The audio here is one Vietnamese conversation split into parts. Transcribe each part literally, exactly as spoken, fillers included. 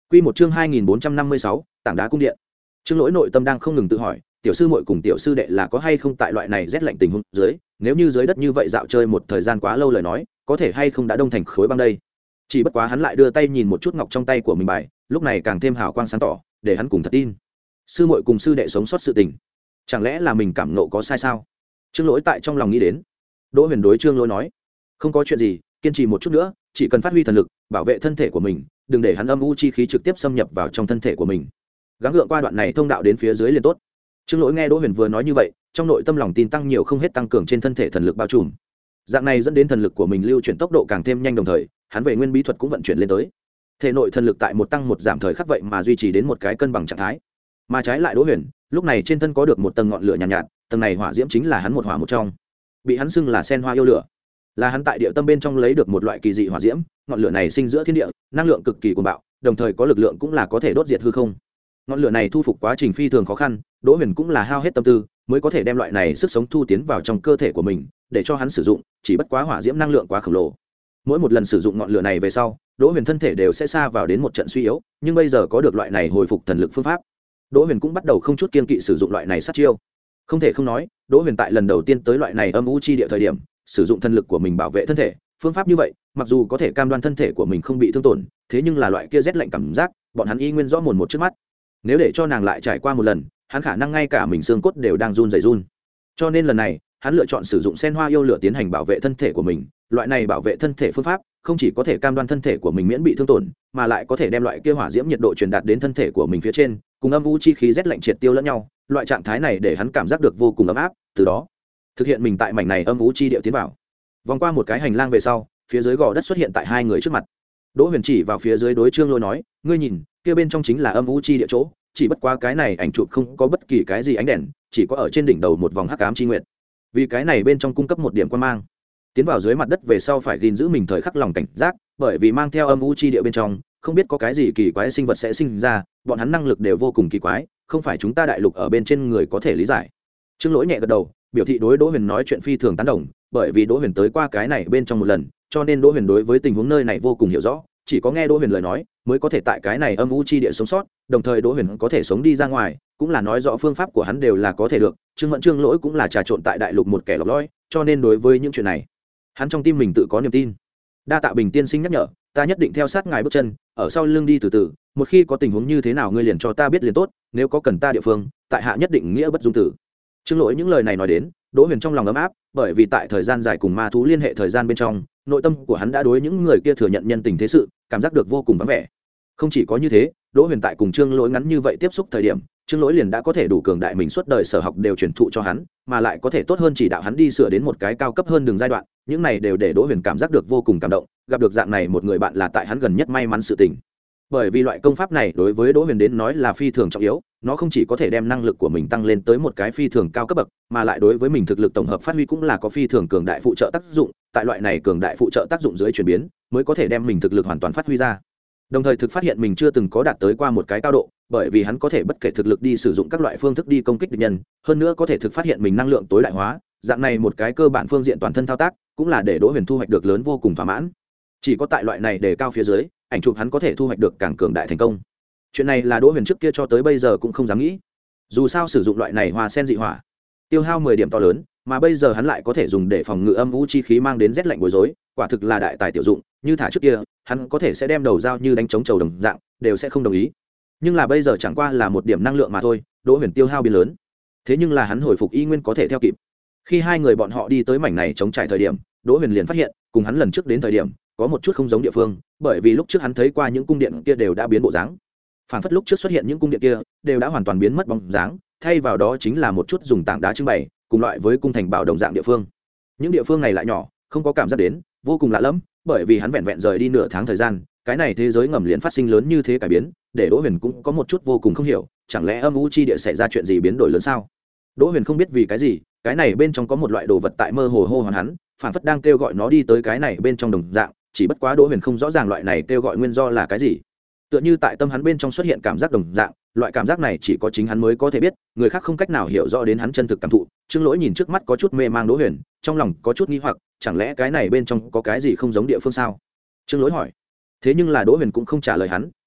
Quy một chương hai nghìn bốn trăm năm mươi sáu, tảng đá cung điện. Trương Lỗi nội tâm đang không ngừng tự hỏi, tiểu sư muội cùng tiểu sư đệ là có hay không tại loại này rét lạnh tình huống dưới, nếu như dưới đất như vậy dạo chơi một thời gian quá lâu lời nói, có thể hay không đã đông thành khối băng đây. Chỉ bất quá hắn lại đưa tay nhìn một chút ngọc trong tay của mình bài, lúc này càng thêm hào quang sáng tỏ, để hắn cùng thật tin. Sư muội cùng sư đệ sống sót sự tình, chẳng lẽ là mình cảm nộ có sai sao? Trương Lỗi tại trong lòng nghĩ đến. Đỗ Huyền đối Trương Lỗi nói, không có chuyện gì, kiên trì một chút nữa, chỉ cần phát huy thần lực, bảo vệ thân thể của mình, đừng để hắn âm u chi khí trực tiếp xâm nhập vào trong thân thể của mình. Gắng gượng qua đoạn này thông đạo đến phía dưới liền tốt. Trương Lỗi nghe Đỗ Huyền vừa nói như vậy, trong nội tâm lòng tin tăng nhiều không hết, tăng cường trên thân thể thần lực bao trùm. Dạng này dẫn đến thần lực của mình lưu chuyển tốc độ càng thêm nhanh, đồng thời, hắn về nguyên bí thuật cũng vận chuyển lên tới. Thể nội thần lực tại một tăng một giảm thời khắc vậy mà duy trì đến một cái cân bằng trạng thái. Mà trái lại Đỗ Huyền, lúc này trên thân có được một tầng ngọn lửa nhàn nhạt, nhạt, tầng này hỏa diễm chính là hắn một hỏa một trong. Bị hắn xưng là sen hoa yêu lửa. Là hắn tại địa tâm bên trong lấy được một loại kỳ dị hỏa diễm, ngọn lửa này sinh giữa thiên địa, năng lượng cực kỳ cuồng bạo, đồng thời có lực lượng cũng là có thể đốt diệt hư không. Ngọn lửa này thu phục quá trình phi thường khó khăn, Đỗ Huyền cũng là hao hết tâm tư mới có thể đem loại này sức sống thu tiến vào trong cơ thể của mình, để cho hắn sử dụng, chỉ bất quá hỏa diễm năng lượng quá khổng lồ. Mỗi một lần sử dụng ngọn lửa này về sau, Đỗ Huyền thân thể đều sẽ xa vào đến một trận suy yếu, nhưng bây giờ có được loại này hồi phục thần lực phương pháp, Đỗ Huyền cũng bắt đầu không chút kiên kỵ sử dụng loại này sát chiêu. Không thể không nói, Đỗ Huyền tại lần đầu tiên tới loại này âm u chi địa thời điểm, sử dụng thần lực của mình bảo vệ thân thể, phương pháp như vậy, mặc dù có thể cam đoan thân thể của mình không bị thương tổn, thế nhưng là loại kia rét lạnh cảm giác, bọn hắn y nguyên rõ mồn một trước mắt. Nếu để cho nàng lại trải qua một lần, hắn khả năng ngay cả mình xương cốt đều đang run rẩy run. Cho nên lần này, hắn lựa chọn sử dụng sen hoa yêu lửa tiến hành bảo vệ thân thể của mình. Loại này bảo vệ thân thể phương pháp, không chỉ có thể cam đoan thân thể của mình miễn bị thương tổn, mà lại có thể đem loại kia hỏa diễm nhiệt độ truyền đạt đến thân thể của mình phía trên, cùng âm u chi khí rét lạnh triệt tiêu lẫn nhau. Loại trạng thái này để hắn cảm giác được vô cùng ấm áp, từ đó thực hiện mình tại mảnh này âm u chi địa tiến vào. Vòng qua một cái hành lang về sau, phía dưới gò đất xuất hiện tại hai người trước mặt. Đỗ Huyền chỉ vào phía dưới đối Trương Lỗi nói, ngươi nhìn, kia bên trong chính là âm u chi địa chỗ, chỉ bất quá cái này ảnh chụp không có bất kỳ cái gì ánh đèn, chỉ có ở trên đỉnh đầu một vòng hắc ám chi nguyệt. Vì cái này bên trong cung cấp một điểm quan mang. Tiến vào dưới mặt đất về sau phải gìn giữ mình thời khắc lòng cảnh giác, bởi vì mang theo âm u chi địa bên trong, không biết có cái gì kỳ quái sinh vật sẽ sinh ra, bọn hắn năng lực đều vô cùng kỳ quái, không phải chúng ta đại lục ở bên trên người có thể lý giải. Trương Lỗi nhẹ gật đầu, biểu thị đối Đỗ Huyền nói chuyện phi thường tán đồng, bởi vì Đỗ Huyền tới qua cái này bên trong một lần, cho nên Đỗ Huyền đối với tình huống nơi này vô cùng hiểu rõ, chỉ có nghe Đỗ Huyền lời nói, mới có thể tại cái này âm u chi địa sống sót, đồng thời Đỗ Huyền có thể sống đi ra ngoài, cũng là nói rõ phương pháp của hắn đều là có thể được. Trương Mẫn Trương Lỗi cũng là trà trộn tại đại lục một kẻ lọc lõi, cho nên đối với những chuyện này, hắn trong tim mình tự có niềm tin. Đa tạ Bình tiên sinh nhắc nhở, ta nhất định theo sát ngài bước chân, ở sau lưng đi từ từ, một khi có tình huống như thế nào ngươi liền cho ta biết liền tốt, nếu có cần ta địa phương, tại hạ nhất định nghĩa bất dung tử. Trương Lỗi những lời này nói đến, Đỗ Huyền trong lòng ấm áp, bởi vì tại thời gian dài cùng ma thú liên hệ thời gian bên trong, nội tâm của hắn đã đối những người kia thừa nhận nhân tình thế sự, cảm giác được vô cùng vắng vẻ. Không chỉ có như thế, Đỗ Huyền tại cùng Trương Lỗi ngắn như vậy tiếp xúc thời điểm, Trương Lỗi liền đã có thể đủ cường đại mình suốt đời sở học đều truyền thụ cho hắn, mà lại có thể tốt hơn chỉ đạo hắn đi sửa đến một cái cao cấp hơn đường giai đoạn, những này đều để Đỗ Huyền cảm giác được vô cùng cảm động, gặp được dạng này một người bạn là tại hắn gần nhất may mắn sự tình. Bởi vì loại công pháp này đối với Đỗ Huyền đến nói là phi thường trọng yếu, nó không chỉ có thể đem năng lực của mình tăng lên tới một cái phi thường cao cấp bậc, mà lại đối với mình thực lực tổng hợp phát huy cũng là có phi thường cường đại phụ trợ tác dụng, tại loại này cường đại phụ trợ tác dụng dưới chuyển biến, mới có thể đem mình thực lực hoàn toàn phát huy ra. Đồng thời thực phát hiện mình chưa từng có đạt tới qua một cái cao độ, bởi vì hắn có thể bất kể thực lực đi sử dụng các loại phương thức đi công kích địch nhân, hơn nữa có thể thực phát hiện mình năng lượng tối đại hóa, dạng này một cái cơ bản phương diện toàn thân thao tác, cũng là để Đỗ Huyền thu hoạch được lớn vô cùng thỏa mãn. Chỉ có tại loại này để cao phía dưới, ảnh chụp hắn có thể thu hoạch được càng cường đại thành công. Chuyện này là Đỗ Huyền trước kia cho tới bây giờ cũng không dám nghĩ. Dù sao sử dụng loại này hoa sen dị hỏa, tiêu hao mười điểm to lớn, mà bây giờ hắn lại có thể dùng để phòng ngự âm u chi khí mang đến rét lạnh bối rối, quả thực là đại tài tiểu dụng, như thả trước kia, hắn có thể sẽ đem đầu dao như đánh trống trầu đồng dạng, đều sẽ không đồng ý. Nhưng là bây giờ chẳng qua là một điểm năng lượng mà thôi, Đỗ Huyền tiêu hao biến lớn. Thế nhưng là hắn hồi phục y nguyên có thể theo kịp. Khi hai người bọn họ đi tới mảnh này chống trải thời điểm, Đỗ Huyền liền phát hiện, cùng hắn lần trước đến thời điểm, có một chút không giống địa phương, bởi vì lúc trước hắn thấy qua những cung điện kia đều đã biến bộ dáng. Phản phất lúc trước xuất hiện những cung điện kia, đều đã hoàn toàn biến mất bóng dáng, thay vào đó chính là một chút dùng tảng đá trưng bày, cùng loại với cung thành bảo đồng dạng địa phương. Những địa phương này lại nhỏ, không có cảm giác đến, vô cùng lạ lẫm, bởi vì hắn vẹn vẹn rời đi nửa tháng thời gian, cái này thế giới ngầm liền phát sinh lớn như thế cải biến, để Đỗ Huyền cũng có một chút vô cùng không hiểu, chẳng lẽ âm u chi địa xảy ra chuyện gì biến đổi lớn sao? Đỗ Huyền không biết vì cái gì, cái này bên trong có một loại đồ vật tại mơ hồ hô hoán hắn, phản phất đang kêu gọi nó đi tới cái này bên trong đồng dạng, chỉ bất quá Đỗ Huyền không rõ ràng loại này kêu gọi nguyên do là cái gì. Tựa như tại tâm hắn bên trong xuất hiện cảm giác đồng dạng, loại cảm giác này chỉ có chính hắn mới có thể biết, người khác không cách nào hiểu rõ đến hắn chân thực cảm thụ. Trương Lỗi nhìn trước mắt có chút mê mang Đỗ Huyền, trong lòng có chút nghi hoặc, chẳng lẽ cái này bên trong có cái gì không giống địa phương sao? Trương Lỗi hỏi. Thế nhưng là Đỗ Huyền cũng không trả lời hắn,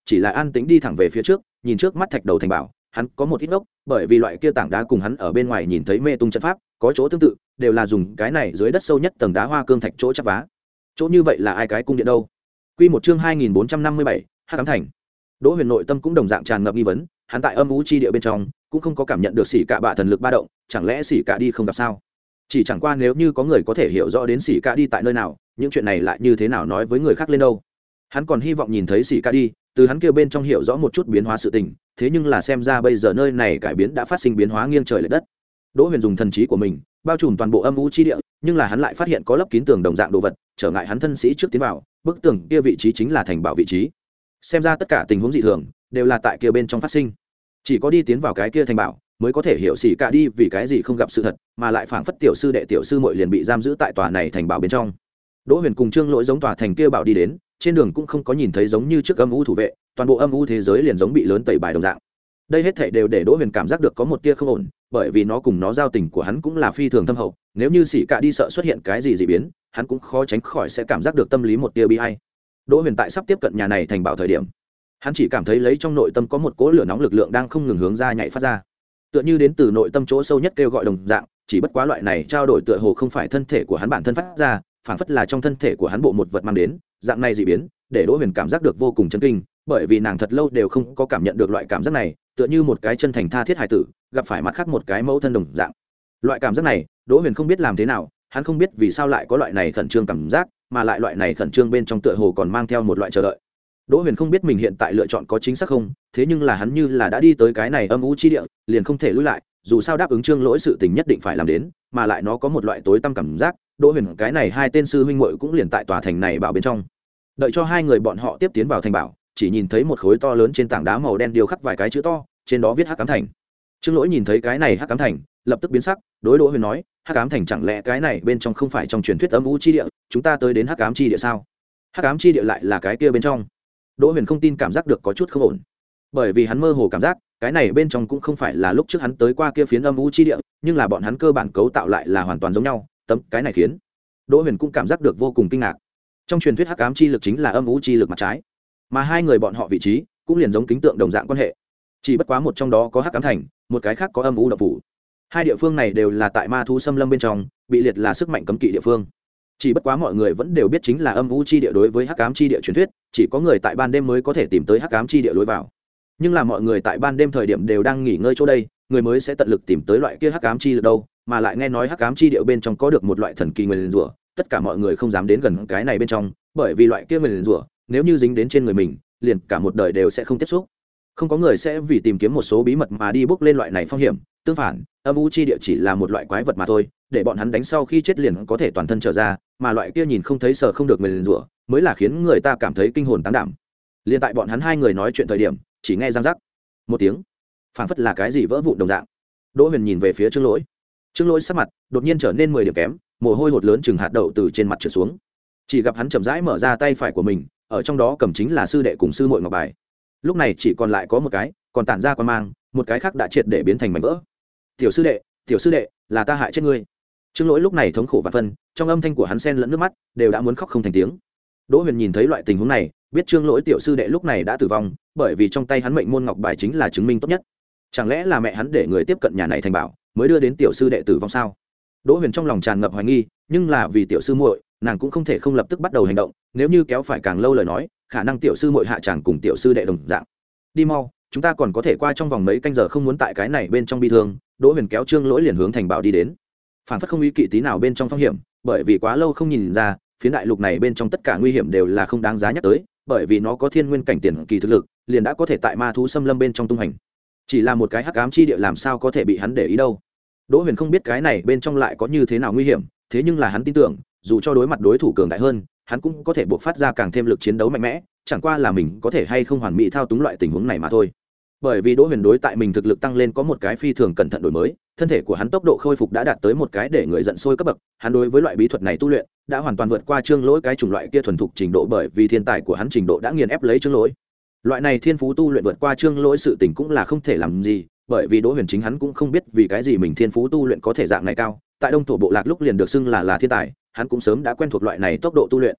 chỉ là an tĩnh đi thẳng về phía trước, nhìn trước mắt thạch đầu thành bảo. Hắn có một ít ngốc, bởi vì loại kia tảng đá cùng hắn ở bên ngoài nhìn thấy mê tung trận pháp có chỗ tương tự, đều là dùng cái này dưới đất sâu nhất tầng đá hoa cương thạch chỗ chắp vá. Chỗ như vậy là ai cái cung điện đâu? Quy một chương hai nghìn bốn trăm năm mươi bảy, Hắc Ám Thành. Đỗ Huyền nội tâm cũng đồng dạng tràn ngập nghi vấn, hắn tại âm u chi địa bên trong cũng không có cảm nhận được xỉ cạ bạ thần lực ba động, chẳng lẽ xỉ cạ đi không gặp sao? Chỉ chẳng qua nếu như có người có thể hiểu rõ đến xỉ cạ đi tại nơi nào, những chuyện này lại như thế nào nói với người khác lên đâu? Hắn còn hy vọng nhìn thấy xỉ cạ đi, từ hắn kia bên trong hiểu rõ một chút biến hóa sự tình, thế nhưng là xem ra bây giờ nơi này cải biến đã phát sinh biến hóa nghiêng trời lệch đất. Đỗ Huyền dùng thần trí của mình bao trùm toàn bộ âm u chi địa, nhưng là hắn lại phát hiện có lấp kín tường đồng dạng đồ vật, trở ngại hắn thân sĩ trước tiến vào, bức tường kia vị trí chính là thành bảo vị trí. Xem ra tất cả tình huống dị thường đều là tại kia bên trong phát sinh. Chỉ có đi tiến vào cái kia thành bảo mới có thể hiểu xỉ cả đi vì cái gì không gặp sự thật, mà lại phảng phất tiểu sư đệ tiểu sư muội liền bị giam giữ tại tòa này thành bảo bên trong. Đỗ Huyền cùng Trương Lỗi giống tòa thành kia bảo đi đến, trên đường cũng không có nhìn thấy giống như trước âm u thủ vệ, toàn bộ âm u thế giới liền giống bị lớn tẩy bài đồng dạng. Đây hết thảy đều để Đỗ Huyền cảm giác được có một tia không ổn, bởi vì nó cùng nó giao tình của hắn cũng là phi thường thâm hậu, nếu như xỉ cả đi sợ xuất hiện cái gì dị biến, hắn cũng khó tránh khỏi sẽ cảm giác được tâm lý một tia bi ai. Đỗ Huyền tại sắp tiếp cận nhà này thành bảo thời điểm, hắn chỉ cảm thấy lấy trong nội tâm có một cỗ lửa nóng lực lượng đang không ngừng hướng ra nhảy phát ra, tựa như đến từ nội tâm chỗ sâu nhất kêu gọi đồng dạng, chỉ bất quá loại này trao đổi tựa hồ không phải thân thể của hắn bản thân phát ra, phản phất là trong thân thể của hắn bộ một vật mang đến, dạng này dị biến, để Đỗ Huyền cảm giác được vô cùng chấn kinh, bởi vì nàng thật lâu đều không có cảm nhận được loại cảm giác này, tựa như một cái chân thành tha thiết hài tử gặp phải mặt khác một cái mẫu thân đồng dạng. Loại cảm giác này, Đỗ Huyền không biết làm thế nào, hắn không biết vì sao lại có loại này khẩn trương cảm giác, mà lại loại này khẩn trương bên trong tựa hồ còn mang theo một loại chờ đợi. Đỗ Huyền không biết mình hiện tại lựa chọn có chính xác không, thế nhưng là hắn như là đã đi tới cái này âm u chi địa, liền không thể lùi lại, dù sao đáp ứng Trương Lỗi sự tình nhất định phải làm đến, mà lại nó có một loại tối tăm cảm giác, Đỗ Huyền cái này hai tên sư huynh muội cũng liền tại tòa thành này bảo bên trong. Đợi cho hai người bọn họ tiếp tiến vào thành bảo, chỉ nhìn thấy một khối to lớn trên tảng đá màu đen điêu khắc vài cái chữ to, trên đó viết Hắc Ám Thành. Trương Lỗi nhìn thấy cái này Hắc Ám Thành, lập tức biến sắc, đối Đỗ Huyền nói, Hắc Ám Thành chẳng lẽ cái này bên trong không phải trong truyền thuyết âm u chi địa, chúng ta tới đến Hắc Ám chi địa sao? Hắc Ám chi địa lại là cái kia bên trong. Đỗ Huyền không tin cảm giác được có chút không ổn, bởi vì hắn mơ hồ cảm giác cái này bên trong cũng không phải là lúc trước hắn tới qua kia phiến âm u chi địa, nhưng là bọn hắn cơ bản cấu tạo lại là hoàn toàn giống nhau, tấm cái này khiến Đỗ Huyền cũng cảm giác được vô cùng kinh ngạc. Trong truyền thuyết Hắc Ám chi lực chính là âm u chi lực mặt trái, mà hai người bọn họ vị trí cũng liền giống kính tượng đồng dạng quan hệ, chỉ bất quá một trong đó có Hắc Ám Thành, một cái khác có âm u động phủ. Hai địa phương này đều là tại ma thú xâm lâm bên trong, bị liệt là sức mạnh cấm kỵ địa phương. Chỉ bất quá mọi người vẫn đều biết chính là âm u chi địa đối với Hắc Ám chi địa truyền thuyết, chỉ có người tại ban đêm mới có thể tìm tới Hắc Ám chi địa lối vào. Nhưng là mọi người tại ban đêm thời điểm đều đang nghỉ ngơi chỗ đây, người mới sẽ tận lực tìm tới loại kia Hắc Ám chi lực đâu, mà lại nghe nói Hắc Ám chi địa bên trong có được một loại thần kỳ nguyền rủa, tất cả mọi người không dám đến gần cái này bên trong, bởi vì loại kia nguyền rủa, nếu như dính đến trên người mình, liền cả một đời đều sẽ không tiếp xúc. Không có người sẽ vì tìm kiếm một số bí mật mà đi bước lên loại này phong hiểm, tương phản, âm u chi địa chỉ là một loại quái vật mà thôi, để bọn hắn đánh sau khi chết liền có thể toàn thân trở ra, mà loại kia nhìn không thấy sờ không được nguyền rủa, mới là khiến người ta cảm thấy kinh hồn táng đảm. Liên tại bọn hắn hai người nói chuyện thời điểm, chỉ nghe răng rắc một tiếng, phảng phất là cái gì vỡ vụn đồng dạng. Đỗ Huyền nhìn về phía Trương Lỗi, Trương Lỗi sắc mặt đột nhiên trở nên mười điểm kém, mồ hôi hột lớn chừng hạt đậu từ trên mặt trượt xuống. Chỉ gặp hắn chậm rãi mở ra tay phải của mình, ở trong đó cầm chính là sư đệ cùng sư muội ngọc bài. Lúc này chỉ còn lại có một cái, còn tản ra quan mang, một cái khác đã triệt để biến thành mảnh vỡ. Tiểu sư đệ, tiểu sư đệ, là ta hại chết ngươi. Trương Lỗi lúc này thống khổ và phân, trong âm thanh của hắn xen lẫn nước mắt, đều đã muốn khóc không thành tiếng. Đỗ Huyền nhìn thấy loại tình huống này, biết Trương Lỗi tiểu sư đệ lúc này đã tử vong, bởi vì trong tay hắn mệnh môn ngọc bài chính là chứng minh tốt nhất. Chẳng lẽ là mẹ hắn để người tiếp cận nhà này thành bảo, mới đưa đến tiểu sư đệ tử vong sao? Đỗ Huyền trong lòng tràn ngập hoài nghi, nhưng là vì tiểu sư muội, nàng cũng không thể không lập tức bắt đầu hành động, nếu như kéo phải càng lâu lời nói, khả năng tiểu sư muội hạ chàng cùng tiểu sư đệ đồng dạng. Đi mau, chúng ta còn có thể qua trong vòng mấy canh giờ không muốn tại cái này bên trong bi thương. Đỗ Huyền kéo Trương Lỗi liền hướng thành bảo đi đến, phản phất không ý kỵ tí nào bên trong phong hiểm, bởi vì quá lâu không nhìn ra, phiến đại lục này bên trong tất cả nguy hiểm đều là không đáng giá nhắc tới, bởi vì nó có thiên nguyên cảnh tiền kỳ thực lực, liền đã có thể tại ma thú xâm lâm bên trong tung hành. Chỉ là một cái Hắc Ám chi địa làm sao có thể bị hắn để ý đâu. Đỗ Huyền không biết cái này bên trong lại có như thế nào nguy hiểm, thế nhưng là hắn tin tưởng, dù cho đối mặt đối thủ cường đại hơn, hắn cũng có thể buộc phát ra càng thêm lực chiến đấu mạnh mẽ, chẳng qua là mình có thể hay không hoàn mỹ thao túng loại tình huống này mà thôi. Bởi vì Đỗ Huyền đối tại mình thực lực tăng lên có một cái phi thường cẩn thận đổi mới, thân thể của hắn tốc độ khôi phục đã đạt tới một cái để người giận sôi cấp bậc, hắn đối với loại bí thuật này tu luyện đã hoàn toàn vượt qua Trương Lỗi cái chủng loại kia thuần thục trình độ, bởi vì thiên tài của hắn trình độ đã nghiền ép lấy Trương Lỗi. Loại này thiên phú tu luyện vượt qua Trương Lỗi sự tình cũng là không thể làm gì, bởi vì Đỗ Huyền chính hắn cũng không biết vì cái gì mình thiên phú tu luyện có thể dạng này cao, tại Đông thổ bộ lạc lúc liền được xưng là là thiên tài, hắn cũng sớm đã quen thuộc loại này tốc độ tu luyện.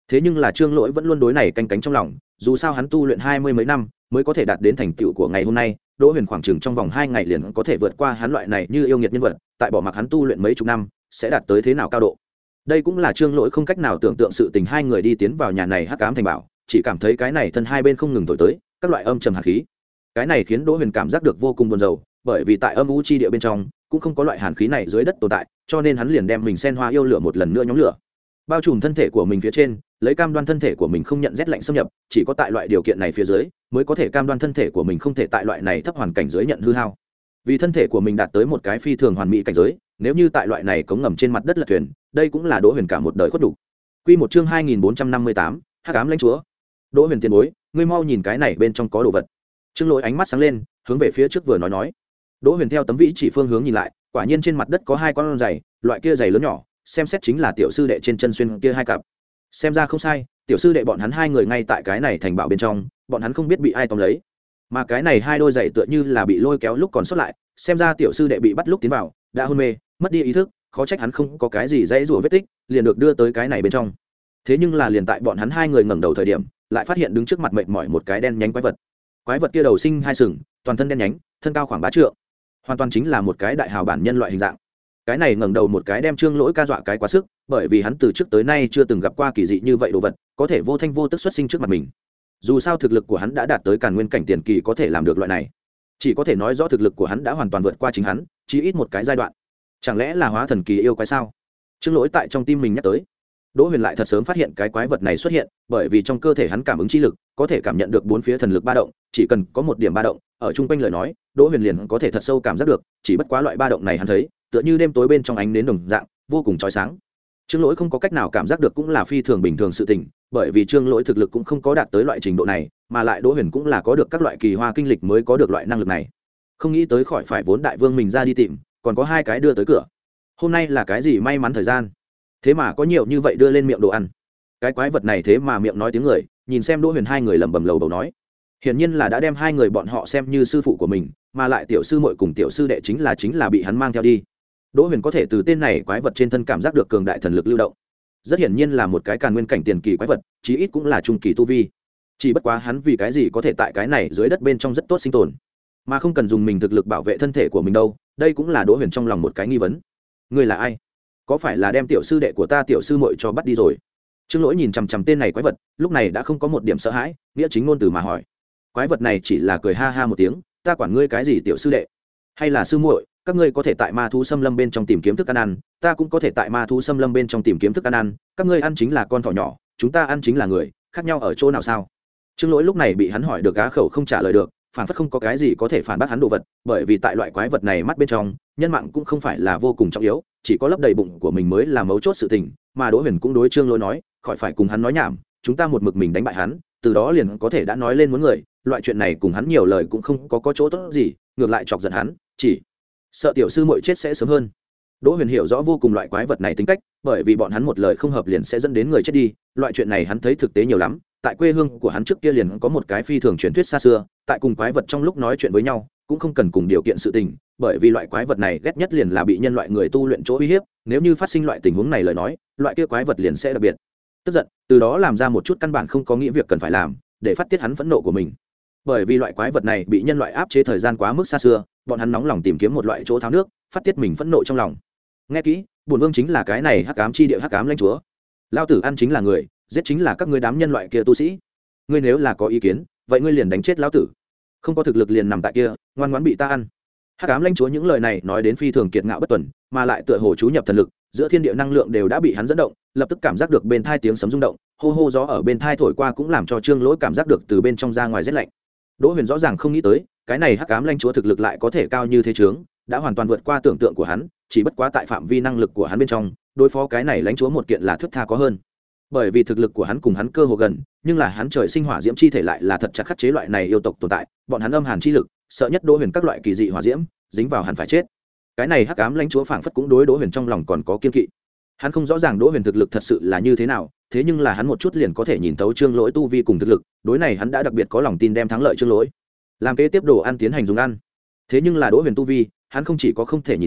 thế nhưng là trương lỗi vẫn luôn đối này canh cánh trong lòng, dù sao hắn tu luyện hai mươi mấy năm mới có thể đạt đến thành tựu của ngày hôm nay. Đỗ Huyền khoảng chừng trong vòng hai ngày liền có thể vượt qua hắn loại này như yêu nghiệt nhân vật, tại bỏ mặc hắn tu luyện mấy chục năm sẽ đạt tới thế nào cao độ. Đây cũng là trương lỗi không cách nào tưởng tượng sự tình hai người đi tiến vào nhà này hắc ám thành bảo, chỉ cảm thấy cái này thân hai bên không ngừng thổi tới các loại âm trầm hàn khí. Cái này khiến Đỗ Huyền cảm giác được vô cùng buồn rầu, bởi vì tại âm u chi địa bên trong cũng không có loại hàn khí này dưới đất tồn tại, cho nên hắn liền đem mình sen hoa yêu lửa một lần nữa nhóm lửa, bao trùm thân thể của mình phía trên, lấy cam đoan thân thể của mình không nhận rét lạnh xâm nhập. Chỉ có tại loại điều kiện này phía dưới mới có thể cam đoan thân thể của mình không thể tại loại này thấp hoàn cảnh dưới nhận hư hao, vì thân thể của mình đạt tới một cái phi thường hoàn mỹ cảnh giới. Nếu như tại loại này cống ngầm trên mặt đất lật thuyền, đây cũng là Đỗ Huyền cả một đời khuất đủ. Quy một chương hai nghìn bốn trăm năm mươi tám, Hắc ám lãnh chúa. Đỗ Huyền tiền bối, ngươi mau nhìn cái này bên trong có đồ vật. Trương Lỗi ánh mắt sáng lên, hướng về phía trước vừa nói nói. Đỗ Huyền theo tấm vĩ chỉ phương hướng nhìn lại, quả nhiên trên mặt đất có hai con giày, loại kia giày lớn nhỏ, xem xét chính là tiểu sư đệ trên chân xuyên kia hai cặp. Xem ra không sai, tiểu sư đệ bọn hắn hai người ngay tại cái này thành bảo bên trong, bọn hắn không biết bị ai tóm lấy, mà cái này hai đôi giày tựa như là bị lôi kéo lúc còn sót lại, xem ra tiểu sư đệ bị bắt lúc tiến vào đã hôn mê, mất đi ý thức, khó trách hắn không có cái gì dãy rủa vết tích, liền được đưa tới cái này bên trong. Thế nhưng là liền tại bọn hắn hai người ngẩng đầu thời điểm, lại phát hiện đứng trước mặt mệt mỏi một cái đen nhánh quái vật. Quái vật kia đầu sinh hai sừng, toàn thân đen nhánh, thân cao khoảng ba trượng, hoàn toàn chính là một cái đại hào bản nhân loại hình dạng. Cái này ngẩng đầu một cái đem Trương Lỗi ca dọa cái quá sức, bởi vì hắn từ trước tới nay chưa từng gặp qua kỳ dị như vậy đồ vật, có thể vô thanh vô tức xuất sinh trước mặt mình. Dù sao thực lực của hắn đã đạt tới Càn Nguyên cảnh tiền kỳ có thể làm được loại này, chỉ có thể nói rõ thực lực của hắn đã hoàn toàn vượt qua chính hắn, chỉ ít một cái giai đoạn. Chẳng lẽ là hóa thần kỳ yêu quái sao? Trương Lỗi tại trong tim mình nhắc tới. Đỗ Huyền lại thật sớm phát hiện cái quái vật này xuất hiện, bởi vì trong cơ thể hắn cảm ứng chi lực có thể cảm nhận được bốn phía thần lực ba động, chỉ cần có một điểm ba động ở trung quanh lời nói, Đỗ Huyền liền có thể thật sâu cảm giác được, chỉ bất quá loại ba động này hắn thấy, tựa như đêm tối bên trong ánh nến đồng dạng, vô cùng chói sáng. Trương Lỗi không có cách nào cảm giác được cũng là phi thường bình thường sự tình, bởi vì Trương Lỗi thực lực cũng không có đạt tới loại trình độ này, mà lại Đỗ Huyền cũng là có được các loại kỳ hoa kinh lịch mới có được loại năng lực này. Không nghĩ tới khỏi phải vốn đại vương mình ra đi tìm, còn có hai cái đưa tới cửa. Hôm nay là cái gì may mắn thời gian, thế mà có nhiều như vậy đưa lên miệng đồ ăn. Cái quái vật này thế mà miệng nói tiếng người, nhìn xem Đỗ Huyền hai người lẩm bẩm lầu bầu nói, hiển nhiên là đã đem hai người bọn họ xem như sư phụ của mình, mà lại tiểu sư muội cùng tiểu sư đệ chính là chính là bị hắn mang theo đi. Đỗ Huyền có thể từ tên này quái vật trên thân cảm giác được cường đại thần lực lưu động, rất hiển nhiên là một cái Càn Nguyên cảnh tiền kỳ quái vật, chí ít cũng là trung kỳ tu vi. Chỉ bất quá hắn vì cái gì có thể tại cái này dưới đất bên trong rất tốt sinh tồn, mà không cần dùng mình thực lực bảo vệ thân thể của mình đâu, đây cũng là Đỗ Huyền trong lòng một cái nghi vấn. Ngươi là ai? Có phải là đem tiểu sư đệ của ta tiểu sư muội cho bắt đi rồi? Trương Lỗi nhìn chằm chằm tên này quái vật, lúc này đã không có một điểm sợ hãi, nghĩa chính ngôn từ mà hỏi. Quái vật này chỉ là cười ha ha một tiếng, ta quản ngươi cái gì tiểu sư đệ hay là sư muội, các ngươi có thể tại ma thú xâm lâm bên trong tìm kiếm thức ăn ăn, ta cũng có thể tại ma thú xâm lâm bên trong tìm kiếm thức ăn ăn, các ngươi ăn chính là con thỏ nhỏ, chúng ta ăn chính là người, khác nhau ở chỗ nào sao? Trương Lỗi lúc này bị hắn hỏi được á khẩu không trả lời được, phản phất không có cái gì có thể phản bác hắn đồ vật, bởi vì tại loại quái vật này mắt bên trong, nhân mạng cũng không phải là vô cùng trọng yếu, chỉ có lấp đầy bụng của mình mới là mấu chốt sự tình. Mà Đỗ Huyền cũng đối Trương Lỗi nói, khỏi phải cùng hắn nói nhảm, chúng ta một mực mình đánh bại hắn, từ đó liền có thể đã nói lên muốn người, loại chuyện này cùng hắn nhiều lời cũng không có có chỗ tốt gì, ngược lại chọc giận hắn, chỉ sợ tiểu sư muội chết sẽ sớm hơn. Đỗ Huyền hiểu rõ vô cùng loại quái vật này tính cách, bởi vì bọn hắn một lời không hợp liền sẽ dẫn đến người chết đi, loại chuyện này hắn thấy thực tế nhiều lắm. Tại quê hương của hắn trước kia liền có một cái phi thường truyền thuyết xa xưa, tại cùng quái vật trong lúc nói chuyện với nhau, cũng không cần cùng điều kiện sự tình, bởi vì loại quái vật này ghét nhất liền là bị nhân loại người tu luyện chỗ uy hiếp, nếu như phát sinh loại tình huống này lời nói, loại kia quái vật liền sẽ đặc biệt tức giận, từ đó làm ra một chút căn bản không có nghĩa việc cần phải làm, để phát tiết hắn phẫn nộ của mình. Bởi vì loại quái vật này bị nhân loại áp chế thời gian quá mức xa xưa, bọn hắn nóng lòng tìm kiếm một loại chỗ tháo nước, phát tiết mình phẫn nộ trong lòng. Nghe kỹ, bổn vương chính là cái này hắc ám chi địa hắc ám lãnh chúa, lao tử ăn chính là người, giết chính là các ngươi đám nhân loại kia tu sĩ. Ngươi nếu là có ý kiến, vậy ngươi liền đánh chết lão tử, không có thực lực liền nằm tại kia, ngoan ngoãn bị ta ăn. Hắc ám lãnh chúa những lời này nói đến phi thường kiệt ngạo bất tuần, mà lại tựa hồ chú nhập thần lực, giữa thiên địa năng lượng đều đã bị hắn dẫn động, lập tức cảm giác được bên thai tiếng sấm rung động, hô hô gió ở bên thai thổi qua cũng làm cho Trương Lỗi cảm giác được từ bên trong ra ngoài rét lạnh. Đỗ Huyền rõ ràng không nghĩ tới, cái này hắc ám lãnh chúa thực lực lại có thể cao như thế chướng, đã hoàn toàn vượt qua tưởng tượng của hắn, chỉ bất quá tại phạm vi năng lực của hắn bên trong, đối phó cái này lãnh chúa một kiện là thước tha có hơn. Bởi vì thực lực của hắn cùng hắn cơ hồ gần, nhưng là hắn trời sinh hỏa diễm chi thể lại là thật chặt khắc chế loại này yêu tộc tồn tại, bọn hắn âm hàn chi lực, sợ nhất Đỗ Huyền các loại kỳ dị hỏa diễm, dính vào hẳn phải chết. Cái này hắc ám lãnh chúa phảng phất cũng đối Đỗ Huyền trong lòng còn có kiên kỵ. Hắn không rõ ràng Đỗ Huyền thực lực thật sự là như thế nào, thế nhưng là hắn một chút liền có thể nhìn thấu Trương Lỗi tu vi cùng thực lực, đối này hắn đã đặc biệt có lòng tin đem thắng lợi Trương Lỗi. Làm kế tiếp đồ ăn tiến hành dùng ăn. Thế nhưng là Đỗ Huyền tu vi, hắn không chỉ có không thể nhìn thấu,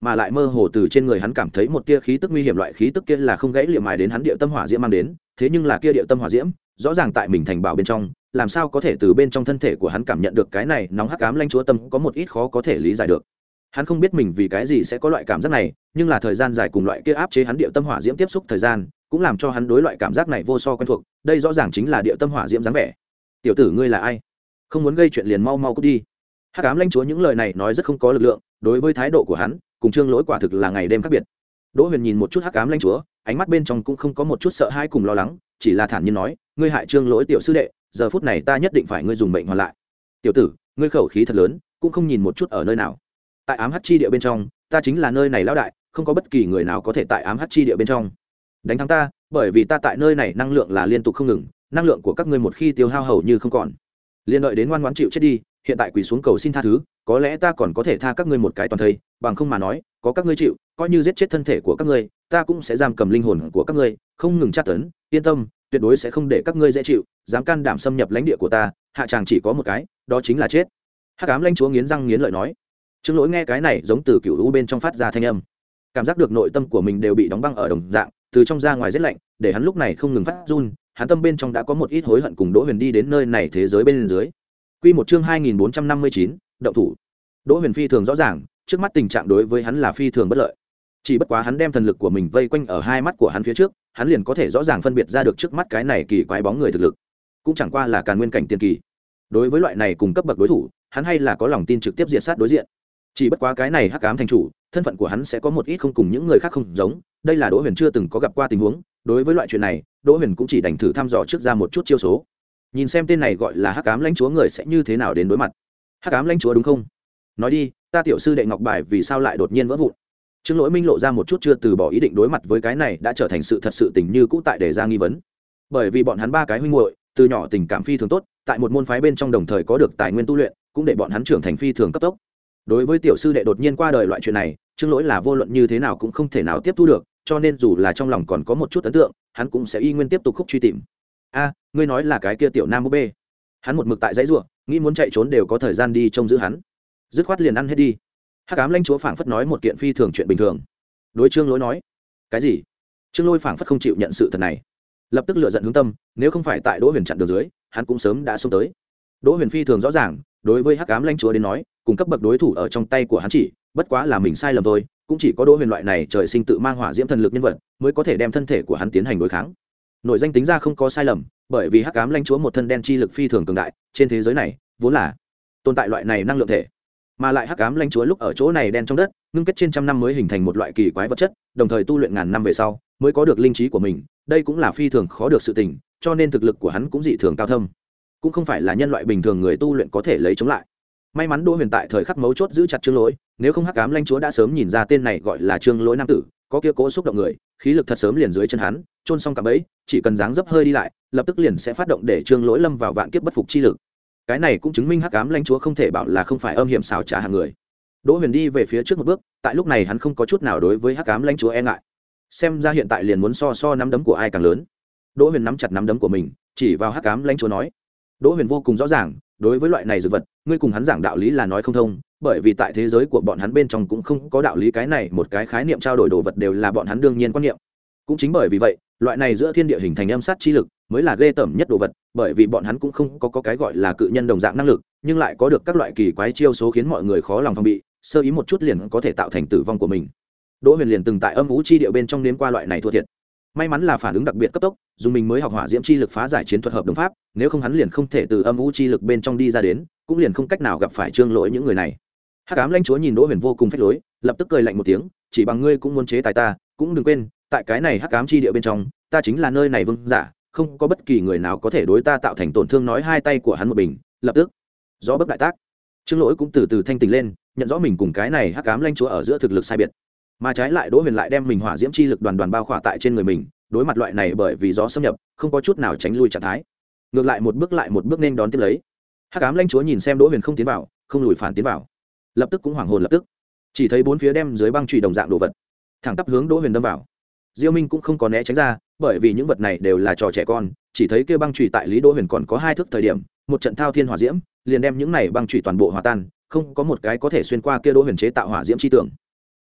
mà lại mơ hồ từ trên người hắn cảm thấy một tia khí tức nguy hiểm, loại khí tức kia là không gãy liệm mài đến hắn địa tâm hỏa diễm mang đến, thế nhưng là kia địa tâm hỏa diễm rõ ràng tại mình thành bảo bên trong, làm sao có thể từ bên trong thân thể của hắn cảm nhận được cái này nóng hắc ám lãnh chúa tâm, có một ít khó có thể lý giải được. Hắn không biết mình vì cái gì sẽ có loại cảm giác này, nhưng là thời gian dài cùng loại kia áp chế hắn địa tâm hỏa diễm tiếp xúc thời gian, cũng làm cho hắn đối loại cảm giác này vô so quen thuộc. Đây rõ ràng chính là địa tâm hỏa diễm dáng vẻ. Tiểu tử ngươi là ai? Không muốn gây chuyện liền mau mau cút đi. Hắc ám lãnh chúa những lời này nói rất không có lực lượng, đối với thái độ của hắn cùng Trương Lỗi quả thực là ngày đêm khác biệt. Đỗ Huyền nhìn một chút hắc ám lãnh chúa, ánh mắt bên trong cũng không có một chút sợ hãi cùng lo lắng, chỉ là thản nhiên nói, ngươi hại Trương Lỗi tiểu sư đệ, giờ phút này ta nhất định phải ngươi dùng mệnh hoàn lại. Tiểu tử, ngươi khẩu khí thật lớn, cũng không nhìn một chút ở nơi nào. Tại ám hắc chi địa bên trong, ta chính là nơi này lão đại, không có bất kỳ người nào có thể tại ám hắc chi địa bên trong đánh thắng ta, bởi vì ta tại nơi này năng lượng là liên tục không ngừng, năng lượng của các ngươi một khi tiêu hao hầu như không còn, liền đợi đến ngoan ngoãn chịu chết đi. Hiện tại quỳ xuống cầu xin tha thứ, có lẽ ta còn có thể tha các ngươi một cái toàn thây, bằng không mà nói, có các ngươi chịu, coi như giết chết thân thể của các ngươi, ta cũng sẽ giam cầm linh hồn của các ngươi, không ngừng tra tấn. Yên tâm, tuyệt đối sẽ không để các ngươi dễ chịu, dám can đảm xâm nhập lãnh địa của ta, hạ tràng chỉ có một cái, đó chính là chết. Hắc ám lãnh chúa nghiến răng nghiến lợi nói. Trương Lỗi nghe cái này giống từ cựu u bên trong phát ra thanh âm, cảm giác được nội tâm của mình đều bị đóng băng ở đồng dạng, từ trong ra ngoài rét lạnh, để hắn lúc này không ngừng phát run. Hắn tâm bên trong đã có một ít hối hận cùng Đỗ Huyền đi đến nơi này thế giới bên dưới. Quy một chương hai nghìn bốn trăm năm mươi chín, động thủ. Đỗ Huyền phi thường rõ ràng, trước mắt tình trạng đối với hắn là phi thường bất lợi. Chỉ bất quá hắn đem thần lực của mình vây quanh ở hai mắt của hắn phía trước, hắn liền có thể rõ ràng phân biệt ra được trước mắt cái này kỳ quái bóng người thực lực, cũng chẳng qua là càn nguyên cảnh tiên kỳ. Đối với loại này cùng cấp bậc đối thủ, hắn hay là có lòng tin trực tiếp diệt sát đối diện. Chỉ bất quá cái này hắc ám thành chủ, thân phận của hắn sẽ có một ít không cùng những người khác không giống, đây là Đỗ Huyền chưa từng có gặp qua tình huống. Đối với loại chuyện này, Đỗ Huyền cũng chỉ đành thử thăm dò trước ra một chút chiêu số, nhìn xem tên này gọi là hắc ám lãnh chúa người sẽ như thế nào đến đối mặt. Hắc ám lãnh chúa đúng không? Nói đi, ta tiểu sư đệ ngọc bài vì sao lại đột nhiên vỡ vụn? Trương Lỗi minh lộ ra một chút chưa từ bỏ ý định đối mặt với cái này đã trở thành sự thật sự tình như cũ tại để ra nghi vấn, bởi vì bọn hắn ba cái huynh muội từ nhỏ tình cảm phi thường tốt, tại một môn phái bên trong đồng thời có được tài nguyên tu luyện, cũng để bọn hắn trưởng thành phi thường cấp tốc. Đối với tiểu sư đệ đột nhiên qua đời loại chuyện này, Trương Lỗi là vô luận như thế nào cũng không thể nào tiếp thu được, cho nên dù là trong lòng còn có một chút ấn tượng, hắn cũng sẽ y nguyên tiếp tục khúc truy tìm. A, ngươi nói là cái kia tiểu nam búp bê? Hắn một mực tại dãy rủa, nghĩ muốn chạy trốn đều có thời gian đi trông giữ hắn, dứt khoát liền ăn hết đi. Hắc ám lãnh chúa phảng phất nói một kiện phi thường chuyện bình thường, đối Trương Lỗi nói. Cái gì? Trương Lỗi phảng phất không chịu nhận sự thật này, lập tức lựa giận hướng tâm, nếu không phải tại Đỗ Huyền chặn đường dưới, hắn cũng sớm đã xông tới. Đỗ Huyền phi thường rõ ràng, đối với hắc ám lãnh chúa đến nói, cùng cấp bậc đối thủ ở trong tay của hắn chỉ bất quá là mình sai lầm thôi, cũng chỉ có Đỗ Huyền loại này trời sinh tự mang hỏa diễm thần lực nhân vật mới có thể đem thân thể của hắn tiến hành đối kháng. Nội danh tính ra không có sai lầm, bởi vì hắc ám lãnh chúa một thân đen chi lực phi thường cường đại, trên thế giới này vốn là tồn tại loại này năng lượng thể, mà lại hắc ám lãnh chúa lúc ở chỗ này đen trong đất ngưng kết trên trăm năm mới hình thành một loại kỳ quái vật chất, đồng thời tu luyện ngàn năm về sau mới có được linh trí của mình, đây cũng là phi thường khó được sự tình, cho nên thực lực của hắn cũng dị thường cao thâm, cũng không phải là nhân loại bình thường người tu luyện có thể lấy chống lại. May mắn Đỗ Huyền tại thời khắc mấu chốt giữ chặt Trương Lỗi, nếu không hắc ám lãnh chúa đã sớm nhìn ra tên này gọi là Trương Lỗi nam tử, có kia cố xúc động người, khí lực thật sớm liền dưới chân hắn, chôn xong cả bẫy, chỉ cần dáng dấp hơi đi lại, lập tức liền sẽ phát động để Trương Lỗi lâm vào vạn kiếp bất phục chi lực. Cái này cũng chứng minh hắc ám lãnh chúa không thể bảo là không phải âm hiểm xảo trá hạng người. Đỗ Huyền đi về phía trước một bước, tại lúc này hắn không có chút nào đối với hắc ám lãnh chúa e ngại. Xem ra hiện tại liền muốn so so nắm đấm của ai càng lớn. Đỗ Huyền nắm chặt nắm đấm của mình, chỉ vào hắc ám lãnh chúa nói. Đỗ Huyền vô cùng rõ ràng, đối với loại này dược vật, ngươi cùng hắn giảng đạo lý là nói không thông, bởi vì tại thế giới của bọn hắn bên trong cũng không có đạo lý, cái này một cái khái niệm trao đổi đồ vật đều là bọn hắn đương nhiên quan niệm. Cũng chính bởi vì vậy, loại này giữa thiên địa hình thành âm sát chi lực mới là ghê tởm nhất đồ vật, bởi vì bọn hắn cũng không có, có cái gọi là cự nhân đồng dạng năng lực, nhưng lại có được các loại kỳ quái chiêu số khiến mọi người khó lòng phòng bị, sơ ý một chút liền có thể tạo thành tử vong của mình. Đỗ Huyền liền từng tại âm vũ chi địa bên trong nếm qua loại này thua thiệt, may mắn là phản ứng đặc biệt cấp tốc, dùng mình mới học hỏa diễm chi lực phá giải chiến thuật hợp đồng pháp, nếu không hắn liền không thể từ âm vũ chi lực bên trong đi ra đến, cũng liền không cách nào gặp phải Trương Lỗi những người này. Hắc ám lãnh chúa nhìn Đỗ Huyền vô cùng phách lối, lập tức cười lạnh một tiếng, chỉ bằng ngươi cũng muốn chế tài ta, cũng đừng quên, tại cái này hắc ám chi địa bên trong, ta chính là nơi này vương giả, không có bất kỳ người nào có thể đối ta tạo thành tổn thương. Nói hai tay của hắn một bình, lập tức gió bấc đại tác. Trương Lỗi cũng từ từ thanh tỉnh lên, nhận rõ mình cùng cái này hắc ám lãnh chúa ở giữa thực lực sai biệt, mà trái lại Đỗ Huyền lại đem mình hỏa diễm chi lực đoàn đoàn bao khỏa tại trên người mình, đối mặt loại này bởi vì gió xâm nhập không có chút nào tránh lui trạng thái, ngược lại một bước lại một bước nên đón tiếp lấy. Hắc ám lãnh chúa nhìn xem Đỗ Huyền không tiến vào, không lùi phản tiến vào, lập tức cũng hoảng hồn, lập tức chỉ thấy bốn phía đem dưới băng chùy đồng dạng đồ vật thẳng tắp hướng Đỗ Huyền đâm vào. Diêu Minh cũng không có né tránh ra, bởi vì những vật này đều là trò trẻ con, chỉ thấy kia băng chùy tại Lý Đỗ Huyền còn có hai thước thời điểm, một trận thao thiên hỏa diễm liền đem những này băng chùy toàn bộ hòa tan, không có một cái có thể xuyên qua kia Đỗ Huyền chế tạo hỏa diễm chi tưởng.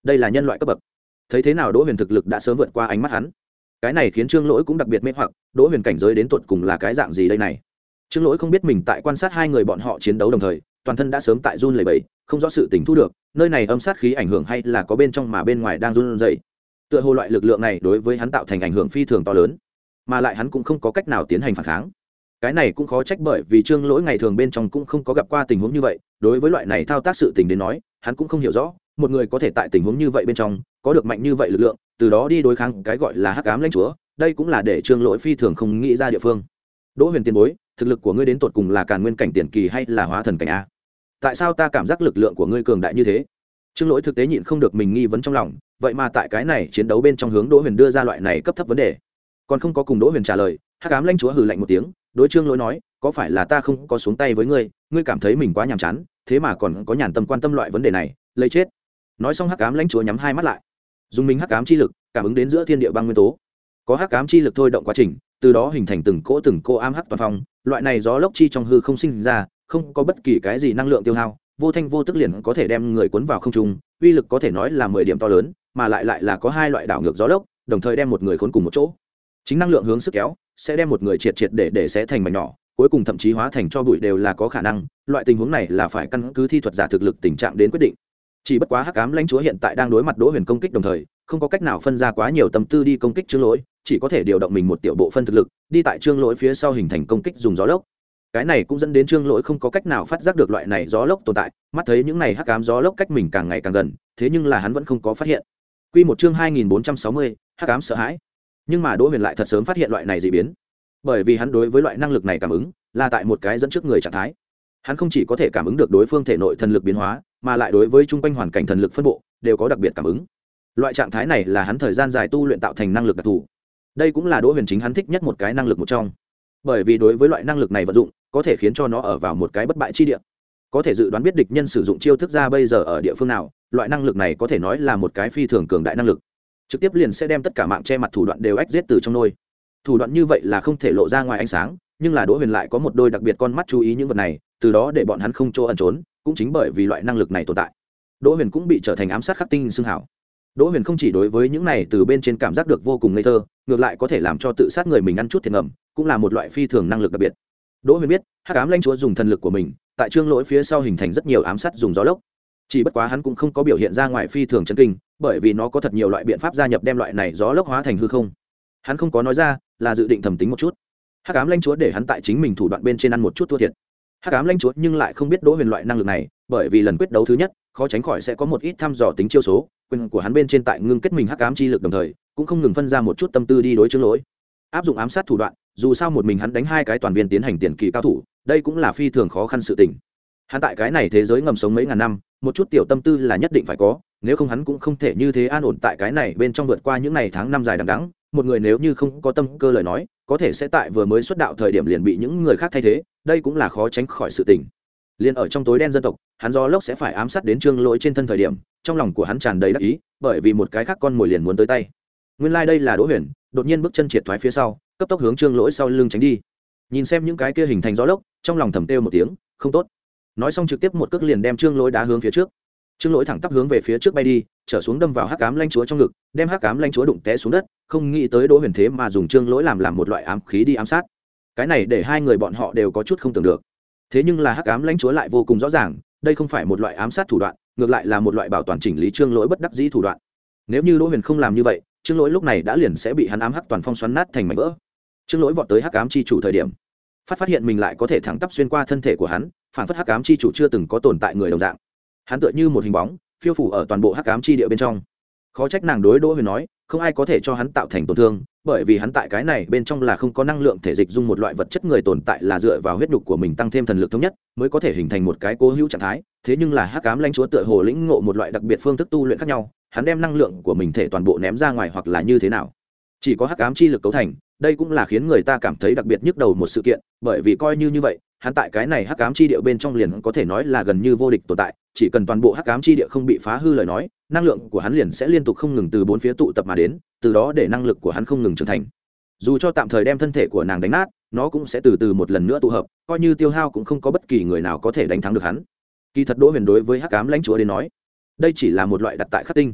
đây là nhân loại cấp bậc. Thấy thế nào Đỗ Huyền thực lực đã sớm vượt qua ánh mắt hắn. Cái này khiến Trương Lỗi cũng đặc biệt mê hoặc, Đỗ Huyền cảnh giới đến tột cùng là cái dạng gì đây này. Trương Lỗi không biết mình tại quan sát hai người bọn họ chiến đấu đồng thời, toàn thân đã sớm tại run lẩy bẩy, không rõ sự tình thu được, nơi này âm sát khí ảnh hưởng hay là có bên trong mà bên ngoài đang run rẩy. Tựa hồ loại lực lượng này đối với hắn tạo thành ảnh hưởng phi thường to lớn, mà lại hắn cũng không có cách nào tiến hành phản kháng. Cái này cũng khó trách, bởi vì Trương Lỗi ngày thường bên trong cũng không có gặp qua tình huống như vậy, đối với loại này thao tác sự tình đến nói, hắn cũng không hiểu rõ, một người có thể tại tình huống như vậy bên trong có được mạnh như vậy lực lượng, từ đó đi đối kháng cái gọi là hắc ám lãnh chúa, đây cũng là để Trương Lỗi phi thường không nghĩ ra địa phương. Đỗ Huyền tiền bối, thực lực của ngươi đến tột cùng là Càn Nguyên cảnh tiền kỳ hay là Hóa Thần cảnh a? Tại sao ta cảm giác lực lượng của ngươi cường đại như thế? Trương Lỗi thực tế nhịn không được mình nghi vấn trong lòng, vậy mà tại cái này chiến đấu bên trong hướng Đỗ Huyền đưa ra loại này cấp thấp vấn đề, còn không có cùng Đỗ Huyền trả lời, hắc ám lãnh chúa hừ lạnh một tiếng, đối Trương Lỗi nói, có phải là ta không có xuống tay với ngươi, ngươi cảm thấy mình quá nhàm chán, thế mà còn có nhàn tâm quan tâm loại vấn đề này, lấy chết. Nói xong hắc ám lãnh chúa nhắm hai mắt lại, dùng mình hắc ám chi lực cảm ứng đến giữa thiên địa băng nguyên tố, có hắc ám chi lực thôi động quá trình, từ đó hình thành từng cỗ từng cô ám hắc toàn phong, loại này gió lốc chi trong hư không sinh ra, không có bất kỳ cái gì năng lượng tiêu hao, vô thanh vô tức liền có thể đem người cuốn vào không trung, uy lực có thể nói là mười điểm to lớn, mà lại lại là có hai loại đảo ngược gió lốc, đồng thời đem một người cuốn cùng một chỗ. Chính năng lượng hướng sức kéo sẽ đem một người triệt triệt để để sẽ thành mảnh nhỏ, cuối cùng thậm chí hóa thành cho bụi đều là có khả năng. Loại tình huống này là phải căn cứ thi thuật giả thực lực tình trạng đến quyết định. Chỉ bất quá hắc ám lãnh chúa hiện tại đang đối mặt Đỗ Huyền công kích đồng thời, không có cách nào phân ra quá nhiều tâm tư đi công kích Trương Lỗi, chỉ có thể điều động mình một tiểu bộ phân thực lực, đi tại Trương Lỗi phía sau hình thành công kích dùng gió lốc. Cái này cũng dẫn đến Trương Lỗi không có cách nào phát giác được loại này gió lốc tồn tại, mắt thấy những này hắc ám gió lốc cách mình càng ngày càng gần, thế nhưng là hắn vẫn không có phát hiện. Quy một chương hai nghìn bốn trăm sáu mươi, hắc ám sợ hãi. Nhưng mà Đỗ Huyền lại thật sớm phát hiện loại này dị biến, bởi vì hắn đối với loại năng lực này cảm ứng là tại một cái dẫn trước người trạng thái. Hắn không chỉ có thể cảm ứng được đối phương thể nội thần lực biến hóa, mà lại đối với chung quanh hoàn cảnh thần lực phân bộ đều có đặc biệt cảm ứng. Loại trạng thái này là hắn thời gian dài tu luyện tạo thành năng lực đặc thù. Đây cũng là Đỗ Huyền chính hắn thích nhất một cái năng lực một trong, bởi vì đối với loại năng lực này vận dụng có thể khiến cho nó ở vào một cái bất bại chi địa, có thể dự đoán biết địch nhân sử dụng chiêu thức ra bây giờ ở địa phương nào. Loại năng lực này có thể nói là một cái phi thường cường đại năng lực, trực tiếp liền sẽ đem tất cả mạng che mặt thủ đoạn đều ách giết từ trong nôi. Thủ đoạn như vậy là không thể lộ ra ngoài ánh sáng, nhưng là Đỗ Huyền lại có một đôi đặc biệt con mắt chú ý những vật này, từ đó để bọn hắn không chỗ ẩn trốn. Cũng chính bởi vì loại năng lực này tồn tại, Đỗ Huyền cũng bị trở thành ám sát khắc tinh xưng hảo. Đỗ Huyền không chỉ đối với những này từ bên trên cảm giác được vô cùng ngây thơ, ngược lại có thể làm cho tự sát người mình ăn chút thiệt ngầm, cũng là một loại phi thường năng lực đặc biệt. Đỗ Huyền biết hắc ám lãnh chúa dùng thần lực của mình tại Trương Lỗi phía sau hình thành rất nhiều ám sát dùng gió lốc, chỉ bất quá hắn cũng không có biểu hiện ra ngoài phi thường chấn kinh, bởi vì nó có thật nhiều loại biện pháp gia nhập đem loại này gió lốc hóa thành hư không. Hắn không có nói ra, là dự định thầm tính một chút. Hắc ám lãnh chúa để hắn tại chính mình thủ đoạn bên trên ăn một chút thua thiệt. Hắc ám lãnh chúa nhưng lại không biết Đỗ Huyền loại năng lực này, bởi vì lần quyết đấu thứ nhất khó tránh khỏi sẽ có một ít thăm dò tính chiêu số, quyền của hắn bên trên tại ngưng kết mình hắc ám chi lực đồng thời, cũng không ngừng phân ra một chút tâm tư đi đối Trương Lỗi, áp dụng ám sát thủ đoạn. Dù sao một mình hắn đánh hai cái toàn viên tiến hành tiền kỳ cao thủ, đây cũng là phi thường khó khăn sự tình. Hắn tại cái này thế giới ngầm sống mấy ngàn năm, một chút tiểu tâm tư là nhất định phải có, nếu không hắn cũng không thể như thế an ổn tại cái này bên trong vượt qua những ngày tháng năm dài đằng đẵng. Một người nếu như không có tâm cơ lời nói, có thể sẽ tại vừa mới xuất đạo thời điểm liền bị những người khác thay thế, đây cũng là khó tránh khỏi sự tình. Liên ở trong tối đen dân tộc, hắn do lốc sẽ phải ám sát đến Trương Lỗi trên thân thời điểm, trong lòng của hắn tràn đầy đắc ý, bởi vì một cái khác con mồi liền muốn tới tay. Nguyên lai like đây là Đỗ Huyền, đột nhiên bước chân triệt thoái phía sau, cấp tốc hướng Trương Lỗi sau lưng tránh đi. Nhìn xem những cái kia hình thành gió lốc, trong lòng thầm kêu một tiếng, không tốt. Nói xong trực tiếp một cước liền đem Trương Lỗi đá hướng phía trước. Trương Lỗi thẳng tắp hướng về phía trước bay đi, trở xuống đâm vào hắc ám lãnh chúa trong ngực, đem hắc ám lãnh chúa đụng té xuống đất, không nghĩ tới Đỗ Huyền thế mà dùng Trương Lỗi làm làm một loại ám khí đi ám sát. Cái này để hai người bọn họ đều có chút không tưởng được. Thế nhưng là hắc ám lãnh chúa lại vô cùng rõ ràng, đây không phải một loại ám sát thủ đoạn, ngược lại là một loại bảo toàn chỉnh lý Trương Lỗi bất đắc dĩ thủ đoạn. Nếu như Đỗ Huyền không làm như vậy, Trương Lỗi lúc này đã liền sẽ bị hắn ám hắc toàn phong xoắn nát thành mảnh vỡ. Trương Lỗi vọt tới hắc ám chi chủ thời điểm, phát phát hiện mình lại có thể thẳng tắp xuyên qua thân thể của hắn, phản phất hắc ám chi chủ chưa từng có tồn tại người đồng dạng. Hắn tựa như một hình bóng, phiêu phủ ở toàn bộ hắc ám chi địa bên trong. Khó trách nàng đối Đỗ Huyền nói, không ai có thể cho hắn tạo thành tổn thương, bởi vì hắn tại cái này bên trong là không có năng lượng thể dịch dung một loại vật chất người tồn tại, là dựa vào huyết nhục của mình tăng thêm thần lực thống nhất mới có thể hình thành một cái cố hữu trạng thái. Thế nhưng là hắc ám lãnh chúa tựa hồ lĩnh ngộ một loại đặc biệt phương thức tu luyện khác nhau, hắn đem năng lượng của mình thể toàn bộ ném ra ngoài hoặc là như thế nào, chỉ có hắc ám chi lực cấu thành. Đây cũng là khiến người ta cảm thấy đặc biệt nhức đầu một sự kiện, bởi vì coi như như vậy, hắn tại cái này hắc ám chi địa bên trong liền có thể nói là gần như vô địch tồn tại, chỉ cần toàn bộ hắc ám chi địa không bị phá hư lời nói, năng lượng của hắn liền sẽ liên tục không ngừng từ bốn phía tụ tập mà đến, từ đó để năng lực của hắn không ngừng trưởng thành. Dù cho tạm thời đem thân thể của nàng đánh nát, nó cũng sẽ từ từ một lần nữa tụ hợp, coi như tiêu hao cũng không có bất kỳ người nào có thể đánh thắng được hắn. Kỳ thật Đỗ Huyền đối với hắc ám lãnh chúa đến nói, đây chỉ là một loại đặt tại khắc tinh,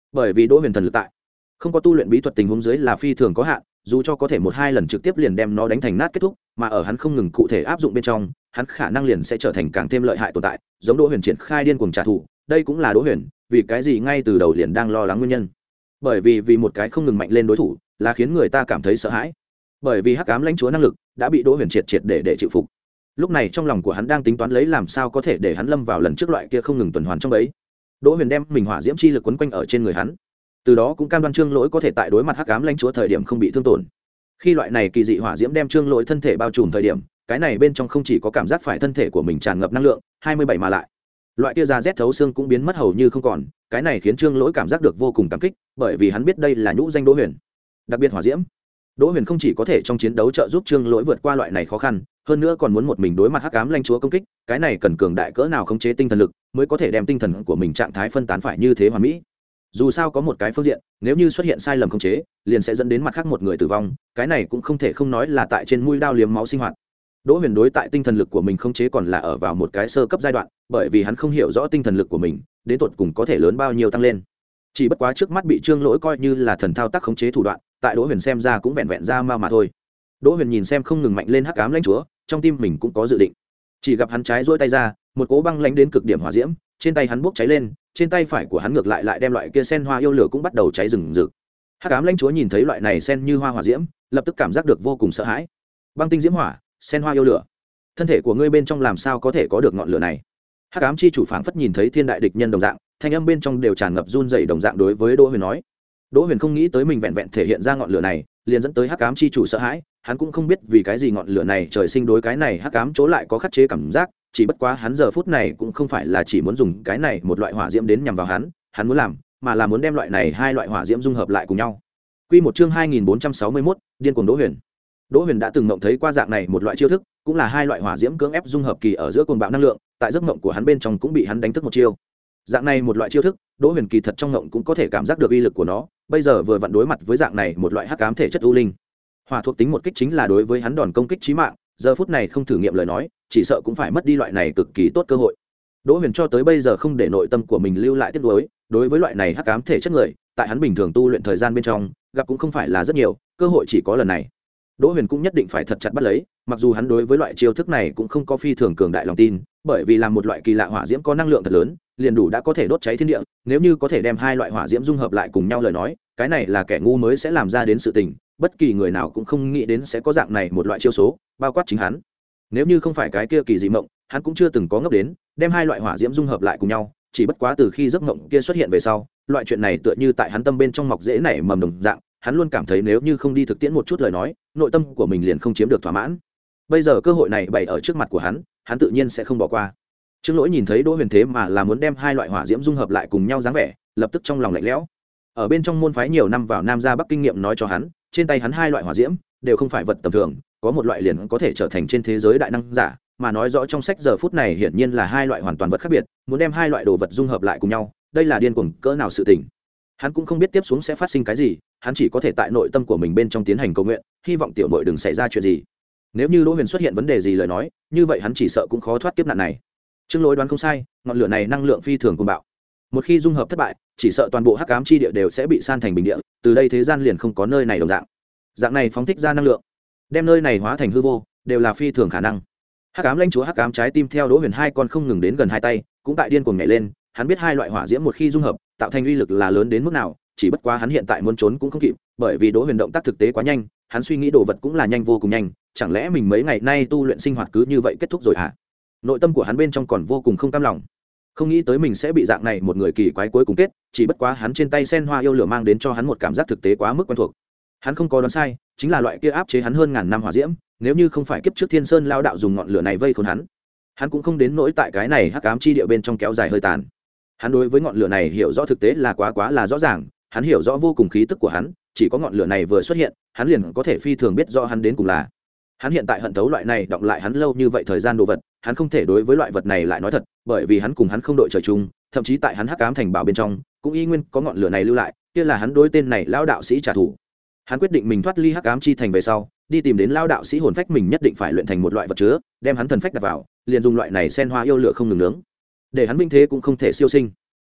bởi vì đỗ huyền thần lực tại không có tu luyện bí thuật tình huống dưới là phi thường có hạn, dù cho có thể một hai lần trực tiếp liền đem nó đánh thành nát kết thúc, mà ở hắn không ngừng cụ thể áp dụng bên trong, hắn khả năng liền sẽ trở thành càng thêm lợi hại tồn tại, giống Đỗ Huyền triển khai điên cuồng trả thù. Đây cũng là Đỗ Huyền vì cái gì ngay từ đầu liền đang lo lắng nguyên nhân, bởi vì vì một cái không ngừng mạnh lên đối thủ là khiến người ta cảm thấy sợ hãi, bởi vì hắc ám lãnh chúa năng lực đã bị Đỗ Huyền triệt triệt để để chịu phục. Lúc này trong lòng của hắn đang tính toán lấy làm sao có thể để hắn lâm vào lần trước loại kia không ngừng tuần hoàn trong ấy. Đỗ Huyền đem mình hỏa diễm chi lực quấn quanh ở trên người hắn, từ đó cũng cam đoan Trương Lỗi có thể tại đối mặt hắc ám lãnh chúa thời điểm không bị thương tổn. Khi loại này kỳ dị hỏa diễm đem Trương Lỗi thân thể bao trùm thời điểm, cái này bên trong không chỉ có cảm giác phải thân thể của mình tràn ngập năng lượng hai mươi bảy mà lại loại kia da rét thấu xương cũng biến mất hầu như không còn. Cái này khiến Trương Lỗi cảm giác được vô cùng cảm kích, bởi vì hắn biết đây là nhũ danh Đỗ Huyền. Đặc biệt hỏa diễm, Đỗ Huyền không chỉ có thể trong chiến đấu trợ giúp Trương Lỗi vượt qua loại này khó khăn, hơn nữa còn muốn một mình đối mặt hắc ám lãnh chúa công kích. Cái này cần cường đại cỡ nào khống chế tinh thần lực mới có thể đem tinh thần của mình trạng thái phân tán phải như thế hoàn mỹ. Dù sao có một cái phương diện, nếu như xuất hiện sai lầm khống chế, liền sẽ dẫn đến mặt khác một người tử vong. Cái này cũng không thể không nói là tại trên mũi đao liếm máu sinh hoạt. Đỗ Huyền đối tại tinh thần lực của mình khống chế còn là ở vào một cái sơ cấp giai đoạn, bởi vì hắn không hiểu rõ tinh thần lực của mình đến tột cùng có thể lớn bao nhiêu tăng lên. Chỉ bất quá trước mắt bị Trương Lỗi coi như là thần thao tác khống chế thủ đoạn, tại Đỗ Huyền xem ra cũng vẹn vẹn ra ma mà thôi. Đỗ Huyền nhìn xem không ngừng mạnh lên hắc ám lãnh chúa, trong tim mình cũng có dự định. Chỉ gặp hắn trái duỗi tay ra, một cỗ băng lãnh đến cực điểm hỏa diễm, trên tay hắn bốc cháy lên, trên tay phải của hắn ngược lại lại đem loại kia sen hoa yêu lửa cũng bắt đầu cháy rừng rực. Hắc ám lãnh chúa nhìn thấy loại này sen như hoa hỏa diễm, lập tức cảm giác được vô cùng sợ hãi. Băng tinh diễm hỏa, sen hoa yêu lửa, thân thể của ngươi bên trong làm sao có thể có được ngọn lửa này? Hắc ám chi chủ phảng phất nhìn thấy thiên đại địch nhân đồng dạng, thanh âm bên trong đều tràn ngập run rẩy đồng dạng đối với Đỗ Huyền nói. Đỗ Huyền không nghĩ tới mình vẹn vẹn thể hiện ra ngọn lửa này, liền dẫn tới hắc ám chi chủ sợ hãi. Hắn cũng không biết vì cái gì ngọn lửa này trời sinh đối cái này hắc ám chỗ lại có khắc chế cảm giác, chỉ bất quá hắn giờ phút này cũng không phải là chỉ muốn dùng cái này một loại hỏa diễm đến nhằm vào hắn, hắn muốn làm, mà là muốn đem loại này hai loại hỏa diễm dung hợp lại cùng nhau. Quy một chương hai nghìn bốn trăm sáu mươi mốt, điên cuồng Đỗ Huyền. Đỗ Huyền đã từng mộng thấy qua dạng này một loại chiêu thức, cũng là hai loại hỏa diễm cưỡng ép dung hợp kỳ ở giữa cuồng bạo năng lượng, tại giấc mộng của hắn bên trong cũng bị hắn đánh thức một chiêu. Dạng này một loại chiêu thức, Đỗ Huyền kỳ thật trong mộng cũng có thể cảm giác được uy lực của nó, bây giờ vừa vặn đối mặt với dạng này một loại hắc ám thể chất u linh. Hỏa thuộc tính một kích chính là đối với hắn đòn công kích chí mạng, giờ phút này không thử nghiệm lời nói, chỉ sợ cũng phải mất đi loại này cực kỳ tốt cơ hội. Đỗ Huyền cho tới bây giờ không để nội tâm của mình lưu lại tiếc nuối, đối với loại này hắc ám thể chất người, tại hắn bình thường tu luyện thời gian bên trong, gặp cũng không phải là rất nhiều, cơ hội chỉ có lần này. Đỗ Huyền cũng nhất định phải thật chặt bắt lấy, mặc dù hắn đối với loại chiêu thức này cũng không có phi thường cường đại lòng tin, bởi vì là một loại kỳ lạ hỏa diễm có năng lượng thật lớn, liền đủ đã có thể đốt cháy thiên địa, nếu như có thể đem hai loại hỏa diễm dung hợp lại cùng nhau lời nói, cái này là kẻ ngu mới sẽ làm ra đến sự tình, bất kỳ người nào cũng không nghĩ đến sẽ có dạng này một loại chiêu số, bao quát chính hắn. Nếu như không phải cái kia kỳ dị mộng, hắn cũng chưa từng có ngốc đến đem hai loại hỏa diễm dung hợp lại cùng nhau, chỉ bất quá từ khi giấc mộng kia xuất hiện về sau, loại chuyện này tựa như tại hắn tâm bên trong mọc rễ nảy mầm đồng dạng, hắn luôn cảm thấy nếu như không đi thực tiễn một chút lời nói, nội tâm của mình liền không chiếm được thỏa mãn. Bây giờ cơ hội này bày ở trước mặt của hắn, hắn tự nhiên sẽ không bỏ qua. Trương Lỗi nhìn thấy Đỗ Huyền thế mà là muốn đem hai loại hỏa diễm dung hợp lại cùng nhau dáng vẻ, lập tức trong lòng lạnh lẽo. Ở bên trong môn phái nhiều năm vào Nam ra Bắc kinh nghiệm nói cho hắn, trên tay hắn hai loại hỏa diễm đều không phải vật tầm thường, có một loại liền có thể trở thành trên thế giới đại năng giả, mà nói rõ trong sách giờ phút này hiển nhiên là hai loại hoàn toàn vật khác biệt, muốn đem hai loại đồ vật dung hợp lại cùng nhau, đây là điên cuồng cỡ nào sự tình. Hắn cũng không biết tiếp xuống sẽ phát sinh cái gì, hắn chỉ có thể tại nội tâm của mình bên trong tiến hành cầu nguyện, hy vọng tiểu muội đừng xảy ra chuyện gì. Nếu như Đỗ Huyền xuất hiện vấn đề gì lời nói, như vậy hắn chỉ sợ cũng khó thoát kiếp nạn này. Trương Lỗi đoán không sai, ngọn lửa này năng lượng phi thường cuồng bạo. Một khi dung hợp thất bại, chỉ sợ toàn bộ hắc ám chi địa đều sẽ bị san thành bình địa, từ đây thế gian liền không có nơi này đồng dạng. Dạng này phóng thích ra năng lượng, đem nơi này hóa thành hư vô, đều là phi thường khả năng. Hắc ám lãnh chúa hắc ám trái tim theo Đỗ Huyền hai con không ngừng đến gần hai tay, cũng tại điên cuồng nhảy lên, hắn biết hai loại hỏa diễm một khi dung hợp, tạo thành uy lực là lớn đến mức nào, chỉ bất quá hắn hiện tại muốn trốn cũng không kịp, bởi vì Đỗ Huyền động tác thực tế quá nhanh, hắn suy nghĩ đồ vật cũng là nhanh vô cùng nhanh, chẳng lẽ mình mấy ngày nay tu luyện sinh hoạt cứ như vậy kết thúc rồi hả? Nội tâm của hắn bên trong còn vô cùng không cam lòng, không nghĩ tới mình sẽ bị dạng này một người kỳ quái cuối cùng kết, chỉ bất quá hắn trên tay sen hoa yêu lửa mang đến cho hắn một cảm giác thực tế quá mức quen thuộc. Hắn không có đoán sai, chính là loại kia áp chế hắn hơn ngàn năm hỏa diễm, nếu như không phải kiếp trước Thiên Sơn lao đạo dùng ngọn lửa này vây khốn hắn, hắn cũng không đến nỗi tại cái này hắc ám chi địa bên trong kéo dài hơi tàn. Hắn đối với ngọn lửa này hiểu rõ thực tế là quá quá là rõ ràng, hắn hiểu rõ vô cùng khí tức của hắn, chỉ có ngọn lửa này vừa xuất hiện, hắn liền có thể phi thường biết rõ hắn đến cùng là. Hắn hiện tại hận thấu loại này đọng lại hắn lâu như vậy thời gian đồ vật, hắn không thể đối với loại vật này lại nói thật, bởi vì hắn cùng hắn không đội trời chung, thậm chí tại hắn hắc ám thành bảo bên trong, cũng y nguyên có ngọn lửa này lưu lại, kia là hắn đối tên này lão đạo sĩ trả thù. Hắn quyết định mình thoát ly hắc ám chi thành về sau, đi tìm đến lão đạo sĩ hồn phách mình nhất định phải luyện thành một loại vật chứa, đem hắn thần phách đặt vào, liền dùng loại này sen hoa yêu lửa không ngừng nướng, để hắn vinh thế cũng không thể siêu sinh.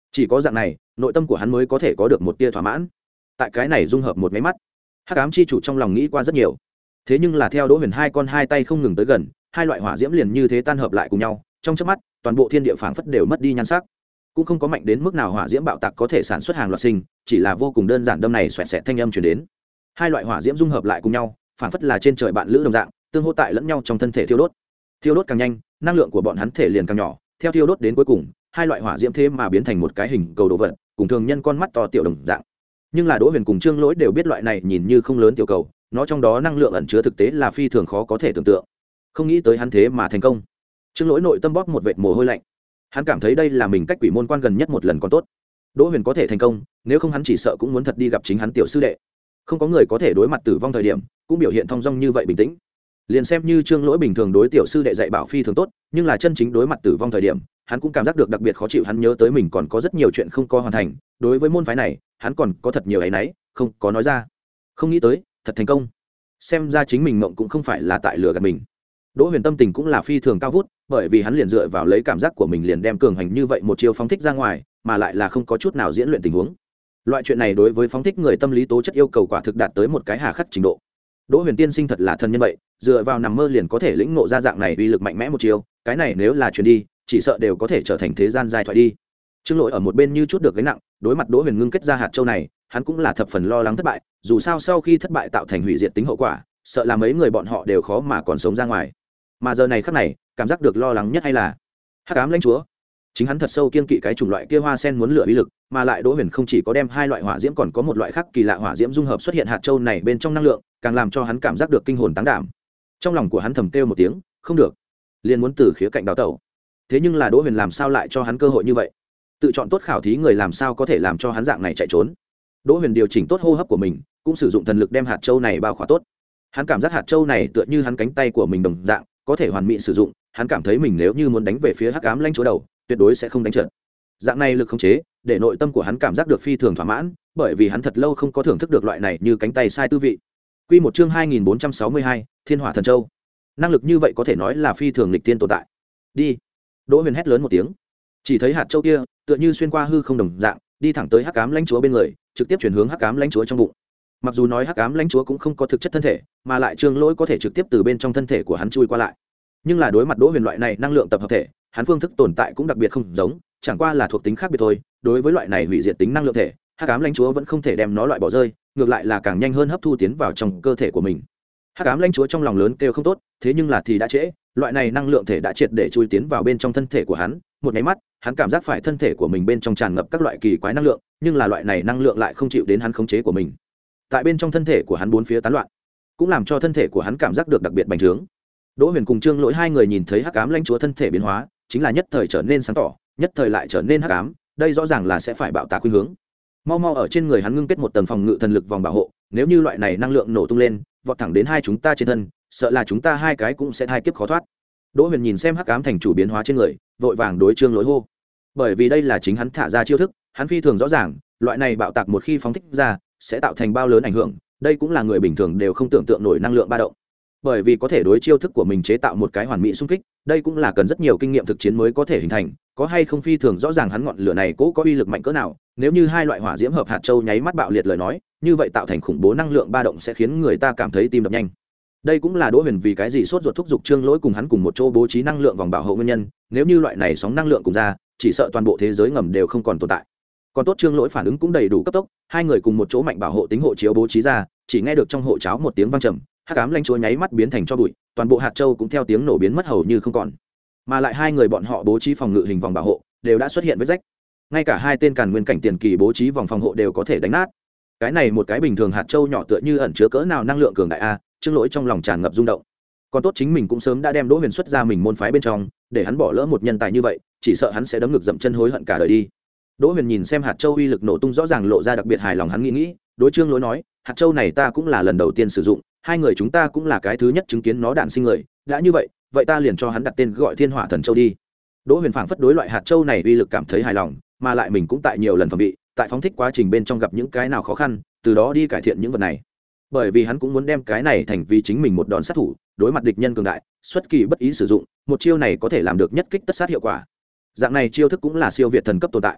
chỉ có dạng này nội tâm của hắn mới có thể có được một tia thỏa mãn. Tại cái này dung hợp một máy mắt, hắc ám chi chủ trong lòng nghĩ qua rất nhiều. Thế nhưng là theo Đỗ Huyền hai con hai tay không ngừng tới gần, hai loại hỏa diễm liền như thế tan hợp lại cùng nhau, trong chớp mắt toàn bộ thiên địa phảng phất đều mất đi nhan sắc. Cũng không có mạnh đến mức nào hỏa diễm bạo tạc có thể sản xuất hàng loạt sinh, chỉ là vô cùng đơn giản đâm này xoẹt xẹt thanh âm truyền đến. Hai loại hỏa diễm dung hợp lại cùng nhau, phảng phất là trên trời bạn lữ đồng dạng, tương hỗ tại lẫn nhau trong thân thể thiêu đốt. Thiêu đốt càng nhanh, năng lượng của bọn hắn thể liền càng nhỏ, theo thiêu đốt đến cuối cùng, hai loại hỏa diễm thế mà biến thành một cái hình cầu đồ vật, cùng thường nhân con mắt to tiểu đồng dạng. Nhưng là Đỗ Huyền cùng Trương Lỗi đều biết loại này nhìn như không lớn tiểu cầu, nó trong đó năng lượng ẩn chứa thực tế là phi thường khó có thể tưởng tượng. Không nghĩ tới hắn thế mà thành công. Trương Lỗi nội tâm bóp một vệt mồ hôi lạnh. Hắn cảm thấy đây là mình cách quỷ môn quan gần nhất một lần còn tốt. Đỗ Huyền có thể thành công, nếu không hắn chỉ sợ cũng muốn thật đi gặp chính hắn tiểu sư đệ. Không có người có thể đối mặt tử vong thời điểm cũng biểu hiện thong dong như vậy bình tĩnh. Liền xem như Trương Lỗi bình thường đối tiểu sư đệ dạy bảo phi thường tốt, nhưng là chân chính đối mặt tử vong thời điểm, hắn cũng cảm giác được đặc biệt khó chịu. Hắn nhớ tới mình còn có rất nhiều chuyện không có hoàn thành, đối với môn phái này hắn còn có thật nhiều áy náy không có nói ra. Không nghĩ tới thật thành công, xem ra chính mình mộng cũng không phải là tại lừa gạt mình. Đỗ Huyền tâm tình cũng là phi thường cao vút, bởi vì hắn liền dựa vào lấy cảm giác của mình liền đem cường hành như vậy một chiêu phóng thích ra ngoài, mà lại là không có chút nào diễn luyện tình huống. Loại chuyện này đối với phóng thích người tâm lý tố chất yêu cầu quả thực đạt tới một cái hà khắc trình độ. Đỗ Huyền tiên sinh thật là thần nhân vậy, dựa vào nằm mơ liền có thể lĩnh ngộ ra dạng này uy lực mạnh mẽ một chiêu, cái này nếu là truyền đi, chỉ sợ đều có thể trở thành thế gian giai thoại đi. Trương Lỗi ở một bên như chút được gánh nặng, đối mặt Đỗ Huyền ngưng kết ra hạt châu này, hắn cũng là thập phần lo lắng thất bại, dù sao sau khi thất bại tạo thành hủy diệt tính hậu quả, sợ là mấy người bọn họ đều khó mà còn sống ra ngoài. Mà giờ này khắc này, cảm giác được lo lắng nhất hay là hắc ám lãnh chúa. Chính hắn thật sâu kiên kỵ cái chủng loại kia hoa sen muốn lửa uy lực, mà lại Đỗ Huyền không chỉ có đem hai loại hỏa diễm còn có một loại khác kỳ lạ hỏa diễm dung hợp xuất hiện hạt châu này bên trong năng lượng, càng làm cho hắn cảm giác được kinh hồn táng đảm. Trong lòng của hắn thầm kêu một tiếng, không được, liền muốn từ khía cạnh đào tẩu. Thế nhưng là Đỗ Huyền làm sao lại cho hắn cơ hội như vậy? Tự chọn tốt khảo thí người làm sao có thể làm cho hắn dạng này chạy trốn? Đỗ Huyền điều chỉnh tốt hô hấp của mình, cũng sử dụng thần lực đem hạt châu này bao khỏa tốt. Hắn cảm giác hạt châu này tựa như hắn cánh tay của mình đồng dạng, có thể hoàn mỹ sử dụng. Hắn cảm thấy mình nếu như muốn đánh về phía hắc ám lãnh chúa đầu, tuyệt đối sẽ không đánh trượt. Dạng này lực khống chế, để nội tâm của hắn cảm giác được phi thường thỏa mãn, bởi vì hắn thật lâu không có thưởng thức được loại này như cánh tay sai tư vị. Quy một chương hai nghìn bốn trăm sáu mươi hai, Thiên Hỏa Thần Châu. Năng lực như vậy có thể nói là phi thường nghịch tiên tồn tại. Đi. Đỗ Huyền hét lớn một tiếng. Chỉ thấy hạt châu kia, tựa như xuyên qua hư không đồng dạng, đi thẳng tới hắc ám lãnh chúa bên người, trực tiếp chuyển hướng hắc ám lãnh chúa trong bụng. Mặc dù nói hắc ám lãnh chúa cũng không có thực chất thân thể, mà lại Trương Lỗi có thể trực tiếp từ bên trong thân thể của hắn chui qua lại. Nhưng là đối mặt Đỗ Huyền loại này năng lượng tập hợp thể, hắn phương thức tồn tại cũng đặc biệt không giống, chẳng qua là thuộc tính khác biệt thôi. Đối với loại này hủy diệt tính năng lượng thể, hắc ám lãnh chúa vẫn không thể đem nó loại bỏ rơi, ngược lại là càng nhanh hơn hấp thu tiến vào trong cơ thể của mình. Hắc ám lãnh chúa trong lòng lớn kêu không tốt, thế nhưng là thì đã trễ, loại này năng lượng thể đã triệt để chui tiến vào bên trong thân thể của hắn. Một cái mắt, hắn cảm giác phải thân thể của mình bên trong tràn ngập các loại kỳ quái năng lượng, nhưng là loại này năng lượng lại không chịu đến hắn khống chế của mình. Tại bên trong thân thể của hắn bốn phía tán loạn, cũng làm cho thân thể của hắn cảm giác được đặc biệt bành trướng. Đỗ Huyền cùng Trương Lỗi hai người nhìn thấy hắc ám lãnh chúa thân thể biến hóa, chính là nhất thời trở nên sáng tỏ, nhất thời lại trở nên hắc ám, đây rõ ràng là sẽ phải bạo tạc khuynh hướng. Mau mau ở trên người hắn ngưng kết một tầng phòng ngự thần lực vòng bảo hộ, nếu như loại này năng lượng nổ tung lên, vọt thẳng đến hai chúng ta trên thân, sợ là chúng ta hai cái cũng sẽ thai kiếp khó thoát. Đỗ Huyền nhìn xem hắc ám thành chủ biến hóa trên người, vội vàng đối Trương Lỗi hô. Bởi vì đây là chính hắn thả ra chiêu thức, hắn phi thường rõ ràng, loại này bạo tạc một khi phóng thích ra, sẽ tạo thành bao lớn ảnh hưởng, đây cũng là người bình thường đều không tưởng tượng nổi năng lượng ba động. Bởi vì có thể đối chiêu thức của mình chế tạo một cái hoàn mỹ xung kích, đây cũng là cần rất nhiều kinh nghiệm thực chiến mới có thể hình thành, có hay không phi thường rõ ràng hắn ngọn lửa này cố có uy lực mạnh cỡ nào, nếu như hai loại hỏa diễm hợp hạt châu nháy mắt bạo liệt lời nói, như vậy tạo thành khủng bố năng lượng ba động sẽ khiến người ta cảm thấy tim đập nhanh. Đây cũng là Đỗ Huyền vì cái gì sốt ruột thúc giục Trương Lỗi cùng hắn cùng một chỗ bố trí năng lượng vòng bảo hộ nguyên nhân, nếu như loại này sóng năng lượng cùng ra, chỉ sợ toàn bộ thế giới ngầm đều không còn tồn tại. Còn tốt Trương Lỗi phản ứng cũng đầy đủ cấp tốc, hai người cùng một chỗ mạnh bảo hộ tính hộ chiếu bố trí ra, chỉ nghe được trong hộ cháo một tiếng vang trầm, hắc ám lãnh chúa nháy mắt biến thành cho bụi, toàn bộ hạt châu cũng theo tiếng nổ biến mất hầu như không còn. Mà lại hai người bọn họ bố trí phòng ngự hình vòng bảo hộ đều đã xuất hiện vết rách, ngay cả hai tên càn nguyên cảnh tiền kỳ bố trí vòng phòng hộ đều có thể đánh nát. Cái này một cái bình thường hạt châu nhỏ tựa như ẩn chứa cỡ nào năng lượng cường đại a, Trương Lỗi trong lòng tràn ngập rung động. Còn tốt chính mình cũng sớm đã đem Đỗ Huyền xuất ra mình môn phái bên trong, để hắn bỏ lỡ một nhân tài như vậy, chỉ sợ hắn sẽ đấm ngực dậm chân hối hận cả đời đi. Đỗ Huyền nhìn xem hạt châu uy lực nổ tung rõ ràng lộ ra đặc biệt hài lòng, hắn nghĩ nghĩ, đối Trương Lỗi nói, hạt châu này ta cũng là lần đầu tiên sử dụng, hai người chúng ta cũng là cái thứ nhất chứng kiến nó đản sinh người, đã như vậy, vậy ta liền cho hắn đặt tên gọi Thiên Hỏa Thần Châu đi. Đỗ Huyền phảng phất đối loại hạt châu này uy lực cảm thấy hài lòng, mà lại mình cũng tại nhiều lần phẩm vị, tại phóng thích quá trình bên trong gặp những cái nào khó khăn, từ đó đi cải thiện những vật này. Bởi vì hắn cũng muốn đem cái này thành vì chính mình một đòn sát thủ, đối mặt địch nhân cường đại, xuất kỳ bất ý sử dụng, một chiêu này có thể làm được nhất kích tất sát hiệu quả. Dạng này chiêu thức cũng là siêu việt thần cấp tồn tại.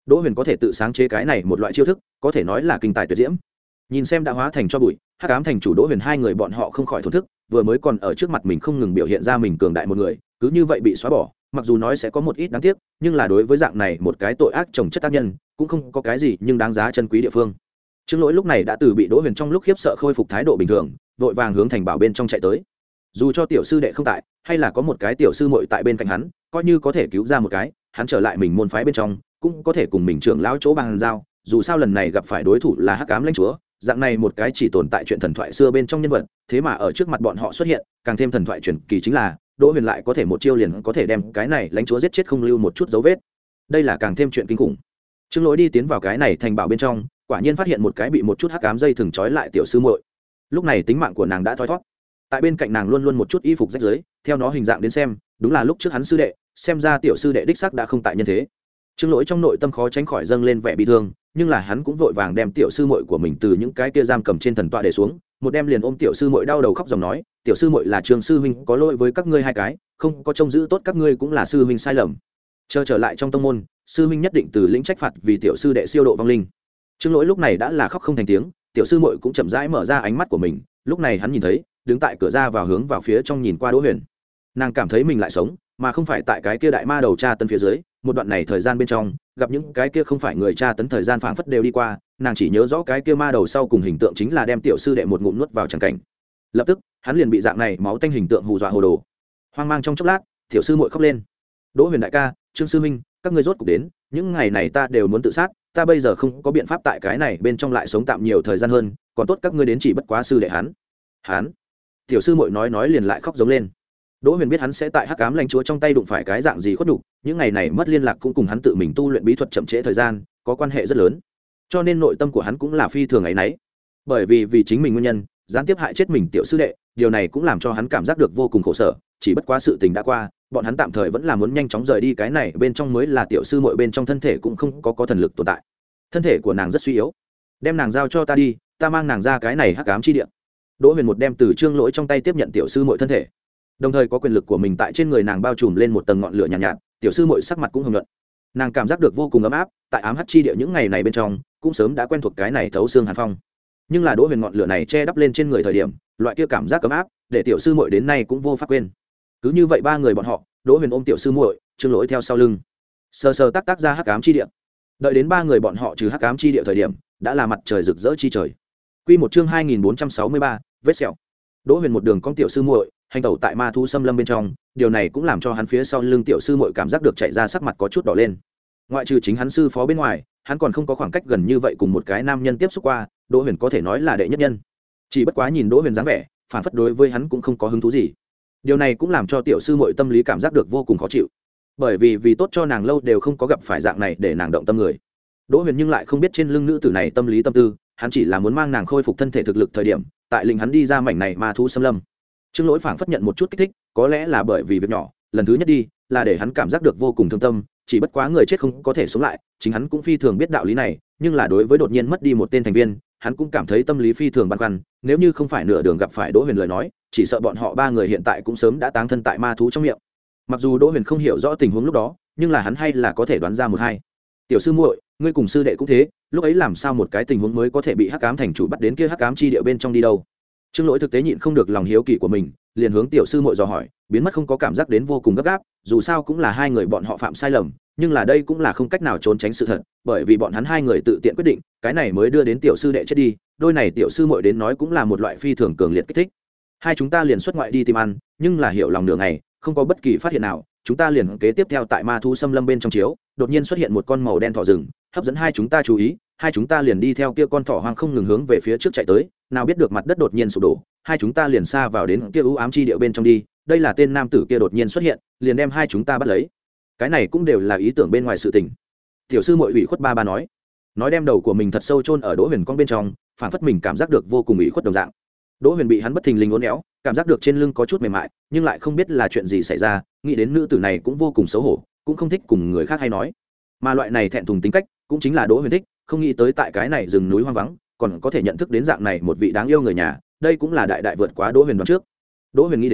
Đỗ Huyền có thể tự sáng chế cái này một loại chiêu thức, có thể nói là kinh tài tuyệt diễm. Nhìn xem đã hóa thành cho bụi, Hắc Ám thành chủ Đỗ Huyền hai người bọn họ không khỏi thổn thức, vừa mới còn ở trước mặt mình không ngừng biểu hiện ra mình cường đại một người, cứ như vậy bị xóa bỏ, mặc dù nói sẽ có một ít đáng tiếc, nhưng là đối với dạng này một cái tội ác chồng chất tác nhân, cũng không có cái gì nhưng đáng giá chân quý địa phương. Trương Lỗi lúc này đã từ bị Đỗ Huyền trong lúc khiếp sợ khôi phục thái độ bình thường, vội vàng hướng thành bảo bên trong chạy tới. Dù cho tiểu sư đệ không tại, hay là có một cái tiểu sư muội tại bên cạnh hắn, coi như có thể cứu ra một cái, hắn trở lại mình môn phái bên trong, cũng có thể cùng mình trưởng lão chỗ bằng giao, dù sao lần này gặp phải đối thủ là Hắc Ám lãnh chúa, dạng này một cái chỉ tồn tại chuyện thần thoại xưa bên trong nhân vật, thế mà ở trước mặt bọn họ xuất hiện, càng thêm thần thoại truyền kỳ chính là Đỗ Huyền lại có thể một chiêu liền có thể đem cái này lãnh chúa giết chết không lưu một chút dấu vết. Đây là càng thêm chuyện kinh khủng. Trương Lỗi đi tiến vào cái này thành bảo bên trong, quả nhiên phát hiện một cái bị một chút hắc ám dây thừng trói lại tiểu sư muội. Lúc này tính mạng của nàng đã thoi thoát. Tại bên cạnh nàng luôn luôn một chút y phục rách rưới, theo nó hình dạng đến xem, đúng là lúc trước hắn sư đệ, xem ra tiểu sư đệ đích xác đã không tại nhân thế. Trương Lỗi trong nội tâm khó tránh khỏi dâng lên vẻ bi thương, nhưng là hắn cũng vội vàng đem tiểu sư muội của mình từ những cái kia giam cầm trên thần tọa để xuống, một đem liền ôm tiểu sư muội đau đầu khóc dòng nói, tiểu sư muội là Trương sư huynh có lỗi với các ngươi hai cái, không có trông giữ tốt các ngươi cũng là sư huynh sai lầm. Chờ trở lại trong tông môn, sư huynh nhất định từ lĩnh trách phạt vì tiểu sư đệ siêu độ vong linh. Trương Lỗi lúc này đã là khóc không thành tiếng, tiểu sư muội cũng chậm rãi mở ra ánh mắt của mình, lúc này hắn nhìn thấy, đứng tại cửa ra vào hướng vào phía trong nhìn qua Đỗ Huyền. Nàng cảm thấy mình lại sống, mà không phải tại cái kia đại ma đầu tra tấn phía dưới, một đoạn này thời gian bên trong, gặp những cái kia không phải người tra tấn thời gian phảng phất đều đi qua, nàng chỉ nhớ rõ cái kia ma đầu sau cùng hình tượng chính là đem tiểu sư đệ một ngụm nuốt vào chẳng cảnh. Lập tức, hắn liền bị dạng này máu tanh hình tượng hù dọa hồ đồ. Hoang mang trong chốc lát, tiểu sư muội khóc lên. Đỗ Huyền đại ca, Trương sư huynh, các ngươi rốt cuộc đến, những ngày này ta đều muốn tự sát, ta bây giờ không có biện pháp tại cái này bên trong lại sống tạm nhiều thời gian hơn, còn tốt các ngươi đến chỉ bất quá sư đệ hắn. Hắn. Tiểu sư muội nói nói liền lại khóc giống lên. Đỗ Huyền biết hắn sẽ tại Hắc Ám lãnh chúa trong tay đụng phải cái dạng gì khuất nhục, những ngày này mất liên lạc cũng cùng hắn tự mình tu luyện bí thuật chậm trễ thời gian, có quan hệ rất lớn. Cho nên nội tâm của hắn cũng là phi thường ấy nấy. Bởi vì vì chính mình nguyên nhân, gián tiếp hại chết mình tiểu sư đệ, điều này cũng làm cho hắn cảm giác được vô cùng khổ sở, chỉ bất quá sự tình đã qua, bọn hắn tạm thời vẫn là muốn nhanh chóng rời đi cái này bên trong mới là tiểu sư muội bên trong thân thể cũng không có có thần lực tồn tại. Thân thể của nàng rất suy yếu. Đem nàng giao cho ta đi, ta mang nàng ra cái này Hắc Ám chi địa. Đỗ Huyền một đem từ Trương Lỗi trong tay tiếp nhận tiểu sư muội thân thể, đồng thời có quyền lực của mình tại trên người nàng bao trùm lên một tầng ngọn lửa nhàn nhạt, nhạt tiểu sư muội sắc mặt cũng hồng nhuận, nàng cảm giác được vô cùng ấm áp, tại ám hắc chi địa những ngày này bên trong cũng sớm đã quen thuộc cái này thấu xương hàn phong, nhưng là Đỗ Huyền ngọn lửa này che đắp lên trên người thời điểm, loại kia cảm giác ấm áp để tiểu sư muội đến nay cũng vô pháp quên. Cứ như vậy ba người bọn họ, Đỗ Huyền ôm tiểu sư muội, Trương Lỗi theo sau lưng, sờ sờ tác tác ra Hắc Ám chi địa. Đợi đến ba người bọn họ trừ Hắc Ám chi địa thời điểm, đã là mặt trời rực rỡ chi trời. Quy một chương hai nghìn bốn trăm sáu mươi ba, vết sẹo. Đỗ Huyền một đường con tiểu sư muội hành tẩu tại ma thú xâm lâm bên trong, điều này cũng làm cho hắn phía sau lưng tiểu sư muội cảm giác được chạy ra sắc mặt có chút đỏ lên. Ngoại trừ chính hắn sư phó bên ngoài, hắn còn không có khoảng cách gần như vậy cùng một cái nam nhân tiếp xúc qua, Đỗ Huyền có thể nói là đệ nhất nhân. Chỉ bất quá nhìn Đỗ Huyền dáng vẻ, phản phất đối với hắn cũng không có hứng thú gì. Điều này cũng làm cho tiểu sư muội tâm lý cảm giác được vô cùng khó chịu. Bởi vì vì tốt cho nàng lâu đều không có gặp phải dạng này để nàng động tâm người. Đỗ Huyền nhưng lại không biết trên lưng nữ tử này tâm lý tâm tư, hắn chỉ là muốn mang nàng khôi phục thân thể thực lực thời điểm, tại lĩnh hắn đi ra mảnh này ma thú xâm lâm. Trương Lỗi phảng phất nhận một chút kích thích, có lẽ là bởi vì việc nhỏ, lần thứ nhất đi, là để hắn cảm giác được vô cùng thương tâm, chỉ bất quá người chết không có thể sống lại, chính hắn cũng phi thường biết đạo lý này, nhưng là đối với đột nhiên mất đi một tên thành viên, hắn cũng cảm thấy tâm lý phi thường băn khoăn, nếu như không phải nửa đường gặp phải Đỗ Huyền lời nói, chỉ sợ bọn họ ba người hiện tại cũng sớm đã táng thân tại ma thú trong miệng. Mặc dù Đỗ Huyền không hiểu rõ tình huống lúc đó, nhưng là hắn hay là có thể đoán ra một hai. Tiểu sư muội, ngươi cùng sư đệ cũng thế, lúc ấy làm sao một cái tình huống mới có thể bị Hắc Ám thành chủ bắt đến kia Hắc Ám chi địa bên trong đi đâu? Trương Lỗi thực tế nhịn không được lòng hiếu kỳ của mình, liền hướng tiểu sư muội dò hỏi, biến mất không có cảm giác đến vô cùng gấp gáp, dù sao cũng là hai người bọn họ phạm sai lầm, nhưng là đây cũng là không cách nào trốn tránh sự thật, bởi vì bọn hắn hai người tự tiện quyết định, cái này mới đưa đến tiểu sư đệ chết đi, đôi này tiểu sư muội đến nói cũng là một loại phi thường cường liệt kích thích. Hai chúng ta liền xuất ngoại đi tìm ăn, nhưng là hiểu lòng nửa ngày, không có bất kỳ phát hiện nào, chúng ta liền kế tiếp theo tại ma thú xâm lâm bên trong chiếu, đột nhiên xuất hiện một con màu đen thỏ rừng, hấp dẫn hai chúng ta chú ý, hai chúng ta liền đi theo kia con thỏ hoang không ngừng hướng về phía trước chạy tới, nào biết được mặt đất đột nhiên sụp đổ, hai chúng ta liền xa vào đến kia u ám chi địa bên trong đi, đây là tên nam tử kia đột nhiên xuất hiện, liền đem hai chúng ta bắt lấy. Cái này cũng đều là ý tưởng bên ngoài sự tình. Tiểu sư muội ủy khuất ba ba nói, nói đem đầu của mình thật sâu chôn ở Đỗ Huyền con bên trong, phản phất mình cảm giác được vô cùng ủy khuất đồng dạng. Đỗ Huyền bị hắn bất thình lình uốn éo, cảm giác được trên lưng có chút mềm mại, nhưng lại không biết là chuyện gì xảy ra, nghĩ đến nữ tử này cũng vô cùng xấu hổ, cũng không thích cùng người khác hay nói. Mà loại này thẹn thùng tính cách, cũng chính là Đỗ Huyền thích, không nghĩ tới tại cái này rừng núi hoang vắng, còn có thể nhận thức đến dạng này một vị đáng yêu người nhà, đây cũng là đại đại vượt quá Đỗ Huyền đoán trước. Đỗ Huyền nghĩ đến,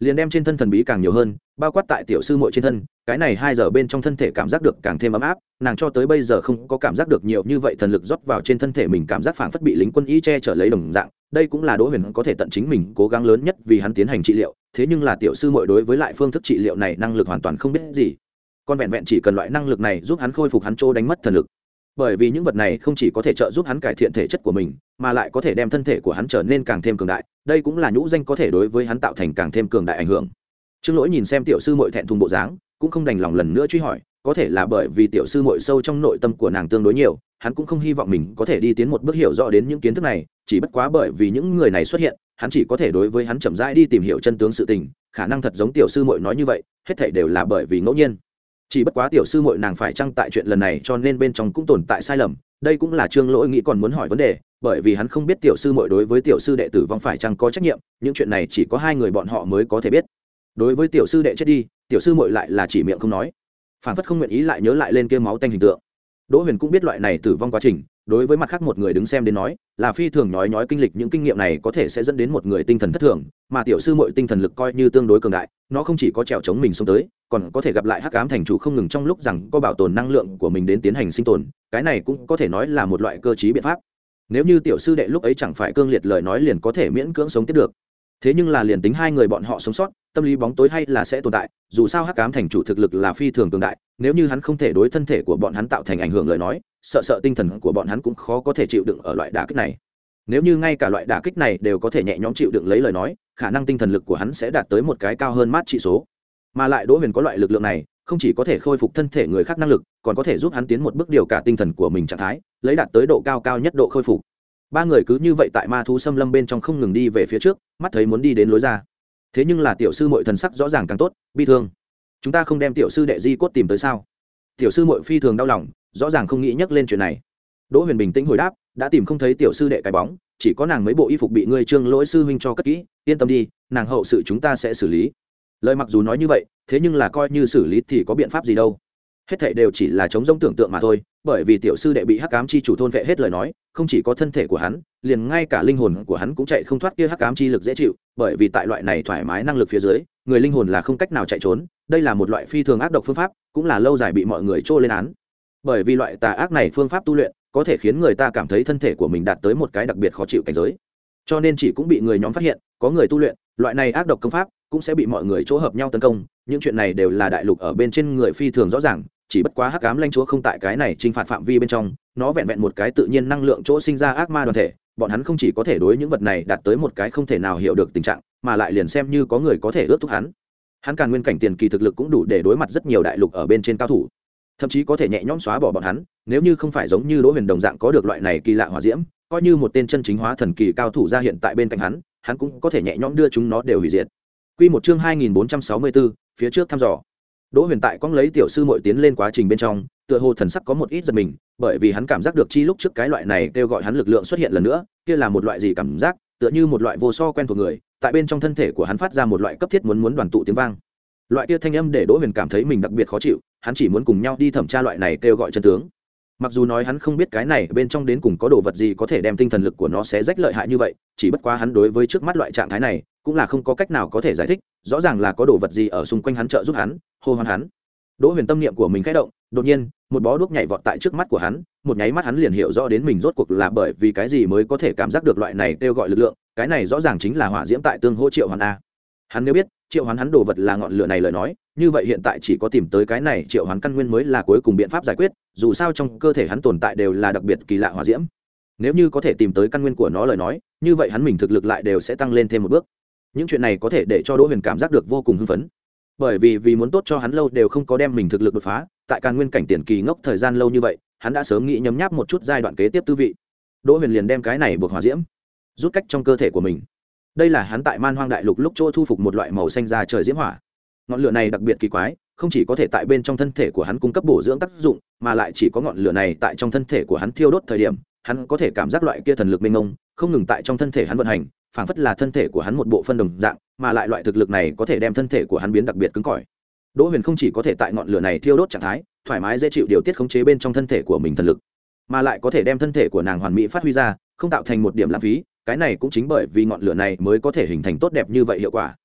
liền đem trên thân thần bí càng nhiều hơn, bao quát tại tiểu sư muội trên thân. Cái này hai giờ bên trong thân thể cảm giác được càng thêm ấm áp, nàng cho tới bây giờ không có cảm giác được nhiều như vậy thần lực rót vào trên thân thể mình, cảm giác phảng phất bị lính quân y che chở lấy đồng dạng. Đây cũng là Đỗ Huyền có thể tận chính mình cố gắng lớn nhất vì hắn tiến hành trị liệu, thế nhưng là tiểu sư muội đối với lại phương thức trị liệu này năng lực hoàn toàn không biết gì. Con vẹn vẹn chỉ cần loại năng lực này giúp hắn khôi phục hắn chỗ đánh mất thần lực. Bởi vì những vật này không chỉ có thể trợ giúp hắn cải thiện thể chất của mình, mà lại có thể đem thân thể của hắn trở nên càng thêm cường đại, đây cũng là nhũ danh có thể đối với hắn tạo thành càng thêm cường đại ảnh hưởng. Trương Lỗi nhìn xem tiểu sư muội thẹn thùng bộ dáng, cũng không đành lòng lần nữa truy hỏi, có thể là bởi vì tiểu sư muội sâu trong nội tâm của nàng tương đối nhiều, hắn cũng không hy vọng mình có thể đi tiến một bước hiểu rõ đến những kiến thức này, chỉ bất quá bởi vì những người này xuất hiện, hắn chỉ có thể đối với hắn chậm rãi đi tìm hiểu chân tướng sự tình, khả năng thật giống tiểu sư muội nói như vậy, hết thảy đều là bởi vì ngẫu nhiên. Chỉ bất quá tiểu sư muội nàng phải chăng tại chuyện lần này cho nên bên trong cũng tồn tại sai lầm, đây cũng là Trương Lỗi nghĩ còn muốn hỏi vấn đề, bởi vì hắn không biết tiểu sư muội đối với tiểu sư đệ tử vong phải chăng có trách nhiệm, những chuyện này chỉ có hai người bọn họ mới có thể biết. Đối với tiểu sư đệ chết đi, tiểu sư muội lại là chỉ miệng không nói, phản phất không nguyện ý lại nhớ lại lên kia máu tanh hình tượng. Đỗ Huyền cũng biết loại này tử vong quá trình, đối với mặt khác một người đứng xem đến nói, là phi thường nhói nhói kinh lịch, những kinh nghiệm này có thể sẽ dẫn đến một người tinh thần thất thường, mà tiểu sư muội tinh thần lực coi như tương đối cường đại, nó không chỉ có trèo chống mình xuống tới, còn có thể gặp lại hắc ám thành chủ không ngừng trong lúc rằng có bảo tồn năng lượng của mình đến tiến hành sinh tồn, cái này cũng có thể nói là một loại cơ trí biện pháp. Nếu như tiểu sư đệ lúc ấy chẳng phải cương liệt lời nói liền có thể miễn cưỡng sống tiếp được. Thế nhưng là liền tính hai người bọn họ sống sót, tâm lý bóng tối hay là sẽ tồn tại, dù sao hắc ám thành chủ thực lực là phi thường cường đại, nếu như hắn không thể đối thân thể của bọn hắn tạo thành ảnh hưởng lời nói, sợ sợ tinh thần của bọn hắn cũng khó có thể chịu đựng ở loại đả kích này. Nếu như ngay cả loại đả kích này đều có thể nhẹ nhõm chịu đựng lấy lời nói, khả năng tinh thần lực của hắn sẽ đạt tới một cái cao hơn mát trị số. Mà lại Đỗ Huyền có loại lực lượng này, không chỉ có thể khôi phục thân thể người khác năng lực, còn có thể giúp hắn tiến một bước điều cả tinh thần của mình trạng thái, lấy đạt tới độ cao cao nhất độ khôi phục. Ba người cứ như vậy tại ma thú xâm lâm bên trong không ngừng đi về phía trước, mắt thấy muốn đi đến lối ra. Thế nhưng là tiểu sư muội thần sắc rõ ràng càng tốt, bi thương. Chúng ta không đem tiểu sư đệ di cốt tìm tới sao? Tiểu sư muội phi thường đau lòng, rõ ràng không nghĩ nhắc lên chuyện này. Đỗ Huyền bình tĩnh hồi đáp, đã tìm không thấy tiểu sư đệ cái bóng, chỉ có nàng mấy bộ y phục bị ngươi Trương Lỗi sư huynh cho cất kỹ, yên tâm đi, nàng hậu sự chúng ta sẽ xử lý. Lời mặc dù nói như vậy, thế nhưng là coi như xử lý thì có biện pháp gì đâu? Hết thảy đều chỉ là chống rỗng tưởng tượng mà thôi, bởi vì tiểu sư đệ bị hắc ám chi chủ thôn vệ hết lời nói, không chỉ có thân thể của hắn, liền ngay cả linh hồn của hắn cũng chạy không thoát kia hắc ám chi lực dễ chịu, bởi vì tại loại này thoải mái năng lực phía dưới, người linh hồn là không cách nào chạy trốn, đây là một loại phi thường ác độc phương pháp, cũng là lâu dài bị mọi người trô lên án. Bởi vì loại tà ác này phương pháp tu luyện, có thể khiến người ta cảm thấy thân thể của mình đạt tới một cái đặc biệt khó chịu cảnh giới. Cho nên chỉ cũng bị người nhóm phát hiện, có người tu luyện, loại này ác độc công pháp cũng sẽ bị mọi người chỗ hợp nhau tấn công, những chuyện này đều là đại lục ở bên trên người phi thường rõ ràng, chỉ bất quá hắc ám lãnh chúa không tại cái này trinh phạt phạm vi bên trong, nó vẹn vẹn một cái tự nhiên năng lượng chỗ sinh ra ác ma đoàn thể, bọn hắn không chỉ có thể đối những vật này đạt tới một cái không thể nào hiểu được tình trạng, mà lại liền xem như có người có thể ước thúc hắn, hắn Càn Nguyên cảnh tiền kỳ thực lực cũng đủ để đối mặt rất nhiều đại lục ở bên trên cao thủ, thậm chí có thể nhẹ nhõm xóa bỏ bọn hắn, nếu như không phải giống như Đỗ Huyền đồng dạng có được loại này kỳ lạ hỏa diễm, coi như một tên chân chính hóa thần kỳ cao thủ ra hiện tại bên cạnh hắn, hắn cũng có thể nhẹ nhõm đưa chúng nó đều hủy diệt. Quy một chương hai nghìn bốn trăm sáu mươi tư, phía trước thăm dò. Đỗ Huyền tại cong lấy tiểu sư muội tiến lên quá trình bên trong, tựa hồ thần sắc có một ít giật mình, bởi vì hắn cảm giác được chi lúc trước cái loại này kêu gọi hắn lực lượng xuất hiện lần nữa, kia là một loại gì cảm giác, tựa như một loại vô so quen thuộc người, tại bên trong thân thể của hắn phát ra một loại cấp thiết muốn muốn đoàn tụ tiếng vang. Loại kia thanh âm để Đỗ Huyền cảm thấy mình đặc biệt khó chịu, hắn chỉ muốn cùng nhau đi thẩm tra loại này kêu gọi chân tướng. Mặc dù nói hắn không biết cái này bên trong đến cùng có đồ vật gì có thể đem tinh thần lực của nó xé rách lợi hại như vậy, chỉ bất quá hắn đối với trước mắt loại trạng thái này cũng là không có cách nào có thể giải thích, rõ ràng là có đồ vật gì ở xung quanh hắn trợ giúp hắn, hô hoán hắn. Đỗ Huyền tâm niệm của mình khẽ động, đột nhiên, một bó đuốc nhảy vọt tại trước mắt của hắn, một nháy mắt hắn liền hiểu rõ đến mình rốt cuộc là bởi vì cái gì mới có thể cảm giác được loại này kêu gọi lực lượng, cái này rõ ràng chính là hỏa diễm tại tương hỗ Triệu Hoán a. Hắn nếu biết, Triệu Hoán hắn đồ vật là ngọn lửa này lời nói, như vậy hiện tại chỉ có tìm tới cái này Triệu Hoán căn nguyên mới là cuối cùng biện pháp giải quyết, dù sao trong cơ thể hắn tồn tại đều là đặc biệt kỳ lạ hỏa diễm. Nếu như có thể tìm tới căn nguyên của nó lời nói, như vậy hắn mình thực lực lại đều sẽ tăng lên thêm một bước. Những chuyện này có thể để cho Đỗ Huyền cảm giác được vô cùng hưng phấn. Bởi vì vì muốn tốt cho hắn lâu đều không có đem mình thực lực đột phá, tại Càn Nguyên cảnh tiền kỳ ngốc thời gian lâu như vậy, hắn đã sớm nghĩ nhấm nháp một chút giai đoạn kế tiếp tư vị. Đỗ Huyền liền đem cái này buộc hỏa diễm rút cách trong cơ thể của mình. Đây là hắn tại Man Hoang Đại Lục lúc chỗ thu phục một loại màu xanh da trời diễm hỏa. Ngọn lửa này đặc biệt kỳ quái, không chỉ có thể tại bên trong thân thể của hắn cung cấp bổ dưỡng tác dụng, mà lại chỉ có ngọn lửa này tại trong thân thể của hắn thiêu đốt thời điểm, hắn có thể cảm giác loại kia thần lực mênh mông, không ngừng tại trong thân thể hắn vận hành, phảng phất là thân thể của hắn một bộ phân đồng dạng, mà lại loại thực lực này có thể đem thân thể của hắn biến đặc biệt cứng cỏi. Đỗ Huyền không chỉ có thể tại ngọn lửa này thiêu đốt trạng thái, thoải mái dễ chịu điều tiết khống chế bên trong thân thể của mình thần lực, mà lại có thể đem thân thể của nàng hoàn mỹ phát huy ra, không tạo thành một điểm lãng phí, cái này cũng chính bởi vì ngọn lửa này mới có thể hình thành tốt đẹp như vậy hiệu quả.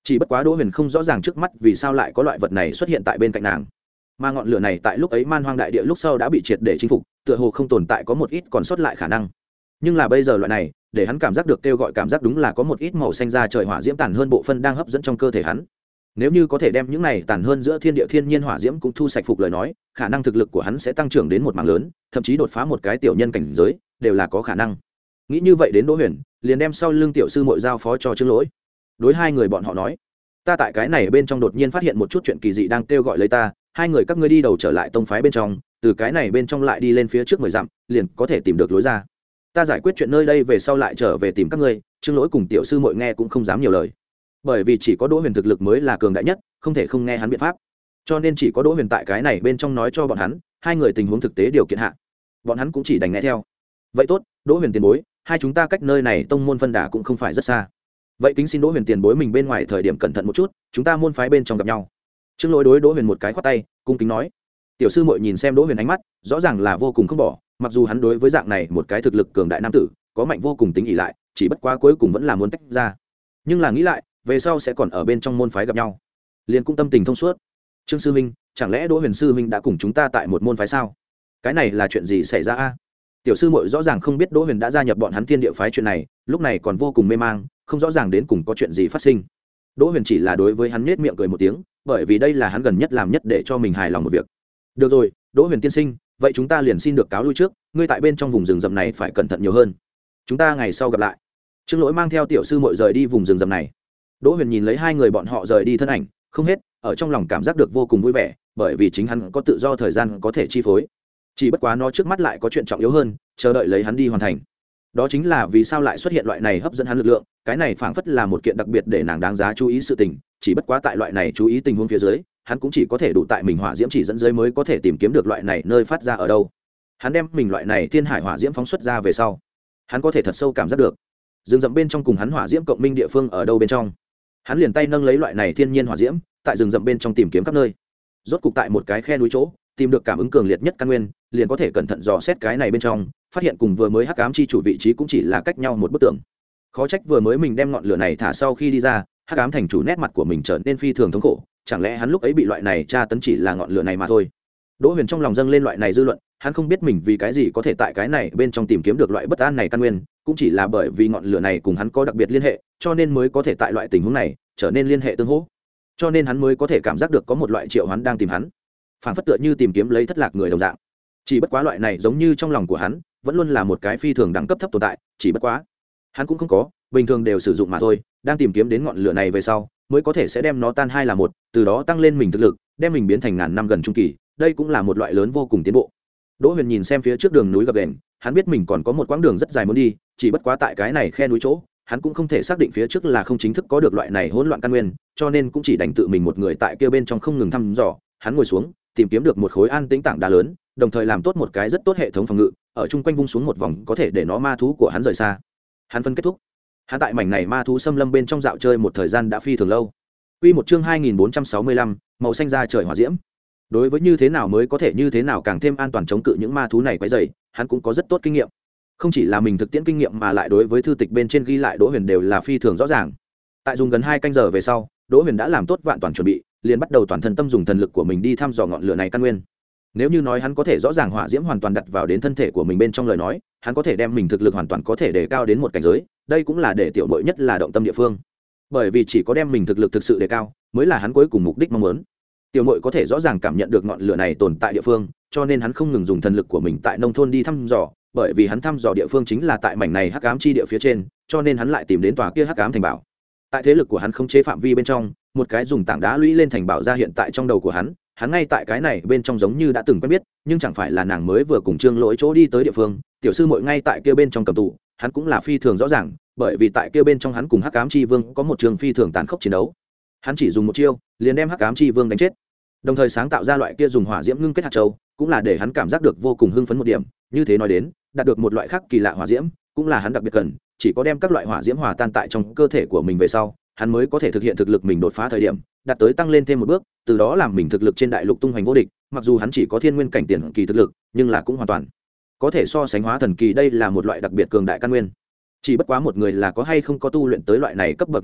chỉ bất quá Đỗ Huyền không rõ ràng trước mắt vì sao lại có loại vật này xuất hiện tại bên cạnh nàng, mà ngọn lửa này tại lúc ấy man hoang đại địa lúc sau đã bị triệt để chinh phục, tựa hồ không tồn tại có một ít còn sót lại khả năng. Nhưng là bây giờ loại này để hắn cảm giác được kêu gọi cảm giác đúng là có một ít màu xanh da trời hỏa diễm tàn hơn bộ phân đang hấp dẫn trong cơ thể hắn. Nếu như có thể đem những này tàn hơn giữa thiên địa thiên nhiên hỏa diễm cũng thu sạch phục lời nói, khả năng thực lực của hắn sẽ tăng trưởng đến một mảng lớn, thậm chí đột phá một cái tiểu nhân cảnh giới, đều là có khả năng. Nghĩ như vậy đến Đỗ Huyền, liền đem sau lưng tiểu sư muội giao phó cho Trương Lỗi. Đối hai người bọn họ nói, ta tại cái này bên trong đột nhiên phát hiện một chút chuyện kỳ dị đang kêu gọi lấy ta, hai người các ngươi đi đầu trở lại tông phái bên trong, từ cái này bên trong lại đi lên phía trước mười dặm, liền có thể tìm được lối ra. Ta giải quyết chuyện nơi đây về sau lại trở về tìm các ngươi. Trương Lỗi cùng tiểu sư muội nghe cũng không dám nhiều lời, bởi vì chỉ có Đỗ Huyền thực lực mới là cường đại nhất, không thể không nghe hắn biện pháp, cho nên chỉ có Đỗ Huyền tại cái này bên trong nói cho bọn hắn hai người tình huống thực tế điều kiện hạ, bọn hắn cũng chỉ đành nghe theo. Vậy tốt, Đỗ Huyền tiền bối, hai chúng ta cách nơi này tông môn phân đà cũng không phải rất xa, vậy kính xin Đỗ Huyền tiền bối mình bên ngoài thời điểm cẩn thận một chút, chúng ta môn phái bên trong gặp nhau. Trương Lỗi đối Đỗ Huyền một cái khoát tay, cung kính nói. Tiểu sư muội nhìn xem Đỗ Huyền ánh mắt rõ ràng là vô cùng không bỏ, mặc dù hắn đối với dạng này một cái thực lực cường đại nam tử có mạnh vô cùng tính ỷ lại, chỉ bất quá cuối cùng vẫn là muốn tách ra, nhưng là nghĩ lại về sau sẽ còn ở bên trong môn phái gặp nhau, liền cũng tâm tình thông suốt. Trương sư huynh, chẳng lẽ Đỗ Huyền sư huynh đã cùng chúng ta tại một môn phái sao? Cái này là chuyện gì xảy ra a? Tiểu sư muội rõ ràng không biết Đỗ Huyền đã gia nhập bọn hắn Thiên Địa phái chuyện này, lúc này còn vô cùng mê mang, không rõ ràng đến cùng có chuyện gì phát sinh. Đỗ Huyền chỉ là đối với hắn nhếch miệng cười một tiếng, bởi vì đây là hắn gần nhất làm nhất để cho mình hài lòng một việc. Được rồi, Đỗ Huyền tiên sinh, vậy chúng ta liền xin được cáo lui trước, ngươi tại bên trong vùng rừng rậm này phải cẩn thận nhiều hơn, chúng ta ngày sau gặp lại. Trương Lỗi mang theo tiểu sư muội rời đi vùng rừng rậm này. Đỗ Huyền nhìn lấy hai người bọn họ rời đi thân ảnh không hết, ở trong lòng cảm giác được vô cùng vui vẻ, bởi vì chính hắn có tự do thời gian có thể chi phối. Chỉ bất quá nó trước mắt lại có chuyện trọng yếu hơn chờ đợi lấy hắn đi hoàn thành, đó chính là vì sao lại xuất hiện loại này hấp dẫn hắn lực lượng. Cái này phảng phất là một kiện đặc biệt để nàng đáng giá chú ý sự tình, chỉ bất quá tại loại này chú ý tình huống phía dưới, hắn cũng chỉ có thể đủ tại mình hỏa diễm chỉ dẫn dưới mới có thể tìm kiếm được loại này nơi phát ra ở đâu. Hắn đem mình loại này thiên hải hỏa diễm phóng xuất ra về sau, hắn có thể thật sâu cảm giác được rừng rậm bên trong cùng hắn hỏa diễm cộng minh địa phương ở đâu bên trong. Hắn liền tay nâng lấy loại này thiên nhiên hỏa diễm, tại rừng rậm bên trong tìm kiếm khắp nơi, rốt cục tại một cái khe núi chỗ tìm được cảm ứng cường liệt nhất căn nguyên, liền có thể cẩn thận dò xét cái này bên trong, phát hiện cùng vừa mới hắc ám chi chủ vị trí cũng chỉ là cách nhau một bức tường. Khó trách vừa mới mình đem ngọn lửa này thả sau khi đi ra, hắc ám thành chủ nét mặt của mình trở nên phi thường thống khổ, chẳng lẽ hắn lúc ấy bị loại này tra tấn chỉ là ngọn lửa này mà thôi. Đỗ Huyền trong lòng dâng lên loại này dư luận, hắn không biết mình vì cái gì có thể tại cái này bên trong tìm kiếm được loại bất an này căn nguyên, cũng chỉ là bởi vì ngọn lửa này cùng hắn có đặc biệt liên hệ, cho nên mới có thể tại loại tình huống này trở nên liên hệ tương hỗ, cho nên hắn mới có thể cảm giác được có một loại triệu hoán đang tìm hắn, phảng phất tựa như tìm kiếm lấy thất lạc người đồng dạng. Chỉ bất quá loại này giống như trong lòng của hắn vẫn luôn là một cái phi thường đẳng cấp thấp tồn tại, chỉ bất quá hắn cũng không có, bình thường đều sử dụng mà thôi, đang tìm kiếm đến ngọn lửa này về sau mới có thể sẽ đem nó tan hai là một, từ đó tăng lên mình thực lực, đem mình biến thành ngàn năm gần trung kỳ, đây cũng là một loại lớn vô cùng tiến bộ. Đỗ Huyền nhìn xem phía trước đường núi gập ghềnh, hắn biết mình còn có một quãng đường rất dài muốn đi, chỉ bất quá tại cái này khe núi chỗ, hắn cũng không thể xác định phía trước là không chính thức có được loại này hỗn loạn căn nguyên, cho nên cũng chỉ đành tự mình một người tại kia bên trong không ngừng thăm dò. Hắn ngồi xuống, tìm kiếm được một khối an tĩnh tảng đá lớn, đồng thời làm tốt một cái rất tốt hệ thống phòng ngự, ở chung quanh vung xuống một vòng có thể để nó ma thú của hắn rời xa. Hắn phân kết thúc. Hắn tại mảnh này ma thú xâm lâm bên trong dạo chơi một thời gian đã phi thường lâu. Quy một chương hai nghìn bốn trăm sáu mươi lăm, màu xanh da trời hỏa diễm. Đối với như thế nào mới có thể như thế nào càng thêm an toàn chống cự những ma thú này quấy rầy, hắn cũng có rất tốt kinh nghiệm. Không chỉ là mình thực tiễn kinh nghiệm mà lại đối với thư tịch bên trên ghi lại Đỗ Huyền đều là phi thường rõ ràng. Tại dùng gần hai canh giờ về sau, Đỗ Huyền đã làm tốt vạn toàn chuẩn bị, liền bắt đầu toàn thân tâm dùng thần lực của mình đi thăm dò ngọn lửa này căn nguyên. Nếu như nói hắn có thể rõ ràng hỏa diễm hoàn toàn đặt vào đến thân thể của mình bên trong lời nói, hắn có thể đem mình thực lực hoàn toàn có thể đề cao đến một cảnh giới, đây cũng là để tiểu muội nhất là động tâm địa phương. Bởi vì chỉ có đem mình thực lực thực sự đề cao, mới là hắn cuối cùng mục đích mong muốn. Tiểu muội có thể rõ ràng cảm nhận được ngọn lửa này tồn tại địa phương, cho nên hắn không ngừng dùng thần lực của mình tại nông thôn đi thăm dò, bởi vì hắn thăm dò địa phương chính là tại mảnh này hắc ám chi địa phía trên, cho nên hắn lại tìm đến tòa kia hắc ám thành bảo. Tại thế lực của hắn không chế phạm vi bên trong, một cái dùng tảng đá lũy lên thành bảo ra hiện tại trong đầu của hắn, hắn ngay tại cái này bên trong giống như đã từng quen biết, nhưng chẳng phải là nàng mới vừa cùng Trương Lỗi chỗ đi tới địa phương, tiểu sư muội ngay tại kia bên trong cầm tù, hắn cũng là phi thường rõ ràng, bởi vì tại kia bên trong hắn cùng hắc ám chi vương có một trường phi thường tàn khốc chiến đấu. Hắn chỉ dùng một chiêu, liền đem hắc ám chi vương đánh chết. Đồng thời sáng tạo ra loại kia dùng hỏa diễm ngưng kết hạt châu, cũng là để hắn cảm giác được vô cùng hưng phấn một điểm, như thế nói đến, đạt được một loại khác kỳ lạ hỏa diễm, cũng là hắn đặc biệt cần, chỉ có đem các loại hỏa diễm hòa tan tại trong cơ thể của mình về sau, hắn mới có thể thực hiện thực lực mình đột phá thời điểm, đạt tới tăng lên thêm một bước, từ đó làm mình thực lực trên đại lục tung hoành vô địch, mặc dù hắn chỉ có thiên nguyên cảnh tiền kỳ thực lực, nhưng là cũng hoàn toàn có thể so sánh hóa thần kỳ, đây là một loại đặc biệt cường đại căn nguyên. Chỉ bất quá một người là có hay không có tu luyện tới loại này cấp bậc năng lực,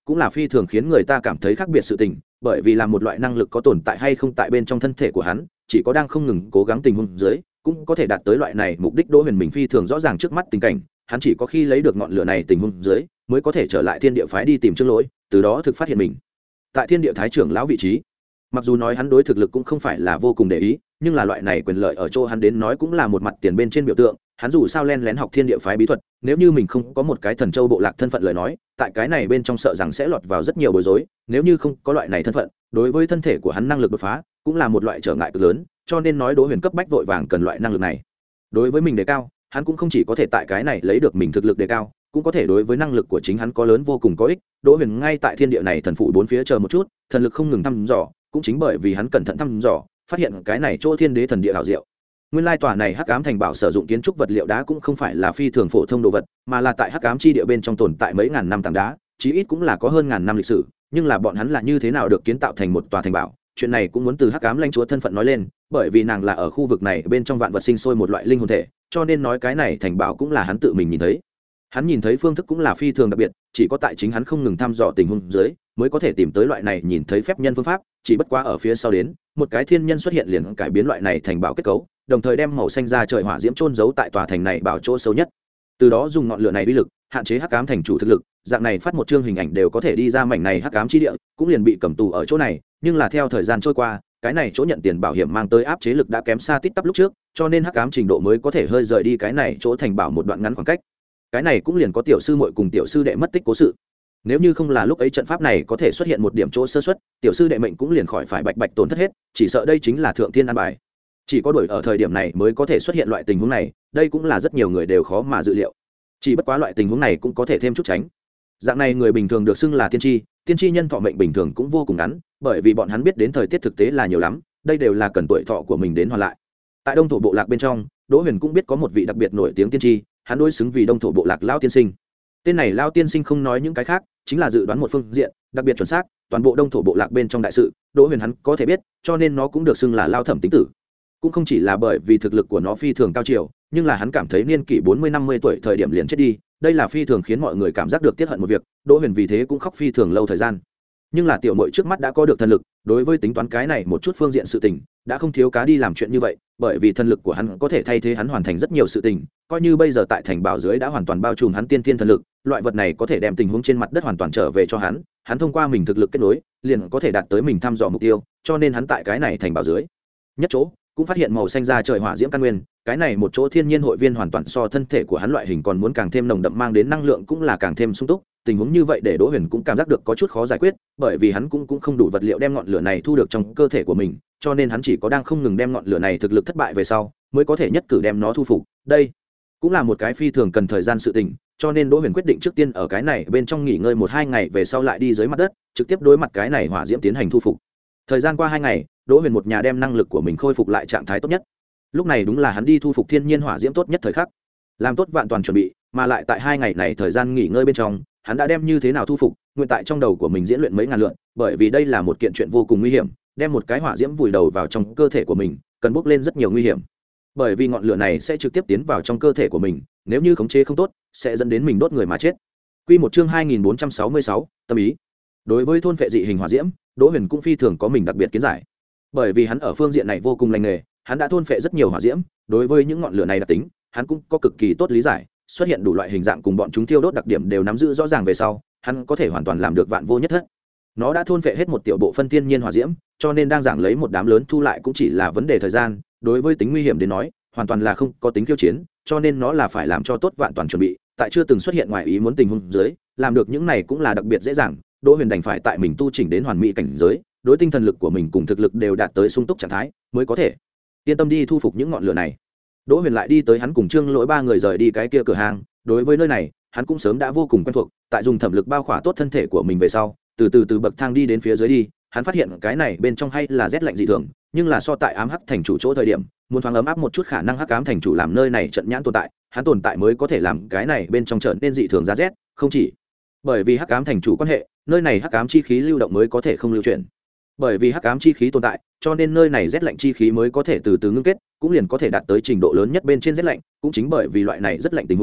cũng là phi thường khiến người ta cảm thấy khác biệt sự tình, bởi vì là một loại năng lực có tồn tại hay không tại bên trong thân thể của hắn, chỉ có đang không ngừng cố gắng tình huống dưới cũng có thể đạt tới loại này mục đích. Đỗ Huyền mình phi thường rõ ràng trước mắt tình cảnh, hắn chỉ có khi lấy được ngọn lửa này tình huống dưới mới có thể trở lại thiên địa phái đi tìm Trương Lỗi, từ đó thực phát hiện mình tại thiên địa thái trưởng lão vị trí. Mặc dù nói hắn đối thực lực cũng không phải là vô cùng để ý, nhưng là loại này quyền lợi ở chỗ hắn đến nói cũng là một mặt tiền bên trên biểu tượng. Hắn dù sao len lén học thiên địa phái bí thuật, nếu như mình không có một cái thần châu bộ lạc thân phận lời nói, tại cái này bên trong sợ rằng sẽ lọt vào rất nhiều bối rối. Nếu như không có loại này thân phận, đối với thân thể của hắn năng lực đột phá cũng là một loại trở ngại cực lớn, cho nên nói Đỗ Huyền cấp bách vội vàng cần loại năng lực này. Đối với mình đề cao, hắn cũng không chỉ có thể tại cái này lấy được mình thực lực đề cao, cũng có thể đối với năng lực của chính hắn có lớn vô cùng có ích. Đỗ Huyền ngay tại thiên địa này thần phụ bốn phía chờ một chút, thần lực không ngừng thăm dò, cũng chính bởi vì hắn cẩn thận thăm dò, phát hiện cái này chỗ thiên đế thần địa hảo diệu. Nguyên lai tòa này Hắc Ám Thành Bảo sử dụng kiến trúc vật liệu đá cũng không phải là phi thường phổ thông đồ vật, mà là tại Hắc Ám chi địa bên trong tồn tại mấy ngàn năm tảng đá, chí ít cũng là có hơn ngàn năm lịch sử, nhưng là bọn hắn là như thế nào được kiến tạo thành một tòa thành bảo, chuyện này cũng muốn từ Hắc Ám lãnh chúa thân phận nói lên, bởi vì nàng là ở khu vực này bên trong vạn vật sinh sôi một loại linh hồn thể, cho nên nói cái này thành bảo cũng là hắn tự mình nhìn thấy. Hắn nhìn thấy phương thức cũng là phi thường đặc biệt, chỉ có tại chính hắn không ngừng thăm dò tình huống dưới mới có thể tìm tới loại này nhìn thấy phép nhân phương pháp, chỉ bất quá ở phía sau đến, một cái thiên nhân xuất hiện liền cải biến loại này thành bảo kết cấu, đồng thời đem màu xanh ra trời hỏa diễm chôn giấu tại tòa thành này bảo chỗ sâu nhất. Từ đó dùng ngọn lửa này uy lực, hạn chế Hắc Ám thành chủ thực lực, dạng này phát một chương hình ảnh đều có thể đi ra mảnh này Hắc Ám chi địa, cũng liền bị cầm tù ở chỗ này, nhưng là theo thời gian trôi qua, cái này chỗ nhận tiền bảo hiểm mang tới áp chế lực đã kém xa tít tắp lúc trước, cho nên Hắc Ám trình độ mới có thể hơi rời đi cái này chỗ thành bảo một đoạn ngắn khoảng cách. Cái này cũng liền có tiểu sư muội cùng tiểu sư đệ mất tích cố sự. Nếu như không là lúc ấy trận pháp này có thể xuất hiện một điểm chỗ sơ suất, tiểu sư đệ mệnh cũng liền khỏi phải bạch bạch tổn thất hết, chỉ sợ đây chính là thượng thiên an bài. Chỉ có đuổi ở thời điểm này mới có thể xuất hiện loại tình huống này, đây cũng là rất nhiều người đều khó mà dự liệu. Chỉ bất quá loại tình huống này cũng có thể thêm chút tránh. Dạng này người bình thường được xưng là tiên tri, tiên tri nhân thọ mệnh bình thường cũng vô cùng ngắn, bởi vì bọn hắn biết đến thời tiết thực tế là nhiều lắm, đây đều là cần tuổi thọ của mình đến hoàn lại. Tại Đông thổ bộ lạc bên trong, Đỗ Huyền cũng biết có một vị đặc biệt nổi tiếng tiên tri, hắn đối xứng vì Đông thổ bộ lạc lão tiên sinh. Tên này lão tiên sinh không nói những cái khác, chính là dự đoán một phương diện đặc biệt chuẩn xác, toàn bộ Đông thổ bộ lạc bên trong đại sự, Đỗ Huyền hắn có thể biết, cho nên nó cũng được xưng là lao thẩm tính tử. Cũng không chỉ là bởi vì thực lực của nó phi thường cao chiều, nhưng là hắn cảm thấy niên kỷ bốn mươi năm mươi tuổi thời điểm liền chết đi, đây là phi thường khiến mọi người cảm giác được tiếc hận một việc. Đỗ Huyền vì thế cũng khóc phi thường lâu thời gian. Nhưng là tiểu muội trước mắt đã có được thần lực, đối với tính toán cái này một chút phương diện sự tình, đã không thiếu cá đi làm chuyện như vậy, bởi vì thần lực của hắn có thể thay thế hắn hoàn thành rất nhiều sự tình, coi như bây giờ tại thành bảo dưới đã hoàn toàn bao trùm hắn tiên thiên thần lực, loại vật này có thể đem tình huống trên mặt đất hoàn toàn trở về cho hắn, hắn thông qua mình thực lực kết nối, liền có thể đạt tới mình thăm dò mục tiêu, cho nên hắn tại cái này thành bảo dưới nhất chỗ cũng phát hiện màu xanh ra trời hỏa diễm căn nguyên, cái này một chỗ thiên nhiên hội viên hoàn toàn so thân thể của hắn loại hình còn muốn càng thêm nồng đậm, mang đến năng lượng cũng là càng thêm sung túc. Tình huống như vậy để Đỗ Huyền cũng cảm giác được có chút khó giải quyết, bởi vì hắn cũng cũng không đủ vật liệu đem ngọn lửa này thu được trong cơ thể của mình, cho nên hắn chỉ có đang không ngừng đem ngọn lửa này thực lực thất bại về sau, mới có thể nhất cử đem nó thu phục. Đây cũng là một cái phi thường cần thời gian sự tình, cho nên Đỗ Huyền quyết định trước tiên ở cái này bên trong nghỉ ngơi một hai ngày, về sau lại đi dưới mặt đất, trực tiếp đối mặt cái này hỏa diễm tiến hành thu phục. Thời gian qua hai ngày, Đỗ Huyền một nhà đem năng lực của mình khôi phục lại trạng thái tốt nhất. Lúc này đúng là hắn đi thu phục thiên nhiên hỏa diễm tốt nhất thời khắc, làm tốt vạn toàn chuẩn bị, mà lại tại hai ngày này thời gian nghỉ ngơi bên trong, hắn đã đem như thế nào thu phục, nguyện tại trong đầu của mình diễn luyện mấy ngàn lượt, bởi vì đây là một kiện chuyện vô cùng nguy hiểm, đem một cái hỏa diễm vùi đầu vào trong cơ thể của mình, cần bốc lên rất nhiều nguy hiểm. Bởi vì ngọn lửa này sẽ trực tiếp tiến vào trong cơ thể của mình, nếu như khống chế không tốt, sẽ dẫn đến mình đốt người mà chết. Quy một chương hai nghìn bốn trăm sáu mươi sáu, tâm ý. Đối với thôn phệ dị hình hỏa diễm, Đỗ Huyền cũng phi thường có mình đặc biệt kiến giải. Bởi vì hắn ở phương diện này vô cùng lành nghề, hắn đã thôn phệ rất nhiều hỏa diễm, đối với những ngọn lửa này đặc tính, hắn cũng có cực kỳ tốt lý giải, xuất hiện đủ loại hình dạng cùng bọn chúng thiêu đốt đặc điểm đều nắm giữ rõ ràng về sau, hắn có thể hoàn toàn làm được vạn vô nhất thất. Nó đã thôn phệ hết một tiểu bộ phân thiên nhiên hỏa diễm, cho nên đang giảng lấy một đám lớn thu lại cũng chỉ là vấn đề thời gian, đối với tính nguy hiểm đến nói, hoàn toàn là không có tính khiêu chiến, cho nên nó là phải làm cho tốt vạn toàn chuẩn bị, tại chưa từng xuất hiện ngoài ý muốn tình huống dưới, làm được những này cũng là đặc biệt dễ dàng. Đỗ Huyền đành phải tại mình tu chỉnh đến hoàn mỹ cảnh giới, đối tinh thần lực của mình cùng thực lực đều đạt tới sung túc trạng thái, mới có thể yên tâm đi thu phục những ngọn lửa này. Đỗ Huyền lại đi tới hắn cùng Trương Lỗi ba người rời đi cái kia cửa hàng, đối với nơi này, hắn cũng sớm đã vô cùng quen thuộc, tại dùng thẩm lực bao khỏa tốt thân thể của mình về sau, từ từ từ bậc thang đi đến phía dưới đi, hắn phát hiện cái này bên trong hay là rét lạnh dị thường, nhưng là so tại ám hắc thành chủ chỗ thời điểm, muốn thoáng ấm áp một chút, khả năng hắc ám thành chủ làm nơi này trận nhãn tồn tại, hắn tồn tại mới có thể làm cái này bên trong trở nên dị thường giá rét, không chỉ bởi vì hắc ám thành chủ quan hệ, nơi này hắc ám chi khí lưu động mới có thể không lưu chuyển. Bởi vì hắc ám chi khí tồn tại, cho nên nơi này rét lạnh chi khí mới có thể từ từ ngưng kết, cũng liền có thể đạt tới trình độ lớn nhất bên trên rét lạnh, cũng chính bởi vì loại này rất lạnh tình huống,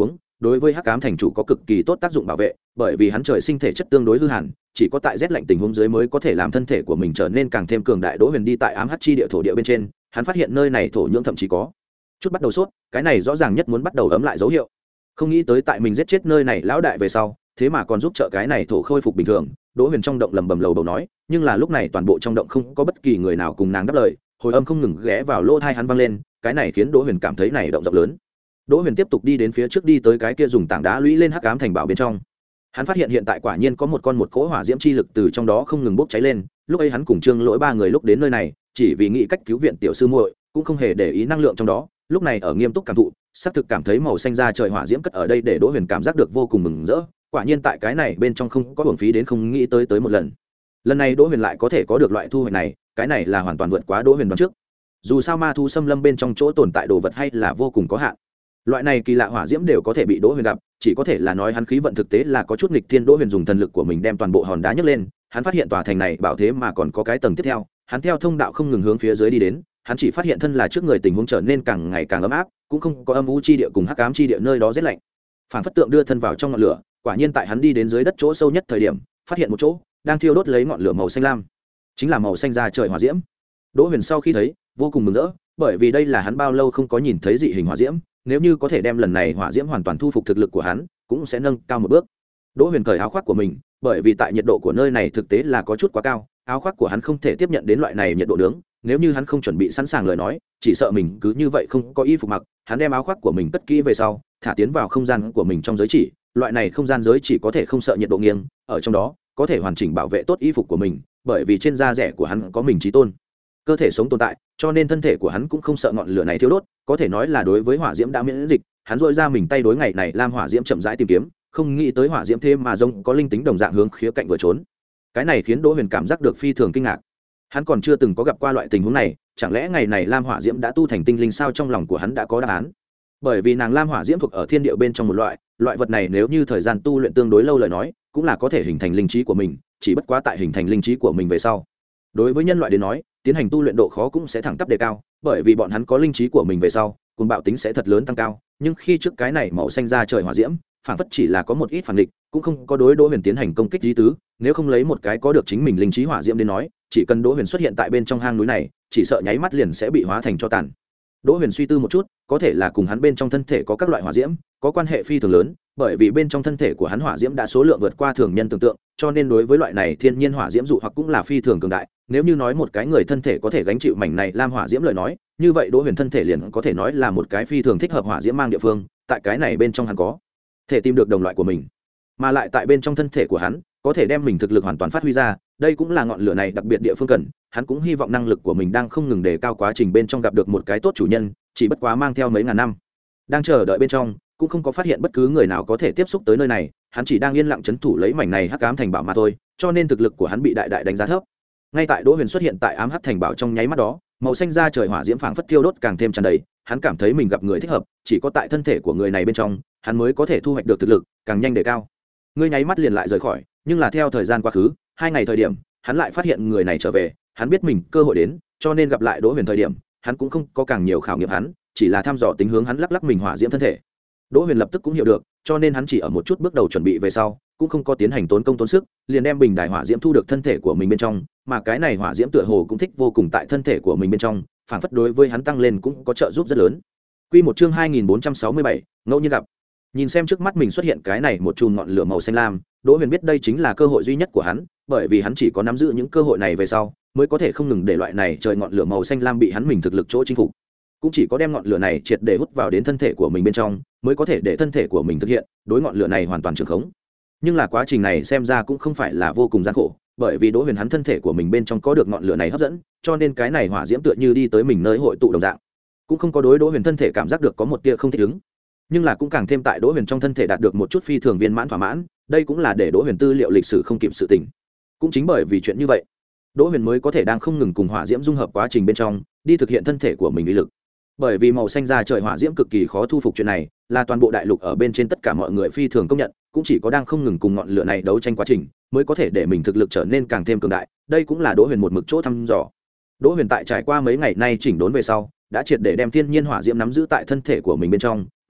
đối với hắc ám thành chủ có cực kỳ tốt tác dụng bảo vệ, bởi vì hắn trời sinh thể chất tương đối hư hàn, chỉ có tại rét lạnh tình huống dưới mới có thể làm thân thể của mình trở nên càng thêm cường đại. Đỗ Huyền đi tại ám hắc chi địa thổ địa bên trên, hắn phát hiện nơi này thổ nhưỡng thậm chí có chút bắt đầu sốt, cái này rõ ràng nhất muốn bắt đầu ấm lại dấu hiệu. Không nghĩ tới tại mình giết chết nơi này lão đại về sau, thế mà còn giúp trợ cái này thổ khôi phục bình thường. Đỗ Huyền trong động lầm bầm lầu bầu nói, nhưng là lúc này toàn bộ trong động không có bất kỳ người nào cùng nàng đáp lời, hồi âm không ngừng ghé vào lỗ tai hắn vang lên, cái này khiến Đỗ Huyền cảm thấy này động rộng lớn. Đỗ Huyền tiếp tục đi đến phía trước, đi tới cái kia dùng tảng đá lũy lên hắc ám thành bảo bên trong. Hắn phát hiện hiện tại quả nhiên có một con một cỗ hỏa diễm chi lực từ trong đó không ngừng bốc cháy lên. Lúc ấy hắn cùng Trương Lỗi ba người lúc đến nơi này, chỉ vì nghĩ cách cứu viện tiểu sư muội, cũng không hề để ý năng lượng trong đó. Lúc này ở nghiêm túc cảm thụ, xác thực cảm thấy màu xanh da trời hỏa diễm cất ở đây, để Đỗ Huyền cảm giác được vô cùng mừng rỡ. Quả nhiên tại cái này bên trong không có uổng phí đến không nghĩ tới tới một lần. Lần này Đỗ Huyền lại có thể có được loại thu hoạch này, cái này là hoàn toàn vượt quá Đỗ Huyền đoán trước. Dù sao ma thú xâm lâm bên trong chỗ tồn tại đồ vật hay là vô cùng có hạn. Loại này kỳ lạ hỏa diễm đều có thể bị Đỗ Huyền gặp, chỉ có thể là nói hắn khí vận thực tế là có chút nghịch thiên. Đỗ Huyền dùng thần lực của mình đem toàn bộ hòn đá nhấc lên, hắn phát hiện tòa thành này bảo thế mà còn có cái tầng tiếp theo, hắn theo thông đạo không ngừng hướng phía dưới đi đến, hắn chỉ phát hiện thân là trước người tình huống trở nên càng ngày càng ấm áp, cũng không có âm u chi địa cùng hắc ám chi địa nơi đó rét lạnh. Phản phất tượng đưa thân vào trong ngọn lửa, quả nhiên tại hắn đi đến dưới đất chỗ sâu nhất thời điểm, phát hiện một chỗ đang thiêu đốt lấy ngọn lửa màu xanh lam, chính là màu xanh da trời hỏa diễm. Đỗ Huyền sau khi thấy, vô cùng mừng rỡ, bởi vì đây là hắn bao lâu không có nhìn thấy dị hình hỏa diễm, nếu như có thể đem lần này hỏa diễm hoàn toàn thu phục thực lực của hắn, cũng sẽ nâng cao một bước. Đỗ Huyền cởi áo khoác của mình, bởi vì tại nhiệt độ của nơi này thực tế là có chút quá cao, áo khoác của hắn không thể tiếp nhận đến loại này nhiệt độ nướng, nếu như hắn không chuẩn bị sẵn sàng lời nói, chỉ sợ mình cứ như vậy không có y phục mặc. Hắn đem áo khoác của mình cất kỹ về sau, thả tiến vào không gian của mình trong giới chỉ, loại này không gian giới chỉ có thể không sợ nhiệt độ nghiêng, ở trong đó có thể hoàn chỉnh bảo vệ tốt y phục của mình, bởi vì trên da rẻ của hắn có mình chí tôn cơ thể sống tồn tại, cho nên thân thể của hắn cũng không sợ ngọn lửa này thiêu đốt, có thể nói là đối với hỏa diễm đã miễn dịch. Hắn dội ra mình tay đối ngày này lam hỏa diễm chậm rãi tìm kiếm, không nghĩ tới hỏa diễm thế mà giống có linh tính đồng dạng hướng khía cạnh vừa trốn. Cái này khiến Đỗ Huyền cảm giác được phi thường kinh ngạc, hắn còn chưa từng có gặp qua loại tình huống này. Chẳng lẽ ngày này lam hỏa diễm đã tu thành tinh linh sao? Trong lòng của hắn đã có đáp án, bởi vì nàng lam hỏa diễm thuộc ở thiên địa bên trong một loại loại vật này, nếu như thời gian tu luyện tương đối lâu lời nói, cũng là có thể hình thành linh trí của mình, chỉ bất quá tại hình thành linh trí của mình về sau, đối với nhân loại đến nói, tiến hành tu luyện độ khó cũng sẽ thẳng tắp đề cao, bởi vì bọn hắn có linh trí của mình về sau, cuồng bạo tính sẽ thật lớn tăng cao. Nhưng khi trước cái này màu xanh da trời hỏa diễm phản phất chỉ là có một ít phản địch, cũng không có đối Đỗ Huyền tiến hành công kích lý tứ. Nếu không lấy một cái có được chính mình linh trí hỏa diễm đến nói, chỉ cần Đỗ Huyền xuất hiện tại bên trong hang núi này, chỉ sợ nháy mắt liền sẽ bị hóa thành tro tàn. Đỗ Huyền suy tư một chút, có thể là cùng hắn bên trong thân thể có các loại hỏa diễm có quan hệ phi thường lớn, bởi vì bên trong thân thể của hắn hỏa diễm đã số lượng vượt qua thường nhân tưởng tượng, cho nên đối với loại này thiên nhiên hỏa diễm dụ hoặc cũng là phi thường cường đại. Nếu như nói một cái người thân thể có thể gánh chịu mảnh này lam hỏa diễm lời nói, như vậy Đỗ Huyền thân thể liền có thể nói là một cái phi thường thích hợp hỏa diễm mang địa phương. Tại cái này bên trong hắn có thể tìm được đồng loại của mình, mà lại tại bên trong thân thể của hắn có thể đem mình thực lực hoàn toàn phát huy ra, đây cũng là ngọn lửa này đặc biệt địa phương cần. Hắn cũng hy vọng năng lực của mình đang không ngừng đề cao, quá trình bên trong gặp được một cái tốt chủ nhân, chỉ bất quá mang theo mấy ngàn năm, đang chờ đợi bên trong cũng không có phát hiện bất cứ người nào có thể tiếp xúc tới nơi này. Hắn chỉ đang yên lặng trấn thủ lấy mảnh này hắc ám thành bảo mà thôi, cho nên thực lực của hắn bị đại đại đánh giá thấp. Ngay tại Đỗ Huyền xuất hiện tại ám hắc thành bảo trong nháy mắt đó, màu xanh da trời hỏa diễm phảng phất thiêu đốt càng thêm tràn đầy. Hắn cảm thấy mình gặp người thích hợp, chỉ có tại thân thể của người này bên trong, hắn mới có thể thu hoạch được thực lực càng nhanh đề cao. Người nháy mắt liền lại rời khỏi, nhưng là theo thời gian quá khứ hai ngày thời điểm, hắn lại phát hiện người này trở về. Hắn biết mình cơ hội đến, cho nên gặp lại Đỗ Huyền thời điểm, hắn cũng không có càng nhiều khảo nghiệm hắn, chỉ là thăm dò tính hướng hắn lắc lắc mình hỏa diễm thân thể. Đỗ Huyền lập tức cũng hiểu được, cho nên hắn chỉ ở một chút bước đầu chuẩn bị về sau, cũng không có tiến hành tốn công tốn sức, liền đem bình đài hỏa diễm thu được thân thể của mình bên trong, mà cái này hỏa diễm tựa hồ cũng thích vô cùng tại thân thể của mình bên trong, phản phất đối với hắn tăng lên cũng có trợ giúp rất lớn. Quy một chương hai nghìn bốn trăm sáu mươi bảy, ngẫu nhiên gặp. Nhìn xem trước mắt mình xuất hiện cái này một chùm ngọn lửa màu xanh lam, Đỗ Huyền biết đây chính là cơ hội duy nhất của hắn, bởi vì hắn chỉ có nắm giữ những cơ hội này về sau, mới có thể không ngừng để loại này trời ngọn lửa màu xanh lam bị hắn mình thực lực chỗ chinh phục. Cũng chỉ có đem ngọn lửa này triệt để hút vào đến thân thể của mình bên trong, mới có thể để thân thể của mình thực hiện đối ngọn lửa này hoàn toàn trường khống. Nhưng là quá trình này xem ra cũng không phải là vô cùng gian khổ, bởi vì Đỗ Huyền hắn thân thể của mình bên trong có được ngọn lửa này hấp dẫn, cho nên cái này hỏa diễm tựa như đi tới mình nơi hội tụ đồng dạng, cũng không có đối Đỗ Huyền thân thể cảm giác được có một tia không thích ứng, nhưng là cũng càng thêm tại Đỗ Huyền trong thân thể đạt được một chút phi thường viên mãn thỏa mãn. Đây cũng là để Đỗ Huyền tư liệu lịch sử không kịp sự tình. Cũng chính bởi vì chuyện như vậy, Đỗ Huyền mới có thể đang không ngừng cùng hỏa diễm dung hợp quá trình bên trong đi thực hiện thân thể của mình uy lực. Bởi vì màu xanh da trời hỏa diễm cực kỳ khó thu phục, chuyện này là toàn bộ đại lục ở bên trên tất cả mọi người phi thường công nhận, cũng chỉ có đang không ngừng cùng ngọn lửa này đấu tranh quá trình mới có thể để mình thực lực trở nên càng thêm cường đại. Đây cũng là Đỗ Huyền một mực chỗ thăm dò. Đỗ Huyền tại trải qua mấy ngày nay chỉnh đốn về sau, đã triệt để đem thiên nhiên hỏa diễm nắm giữ tại thân thể của mình bên trong,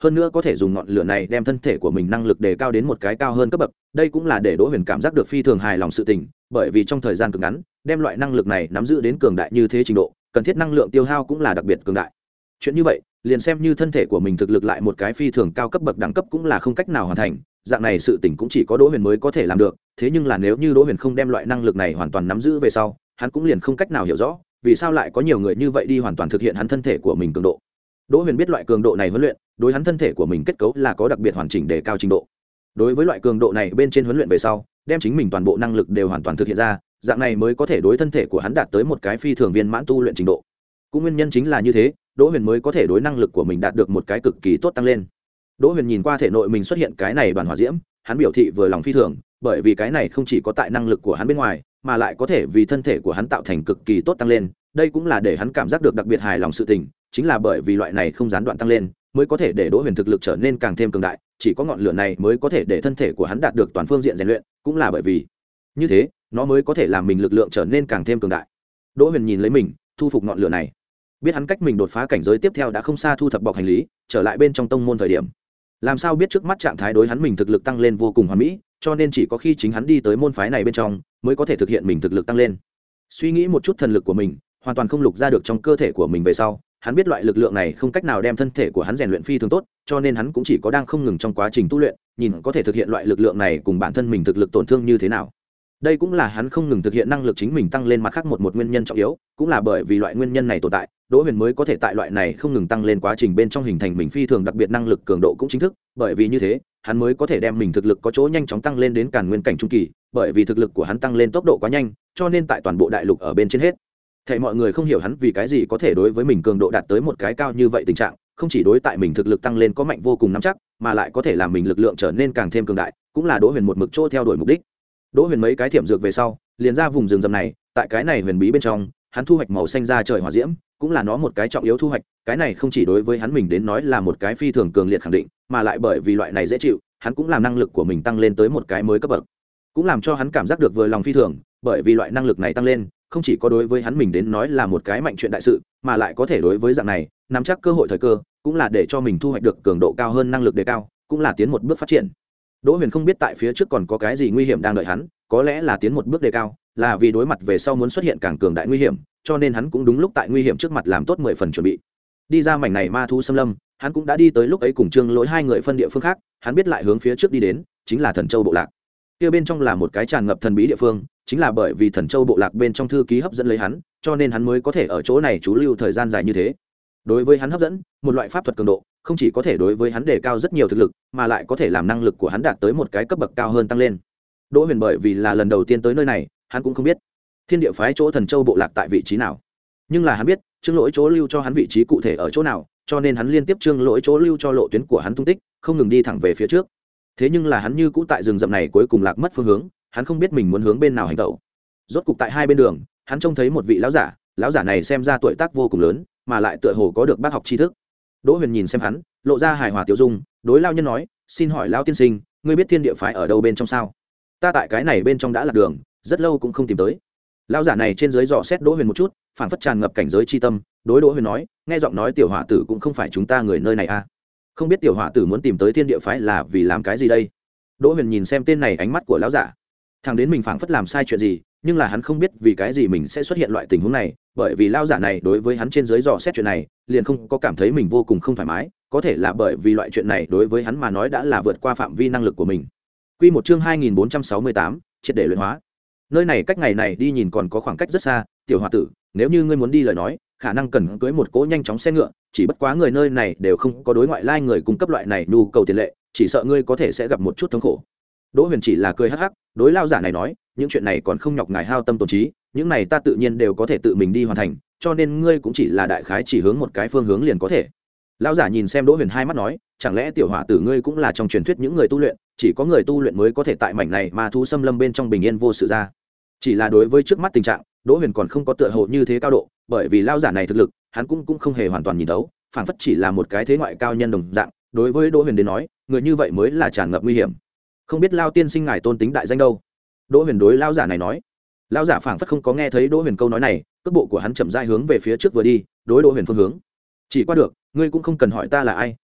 hơn nữa có thể dùng ngọn lửa này đem thân thể của mình năng lực đề cao đến một cái cao hơn cấp bậc. Đây cũng là để Đỗ Huyền cảm giác được phi thường hài lòng sự tình, bởi vì trong thời gian cực ngắn đem loại năng lực này nắm giữ đến cường đại như thế trình độ, cần thiết năng lượng tiêu hao cũng là đặc biệt cường đại. Chuyện như vậy liền xem như thân thể của mình thực lực lại một cái phi thường cao cấp bậc đẳng cấp cũng là không cách nào hoàn thành, dạng này sự tình cũng chỉ có Đỗ Huyền mới có thể làm được. Thế nhưng là nếu như Đỗ Huyền không đem loại năng lực này hoàn toàn nắm giữ về sau, hắn cũng liền không cách nào hiểu rõ vì sao lại có nhiều người như vậy đi hoàn toàn thực hiện hắn thân thể của mình cường độ. Đỗ Huyền biết loại cường độ này huấn luyện đối hắn thân thể của mình kết cấu là có đặc biệt hoàn chỉnh để cao trình độ. Đối với loại cường độ này bên trên huấn luyện về sau, đem chính mình toàn bộ năng lực đều hoàn toàn thực hiện ra, dạng này mới có thể đối thân thể của hắn đạt tới một cái phi thường viên mãn tu luyện trình độ. Cũng nguyên nhân chính là như thế, Đỗ Huyền mới có thể đối năng lực của mình đạt được một cái cực kỳ tốt tăng lên. Đỗ Huyền nhìn qua thể nội mình xuất hiện cái này đoàn hỏa diễm, hắn biểu thị vừa lòng phi thường, bởi vì cái này không chỉ có tại năng lực của hắn bên ngoài, mà lại có thể vì thân thể của hắn tạo thành cực kỳ tốt tăng lên. Đây cũng là để hắn cảm giác được đặc biệt hài lòng sự tình, chính là bởi vì loại này không gián đoạn tăng lên, mới có thể để Đỗ Huyền thực lực trở nên càng thêm cường đại, chỉ có ngọn lửa này mới có thể để thân thể của hắn đạt được toàn phương diện rèn luyện, cũng là bởi vì như thế, nó mới có thể làm mình lực lượng trở nên càng thêm cường đại. Đỗ Huyền nhìn lấy mình, thu phục ngọn lửa này, biết hắn cách mình đột phá cảnh giới tiếp theo đã không xa, thu thập bọc hành lý, trở lại bên trong tông môn thời điểm. Làm sao biết trước mắt trạng thái đối hắn mình thực lực tăng lên vô cùng hoàn mỹ, cho nên chỉ có khi chính hắn đi tới môn phái này bên trong, mới có thể thực hiện mình thực lực tăng lên. Suy nghĩ một chút thần lực của mình, hoàn toàn không lục ra được trong cơ thể của mình về sau, hắn biết loại lực lượng này không cách nào đem thân thể của hắn rèn luyện phi thường tốt, cho nên hắn cũng chỉ có đang không ngừng trong quá trình tu luyện, nhìn có thể thực hiện loại lực lượng này cùng bản thân mình thực lực tổn thương như thế nào. Đây cũng là hắn không ngừng thực hiện năng lực chính mình tăng lên mặt khác một một nguyên nhân trọng yếu, cũng là bởi vì loại nguyên nhân này tồn tại, Đỗ Huyền mới có thể tại loại này không ngừng tăng lên quá trình bên trong hình thành mình phi thường đặc biệt năng lực cường độ cũng chính thức, bởi vì như thế, hắn mới có thể đem mình thực lực có chỗ nhanh chóng tăng lên đến càn nguyên cảnh trung kỳ, bởi vì thực lực của hắn tăng lên tốc độ quá nhanh, cho nên tại toàn bộ đại lục ở bên trên hết thảy mọi người không hiểu hắn vì cái gì có thể đối với mình cường độ đạt tới một cái cao như vậy tình trạng, không chỉ đối tại mình thực lực tăng lên có mạnh vô cùng nắm chắc, mà lại có thể làm mình lực lượng trở nên càng thêm cường đại, cũng là Đỗ Huyền một mực chỗ theo đuổi mục đích. Đỗ Huyền mấy cái thiểm dược về sau, liền ra vùng rừng rậm này, tại cái này huyền bí bên trong, hắn thu hoạch màu xanh ra trời hỏa diễm, cũng là nó một cái trọng yếu thu hoạch, cái này không chỉ đối với hắn mình đến nói là một cái phi thường cường liệt khẳng định, mà lại bởi vì loại này dễ chịu, hắn cũng làm năng lực của mình tăng lên tới một cái mới cấp bậc. Cũng làm cho hắn cảm giác được vừa lòng phi thường, bởi vì loại năng lực này tăng lên, không chỉ có đối với hắn mình đến nói là một cái mạnh chuyện đại sự, mà lại có thể đối với dạng này, nắm chắc cơ hội thời cơ, cũng là để cho mình thu hoạch được cường độ cao hơn năng lực đề cao, cũng là tiến một bước phát triển. Đỗ Huyền không biết tại phía trước còn có cái gì nguy hiểm đang đợi hắn, có lẽ là tiến một bước đề cao, là vì đối mặt về sau muốn xuất hiện càng cường đại nguy hiểm, cho nên hắn cũng đúng lúc tại nguy hiểm trước mặt làm tốt mười phần chuẩn bị. Đi ra mảnh này ma thú xâm lâm, hắn cũng đã đi tới lúc ấy cùng Trương Lỗi hai người phân địa phương khác, hắn biết lại hướng phía trước đi đến, chính là Thần Châu bộ lạc. Kia bên trong là một cái tràn ngập thần bí địa phương, chính là bởi vì Thần Châu bộ lạc bên trong thư ký hấp dẫn lấy hắn, cho nên hắn mới có thể ở chỗ này trú lưu thời gian dài như thế. Đối với hắn hấp dẫn, một loại pháp thuật cường độ, không chỉ có thể đối với hắn đề cao rất nhiều thực lực, mà lại có thể làm năng lực của hắn đạt tới một cái cấp bậc cao hơn tăng lên. Đỗ Huyền bởi vì là lần đầu tiên tới nơi này, hắn cũng không biết Thiên Địa phái chỗ Thần Châu bộ lạc tại vị trí nào, nhưng là hắn biết Trương Lỗi chỗ lưu cho hắn vị trí cụ thể ở chỗ nào, cho nên hắn liên tiếp Trương Lỗi chỗ lưu cho lộ tuyến của hắn tung tích, không ngừng đi thẳng về phía trước. Thế nhưng là hắn như cũ tại rừng rậm này cuối cùng lạc mất phương hướng, hắn không biết mình muốn hướng bên nào hành động. Rốt cục tại hai bên đường, hắn trông thấy một vị lão giả, lão giả này xem ra tuổi tác vô cùng lớn, mà lại tựa hồ có được bác học tri thức. Đỗ Huyền nhìn xem hắn, lộ ra hài hòa tiêu dung, đối lão nhân nói, xin hỏi lão tiên sinh, ngươi biết Thiên Địa phái ở đâu bên trong sao? Ta tại cái này bên trong đã lạc đường, rất lâu cũng không tìm tới. Lão giả này trên dưới dò xét Đỗ Huyền một chút, phảng phất tràn ngập cảnh giới chi tâm, đối Đỗ Huyền nói, nghe giọng nói tiểu hỏa tử cũng không phải chúng ta người nơi này à? Không biết tiểu hỏa tử muốn tìm tới Thiên Địa phái là vì làm cái gì đây? Đỗ Huyền nhìn xem tên này, ánh mắt của lão giả thằng đến mình phảng phất làm sai chuyện gì, nhưng là hắn không biết vì cái gì mình sẽ xuất hiện loại tình huống này, bởi vì lão giả này đối với hắn trên dưới dò xét chuyện này, liền không có cảm thấy mình vô cùng không thoải mái, có thể là bởi vì loại chuyện này đối với hắn mà nói đã là vượt qua phạm vi năng lực của mình. Quy một chương hai nghìn bốn trăm sáu mươi tám, triệt để luyện hóa. Nơi này cách ngày này đi nhìn còn có khoảng cách rất xa, tiểu hòa tử, nếu như ngươi muốn đi lời nói, khả năng cần cưới một cỗ nhanh chóng xe ngựa, chỉ bất quá người nơi này đều không có đối ngoại lai người cung cấp loại này nhu cầu tiền lệ, chỉ sợ ngươi có thể sẽ gặp một chút thống khổ. Đỗ Huyền chỉ là cười hắc hắc, đối lao giả này nói, những chuyện này còn không nhọc ngài hao tâm tổn trí, những này ta tự nhiên đều có thể tự mình đi hoàn thành, cho nên ngươi cũng chỉ là đại khái chỉ hướng một cái phương hướng liền có thể. Lão giả nhìn xem Đỗ Huyền hai mắt nói, chẳng lẽ tiểu hỏa tử ngươi cũng là trong truyền thuyết những người tu luyện, chỉ có người tu luyện mới có thể tại mảnh này ma thú xâm lâm bên trong bình yên vô sự ra. Chỉ là đối với trước mắt tình trạng, Đỗ Huyền còn không có tựa hồ như thế cao độ, bởi vì lão giả này thực lực, hắn cũng cũng không hề hoàn toàn nhìn thấu, phảng phất chỉ là một cái thế ngoại cao nhân đồng dạng, đối với Đỗ Huyền đến nói, người như vậy mới là tràn ngập nguy hiểm. Không biết Lão tiên sinh ngài tôn tính đại danh đâu? Đỗ Huyền đối lão giả này nói. Lão giả phảng phất không có nghe thấy Đỗ Huyền câu nói này, cước bộ của hắn chậm rãi hướng về phía trước vừa đi, đối Đỗ Huyền phương hướng. Chỉ qua được, ngươi cũng không cần hỏi ta là ai,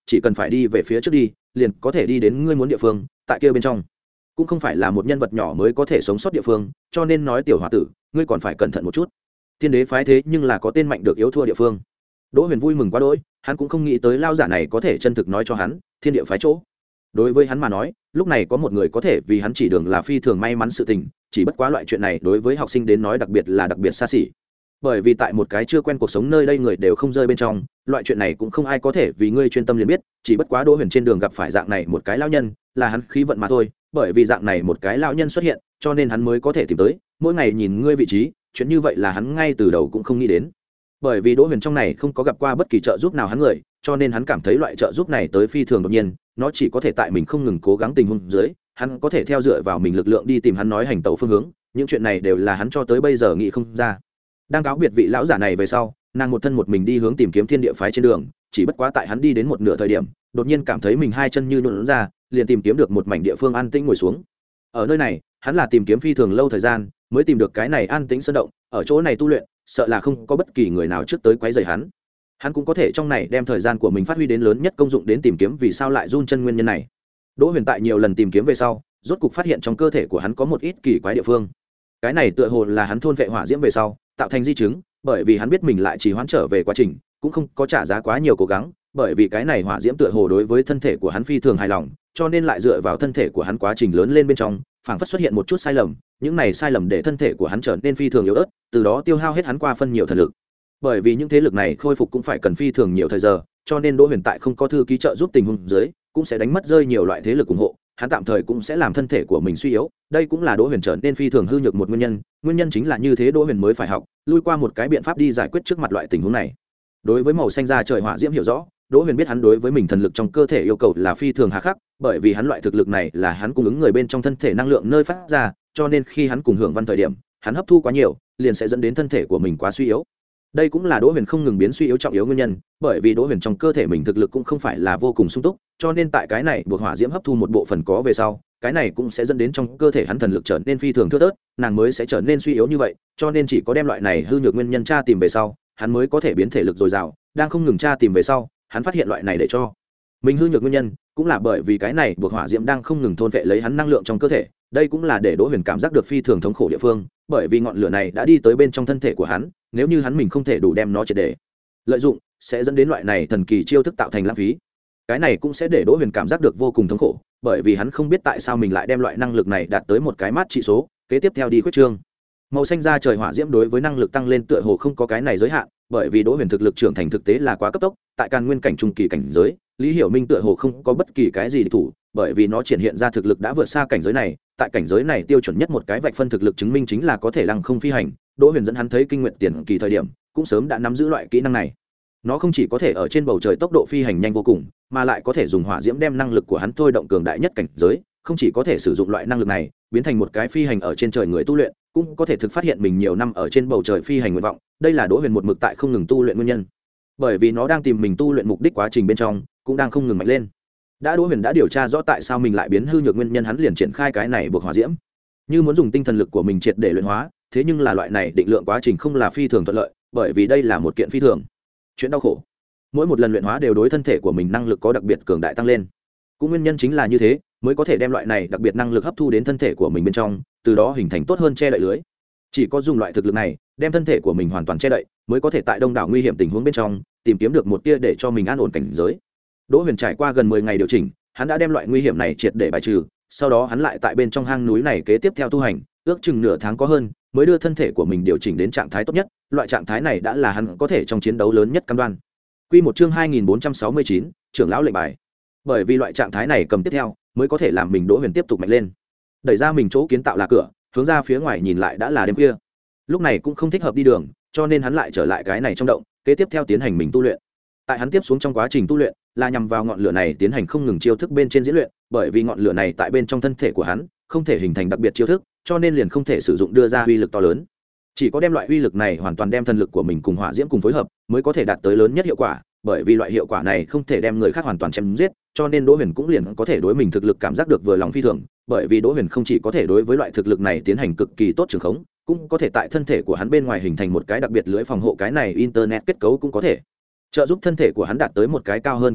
chỉ cần phải đi về phía trước đi liền có thể đi đến ngươi muốn địa phương, tại kia bên trong cũng không phải là một nhân vật nhỏ mới có thể sống sót địa phương, cho nên nói tiểu h o a tử ngươi còn phải cẩn thận một chút. Thiên đế phái thế nhưng là có tên mạnh được yếu thua địa phương. Đỗ Huyền vui mừng quá đỗi, hắn cũng không nghĩ tới lao giả này có thể chân thực nói cho hắn thiên địa phái chỗ. Đối với hắn mà nói, lúc này có một người có thể vì hắn chỉ đường là phi thường may mắn sự tình, chỉ bất quá loại chuyện này đối với học sinh đến nói đặc biệt là đặc biệt xa xỉ. Bởi vì tại một cái chưa quen cuộc sống nơi đây người đều không rơi bên trong, loại chuyện này cũng không ai có thể vì ngươi chuyên tâm liền biết, chỉ bất quá Đỗ Huyền trên đường gặp phải dạng này một cái lão nhân, là hắn khí vận mà thôi, bởi vì dạng này một cái lão nhân xuất hiện, cho nên hắn mới có thể tìm tới, mỗi ngày nhìn ngươi vị trí, chuyện như vậy là hắn ngay từ đầu cũng không nghĩ đến. Bởi vì Đỗ Huyền trong này không có gặp qua bất kỳ trợ giúp nào hắn người, cho nên hắn cảm thấy loại trợ giúp này tới phi thường đột nhiên, nó chỉ có thể tại mình không ngừng cố gắng tình huống dưới, hắn có thể theo dựa vào mình lực lượng đi tìm hắn nói hành tẩu phương hướng, những chuyện này đều là hắn cho tới bây giờ nghĩ không ra. Đang cáo biệt vị lão giả này về sau, nàng một thân một mình đi hướng tìm kiếm thiên địa phái trên đường, chỉ bất quá tại hắn đi đến một nửa thời điểm, đột nhiên cảm thấy mình hai chân như nhũn ra, liền tìm kiếm được một mảnh địa phương an tĩnh ngồi xuống. Ở nơi này, hắn là tìm kiếm phi thường lâu thời gian, mới tìm được cái này an tĩnh sơn động, ở chỗ này tu luyện, sợ là không có bất kỳ người nào trước tới quấy rầy hắn. Hắn cũng có thể trong này đem thời gian của mình phát huy đến lớn nhất công dụng đến tìm kiếm vì sao lại run chân nguyên nhân này. Đỗ Huyền tại nhiều lần tìm kiếm về sau, rốt cục phát hiện trong cơ thể của hắn có một ít kỳ quái địa phương. Cái này tựa hồ là hắn thôn vệ hỏa diễm về sau, tạo thành di chứng, bởi vì hắn biết mình lại chỉ hoãn trở về quá trình, cũng không có trả giá quá nhiều cố gắng, bởi vì cái này hỏa diễm tựa hồ đối với thân thể của hắn phi thường hài lòng, cho nên lại dựa vào thân thể của hắn quá trình lớn lên bên trong, phảng phất xuất hiện một chút sai lầm, những này sai lầm để thân thể của hắn trở nên phi thường yếu ớt, từ đó tiêu hao hết hắn qua phân nhiều thần lực. Bởi vì những thế lực này khôi phục cũng phải cần phi thường nhiều thời giờ, cho nên Đỗ Huyền tại không có thư ký trợ giúp tình huống dưới, cũng sẽ đánh mất rơi nhiều loại thế lực ủng hộ, hắn tạm thời cũng sẽ làm thân thể của mình suy yếu, đây cũng là Đỗ Huyền trở nên phi thường hư nhược một nguyên nhân, nguyên nhân chính là như thế Đỗ Huyền mới phải học, lui qua một cái biện pháp đi giải quyết trước mặt loại tình huống này. Đối với màu xanh da trời hỏa diễm hiểu rõ, Đỗ Huyền biết hắn đối với mình thần lực trong cơ thể yêu cầu là phi thường hà khắc, bởi vì hắn loại thực lực này là hắn cung ứng người bên trong thân thể năng lượng nơi phát ra, cho nên khi hắn cùng hưởng văn thời điểm, hắn hấp thu quá nhiều, liền sẽ dẫn đến thân thể của mình quá suy yếu. Đây cũng là Đỗ Huyền không ngừng biến suy yếu trọng yếu nguyên nhân, bởi vì Đỗ Huyền trong cơ thể mình thực lực cũng không phải là vô cùng sung túc, cho nên tại cái này buộc hỏa diễm hấp thu một bộ phần có về sau, cái này cũng sẽ dẫn đến trong cơ thể hắn thần lực trở nên phi thường thưa thớt, nàng mới sẽ trở nên suy yếu như vậy, cho nên chỉ có đem loại này hư nhược nguyên nhân tra tìm về sau, hắn mới có thể biến thể lực dồi dào, đang không ngừng tra tìm về sau, hắn phát hiện loại này để cho mình hư nhược nguyên nhân, cũng là bởi vì cái này buộc hỏa diễm đang không ngừng thôn vệ lấy hắn năng lượng trong cơ thể, đây cũng là để Đỗ Huyền cảm giác được phi thường thống khổ địa phương, bởi vì ngọn lửa này đã đi tới bên trong thân thể của hắn, nếu như hắn mình không thể đủ đem nó triệt để lợi dụng, sẽ dẫn đến loại này thần kỳ chiêu thức tạo thành lãng phí. Cái này cũng sẽ để Đỗ Huyền cảm giác được vô cùng thống khổ, bởi vì hắn không biết tại sao mình lại đem loại năng lực này đạt tới một cái mát trị số, kế tiếp theo đi khuyết trương. Màu xanh da trời hỏa diễm đối với năng lực tăng lên tựa hồ không có cái này giới hạn, bởi vì Đỗ Huyền thực lực trưởng thành thực tế là quá cấp tốc, tại Càn Nguyên cảnh trung kỳ cảnh giới, Lý Hiểu Minh tựa hồ không có bất kỳ cái gì địch thủ, bởi vì nó triển hiện ra thực lực đã vượt xa cảnh giới này, tại cảnh giới này tiêu chuẩn nhất một cái vạch phân thực lực chứng minh chính là có thể lăng không phi hành. Đỗ Huyền dẫn hắn thấy kinh nguyệt tiền kỳ thời điểm, cũng sớm đã nắm giữ loại kỹ năng này. Nó không chỉ có thể ở trên bầu trời tốc độ phi hành nhanh vô cùng, mà lại có thể dùng hỏa diễm đem năng lực của hắn thôi động cường đại nhất cảnh giới, không chỉ có thể sử dụng loại năng lực này, biến thành một cái phi hành ở trên trời người tu luyện, cũng có thể thực phát hiện mình nhiều năm ở trên bầu trời phi hành nguyện vọng, đây là Đỗ Huyền một mực tại không ngừng tu luyện nguyên nhân. Bởi vì nó đang tìm mình tu luyện mục đích quá trình bên trong, cũng đang không ngừng mạnh lên. Đã Đỗ Huyền đã điều tra rõ tại sao mình lại biến hư nhược nguyên nhân, hắn liền triển khai cái này buộc hỏa diễm. Như muốn dùng tinh thần lực của mình triệt để luyện hóa, thế nhưng là loại này định lượng quá trình không là phi thường thuận lợi, bởi vì đây là một kiện phi thường chuyện đau khổ. Mỗi một lần luyện hóa đều đối thân thể của mình năng lực có đặc biệt cường đại tăng lên. Cũng nguyên nhân chính là như thế, mới có thể đem loại này đặc biệt năng lực hấp thu đến thân thể của mình bên trong, từ đó hình thành tốt hơn che đậy lưới. Chỉ có dùng loại thực lực này, đem thân thể của mình hoàn toàn che đậy, mới có thể tại đông đảo nguy hiểm tình huống bên trong, tìm kiếm được một tia để cho mình an ổn cảnh giới. Đỗ Huyền trải qua gần mười ngày điều chỉnh, hắn đã đem loại nguy hiểm này triệt để bài trừ, sau đó hắn lại tại bên trong hang núi này kế tiếp theo tu hành, ước chừng nửa tháng có hơn, mới đưa thân thể của mình điều chỉnh đến trạng thái tốt nhất, loại trạng thái này đã là hắn có thể trong chiến đấu lớn nhất cam đoan. Quy một chương hai nghìn bốn trăm sáu mươi chín, trưởng lão lệnh bài. Bởi vì loại trạng thái này cầm tiếp theo, mới có thể làm mình Đỗ Huyền tiếp tục mạnh lên. Đẩy ra mình chỗ kiến tạo là cửa, hướng ra phía ngoài nhìn lại đã là đêm khuya. Lúc này cũng không thích hợp đi đường, cho nên hắn lại trở lại cái này trong động, kế tiếp theo tiến hành mình tu luyện. Tại hắn tiếp xuống trong quá trình tu luyện, là nhằm vào ngọn lửa này tiến hành không ngừng chiêu thức bên trên diễn luyện, bởi vì ngọn lửa này tại bên trong thân thể của hắn, không thể hình thành đặc biệt chiêu thức, cho nên liền không thể sử dụng đưa ra uy lực to lớn. Chỉ có đem loại uy lực này hoàn toàn đem thần lực của mình cùng hỏa diễm cùng phối hợp, mới có thể đạt tới lớn nhất hiệu quả, bởi vì loại hiệu quả này không thể đem người khác hoàn toàn chém giết, cho nên Đỗ Huyền cũng liền có thể đối mình thực lực cảm giác được vừa lòng phi thường, bởi vì Đỗ Huyền không chỉ có thể đối với loại thực lực này tiến hành cực kỳ tốt trường khống, cũng có thể tại thân thể của hắn bên ngoài hình thành một cái đặc biệt lưới phòng hộ, cái này internet kết cấu cũng có thể trợ giúp thân thể của hắn đạt tới một cái cao hơn cường độ,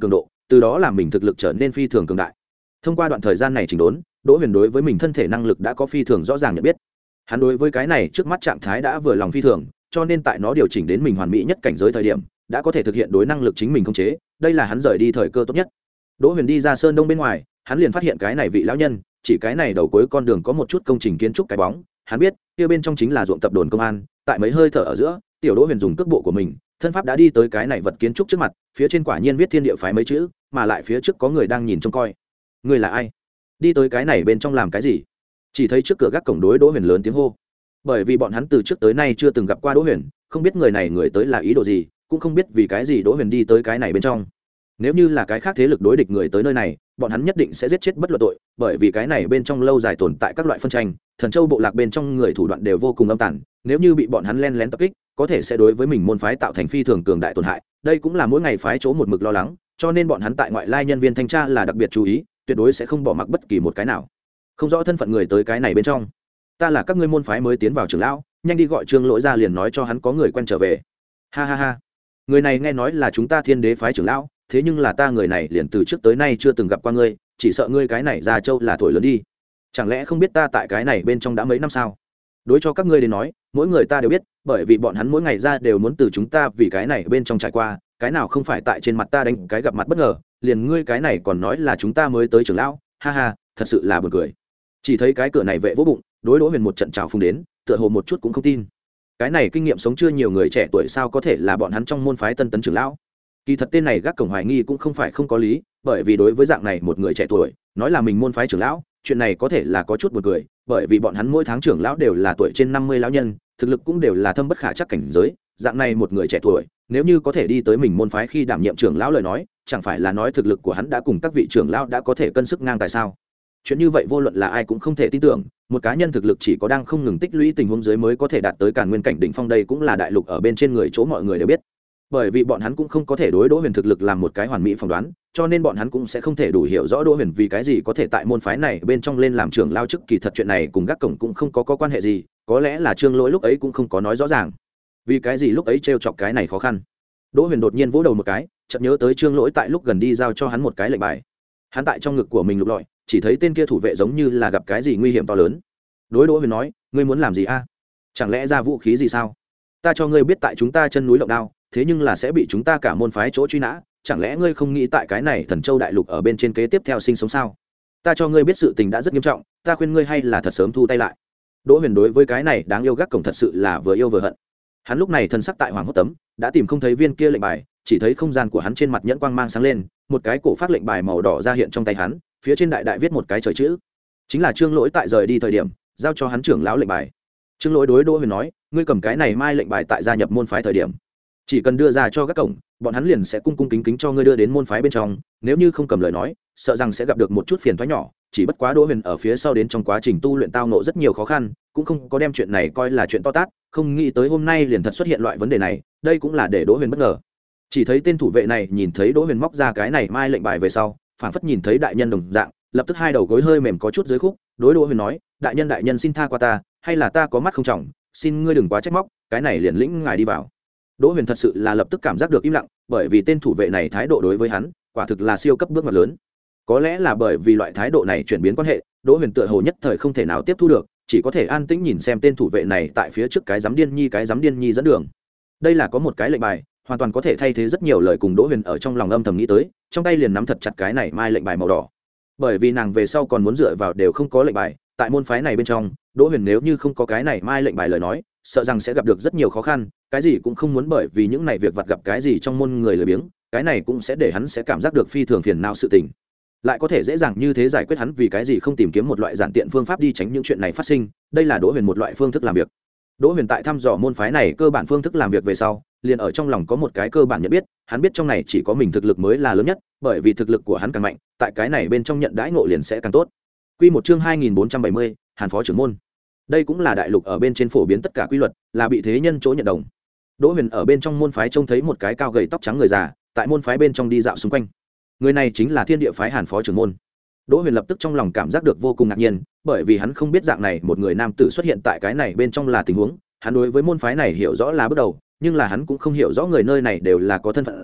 từ đó làm mình thực lực trở nên phi thường cường đại. Thông qua đoạn thời gian này chỉnh đốn, Đỗ Huyền đối với mình thân thể năng lực đã có phi thường rõ ràng nhận biết. Hắn đối với cái này trước mắt trạng thái đã vừa lòng phi thường, cho nên tại nó điều chỉnh đến mình hoàn mỹ nhất cảnh giới thời điểm, đã có thể thực hiện đối năng lực chính mình khống chế, đây là hắn rời đi thời cơ tốt nhất. Đỗ Huyền đi ra sơn đông bên ngoài, hắn liền phát hiện cái này vị lão nhân, chỉ cái này đầu cuối con đường có một chút công trình kiến trúc cái bóng, hắn biết, kia bên trong chính là ruộng tập đồn công an, tại mấy hơi thở ở giữa, tiểu Đỗ Huyền dùng cước bộ của mình, thân pháp đã đi tới cái này vật kiến trúc trước mặt, phía trên quả nhiên viết Thiên Địa phái mấy chữ, mà lại phía trước có người đang nhìn trông coi. Người là ai? Đi tới cái này bên trong làm cái gì? Chỉ thấy trước cửa gác cổng đối Đỗ Huyền lớn tiếng hô. Bởi vì bọn hắn từ trước tới nay chưa từng gặp qua Đỗ Huyền, không biết người này người tới là ý đồ gì, cũng không biết vì cái gì Đỗ Huyền đi tới cái này bên trong. Nếu như là cái khác thế lực đối địch người tới nơi này, bọn hắn nhất định sẽ giết chết bất luận tội, bởi vì cái này bên trong lâu dài tồn tại các loại phân tranh, Thần Châu bộ lạc bên trong người thủ đoạn đều vô cùng âm tàn, nếu như bị bọn hắn len lén tập kích, có thể sẽ đối với mình môn phái tạo thành phi thường cường đại tổn hại, đây cũng là mỗi ngày phái chỗ một mực lo lắng, cho nên bọn hắn tại ngoại lai nhân viên thanh tra là đặc biệt chú ý, tuyệt đối sẽ không bỏ mặc bất kỳ một cái nào. Không rõ thân phận người tới cái này bên trong, ta là các ngươi môn phái mới tiến vào trưởng lão, nhanh đi gọi Trương Lỗi ra liền nói cho hắn có người quen trở về. Ha ha ha, người này nghe nói là chúng ta Thiên Đế phái trưởng lão, thế nhưng là ta người này liền từ trước tới nay chưa từng gặp qua ngươi, chỉ sợ ngươi cái này ra châu là thổi lớn đi, chẳng lẽ không biết ta tại cái này bên trong đã mấy năm sao? Đối cho các ngươi đến nói, mỗi người ta đều biết, bởi vì bọn hắn mỗi ngày ra đều muốn từ chúng ta vì cái này bên trong trải qua, cái nào không phải tại trên mặt ta đánh cái gặp mặt bất ngờ, liền ngươi cái này còn nói là chúng ta mới tới trưởng lão, ha ha, thật sự là buồn cười. Chỉ thấy cái cửa này vệ vỗ bụng, đối Đỗ Huyền một trận trào phung đến, tựa hồ một chút cũng không tin. Cái này kinh nghiệm sống chưa nhiều người trẻ tuổi sao có thể là bọn hắn trong môn phái tân tấn trưởng lão? Kỳ thật tên này gác cổng hoài nghi cũng không phải không có lý, bởi vì đối với dạng này một người trẻ tuổi, nói là mình môn phái trưởng lão, chuyện này có thể là có chút buồn cười, bởi vì bọn hắn mỗi tháng trưởng lão đều là tuổi trên năm mươi lão nhân, thực lực cũng đều là thâm bất khả chắc cảnh giới, dạng này một người trẻ tuổi, nếu như có thể đi tới mình môn phái khi đảm nhiệm trưởng lão lời nói, chẳng phải là nói thực lực của hắn đã cùng các vị trưởng lão đã có thể cân sức ngang tài sao? Chuyện như vậy vô luận là ai cũng không thể tin tưởng, một cá nhân thực lực chỉ có đang không ngừng tích lũy tình huống dưới mới có thể đạt tới càn nguyên cảnh đỉnh phong, đây cũng là đại lục ở bên trên người chỗ mọi người đều biết. Bởi vì bọn hắn cũng không có thể đối Đỗ Huyền thực lực làm một cái hoàn mỹ phỏng đoán, cho nên bọn hắn cũng sẽ không thể đủ hiểu rõ Đỗ Huyền vì cái gì có thể tại môn phái này bên trong lên làm trưởng lao chức. Kỳ thật chuyện này cùng gác cổng cũng không có, có quan hệ gì, có lẽ là Trương Lỗi lúc ấy cũng không có nói rõ ràng vì cái gì lúc ấy trêu chọc cái này khó khăn. Đỗ Huyền đột nhiên vỗ đầu một cái, chợt nhớ tới Trương Lỗi tại lúc gần đi giao cho hắn một cái lệnh bài. Hắn tại trong ngực của mình lục lọi, chỉ thấy tên kia thủ vệ giống như là gặp cái gì nguy hiểm to lớn. Đối Đỗ Huyền nói, ngươi muốn làm gì a? Chẳng lẽ ra vũ khí gì sao? Ta cho ngươi biết tại chúng ta chân núi Động Đao, thế nhưng là sẽ bị chúng ta cả môn phái chỗ truy nã, chẳng lẽ ngươi không nghĩ tại cái này Thần Châu đại lục ở bên trên kế tiếp theo sinh sống sao? Ta cho ngươi biết sự tình đã rất nghiêm trọng, ta khuyên ngươi hay là thật sớm thu tay lại. Đỗ Huyền đối với cái này đáng yêu gác cổng thật sự là vừa yêu vừa hận. Hắn lúc này thân sắc tại hoàng hốt tấm, đã tìm không thấy viên kia lệnh bài, chỉ thấy không gian của hắn trên mặt nhẫn quang mang sáng lên, một cái cổ phát lệnh bài màu đỏ ra hiện trong tay hắn, phía trên đại đại viết một cái trời chữ, chính là Trương Lỗi tại rời đi thời điểm giao cho hắn trưởng lão lệnh bài. Trương Lỗi đối Đỗ Huyền nói, ngươi cầm cái này mai lệnh bài tại gia nhập môn phái thời điểm, chỉ cần đưa ra cho các cổng, bọn hắn liền sẽ cung cung kính kính cho ngươi đưa đến môn phái bên trong, nếu như không cầm lời nói, sợ rằng sẽ gặp được một chút phiền toái nhỏ. Chỉ bất quá Đỗ Huyền ở phía sau đến trong quá trình tu luyện tao ngộ rất nhiều khó khăn, cũng không có đem chuyện này coi là chuyện to tát, không nghĩ tới hôm nay liền thật xuất hiện loại vấn đề này, đây cũng là để Đỗ Huyền bất ngờ. Chỉ thấy tên thủ vệ này nhìn thấy Đỗ Huyền móc ra cái này mai lệnh bài về sau, phảng phất nhìn thấy đại nhân đồng dạng, lập tức hai đầu gối hơi mềm có chút dưới khúc, đối Đỗ Huyền nói, đại nhân đại nhân xin tha qua ta, hay là ta có mắt không trọng, xin ngươi đừng quá trách móc, cái này liền lĩnh ngài đi vào. Đỗ Huyền thật sự là lập tức cảm giác được im lặng, bởi vì tên thủ vệ này thái độ đối với hắn, quả thực là siêu cấp bước ngoặt lớn. Có lẽ là bởi vì loại thái độ này chuyển biến quan hệ, Đỗ Huyền tựa hồ nhất thời không thể nào tiếp thu được, chỉ có thể an tĩnh nhìn xem tên thủ vệ này tại phía trước cái giám điên nhi cái giám điên nhi dẫn đường. Đây là có một cái lệnh bài, hoàn toàn có thể thay thế rất nhiều lời cùng Đỗ Huyền ở trong lòng âm thầm nghĩ tới, trong tay liền nắm thật chặt cái này mai lệnh bài màu đỏ. Bởi vì nàng về sau còn muốn dựa vào đều không có lệnh bài, tại môn phái này bên trong, Đỗ Huyền nếu như không có cái này mai lệnh bài lời nói, sợ rằng sẽ gặp được rất nhiều khó khăn, cái gì cũng không muốn, bởi vì những này việc vặt gặp cái gì trong môn người lười biếng, cái này cũng sẽ để hắn sẽ cảm giác được phi thường phiền não sự tình. Lại có thể dễ dàng như thế giải quyết, hắn vì cái gì không tìm kiếm một loại giản tiện phương pháp đi tránh những chuyện này phát sinh, đây là Đỗ Huyền một loại phương thức làm việc. Đỗ Huyền tại thăm dò môn phái này cơ bản phương thức làm việc về sau, liền ở trong lòng có một cái cơ bản nhận biết, hắn biết trong này chỉ có mình thực lực mới là lớn nhất, bởi vì thực lực của hắn càng mạnh, tại cái này bên trong nhận đãi ngộ liền sẽ càng tốt. Quy một chương hai nghìn bốn trăm bảy mươi, Hàn phó trưởng môn. Đây cũng là đại lục ở bên trên phổ biến tất cả quy luật, là bị thế nhân chỗ nhận đồng. Đỗ Huyền ở bên trong môn phái trông thấy một cái cao gầy tóc trắng người già, tại môn phái bên trong đi dạo xung quanh. Người này chính là Thiên Địa phái Hàn phó trưởng môn. Đỗ Huyền lập tức trong lòng cảm giác được vô cùng ngạc nhiên, bởi vì hắn không biết dạng này một người nam tử xuất hiện tại cái này bên trong là tình huống, hắn đối với môn phái này hiểu rõ là bước đầu, nhưng là hắn cũng không hiểu rõ người nơi này đều là có thân phận gì,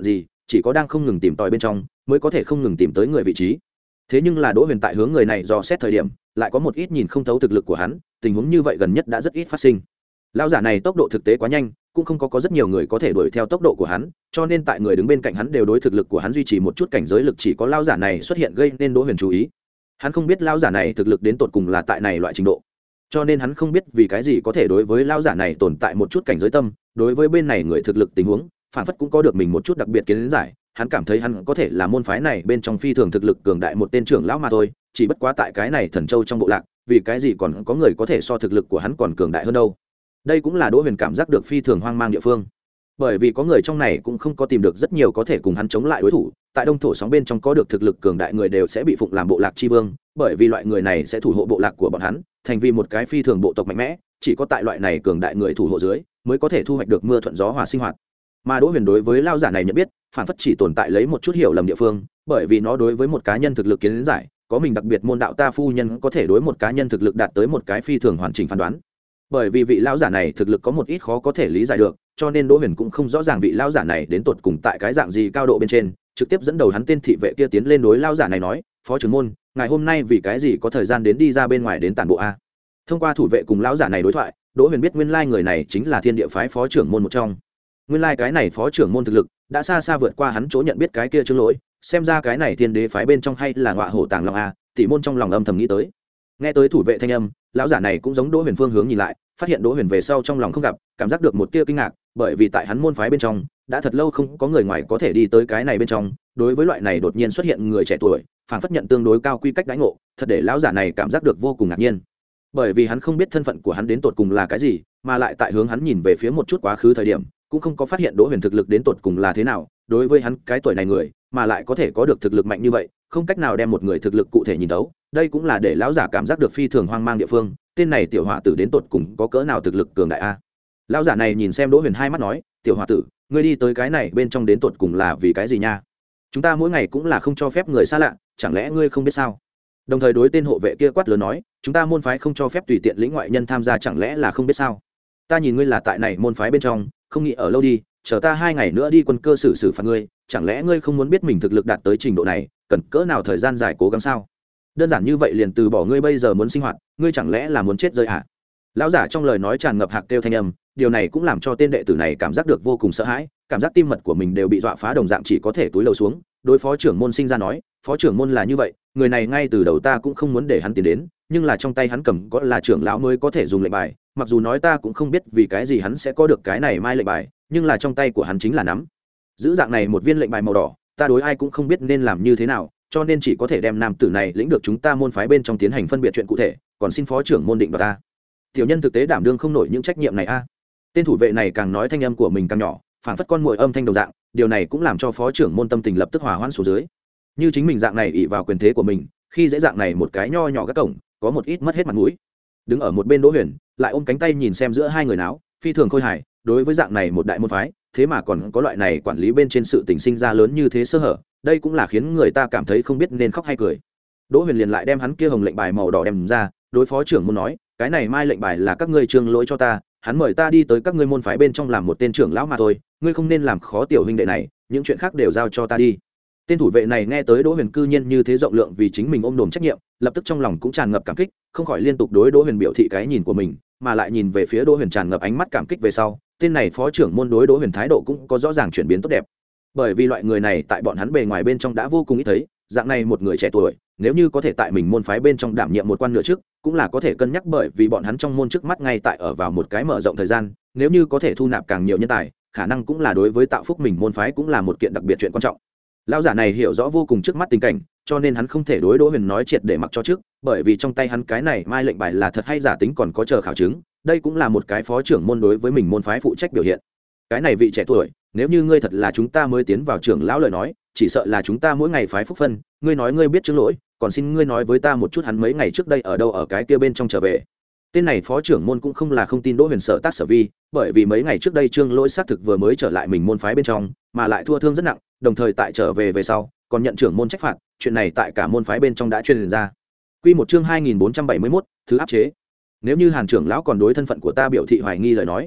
chỉ có đang không ngừng tìm tòi bên trong mới có thể không ngừng tìm tới người vị trí. Thế nhưng là Đỗ Huyền tại hướng người này dò xét thời điểm lại có một ít nhìn không thấu thực lực của hắn, tình huống như vậy gần nhất đã rất ít phát sinh. Lão giả này tốc độ thực tế quá nhanh, cũng không có có rất nhiều người có thể đuổi theo tốc độ của hắn, cho nên tại người đứng bên cạnh hắn đều đối thực lực của hắn duy trì một chút cảnh giới lực, chỉ có lão giả này xuất hiện gây nên Đỗ Huyền chú ý. Hắn không biết lão giả này thực lực đến tột cùng là tại này loại trình độ, cho nên hắn không biết vì cái gì có thể đối với lão giả này tồn tại một chút cảnh giới tâm, đối với bên này người thực lực tình huống, phản phất cũng có được mình một chút đặc biệt kiến giải. Hắn cảm thấy hắn có thể là môn phái này bên trong phi thường thực lực cường đại một tên trưởng lão mà thôi, chỉ bất quá tại cái này Thần Châu trong bộ lạc, vì cái gì còn có người có thể so thực lực của hắn còn cường đại hơn đâu. Đây cũng là Đỗ Huyền cảm giác được phi thường hoang mang địa phương, bởi vì có người trong này cũng không có tìm được rất nhiều có thể cùng hắn chống lại đối thủ. Tại đông thổ sóng bên trong có được thực lực cường đại người đều sẽ bị phụng làm bộ lạc chi vương, bởi vì loại người này sẽ thủ hộ bộ lạc của bọn hắn, thành vì một cái phi thường bộ tộc mạnh mẽ, chỉ có tại loại này cường đại người thủ hộ dưới mới có thể thu hoạch được mưa thuận gió hòa sinh hoạt. Mà Đỗ Huyền đối với lao giả này nhận biết phản phất chỉ tồn tại lấy một chút hiểu lầm địa phương, bởi vì nó đối với một cá nhân thực lực kiến giải có mình đặc biệt môn đạo ta phu nhân có thể đối một cá nhân thực lực đạt tới một cái phi thường hoàn chỉnh phán đoán. Bởi vì vị lão giả này thực lực có một ít khó có thể lý giải được, cho nên Đỗ Huyền cũng không rõ ràng vị lão giả này đến tột cùng tại cái dạng gì cao độ bên trên, trực tiếp dẫn đầu hắn tên thị vệ kia tiến lên đối lão giả này nói: "Phó trưởng môn, ngài hôm nay vì cái gì có thời gian đến đi ra bên ngoài đến tản bộ a?" Thông qua thủ vệ cùng lão giả này đối thoại, Đỗ Huyền biết nguyên lai người này chính là Thiên Địa phái phó trưởng môn một trong. Nguyên lai cái này phó trưởng môn thực lực đã xa xa vượt qua hắn chỗ nhận biết cái kia Trương Lỗi, xem ra cái này Thiên Đế phái bên trong hay là ngọa hổ tàng long a, tỷ môn trong lòng âm thầm nghĩ tới. Nghe tới thủ vệ thanh âm, lão giả này cũng giống Đỗ Huyền phương hướng nhìn lại, phát hiện Đỗ Huyền về sau trong lòng không gặp, cảm giác được một tia kinh ngạc, bởi vì tại hắn môn phái bên trong đã thật lâu không có người ngoài có thể đi tới cái này bên trong, đối với loại này đột nhiên xuất hiện người trẻ tuổi, phảng phất nhận tương đối cao quy cách đãi ngộ, thật để lão giả này cảm giác được vô cùng ngạc nhiên. Bởi vì hắn không biết thân phận của hắn đến tột cùng là cái gì, mà lại tại hướng hắn nhìn về phía một chút quá khứ thời điểm, cũng không có phát hiện Đỗ Huyền thực lực đến tột cùng là thế nào, đối với hắn cái tuổi này người, mà lại có thể có được thực lực mạnh như vậy, không cách nào đem một người thực lực cụ thể nhìn thấu, đây cũng là để lão giả cảm giác được phi thường hoang mang địa phương, tên này tiểu hỏa tử đến tột cùng có cỡ nào thực lực cường đại a. Lão giả này nhìn xem Đỗ Huyền hai mắt nói: "Tiểu hỏa tử, ngươi đi tới cái này bên trong đến tột cùng là vì cái gì nha? Chúng ta mỗi ngày cũng là không cho phép người xa lạ, chẳng lẽ ngươi không biết sao?" Đồng thời đối tên hộ vệ kia quát lớn nói: "Chúng ta môn phái không cho phép tùy tiện lĩnh ngoại nhân tham gia, chẳng lẽ là không biết sao? Ta nhìn ngươi là tại này môn phái bên trong, không nghĩ ở lâu đi, chờ ta hai ngày nữa đi quân cơ xử xử phạt ngươi, chẳng lẽ ngươi không muốn biết mình thực lực đạt tới trình độ này, cần cỡ nào thời gian dài cố gắng sao? Đơn giản như vậy liền từ bỏ ngươi bây giờ muốn sinh hoạt, ngươi chẳng lẽ là muốn chết rơi à?" Lão giả trong lời nói tràn ngập hạc kêu thanh âm, điều này cũng làm cho tên đệ tử này cảm giác được vô cùng sợ hãi, cảm giác tim mật của mình đều bị dọa phá đồng dạng, chỉ có thể túi lầu xuống, đối phó trưởng môn sinh ra nói: "Phó trưởng môn là như vậy, người này ngay từ đầu ta cũng không muốn để hắn tiến đến, nhưng là trong tay hắn cầm có là trưởng lão mới có thể dùng lệnh bài, mặc dù nói ta cũng không biết vì cái gì hắn sẽ có được cái này mai lệnh bài, nhưng là trong tay của hắn chính là nắm giữ dạng này một viên lệnh bài màu đỏ, ta đối ai cũng không biết nên làm như thế nào, cho nên chỉ có thể đem nam tử này lĩnh được chúng ta môn phái bên trong tiến hành phân biệt chuyện cụ thể, còn xin phó trưởng môn định đoạt ta." Tiểu nhân thực tế đảm đương không nổi những trách nhiệm này a. Tên thủ vệ này càng nói thanh âm của mình càng nhỏ, phảng phất con muội âm thanh đồng dạng, điều này cũng làm cho phó trưởng môn tâm tình lập tức hòa hoãn xuống dưới. Như chính mình dạng này ỷ vào quyền thế của mình, khi dễ dạng này một cái nho nhỏ các cổng, có một ít mất hết mặt mũi. Đứng ở một bên Đỗ Huyền, lại ôm cánh tay nhìn xem giữa hai người náo, phi thường khôi hài, đối với dạng này một đại môn phái, thế mà còn có loại này quản lý bên trên sự tình sinh ra lớn như thế sơ hở, đây cũng là khiến người ta cảm thấy không biết nên khóc hay cười. Đỗ Huyền liền lại đem hắn kia hồng lệnh bài màu đỏ đem ra, đối phó trưởng môn nói: "Cái này mai lệnh bài là các ngươi Trương Lỗi cho ta, hắn mời ta đi tới các ngươi môn phái bên trong làm một tên trưởng lão mà thôi, ngươi không nên làm khó tiểu huynh đệ này, những chuyện khác đều giao cho ta đi." Tên thủ vệ này nghe tới Đỗ Huyền cư nhiên như thế rộng lượng vì chính mình ôm đồm trách nhiệm, lập tức trong lòng cũng tràn ngập cảm kích, không khỏi liên tục đối Đỗ Huyền biểu thị cái nhìn của mình, mà lại nhìn về phía Đỗ Huyền tràn ngập ánh mắt cảm kích về sau, tên này phó trưởng môn đối Đỗ Huyền thái độ cũng có rõ ràng chuyển biến tốt đẹp. Bởi vì loại người này tại bọn hắn bề ngoài bên trong đã vô cùng ít thấy, dạng này một người trẻ tuổi, nếu như có thể tại mình môn phái bên trong đảm nhiệm một quan nửa chức, cũng là có thể cân nhắc, bởi vì bọn hắn trong môn trước mắt ngay tại ở vào một cái mở rộng thời gian, nếu như có thể thu nạp càng nhiều nhân tài, khả năng cũng là đối với tạo phúc mình môn phái cũng là một kiện đặc biệt chuyện quan trọng. Lão giả này hiểu rõ vô cùng trước mắt tình cảnh, cho nên hắn không thể đối Đỗ Huyền nói triệt để mặc cho trước, bởi vì trong tay hắn cái này mai lệnh bài là thật hay giả tính còn có chờ khảo chứng, đây cũng là một cái phó trưởng môn đối với mình môn phái phụ trách biểu hiện. Cái này vị trẻ tuổi, nếu như ngươi thật là chúng ta mới tiến vào trưởng lão lời nói, chỉ sợ là chúng ta mỗi ngày phái phúc phân, ngươi nói ngươi biết Trương Lỗi, còn xin ngươi nói với ta một chút hắn mấy ngày trước đây ở đâu ở cái kia bên trong trở về. Tên này phó trưởng môn cũng không là không tin Đỗ Huyền sở tác sở vi, bởi vì mấy ngày trước đây Trương Lỗi xác thực vừa mới trở lại mình môn phái bên trong, mà lại thua thương rất nặng, đồng thời tại trở về về sau, còn nhận trưởng môn trách phạt, chuyện này tại cả môn phái bên trong đã truyền ra. Quy một chương hai nghìn bốn trăm bảy mươi mốt, thứ áp chế. Nếu như Hàn trưởng lão còn đối thân phận của ta biểu thị hoài nghi lời nói,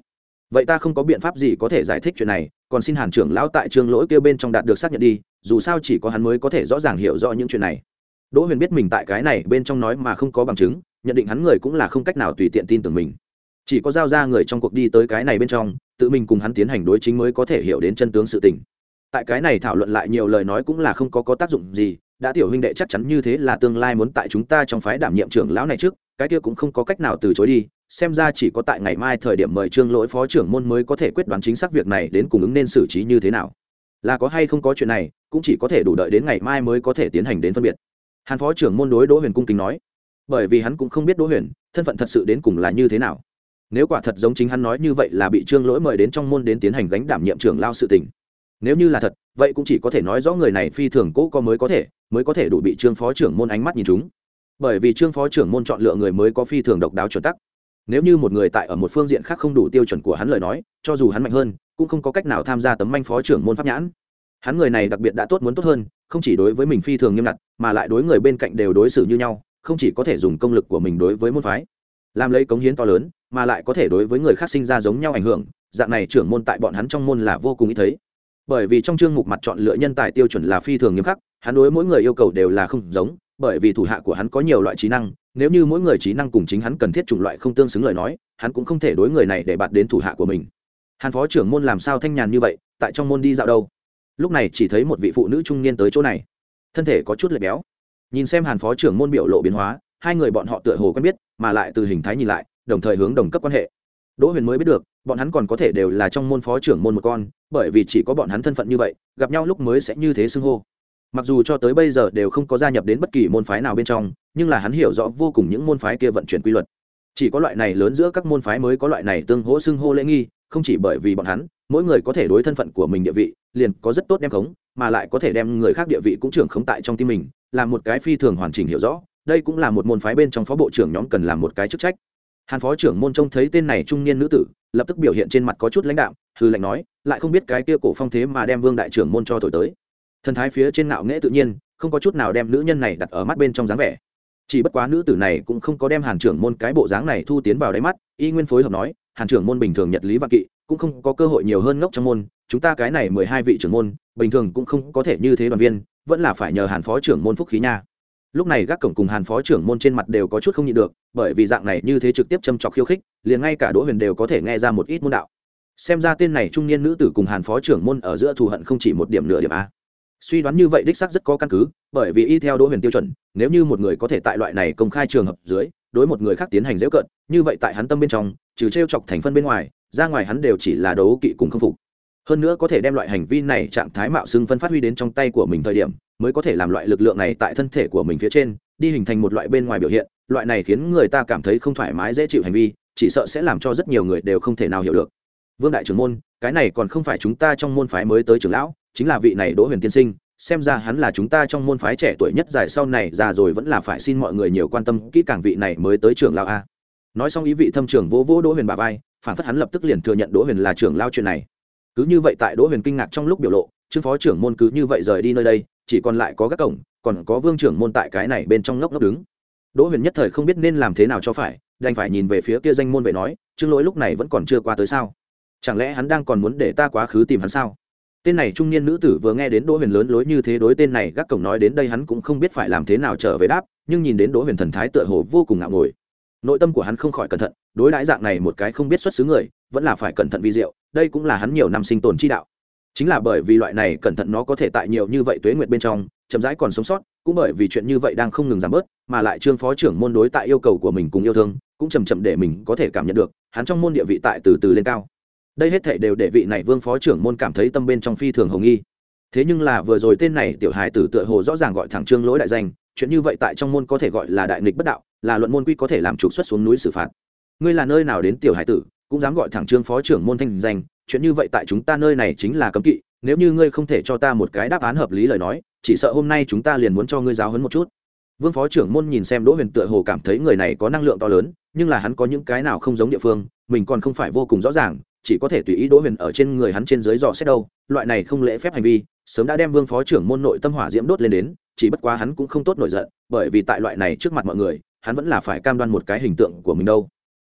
vậy ta không có biện pháp gì có thể giải thích chuyện này, còn xin Hàn trưởng lão tại Trương Lỗi kia bên trong đạt được xác nhận đi, dù sao chỉ có hắn mới có thể rõ ràng hiểu rõ những chuyện này. Đỗ Huyền biết mình tại cái này bên trong nói mà không có bằng chứng, nhận định hắn người cũng là không cách nào tùy tiện tin tưởng mình. Chỉ có giao ra người trong cuộc đi tới cái này bên trong, tự mình cùng hắn tiến hành đối chính mới có thể hiểu đến chân tướng sự tình. Tại cái này thảo luận lại nhiều lời nói cũng là không có có tác dụng gì, đã tiểu huynh đệ chắc chắn như thế là tương lai muốn tại chúng ta trong phái đảm nhiệm trưởng lão này trước, cái kia cũng không có cách nào từ chối đi, xem ra chỉ có tại ngày mai thời điểm mời Trương Lỗi phó trưởng môn mới có thể quyết đoán chính xác việc này đến cùng ứng nên xử trí như thế nào. Là có hay không có chuyện này, cũng chỉ có thể đủ đợi đến ngày mai mới có thể tiến hành đến phân biệt. Hàn phó trưởng môn đối Đỗ Huyền cung kính nói, bởi vì hắn cũng không biết Đỗ Huyền thân phận thật sự đến cùng là như thế nào. Nếu quả thật giống chính hắn nói như vậy là bị Trương Lỗi mời đến trong môn đến tiến hành gánh đảm nhiệm trưởng lao sự tình, nếu như là thật, vậy cũng chỉ có thể nói rõ người này phi thường cố có mới có thể mới có thể đủ bị Trương phó trưởng môn ánh mắt nhìn chúng. Bởi vì Trương phó trưởng môn chọn lựa người mới có phi thường độc đáo chuẩn tắc. Nếu như một người tại ở một phương diện khác không đủ tiêu chuẩn của hắn lời nói, cho dù hắn mạnh hơn, cũng không có cách nào tham gia tấm manh phó trưởng môn pháp nhãn. Hắn người này đặc biệt đã tốt muốn tốt hơn, không chỉ đối với mình phi thường nghiêm ngặt, mà lại đối người bên cạnh đều đối xử như nhau, không chỉ có thể dùng công lực của mình đối với môn phái làm lấy cống hiến to lớn, mà lại có thể đối với người khác sinh ra giống nhau ảnh hưởng, dạng này trưởng môn tại bọn hắn trong môn là vô cùng ít thấy. Bởi vì trong chương mục mặt chọn lựa nhân tài tiêu chuẩn là phi thường nghiêm khắc, hắn đối mỗi người yêu cầu đều là không giống, bởi vì thủ hạ của hắn có nhiều loại trí năng, nếu như mỗi người trí năng cùng chính hắn cần thiết chủng loại không tương xứng lời nói, hắn cũng không thể đối người này để bạt đến thủ hạ của mình. Hàn phó trưởng môn làm sao thanh nhàn như vậy, tại trong môn đi dạo đâu? Lúc này chỉ thấy một vị phụ nữ trung niên tới chỗ này, thân thể có chút lệch béo. Nhìn xem Hàn phó trưởng môn biểu lộ biến hóa, hai người bọn họ tựa hồ quen biết, mà lại từ hình thái nhìn lại, đồng thời hướng đồng cấp quan hệ. Đỗ Huyền mới biết được, bọn hắn còn có thể đều là trong môn phó trưởng môn một con, bởi vì chỉ có bọn hắn thân phận như vậy, gặp nhau lúc mới sẽ như thế xưng hô. Mặc dù cho tới bây giờ đều không có gia nhập đến bất kỳ môn phái nào bên trong, nhưng là hắn hiểu rõ vô cùng những môn phái kia vận chuyển quy luật. Chỉ có loại này lớn giữa các môn phái mới có loại này tương hỗ xưng hô lễ nghi, không chỉ bởi vì bọn hắn, mỗi người có thể đối thân phận của mình địa vị, liền có rất tốt đem khống, mà lại có thể đem người khác địa vị cũng trưởng khống tại trong tim mình, làm một cái phi thường hoàn chỉnh hiểu rõ, đây cũng là một môn phái bên trong phó bộ trưởng nhóm cần làm một cái chức trách. Hàn phó trưởng môn trông thấy tên này trung niên nữ tử, lập tức biểu hiện trên mặt có chút lãnh đạm, hư lạnh nói, lại không biết cái kia cổ phong thế mà đem Vương đại trưởng môn cho thổi tới. Thần thái phía trên ngạo nghễ tự nhiên, không có chút nào đem nữ nhân này đặt ở mắt bên trong dáng vẻ. Chỉ bất quá nữ tử này cũng không có đem Hàn trưởng môn cái bộ dáng này thu tiến vào đáy mắt, y nguyên phối hợp nói, Hàn trưởng môn bình thường nhật lý vạn kỵ, cũng không có cơ hội nhiều hơn ngốc trong môn, chúng ta cái này mười hai vị trưởng môn, bình thường cũng không có thể như thế đoàn viên, vẫn là phải nhờ Hàn phó trưởng môn phúc khí nha. Lúc này gác cổng cùng Hàn phó trưởng môn trên mặt đều có chút không nhịn được, bởi vì dạng này như thế trực tiếp châm chọc khiêu khích, liền ngay cả Đỗ Huyền đều có thể nghe ra một ít môn đạo. Xem ra tên này trung niên nữ tử cùng Hàn phó trưởng môn ở giữa thù hận không chỉ một điểm nửa điểm a. Suy đoán như vậy đích xác rất có căn cứ, bởi vì y theo Đỗ Huyền tiêu chuẩn, nếu như một người có thể tại loại này công khai trường hợp dưới, đối một người khác tiến hành giễu cợt, như vậy tại hắn tâm bên trong, trừ trêu chọc thành phân bên ngoài, ra ngoài hắn đều chỉ là đấu kỵ cùng không phục. Hơn nữa có thể đem loại hành vi này trạng thái mạo xưng phân phát huy đến trong tay của mình thời điểm, mới có thể làm loại lực lượng này tại thân thể của mình phía trên đi hình thành một loại bên ngoài biểu hiện, loại này khiến người ta cảm thấy không thoải mái dễ chịu hành vi, chỉ sợ sẽ làm cho rất nhiều người đều không thể nào hiểu được. Vương đại trưởng môn, cái này còn không phải chúng ta trong môn phái mới tới trưởng lão, chính là vị này Đỗ Huyền tiên sinh, xem ra hắn là chúng ta trong môn phái trẻ tuổi nhất dài sau này già rồi vẫn là phải xin mọi người nhiều quan tâm kỹ càng vị này mới tới trưởng lão a. Nói xong ý vị thâm trưởng vỗ vỗ Đỗ Huyền bả vai, phản phất hắn lập tức liền thừa nhận Đỗ Huyền là trưởng lão chuyện này. Cứ như vậy tại Đỗ Huyền kinh ngạc trong lúc biểu lộ, Trương phó trưởng môn cứ như vậy rời đi nơi đây, chỉ còn lại có các cổng, còn có Vương trưởng môn tại cái này bên trong ngốc ngốc đứng. Đỗ Huyền nhất thời không biết nên làm thế nào cho phải, đành phải nhìn về phía kia danh môn vệ nói, Trương Lỗi lúc này vẫn còn chưa qua tới sao? Chẳng lẽ hắn đang còn muốn để ta quá khứ tìm hắn sao? Tên này trung niên nữ tử vừa nghe đến Đỗ Huyền lớn lối như thế đối tên này gác cổng nói đến đây, hắn cũng không biết phải làm thế nào trở về đáp, nhưng nhìn đến Đỗ Huyền thần thái tựa hồ vô cùng ngạo ngồi, nội tâm của hắn không khỏi cẩn thận, đối đãi dạng này một cái không biết xuất xứ người, vẫn là phải cẩn thận vi diệu, đây cũng là hắn nhiều năm sinh tồn chi đạo. Chính là bởi vì loại này cẩn thận nó có thể tại nhiều như vậy tuế nguyệt bên trong chậm rãi còn sống sót, cũng bởi vì chuyện như vậy đang không ngừng giảm bớt, mà lại Trương phó trưởng môn đối tại yêu cầu của mình cùng yêu thương cũng chậm chậm để mình có thể cảm nhận được hắn trong môn địa vị tại từ từ lên cao. Đây hết thảy đều để vị này Vương phó trưởng môn cảm thấy tâm bên trong phi thường hồng nghi. Thế nhưng là vừa rồi tên này tiểu hài tử tựa hồ rõ ràng gọi thẳng Trương Lỗi đại danh, chuyện như vậy tại trong môn có thể gọi là đại nghịch bất đạo, là luận môn quy có thể làm trục xuất xuống núi xử phạt. Ngươi là nơi nào đến tiểu hài tử, cũng dám gọi thẳng Trương phó trưởng môn thanh danh, chuyện như vậy tại chúng ta nơi này chính là cấm kỵ, nếu như ngươi không thể cho ta một cái đáp án hợp lý lời nói, chỉ sợ hôm nay chúng ta liền muốn cho ngươi giáo huấn một chút. Vương phó trưởng môn nhìn xem Đỗ Huyền tựa hồ cảm thấy người này có năng lượng to lớn, nhưng là hắn có những cái nào không giống địa phương, mình còn không phải vô cùng rõ ràng, chỉ có thể tùy ý Đỗ Huyền ở trên người hắn trên dưới dò xét đâu, loại này không lễ phép hành vi, sớm đã đem Vương phó trưởng môn nội tâm hỏa diễm đốt lên đến, chỉ bất quá hắn cũng không tốt nổi giận, bởi vì tại loại này trước mặt mọi người, hắn vẫn là phải cam đoan một cái hình tượng của mình đâu.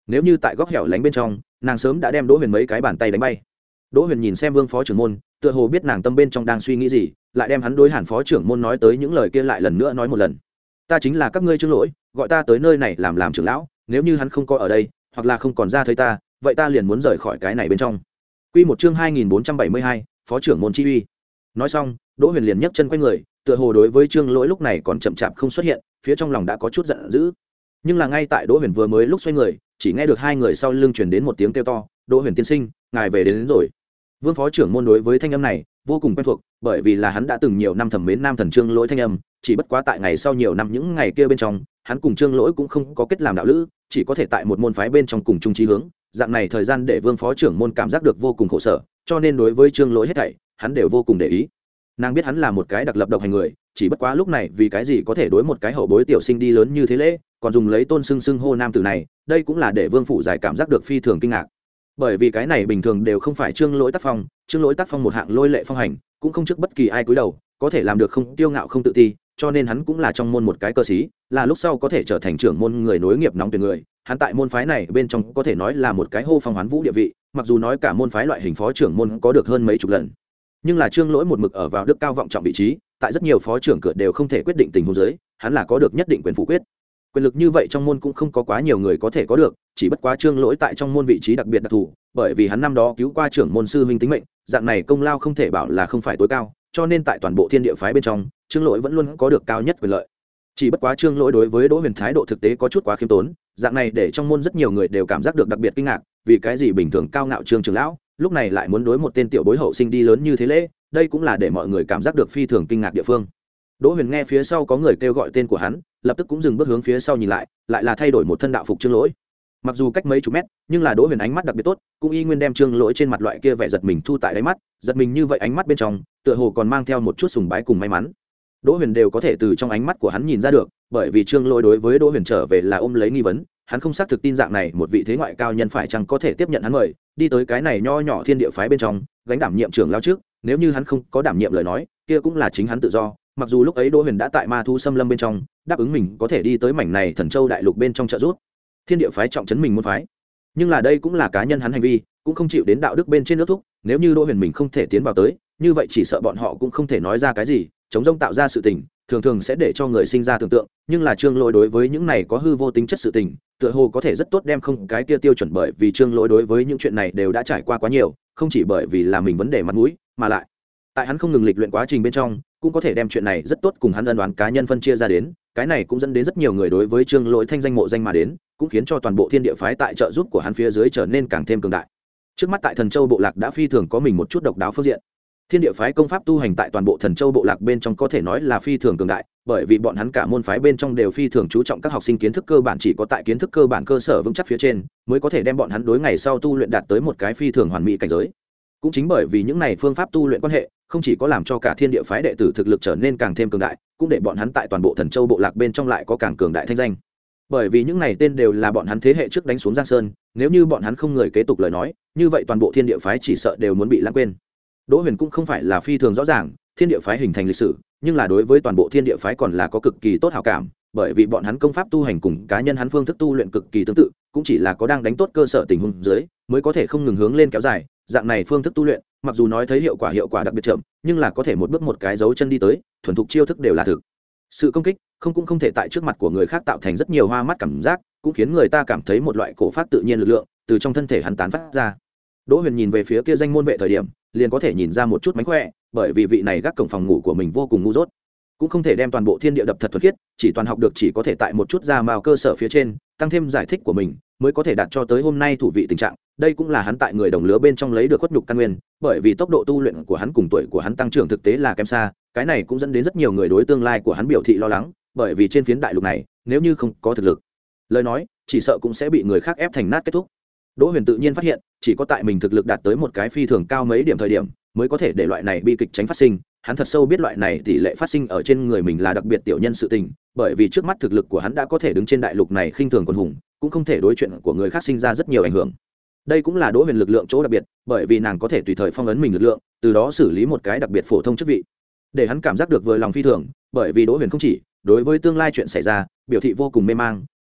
nếu như tại góc hẻo lánh bên trong nàng sớm đã đem Đỗ Huyền mấy cái bàn tay đánh bay. Đỗ Huyền nhìn xem Vương phó trưởng môn, tựa hồ biết nàng tâm bên trong đang suy nghĩ gì, lại đem hắn đối Hàn phó trưởng môn nói tới những lời kia lại lần nữa nói một lần. Ta chính là các ngươi Trương Lỗi, gọi ta tới nơi này làm làm trưởng lão, nếu như hắn không có ở đây, hoặc là không còn ra thấy ta, vậy ta liền muốn rời khỏi cái này bên trong. Quy một chương hai nghìn bốn trăm bảy mươi hai, phó trưởng môn chi uy. Nói xong, Đỗ Huyền liền nhấc chân quay người, tựa hồ đối với Trương Lỗi lúc này còn chậm chạp không xuất hiện, phía trong lòng đã có chút giận dữ. Nhưng là ngay tại Đỗ Huyền vừa mới lúc xoay người, chỉ nghe được hai người sau lưng truyền đến một tiếng kêu to, "Đỗ Huyền tiên sinh, ngài về đến, đến rồi." Vương phó trưởng môn đối với thanh âm này vô cùng quen thuộc, bởi vì là hắn đã từng nhiều năm thẩm mến nam thần Trương Lỗi thanh âm, chỉ bất quá tại ngày sau nhiều năm những ngày kia bên trong, hắn cùng Trương Lỗi cũng không có kết làm đạo lữ, chỉ có thể tại một môn phái bên trong cùng chung chí hướng, dạng này thời gian để Vương phó trưởng môn cảm giác được vô cùng khổ sở, cho nên đối với Trương Lỗi hết thảy, hắn đều vô cùng để ý. Nàng biết hắn là một cái đặc lập độc hành người, chỉ bất quá lúc này vì cái gì có thể đối một cái hậu bối tiểu sinh đi lớn như thế lễ, còn dùng lấy tôn xưng xưng hô nam tử này, đây cũng là để Vương phủ giải cảm giác được phi thường kinh ngạc. Bởi vì cái này bình thường đều không phải Trương Lỗi tác phong, Trương Lỗi tác phong một hạng lôi lệ phong hành, cũng không trước bất kỳ ai cúi đầu, có thể làm được không tiêu ngạo không tự ti, cho nên hắn cũng là trong môn một cái cơ sĩ, là lúc sau có thể trở thành trưởng môn người nối nghiệp nóng tuyển người. Hắn tại môn phái này bên trong có thể nói là một cái hô phong hoán vũ địa vị, mặc dù nói cả môn phái loại hình phó trưởng môn có được hơn mấy chục lần, nhưng là Trương Lỗi một mực ở vào đức cao vọng trọng vị trí, tại rất nhiều phó trưởng cửa đều không thể quyết định tình huống dưới, hắn là có được nhất định quyền phủ quyết. Quyền lực như vậy trong môn cũng không có quá nhiều người có thể có được, chỉ bất quá Trương Lỗi tại trong môn vị trí đặc biệt đặc thù, bởi vì hắn năm đó cứu qua trưởng môn sư huynh tính mệnh, dạng này công lao không thể bảo là không phải tối cao, cho nên tại toàn bộ thiên địa phái bên trong, Trương Lỗi vẫn luôn có được cao nhất quyền lợi. Chỉ bất quá Trương Lỗi đối với Đỗ Huyền thái độ thực tế có chút quá khiêm tốn, dạng này để trong môn rất nhiều người đều cảm giác được đặc biệt kinh ngạc, vì cái gì bình thường cao ngạo Trương trưởng lão, lúc này lại muốn đối một tên tiểu bối hậu sinh đi lớn như thế lễ, đây cũng là để mọi người cảm giác được phi thường kinh ngạc địa phương. Đỗ Huyền nghe phía sau có người kêu gọi tên của hắn, lập tức cũng dừng bước hướng phía sau nhìn lại, lại là thay đổi một thân đạo phục Trương Lỗi. Mặc dù cách mấy chục mét, nhưng là Đỗ Huyền ánh mắt đặc biệt tốt, cũng y nguyên đem Trương Lỗi trên mặt loại kia vẻ giật mình thu tại đáy mắt, giật mình như vậy ánh mắt bên trong, tựa hồ còn mang theo một chút sùng bái cùng may mắn. Đỗ Huyền đều có thể từ trong ánh mắt của hắn nhìn ra được, bởi vì Trương Lỗi đối với Đỗ Huyền trở về là ôm lấy nghi vấn, hắn không xác thực tin dạng này một vị thế ngoại cao nhân phải chăng có thể tiếp nhận hắn mời, đi tới cái này nho nhỏ thiên địa phái bên trong, gánh đảm nhiệm trưởng lão trước, nếu như hắn không có đảm nhiệm lời nói, kia cũng là chính hắn tự do. Mặc dù lúc ấy Đỗ Huyền đã tại Ma Thu Xâm Lâm bên trong, đáp ứng mình có thể đi tới mảnh này Thần Châu đại lục bên trong trợ giúp thiên địa phái trọng trấn mình môn phái, nhưng là đây cũng là cá nhân hắn hành vi, cũng không chịu đến đạo đức bên trên nước thúc, nếu như Đỗ Huyền mình không thể tiến vào tới, như vậy chỉ sợ bọn họ cũng không thể nói ra cái gì, chống rông tạo ra sự tình, thường thường sẽ để cho người sinh ra tưởng tượng, nhưng là Trương Lỗi đối với những này có hư vô tính chất sự tình, tựa hồ có thể rất tốt đem không cái kia tiêu chuẩn, bởi vì Trương Lỗi đối với những chuyện này đều đã trải qua quá nhiều, không chỉ bởi vì là mình vấn đề mặt mũi, mà lại tại hắn không ngừng lịch luyện quá trình bên trong, cũng có thể đem chuyện này rất tốt cùng hắn ân đoán cá nhân phân chia ra đến, cái này cũng dẫn đến rất nhiều người đối với Trương Lỗi thanh danh mộ danh mà đến, cũng khiến cho toàn bộ thiên địa phái tại trợ giúp của hắn phía dưới trở nên càng thêm cường đại. Trước mắt tại Thần Châu bộ lạc đã phi thường có mình một chút độc đáo phương diện. Thiên địa phái công pháp tu hành tại toàn bộ Thần Châu bộ lạc bên trong có thể nói là phi thường cường đại, bởi vì bọn hắn cả môn phái bên trong đều phi thường chú trọng các học sinh kiến thức cơ bản, chỉ có tại kiến thức cơ bản cơ sở vững chắc phía trên, mới có thể đem bọn hắn đối ngày sau tu luyện đạt tới một cái phi thường hoàn mỹ cảnh giới. Cũng chính bởi vì những này phương pháp tu luyện quan hệ, không chỉ có làm cho cả thiên địa phái đệ tử thực lực trở nên càng thêm cường đại, cũng để bọn hắn tại toàn bộ Thần Châu bộ lạc bên trong lại có càng cường đại thanh danh. Bởi vì những này tên đều là bọn hắn thế hệ trước đánh xuống Giang Sơn, nếu như bọn hắn không người kế tục lời nói, như vậy toàn bộ thiên địa phái chỉ sợ đều muốn bị lãng quên. Đỗ Huyền cũng không phải là phi thường rõ ràng thiên địa phái hình thành lịch sử, nhưng là đối với toàn bộ thiên địa phái còn là có cực kỳ tốt hảo cảm, bởi vì bọn hắn công pháp tu hành cùng cá nhân hắn phương thức tu luyện cực kỳ tương tự, cũng chỉ là có đang đánh tốt cơ sở tình huống dưới, mới có thể không ngừng hướng lên kéo dài. Dạng này phương thức tu luyện, mặc dù nói thấy hiệu quả hiệu quả đặc biệt chậm, nhưng là có thể một bước một cái dấu chân đi tới, thuần thục chiêu thức đều là thực. Sự công kích không cũng không thể tại trước mặt của người khác tạo thành rất nhiều hoa mắt cảm giác, cũng khiến người ta cảm thấy một loại cổ phát tự nhiên lực lượng từ trong thân thể hắn tán phát ra. Đỗ Huyền nhìn về phía kia danh môn vệ thời điểm, liền có thể nhìn ra một chút mánh khỏe, bởi vì vị này gác cổng phòng ngủ của mình vô cùng ngu dốt, cũng không thể đem toàn bộ thiên địa đập thật thuật khiết, chỉ toàn học được chỉ có thể tại một chút ra mào cơ sở phía trên tăng thêm giải thích của mình, mới có thể đạt cho tới hôm nay thủ vị tình trạng. Đây cũng là hắn tại người đồng lứa bên trong lấy được khuất nhục căn nguyên, bởi vì tốc độ tu luyện của hắn cùng tuổi của hắn tăng trưởng thực tế là kém xa, cái này cũng dẫn đến rất nhiều người đối tương lai của hắn biểu thị lo lắng, bởi vì trên phiến đại lục này, nếu như không có thực lực, lời nói, chỉ sợ cũng sẽ bị người khác ép thành nát kết thúc. Đỗ Huyền tự nhiên phát hiện, chỉ có tại mình thực lực đạt tới một cái phi thường cao mấy điểm thời điểm, mới có thể để loại này bi kịch tránh phát sinh. Hắn thật sâu biết loại này tỷ lệ phát sinh ở trên người mình là đặc biệt tiểu nhân sự tình, bởi vì trước mắt thực lực của hắn đã có thể đứng trên đại lục này khinh thường quần hùng, cũng không thể đối chuyện của người khác sinh ra rất nhiều ảnh hưởng. Đây cũng là Đỗ Huyền lực lượng chỗ đặc biệt, bởi vì nàng có thể tùy thời phong ấn mình lực lượng, từ đó xử lý một cái đặc biệt phổ thông chức vị, để hắn cảm giác được vừa lòng phi thường. Bởi vì Đỗ Huyền không chỉ đối với tương lai chuyện xảy ra biểu thị vô cùng mê mang,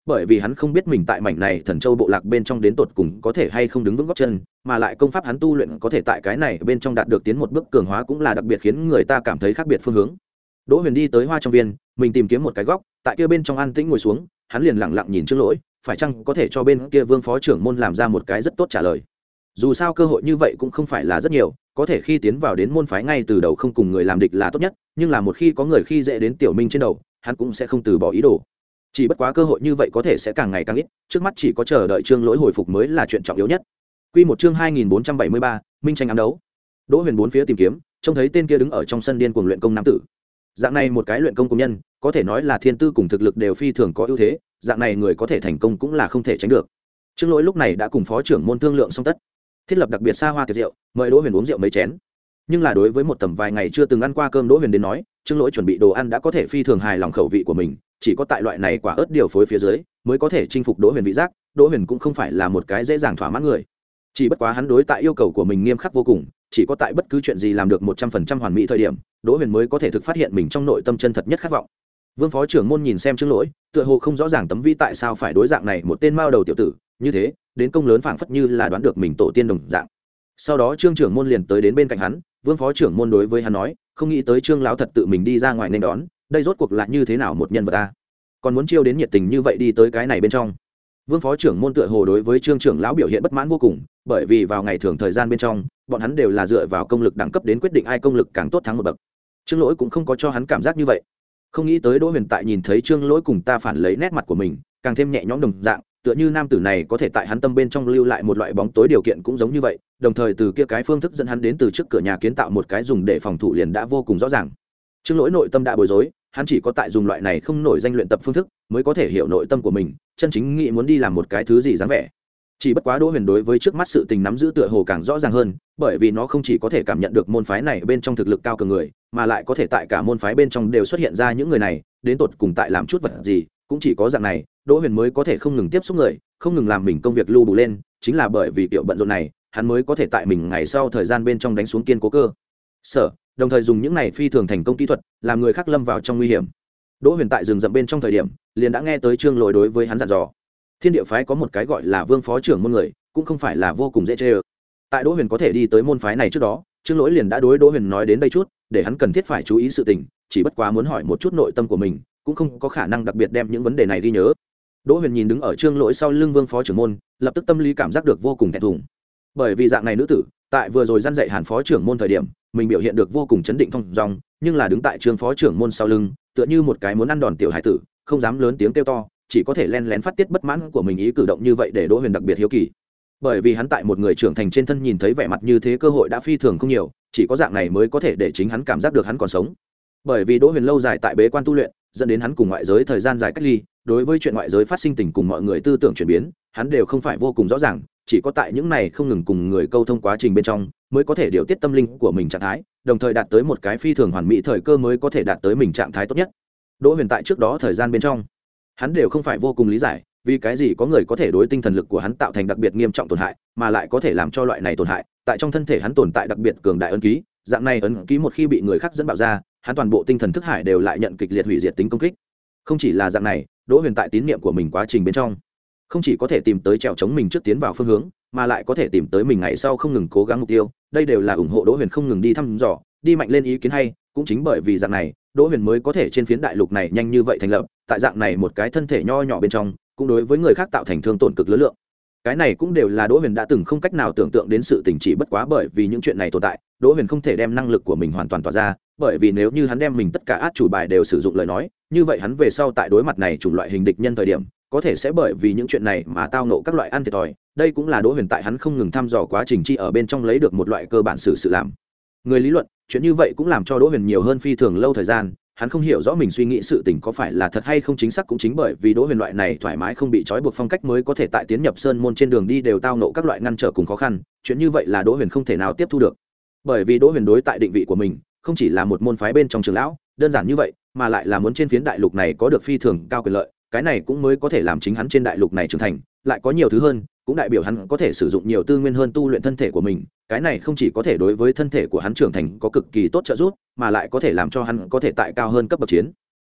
bởi vì hắn không biết mình tại mảnh này thần châu bộ lạc bên trong đến tột cùng có thể hay không đứng vững góc chân, mà lại công pháp hắn tu luyện có thể tại cái này bên trong đạt được tiến một bước cường hóa cũng là đặc biệt khiến người ta cảm thấy khác biệt phương hướng. Đỗ Huyền đi tới hoa trong viên, mình tìm kiếm một cái góc, tại kia bên trong an tĩnh ngồi xuống, hắn liền lặng lặng nhìn Trương Lỗi, phải chăng có thể cho bên kia Vương phó trưởng môn làm ra một cái rất tốt trả lời. Dù sao cơ hội như vậy cũng không phải là rất nhiều, có thể khi tiến vào đến môn phái ngay từ đầu không cùng người làm địch là tốt nhất, nhưng là một khi có người khi dễ đến Tiểu Minh trên đầu, hắn cũng sẽ không từ bỏ ý đồ. Chỉ bất quá cơ hội như vậy có thể sẽ càng ngày càng ít, trước mắt chỉ có chờ đợi Trương Lỗi hồi phục mới là chuyện trọng yếu nhất. Quy một chương hai nghìn bốn trăm bảy mươi ba, minh tranh ám đấu. Đỗ Huyền bốn phía tìm kiếm, trông thấy tên kia đứng ở trong sân điên cuồng luyện công nam tử. Dạng này một cái luyện công công nhân, có thể nói là thiên tư cùng thực lực đều phi thường có ưu thế, dạng này người có thể thành công cũng là không thể tránh được. Trương Lỗi lúc này đã cùng phó trưởng môn thương lượng xong tất, thiết lập đặc biệt xa hoa tiệc rượu, mời Đỗ Huyền uống rượu mấy chén. Nhưng là đối với một tầm vài ngày chưa từng ăn qua cơm Đỗ Huyền đến nói, Trương Lỗi chuẩn bị đồ ăn đã có thể phi thường hài lòng khẩu vị của mình, chỉ có tại loại này quả ớt điều phối phía dưới mới có thể chinh phục Đỗ Huyền vị giác. Đỗ Huyền cũng không phải là một cái dễ dàng thỏa mãn người, chỉ bất quá hắn đối tại yêu cầu của mình nghiêm khắc vô cùng, chỉ có tại bất cứ chuyện gì làm được một trăm phần trăm hoàn mỹ thời điểm, Đỗ Huyền mới có thể thực phát hiện mình trong nội tâm chân thật nhất khát vọng. Vương phó trưởng môn nhìn xem Trương Lỗi, tựa hồ không rõ ràng tấm vĩ tại sao phải đối dạng này một tên mao đầu tiểu tử như thế, đến công lớn phảng phất như là đoán được mình tổ tiên đồng dạng. Sau đó Trương trưởng môn liền tới đến bên cạnh hắn, Vương phó trưởng môn đối với hắn nói, không nghĩ tới Trương lão thật tự mình đi ra ngoài nên đón, đây rốt cuộc là như thế nào một nhân vật ta, còn muốn chiêu đến nhiệt tình như vậy đi tới cái này bên trong. Vương phó trưởng môn tựa hồ đối với Trương trưởng lão biểu hiện bất mãn vô cùng, bởi vì vào ngày thường thời gian bên trong, bọn hắn đều là dựa vào công lực đẳng cấp đến quyết định ai công lực càng tốt thắng một bậc. Trương Lỗi cũng không có cho hắn cảm giác như vậy. Không nghĩ tới Đỗ Huyền tại nhìn thấy Trương Lỗi cùng ta phản lấy nét mặt của mình, càng thêm nhẹ nhõm đồng dạng, tựa như nam tử này có thể tại hắn tâm bên trong lưu lại một loại bóng tối điều kiện cũng giống như vậy, đồng thời từ kia cái phương thức dẫn hắn đến từ trước cửa nhà kiến tạo một cái dùng để phòng thủ liền đã vô cùng rõ ràng. Trương Lỗi nội tâm đã bối rối, hắn chỉ có tại dùng loại này không nổi danh luyện tập phương thức mới có thể hiểu nội tâm của mình, chân chính nghĩ muốn đi làm một cái thứ gì dáng vẻ. Chỉ bất quá Đỗ Huyền đối với trước mắt sự tình nắm giữ tựa hồ càng rõ ràng hơn, bởi vì nó không chỉ có thể cảm nhận được môn phái này bên trong thực lực cao cường người, mà lại có thể tại cả môn phái bên trong đều xuất hiện ra những người này, đến tột cùng tại làm chút vật gì, cũng chỉ có dạng này, Đỗ Huyền mới có thể không ngừng tiếp xúc người, không ngừng làm mình công việc lưu bù lên, chính là bởi vì kiểu bận rộn này, hắn mới có thể tại mình ngày sau thời gian bên trong đánh xuống kiên cố cơ sở, đồng thời dùng những này phi thường thành công kỹ thuật, làm người khác lâm vào trong nguy hiểm. Đỗ Huyền tại rừng rậm bên trong thời điểm, liền đã nghe tới Trương Lỗi đối với hắn dặn dò. Thiên địa phái có một cái gọi là Vương phó trưởng môn người, cũng không phải là vô cùng dễ chơi. Tại Đỗ Huyền có thể đi tới môn phái này trước đó, Trương Lỗi liền đã đối Đỗ Huyền nói đến đây chút, để hắn cần thiết phải chú ý sự tình, chỉ bất quá muốn hỏi một chút nội tâm của mình, cũng không có khả năng đặc biệt đem những vấn đề này ghi nhớ. Đỗ Huyền nhìn đứng ở Trương Lỗi sau lưng Vương phó trưởng môn, lập tức tâm lý cảm giác được vô cùng thẹn thùng. Bởi vì dạng này nữ tử, tại vừa rồi gian dạy Hàn phó trưởng môn thời điểm, mình biểu hiện được vô cùng chấn định thong dong, nhưng là đứng tại Trương phó trưởng môn sau lưng, tựa như một cái muốn ăn đòn tiểu hải tử, không dám lớn tiếng kêu to, chỉ có thể len lén phát tiết bất mãn của mình. Ý cử động như vậy để Đỗ Huyền đặc biệt hiếu kỳ, bởi vì hắn tại một người trưởng thành trên thân nhìn thấy vẻ mặt như thế cơ hội đã phi thường không nhiều, chỉ có dạng này mới có thể để chính hắn cảm giác được hắn còn sống. Bởi vì Đỗ Huyền lâu dài tại bế quan tu luyện, dẫn đến hắn cùng ngoại giới thời gian dài cách ly, đối với chuyện ngoại giới phát sinh tình cùng mọi người tư tưởng chuyển biến, hắn đều không phải vô cùng rõ ràng, chỉ có tại những này không ngừng cùng người câu thông quá trình bên trong, mới có thể điều tiết tâm linh của mình trạng thái, đồng thời đạt tới một cái phi thường hoàn mỹ thời cơ mới có thể đạt tới mình trạng thái tốt nhất. Đỗ Huyền tại trước đó thời gian bên trong, hắn đều không phải vô cùng lý giải, vì cái gì có người có thể đối tinh thần lực của hắn tạo thành đặc biệt nghiêm trọng tổn hại, mà lại có thể làm cho loại này tổn hại tại trong thân thể hắn tồn tại đặc biệt cường đại ấn ký, dạng này ấn ký một khi bị người khác dẫn bạo ra, hắn toàn bộ tinh thần thức hải đều lại nhận kịch liệt hủy diệt tính công kích. Không chỉ là dạng này, Đỗ Huyền tại tín niệm của mình quá trình bên trong, không chỉ có thể tìm tới trèo chống mình trước tiến vào phương hướng, mà lại có thể tìm tới mình ngày sau không ngừng cố gắng mục tiêu, đây đều là ủng hộ Đỗ Huyền không ngừng đi thăm dò, đi mạnh lên ý kiến hay, cũng chính bởi vì dạng này, Đỗ Huyền mới có thể trên phiến đại lục này nhanh như vậy thành lập, tại dạng này một cái thân thể nho nhỏ bên trong, cũng đối với người khác tạo thành thương tổn cực lớn lượng. Cái này cũng đều là Đỗ Huyền đã từng không cách nào tưởng tượng đến sự tình, chỉ bất quá bởi vì những chuyện này tồn tại, Đỗ Huyền không thể đem năng lực của mình hoàn toàn tỏa ra, bởi vì nếu như hắn đem mình tất cả át chủ bài đều sử dụng lời nói, như vậy hắn về sau tại đối mặt này chủng loại hình địch nhân thời điểm, có thể sẽ bởi vì những chuyện này mà tao nộ các loại ăn thiệt thòi. Đây cũng là Đỗ Huyền tại hắn không ngừng thăm dò quá trình chi ở bên trong lấy được một loại cơ bản xử sự làm người lý luận. Chuyện như vậy cũng làm cho Đỗ Huyền nhiều hơn phi thường lâu thời gian, hắn không hiểu rõ mình suy nghĩ sự tình có phải là thật hay không chính xác, cũng chính bởi vì Đỗ Huyền loại này thoải mái không bị trói buộc phong cách mới có thể tại tiến nhập sơn môn trên đường đi đều tao nộ các loại ngăn trở cùng khó khăn. Chuyện như vậy là Đỗ Huyền không thể nào tiếp thu được, bởi vì Đỗ Huyền đối tại định vị của mình không chỉ là một môn phái bên trong trường lão đơn giản như vậy, mà lại là muốn trên phiến đại lục này có được phi thường cao quyền lợi, cái này cũng mới có thể làm chính hắn trên đại lục này trưởng thành, lại có nhiều thứ hơn, cũng đại biểu hắn có thể sử dụng nhiều tư nguyên hơn tu luyện thân thể của mình. Cái này không chỉ có thể đối với thân thể của hắn trưởng thành có cực kỳ tốt trợ giúp, mà lại có thể làm cho hắn có thể tại cao hơn cấp bậc chiến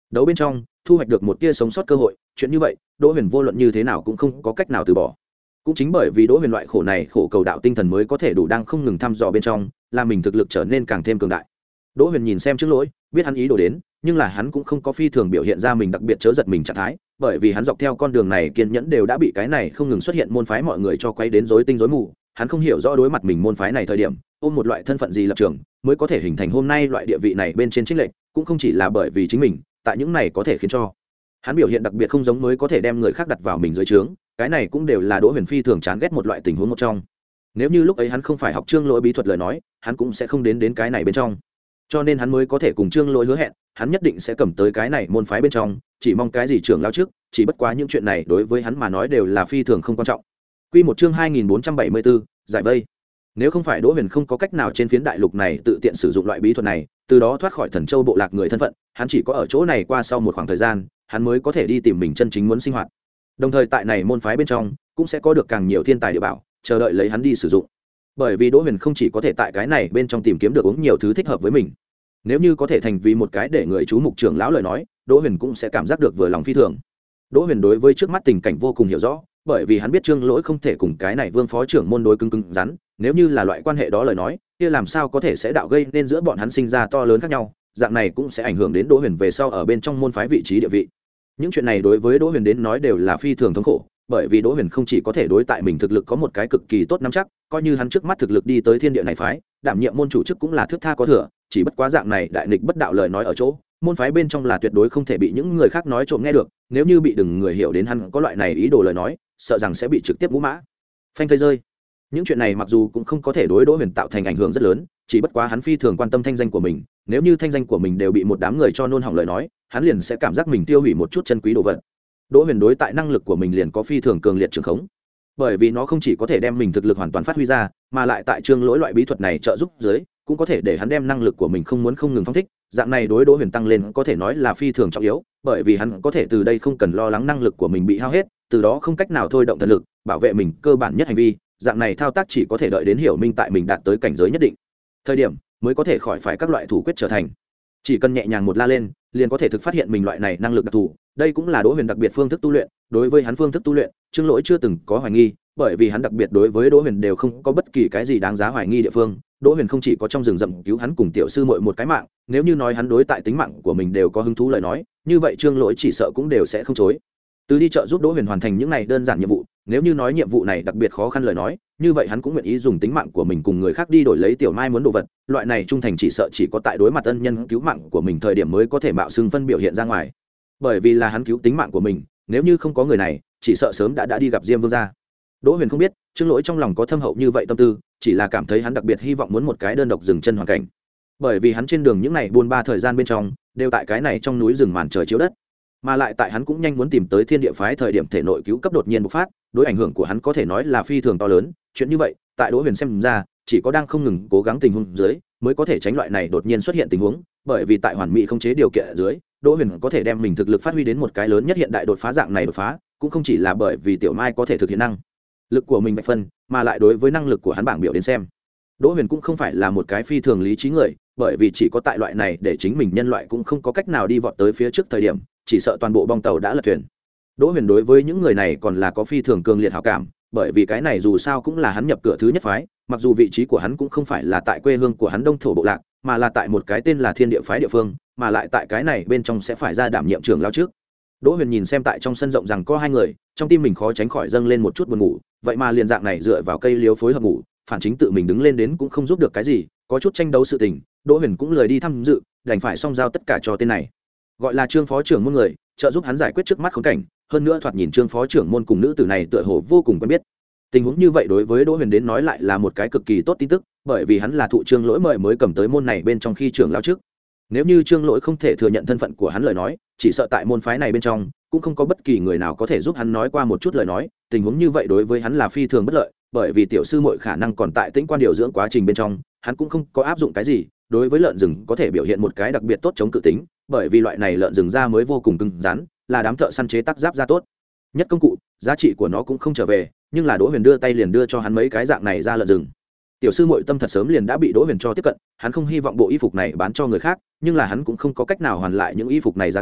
đấu bên trong thu hoạch được một tia sống sót cơ hội, chuyện như vậy Đỗ Huyền vô luận như thế nào cũng không có cách nào từ bỏ. Cũng chính bởi vì Đỗ Huyền loại khổ này khổ cầu đạo tinh thần mới có thể đủ đang không ngừng thăm dò bên trong, làm mình thực lực trở nên càng thêm cường đại. Đỗ Huyền nhìn xem Trương Lỗi, biết hắn ý đồ đến, nhưng là hắn cũng không có phi thường biểu hiện ra mình đặc biệt chớ giật mình trạng thái, bởi vì hắn dọc theo con đường này kiên nhẫn đều đã bị cái này không ngừng xuất hiện môn phái mọi người cho quấy đến rối tinh rối mù, hắn không hiểu rõ đối mặt mình môn phái này thời điểm, ôm một loại thân phận gì lập trường, mới có thể hình thành hôm nay loại địa vị này bên trên chênh lệch, cũng không chỉ là bởi vì chính mình, tại những này có thể khiến cho hắn biểu hiện đặc biệt không giống mới có thể đem người khác đặt vào mình dưới trướng, cái này cũng đều là Đỗ Huyền phi thường chán ghét một loại tình huống một trong. Nếu như lúc ấy hắn không phải học Trương Lỗi bí thuật lời nói, hắn cũng sẽ không đến đến cái này bên trong. Cho nên hắn mới có thể cùng Trương Lỗi hứa hẹn, hắn nhất định sẽ cầm tới cái này môn phái bên trong, chỉ mong cái gì trưởng lão trước, chỉ bất quá những chuyện này đối với hắn mà nói đều là phi thường không quan trọng. Quy một chương hai nghìn bốn trăm bảy mươi bốn, giải vây. Nếu không phải Đỗ Huyền không có cách nào trên phiến đại lục này tự tiện sử dụng loại bí thuật này, từ đó thoát khỏi Thần Châu bộ lạc người thân phận, hắn chỉ có ở chỗ này qua sau một khoảng thời gian, hắn mới có thể đi tìm mình chân chính muốn sinh hoạt. Đồng thời tại này môn phái bên trong, cũng sẽ có được càng nhiều thiên tài địa bảo, chờ đợi lấy hắn đi sử dụng. Bởi vì Đỗ Huyền không chỉ có thể tại cái này bên trong tìm kiếm được uống nhiều thứ thích hợp với mình. Nếu như có thể thành vì một cái để người chú mục trưởng lão lời nói, Đỗ Huyền cũng sẽ cảm giác được vừa lòng phi thường. Đỗ Huyền đối với trước mắt tình cảnh vô cùng hiểu rõ, bởi vì hắn biết Trương Lỗi không thể cùng cái này Vương phó trưởng môn đối cứng cứng rắn, nếu như là loại quan hệ đó lời nói, kia làm sao có thể sẽ đạo gây nên giữa bọn hắn sinh ra to lớn khác nhau, dạng này cũng sẽ ảnh hưởng đến Đỗ Huyền về sau ở bên trong môn phái vị trí địa vị. Những chuyện này đối với Đỗ Huyền đến nói đều là phi thường thống khổ, bởi vì Đỗ Huyền không chỉ có thể đối tại mình thực lực có một cái cực kỳ tốt nắm chắc, coi như hắn trước mắt thực lực đi tới thiên địa này phái, đảm nhiệm môn chủ chức cũng là thước tha có thừa, chỉ bất quá dạng này đại nghịch bất đạo lời nói ở chỗ, môn phái bên trong là tuyệt đối không thể bị những người khác nói trộm nghe được, nếu như bị đừng người hiểu đến hắn có loại này ý đồ lời nói, sợ rằng sẽ bị trực tiếp ngũ mã phanh thây rơi. Những chuyện này mặc dù cũng không có thể đối Đỗ Huyền tạo thành ảnh hưởng rất lớn, chỉ bất quá hắn phi thường quan tâm thanh danh của mình, nếu như thanh danh của mình đều bị một đám người cho nôn hỏng lời nói, hắn liền sẽ cảm giác mình tiêu hủy một chút chân quý đồ vật. Đỗ Huyền đối tại năng lực của mình liền có phi thường cường liệt trường khống, bởi vì nó không chỉ có thể đem mình thực lực hoàn toàn phát huy ra, mà lại tại Trương Lỗi loại bí thuật này trợ giúp dưới, cũng có thể để hắn đem năng lực của mình không muốn không ngừng phóng thích, dạng này đối Đỗ Huyền tăng lên có thể nói là phi thường trọng yếu, bởi vì hắn có thể từ đây không cần lo lắng năng lực của mình bị hao hết, từ đó không cách nào thôi động thần lực, bảo vệ mình cơ bản nhất hành vi, dạng này thao tác chỉ có thể đợi đến hiểu minh tại mình đạt tới cảnh giới nhất định thời điểm mới có thể khỏi phải các loại thủ quyết trở thành. Chỉ cần nhẹ nhàng một la lên, liền có thể thực phát hiện mình loại này năng lực đặc thù, đây cũng là Đỗ Huyền đặc biệt phương thức tu luyện, đối với hắn phương thức tu luyện, Trương Lỗi chưa từng có hoài nghi, bởi vì hắn đặc biệt đối với Đỗ Huyền đều không có bất kỳ cái gì đáng giá hoài nghi địa phương. Đỗ Huyền không chỉ có trong rừng rậm cứu hắn cùng tiểu sư muội một cái mạng, nếu như nói hắn đối tại tính mạng của mình đều có hứng thú lời nói, như vậy Trương Lỗi chỉ sợ cũng đều sẽ không chối từ đi chợ giúp Đỗ Huyền hoàn thành những này đơn giản nhiệm vụ. Nếu như nói nhiệm vụ này đặc biệt khó khăn lời nói, như vậy hắn cũng nguyện ý dùng tính mạng của mình cùng người khác đi đổi lấy tiểu mai muốn đồ vật, loại này trung thành chỉ sợ chỉ có tại đối mặt ân nhân cứu mạng của mình thời điểm mới có thể mạo xưng phân biểu hiện ra ngoài, bởi vì là hắn cứu tính mạng của mình, nếu như không có người này chỉ sợ sớm đã đã đi gặp Diêm Vương gia. Đỗ Huyền không biết Trương Lỗi trong lòng có thâm hậu như vậy tâm tư, chỉ là cảm thấy hắn đặc biệt hy vọng muốn một cái đơn độc dừng chân hoàn cảnh, bởi vì hắn trên đường những ngày buôn ba thời gian bên trong đều tại cái này trong núi rừng màn trời chiếu đất, mà lại tại hắn cũng nhanh muốn tìm tới thiên địa phái thời điểm thể nội cứu cấp đột nhiên bộc phát, đối ảnh hưởng của hắn có thể nói là phi thường to lớn. Chuyện như vậy tại Đỗ Huyền xem ra chỉ có đang không ngừng cố gắng tình huống dưới mới có thể tránh loại này đột nhiên xuất hiện tình huống, bởi vì tại hoàn mỹ không chế điều kiện dưới, Đỗ Huyền có thể đem mình thực lực phát huy đến một cái lớn nhất hiện đại đột phá. Dạng này đột phá cũng không chỉ là bởi vì tiểu mai có thể thực hiện năng lực của mình bạch phân, mà lại đối với năng lực của hắn bảng biểu đến xem, Đỗ Huyền cũng không phải là một cái phi thường lý trí người, bởi vì chỉ có tại loại này để chính mình nhân loại cũng không có cách nào đi vọt tới phía trước thời điểm, chỉ sợ toàn bộ bong tàu đã lật thuyền. Đỗ Huyền đối với những người này còn là có phi thường cường liệt hảo cảm, bởi vì cái này dù sao cũng là hắn nhập cửa thứ nhất phái, mặc dù vị trí của hắn cũng không phải là tại quê hương của hắn Đông thổ bộ lạc, mà là tại một cái tên là Thiên Địa phái địa phương, mà lại tại cái này bên trong sẽ phải ra đảm nhiệm trưởng lão trước. Đỗ Huyền nhìn xem tại trong sân rộng rằng có hai người, trong tim mình khó tránh khỏi dâng lên một chút buồn ngủ, vậy mà liền dạng này dựa vào cây liếu phối hợp ngủ, phản chính tự mình đứng lên đến cũng không giúp được cái gì, có chút tranh đấu sự tình, Đỗ Huyền cũng lười đi tham dự, đành phải song giao tất cả cho tên này, gọi là Trương phó trưởng môn người, trợ giúp hắn giải quyết trước mắt khốn cảnh. Hơn nữa thoạt nhìn Trương phó trưởng môn cùng nữ tử này tựa hồ vô cùng quen biết. Tình huống như vậy đối với Đỗ Huyền đến nói lại là một cái cực kỳ tốt tin tức, bởi vì hắn là thụ Trương Lỗi mời mới cầm tới môn này bên trong khi trưởng lão trước. Nếu như Trương Lỗi không thể thừa nhận thân phận của hắn lời nói, chỉ sợ tại môn phái này bên trong cũng không có bất kỳ người nào có thể giúp hắn nói qua một chút lời nói. Tình huống như vậy đối với hắn là phi thường bất lợi, bởi vì tiểu sư muội khả năng còn tại tĩnh quan điều dưỡng quá trình bên trong, hắn cũng không có áp dụng cái gì. Đối với lợn rừng có thể biểu hiện một cái đặc biệt tốt chống cự tính, bởi vì loại này lợn rừng da mới vô cùng cứng rắn, là đám thợ săn chế tác giáp da tốt nhất công cụ, giá trị của nó cũng không trở về, nhưng là Đỗ Huyền đưa tay liền đưa cho hắn mấy cái dạng này ra lợn rừng. Tiểu sư muội tâm thật sớm liền đã bị Đỗ Huyền cho tiếp cận, hắn không hy vọng bộ y phục này bán cho người khác, nhưng là hắn cũng không có cách nào hoàn lại những y phục này giá cả,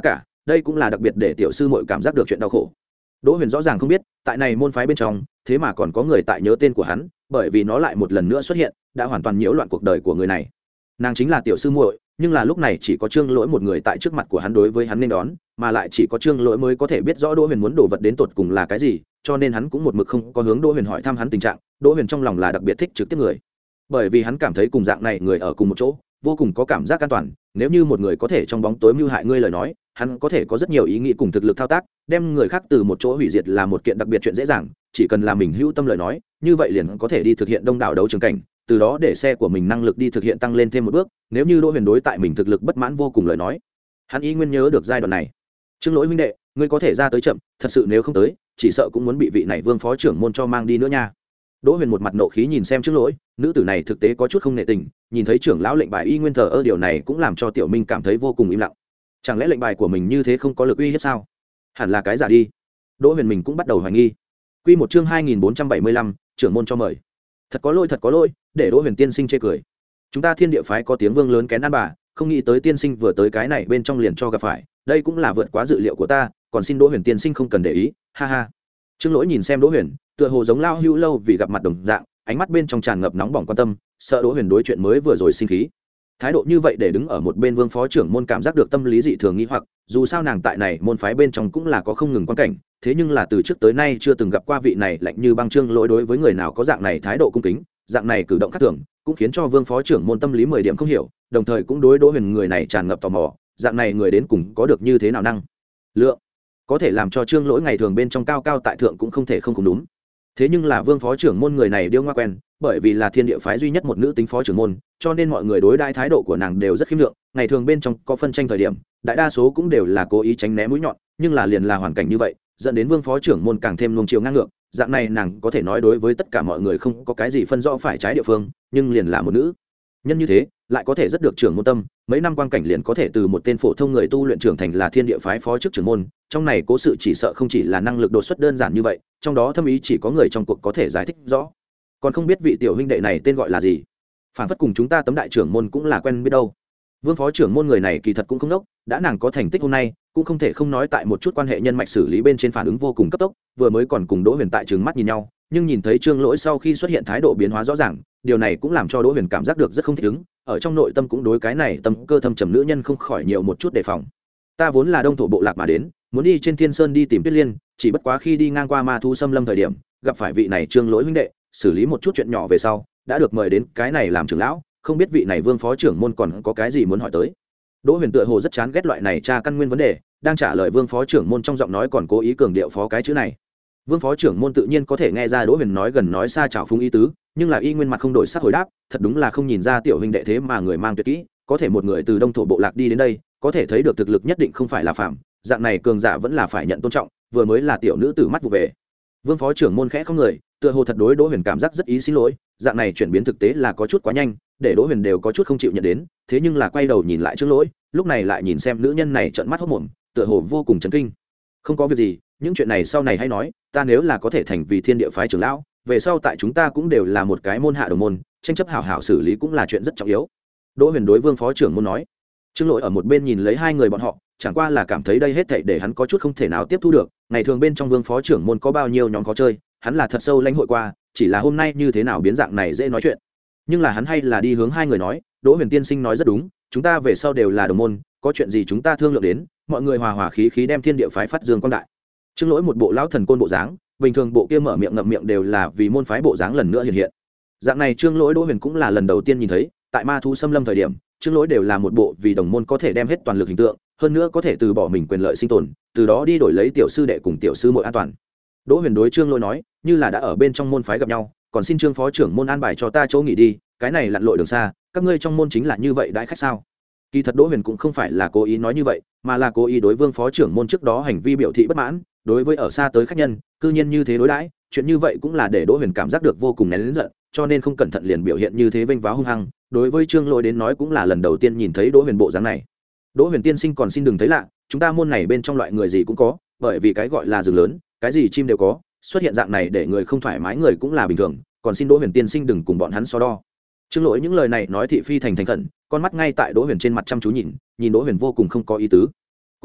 đây cũng là đặc biệt để tiểu sư muội cảm giác được chuyện đau khổ. Đỗ Huyền rõ ràng không biết tại này môn phái bên trong thế mà còn có người tại nhớ tên của hắn, bởi vì nó lại một lần nữa xuất hiện đã hoàn toàn nhiễu loạn cuộc đời của người này. Nàng chính là tiểu sư muội, nhưng là lúc này chỉ có Trương Lỗi một người tại trước mặt của hắn đối với hắn nên đón, mà lại chỉ có Trương Lỗi mới có thể biết rõ Đỗ Huyền muốn đồ vật đến tột cùng là cái gì, cho nên hắn cũng một mực không có hướng Đỗ Huyền hỏi thăm hắn tình trạng. Đỗ Huyền trong lòng là đặc biệt thích trực tiếp người, bởi vì hắn cảm thấy cùng dạng này người ở cùng một chỗ vô cùng có cảm giác an toàn. Nếu như một người có thể trong bóng tối mưu hại ngươi lời nói, hắn có thể có rất nhiều ý nghĩ cùng thực lực thao tác, đem người khác từ một chỗ hủy diệt là một kiện đặc biệt chuyện dễ dàng, chỉ cần là mình hữu tâm lời nói, như vậy liền có thể đi thực hiện đông đảo đấu trường cảnh, từ đó để xe của mình năng lực đi thực hiện tăng lên thêm một bước. Nếu như Đỗ Huyền đối tại mình thực lực bất mãn vô cùng lời nói, hắn ý nguyên nhớ được giai đoạn này. Trương Lỗi huynh đệ, ngươi có thể ra tới chậm, thật sự nếu không tới, chỉ sợ cũng muốn bị vị này Vương phó trưởng môn cho mang đi nữa nha. Đỗ Huyền một mặt nộ khí nhìn xem Trương Lỗi, nữ tử này thực tế có chút không nể tình, nhìn thấy trưởng lão lệnh bài y nguyên thờ ơ, điều này cũng làm cho Tiểu Minh cảm thấy vô cùng im lặng. Chẳng lẽ lệnh bài của mình như thế không có lực uy hiếp sao? Hẳn là cái giả đi. Đỗ Huyền mình cũng bắt đầu hoài nghi. Quy một chương hai nghìn bốn trăm bảy mươi lăm, trưởng môn cho mời. Thật có lỗi, thật có lỗi, để Đỗ Huyền tiên sinh chê cười. Chúng ta Thiên Địa phái có tiếng vương lớn kén ăn bà, không nghĩ tới tiên sinh vừa tới cái này bên trong liền cho gặp phải, đây cũng là vượt quá dự liệu của ta, còn xin Đỗ Huyền tiên sinh không cần để ý, ha ha. Trương Lỗi nhìn xem Đỗ Huyền, tựa hồ giống lao hữu lâu vì gặp mặt đồng dạng, ánh mắt bên trong tràn ngập nóng bỏng quan tâm, sợ Đỗ Huyền đối chuyện mới vừa rồi sinh khí. Thái độ như vậy để đứng ở một bên Vương phó trưởng môn cảm giác được tâm lý dị thường nghi hoặc, dù sao nàng tại này môn phái bên trong cũng là có không ngừng quan cảnh, thế nhưng là từ trước tới nay chưa từng gặp qua vị này lạnh như băng Trương Lỗi đối với người nào có dạng này thái độ cung kính, dạng này cử động khác thường, cũng khiến cho Vương phó trưởng môn tâm lý mười điểm không hiểu, đồng thời cũng đối Đỗ Huyền người này tràn ngập tò mò, dạng này người đến cùng có được như thế nào năng lượng, có thể làm cho Trương Lỗi ngày thường bên trong cao cao tại thượng cũng không thể không cùng đúng. Thế nhưng là Vương phó trưởng môn người này điêu ngoa quen, bởi vì là Thiên Địa phái duy nhất một nữ tính phó trưởng môn, cho nên mọi người đối đãi thái độ của nàng đều rất khiêm lượng, ngày thường bên trong có phân tranh thời điểm, đại đa số cũng đều là cố ý tránh né mũi nhọn, nhưng là liền là hoàn cảnh như vậy, dẫn đến Vương phó trưởng môn càng thêm luồng chiều ngang ngược, dạng này nàng có thể nói đối với tất cả mọi người không có cái gì phân rõ phải trái địa phương, nhưng liền là một nữ nhân như thế, lại có thể rất được trưởng môn tâm, mấy năm quang cảnh liền có thể từ một tên phổ thông người tu luyện trưởng thành là Thiên Địa phái phó chức trưởng môn, trong này cố sự chỉ sợ không chỉ là năng lực đột xuất đơn giản như vậy, trong đó thâm ý chỉ có người trong cuộc có thể giải thích rõ. Còn không biết vị tiểu huynh đệ này tên gọi là gì? Phản phất cùng chúng ta Tấm đại trưởng môn cũng là quen biết đâu. Vương phó trưởng môn người này kỳ thật cũng không đốc, đã nàng có thành tích hôm nay, cũng không thể không nói tại một chút quan hệ nhân mạch xử lý bên trên phản ứng vô cùng cấp tốc, vừa mới còn cùng Đỗ Huyền tại trừng mắt nhìn nhau, nhưng nhìn thấy Trương Lỗi sau khi xuất hiện thái độ biến hóa rõ ràng, điều này cũng làm cho Đỗ Huyền cảm giác được rất không thích ứng, ở trong nội tâm cũng đối cái này tâm cơ thâm trầm nữ nhân không khỏi nhiều một chút đề phòng. Ta vốn là Đông thổ bộ lạc mà đến, muốn đi trên Thiên Sơn đi tìm Tuyết Liên, chỉ bất quá khi đi ngang qua Ma Thu Xâm Lâm thời điểm, gặp phải vị này Trương Lỗi huynh đệ, xử lý một chút chuyện nhỏ về sau, đã được mời đến cái này làm trưởng lão, không biết vị này Vương phó trưởng môn còn có cái gì muốn hỏi tới. Đỗ Huyền tựa hồ rất chán ghét loại này tra căn nguyên vấn đề, đang trả lời Vương phó trưởng môn trong giọng nói còn cố ý cường điệu phó cái chữ này. Vương phó trưởng môn tự nhiên có thể nghe ra Đỗ Huyền nói gần nói xa trào phúng ý tứ, nhưng là y nguyên mặt không đổi sắc hồi đáp, thật đúng là không nhìn ra tiểu huynh đệ thế mà người mang tuyệt kỹ, có thể một người từ Đông thổ bộ lạc đi đến đây, có thể thấy được thực lực nhất định không phải là phàm, dạng này cường giả vẫn là phải nhận tôn trọng, vừa mới là tiểu nữ tử mắt vụ về. Vương phó trưởng môn khẽ không người, tựa hồ thật đối Đỗ Huyền cảm giác rất ý xin lỗi, dạng này chuyển biến thực tế là có chút quá nhanh, để Đỗ Huyền đều có chút không chịu nhận đến, thế nhưng là quay đầu nhìn lại Trương Lỗi, lúc này lại nhìn xem nữ nhân này trợn mắt hốt mồm, tựa hồ vô cùng chấn kinh. Không có việc gì, những chuyện này sau này hãy nói, ta nếu là có thể thành vì Thiên Địa phái trưởng lão, về sau tại chúng ta cũng đều là một cái môn hạ đồng môn, tranh chấp hảo hảo xử lý cũng là chuyện rất trọng yếu. Đỗ Huyền đối Vương phó trưởng môn nói. Trương Lỗi ở một bên nhìn lấy hai người bọn họ, chẳng qua là cảm thấy đây hết thảy để hắn có chút không thể nào tiếp thu được, ngày thường bên trong Vương phó trưởng môn có bao nhiêu nhóm có chơi, hắn là thật sâu lãnh hội qua, chỉ là hôm nay như thế nào biến dạng này dễ nói chuyện. Nhưng là hắn hay là đi hướng hai người nói, Đỗ Huyền tiên sinh nói rất đúng, chúng ta về sau đều là đồng môn, có chuyện gì chúng ta thương lượng đến, mọi người hòa hòa khí khí đem Thiên Địa phái phát dương quang đại. Trương Lỗi một bộ lão thần côn bộ dáng, bình thường bộ kia mở miệng ngậm miệng đều là vì môn phái bộ dáng lần nữa hiện hiện. Dạng này Trương Lỗi Đỗ Huyền cũng là lần đầu tiên nhìn thấy, tại Ma Thu Xâm Lâm thời điểm, Trương Lỗi đều là một bộ vì đồng môn có thể đem hết toàn lực hình tượng, hơn nữa có thể từ bỏ mình quyền lợi sinh tồn, từ đó đi đổi lấy tiểu sư đệ cùng tiểu sư muội an toàn. Đỗ Huyền đối Trương Lỗi nói, như là đã ở bên trong môn phái gặp nhau, còn xin Trương phó trưởng môn an bài cho ta chỗ nghỉ đi, cái này lặn lội đường xa, các ngươi trong môn chính là như vậy đãi khách sao? Kỳ thật Đỗ Huyền cũng không phải là cố ý nói như vậy, mà là cố ý đối Vương phó trưởng môn trước đó hành vi biểu thị bất mãn, đối với ở xa tới khách nhân, cư nhiên như thế đối đãi, chuyện như vậy cũng là để Đỗ Huyền cảm giác được vô cùng nén lớn giận, cho nên không cẩn thận liền biểu hiện như thế vênh váo hung hăng, đối với Trương Lỗi đến nói cũng là lần đầu tiên nhìn thấy Đỗ Huyền bộ dáng này. Đỗ Huyền tiên sinh còn xin đừng thấy lạ, chúng ta môn này bên trong loại người gì cũng có, bởi vì cái gọi là rừng lớn, cái gì chim đều có, xuất hiện dạng này để người không thoải mái người cũng là bình thường, còn xin Đỗ Huyền tiên sinh đừng cùng bọn hắn so đo. Trương Lỗi những lời này nói thị phi thành thành khẩn, con mắt ngay tại Đỗ Huyền trên mặt chăm chú nhìn, nhìn Đỗ Huyền vô cùng không có ý tứ. Cũng thế,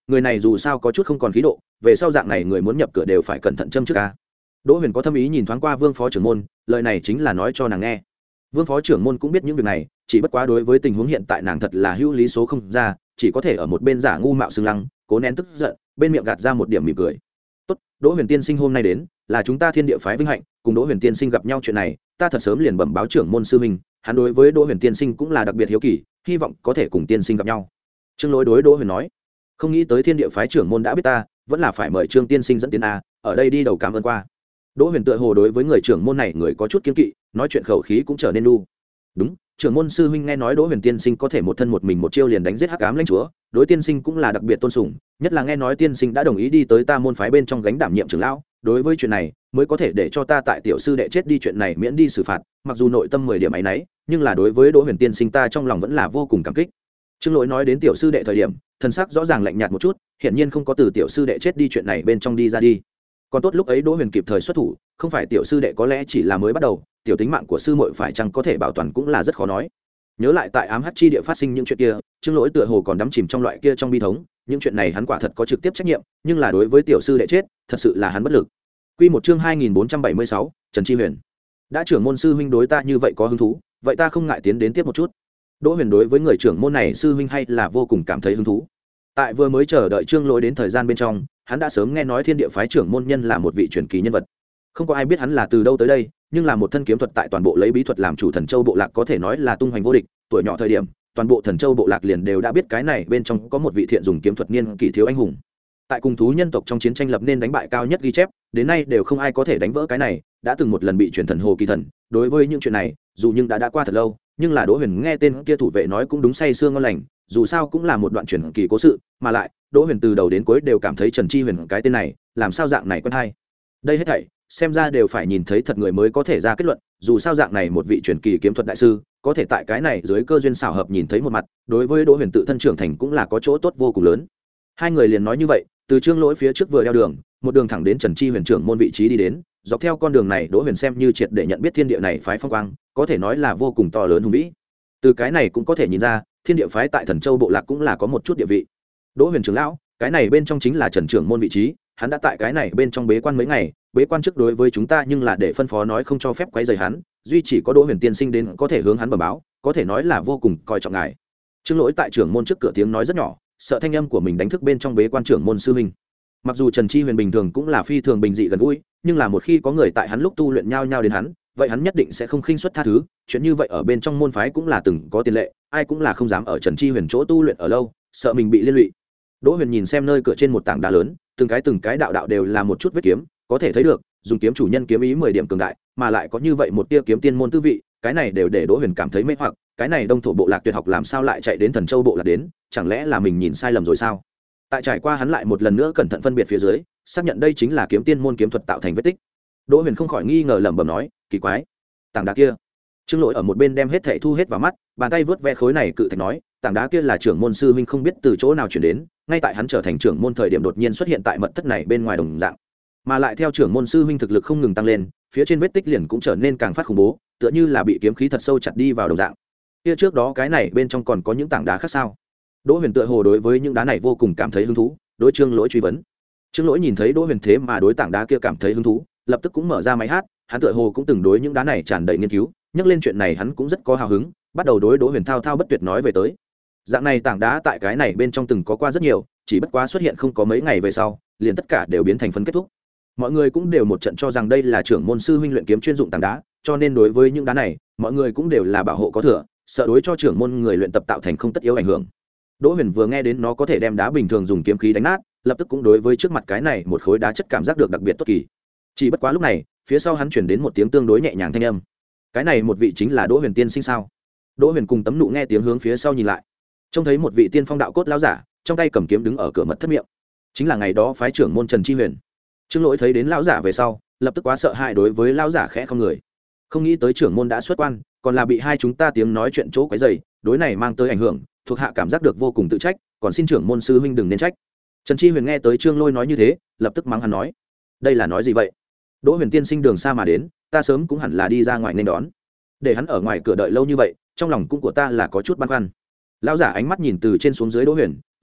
người này dù sao có chút không còn khí độ, về sau dạng này người muốn nhập cửa đều phải cẩn thận châm trước ca. Đỗ Huyền có thâm ý nhìn thoáng qua Vương phó trưởng môn, lời này chính là nói cho nàng nghe. Vương phó trưởng môn cũng biết những việc này, chỉ bất quá đối với tình huống hiện tại nàng thật là hữu lý số không ra, chỉ có thể ở một bên giả ngu mạo xương lăng, cố nén tức giận, bên miệng gạt ra một điểm mỉm cười. Tốt, Đỗ Huyền tiên sinh hôm nay đến, là chúng ta Thiên Địa phái vinh hạnh, cùng Đỗ Huyền tiên sinh gặp nhau chuyện này, ta thật sớm liền bẩm báo trưởng môn sư huynh, hắn đối với Đỗ Huyền tiên sinh cũng là đặc biệt hiếu kỳ, hy vọng có thể cùng tiên sinh gặp nhau. Trương Lỗi đối Đỗ Huyền nói, không nghĩ tới Thiên Địa phái trưởng môn đã biết ta, vẫn là phải mời Trương tiên sinh dẫn tiến a, ở đây đi đầu cảm ơn qua. Đỗ Huyền tựa hồ đối với người trưởng môn này người có chút kiêng kỵ, nói chuyện khẩu khí cũng trở nên nu. Đúng, trưởng môn sư huynh nghe nói Đỗ Huyền tiên sinh có thể một thân một mình một chiêu liền đánh giết Hắc Ám lãnh chúa, đối tiên sinh cũng là đặc biệt tôn sùng, nhất là nghe nói tiên sinh đã đồng ý đi tới ta môn phái bên trong gánh đảm nhiệm trưởng lão, đối với chuyện này mới có thể để cho ta tại tiểu sư đệ chết đi chuyện này miễn đi xử phạt, mặc dù nội tâm mười điểm ấy nấy, nhưng là đối với Đỗ Huyền tiên sinh ta trong lòng vẫn là vô cùng cảm kích. Trương Lỗi nói đến tiểu sư đệ thời điểm, thần sắc rõ ràng lạnh nhạt một chút, hiển nhiên không có từ tiểu sư đệ chết đi chuyện này bên trong đi ra đi. Còn tốt lúc ấy Đỗ Huyền kịp thời xuất thủ, không phải tiểu sư đệ có lẽ chỉ là mới bắt đầu, tiểu tính mạng của sư muội phải chăng có thể bảo toàn cũng là rất khó nói. Nhớ lại tại ám hắc chi địa phát sinh những chuyện kia, Trương Lỗi tựa hồ còn đắm chìm trong loại kia trong bi thống, những chuyện này hắn quả thật có trực tiếp trách nhiệm, nhưng là đối với tiểu sư đệ chết, thật sự là hắn bất lực. Quy một chương hai nghìn bốn trăm bảy mươi sáu, Trần Chi Huyền. Đã trưởng môn sư huynh đối ta như vậy có hứng thú, vậy ta không ngại tiến đến tiếp một chút. Đỗ Huyền đối với người trưởng môn này sư huynh hay là vô cùng cảm thấy hứng thú. Tại vừa mới chờ đợi Trương Lỗi đến thời gian bên trong, hắn đã sớm nghe nói Thiên Địa phái trưởng môn nhân là một vị truyền kỳ nhân vật. Không có ai biết hắn là từ đâu tới đây, nhưng là một thân kiếm thuật tại toàn bộ lấy bí thuật làm chủ Thần Châu bộ lạc có thể nói là tung hoành vô địch, tuổi nhỏ thời điểm, toàn bộ Thần Châu bộ lạc liền đều đã biết cái này bên trong có một vị thiện dùng kiếm thuật niên kỷ thiếu anh hùng. Tại cùng thú nhân tộc trong chiến tranh lập nên đánh bại cao nhất ghi chép, đến nay đều không ai có thể đánh vỡ cái này, đã từng một lần bị truyền thần hồ kỳ thần. Đối với những chuyện này, dù nhưng đã đã qua thật lâu, nhưng là Đỗ Huyền nghe tên kia thủ vệ nói cũng đúng say sương ngon lành, dù sao cũng là một đoạn truyền kỳ cố sự, mà lại Đỗ Huyền từ đầu đến cuối đều cảm thấy Trần Chi Huyền cái tên này, làm sao dạng này quen hay. Đây hết thảy, xem ra đều phải nhìn thấy thật người mới có thể ra kết luận, dù sao dạng này một vị truyền kỳ kiếm thuật đại sư, có thể tại cái này dưới cơ duyên xảo hợp nhìn thấy một mặt, đối với Đỗ Huyền tự thân trưởng thành cũng là có chỗ tốt vô cùng lớn. Hai người liền nói như vậy, từ Trương Lỗi phía trước vừa đeo đường, một đường thẳng đến Trần Chi Huyền trưởng môn vị trí đi đến, dọc theo con đường này Đỗ Huyền xem như triệt để nhận biết thiên địa này phái phong quang, có thể nói là vô cùng to lớn hùng vĩ. Từ cái này cũng có thể nhìn ra, thiên địa phái tại Thần Châu bộ lạc cũng là có một chút địa vị. Đỗ Huyền trưởng lão, cái này bên trong chính là Trần trưởng môn vị trí, hắn đã tại cái này bên trong bế quan mấy ngày, bế quan trước đối với chúng ta nhưng là để phân phó nói không cho phép quấy rầy hắn, duy chỉ có Đỗ Huyền tiên sinh đến có thể hướng hắn bẩm báo, có thể nói là vô cùng coi trọng ngài. Trương Lỗi tại trưởng môn trước cửa tiếng nói rất nhỏ, sợ thanh âm của mình đánh thức bên trong bế quan trưởng môn sư huynh. Mặc dù Trần Chi Huyền bình thường cũng là phi thường bình dị gần gũi, nhưng là một khi có người tại hắn lúc tu luyện nhau nhau đến hắn, vậy hắn nhất định sẽ không khinh suất tha thứ. Chuyện như vậy ở bên trong môn phái cũng là từng có tiền lệ, ai cũng là không dám ở Trần Chi Huyền chỗ tu luyện ở lâu, sợ mình bị liên lụy. Đỗ Huyền nhìn xem nơi cửa trên một tảng đá lớn, từng cái từng cái đạo đạo đều là một chút vết kiếm, có thể thấy được, dùng kiếm chủ nhân kiếm ý mười điểm cường đại, mà lại có như vậy một tia kiếm tiên môn tư vị, cái này đều để Đỗ Huyền cảm thấy mê hoặc, cái này Đông thổ bộ lạc tuyệt học làm sao lại chạy đến Thần Châu bộ lạc đến, chẳng lẽ là mình nhìn sai lầm rồi sao? Tại trải qua hắn lại một lần nữa cẩn thận phân biệt phía dưới, xác nhận đây chính là kiếm tiên môn kiếm thuật tạo thành vết tích. Đỗ Huyền không khỏi nghi ngờ lẩm bẩm nói, kỳ quái, tảng đá kia. Trương Lỗi ở một bên đem hết thảy thu hết vào mắt, bàn tay vớt ve khối này cự thạch nói, tảng đá kia là trưởng môn sư huynh không biết từ chỗ nào chuyển đến, ngay tại hắn trở thành trưởng môn thời điểm đột nhiên xuất hiện tại mật thất này bên ngoài đồng dạng, mà lại theo trưởng môn sư huynh thực lực không ngừng tăng lên, phía trên vết tích liền cũng trở nên càng phát khủng bố, tựa như là bị kiếm khí thật sâu chặt đi vào đồng dạng. Kia trước đó cái này bên trong còn có những tảng đá khác sao? Đỗ Huyền tựa hồ đối với những đá này vô cùng cảm thấy hứng thú, đối Trương Lỗi truy vấn. Trương Lỗi nhìn thấy Đỗ Huyền thế mà đối tảng đá kia cảm thấy hứng thú, lập tức cũng mở ra máy hát, hắn tựa hồ cũng từng đối những đá này tràn đầy nghiên cứu, nhắc lên chuyện này hắn cũng rất có hào hứng, bắt đầu đối Đỗ Huyền thao thao bất tuyệt nói về tới. Dạng này tảng đá tại cái này bên trong từng có qua rất nhiều, chỉ bất quá xuất hiện không có mấy ngày về sau, liền tất cả đều biến thành phấn kết thúc. Mọi người cũng đều một trận cho rằng đây là trưởng môn sư huynh luyện kiếm chuyên dụng tảng đá, cho nên đối với những đá này, mọi người cũng đều là bảo hộ có thừa, sợ đối cho trưởng môn người luyện tập tạo thành không tất yếu ảnh hưởng. Đỗ Huyền vừa nghe đến nó có thể đem đá bình thường dùng kiếm khí đánh nát, lập tức cũng đối với trước mặt cái này một khối đá chất cảm giác được đặc biệt tốt kỳ. Chỉ bất quá lúc này, phía sau hắn chuyển đến một tiếng tương đối nhẹ nhàng thanh âm. Cái này một vị chính là Đỗ Huyền tiên sinh sao? Đỗ Huyền cùng Tấm Nụ nghe tiếng hướng phía sau nhìn lại, trông thấy một vị tiên phong đạo cốt lão giả, trong tay cầm kiếm đứng ở cửa mật thất miệng, chính là ngày đó phái trưởng môn Trần Chi Huyền. Trương Lỗi thấy đến lão giả về sau, lập tức quá sợ hãi đối với lão giả khẽ không người. Không nghĩ tới trưởng môn đã xuất quan, còn là bị hai chúng ta tiếng nói chuyện chỗ quấy rầy, đối này mang tới ảnh hưởng, thuộc hạ cảm giác được vô cùng tự trách, còn xin trưởng môn sư huynh đừng nên trách. Trần Chi Huyền nghe tới Trương Lỗi nói như thế, lập tức mắng hắn nói: "Đây là nói gì vậy? Đỗ Huyền tiên sinh đường xa mà đến, ta sớm cũng hẳn là đi ra ngoài nên đón. Để hắn ở ngoài cửa đợi lâu như vậy, trong lòng cũng của ta là có chút băn khoăn." Lão giả ánh mắt nhìn từ trên xuống dưới Đỗ Huyền,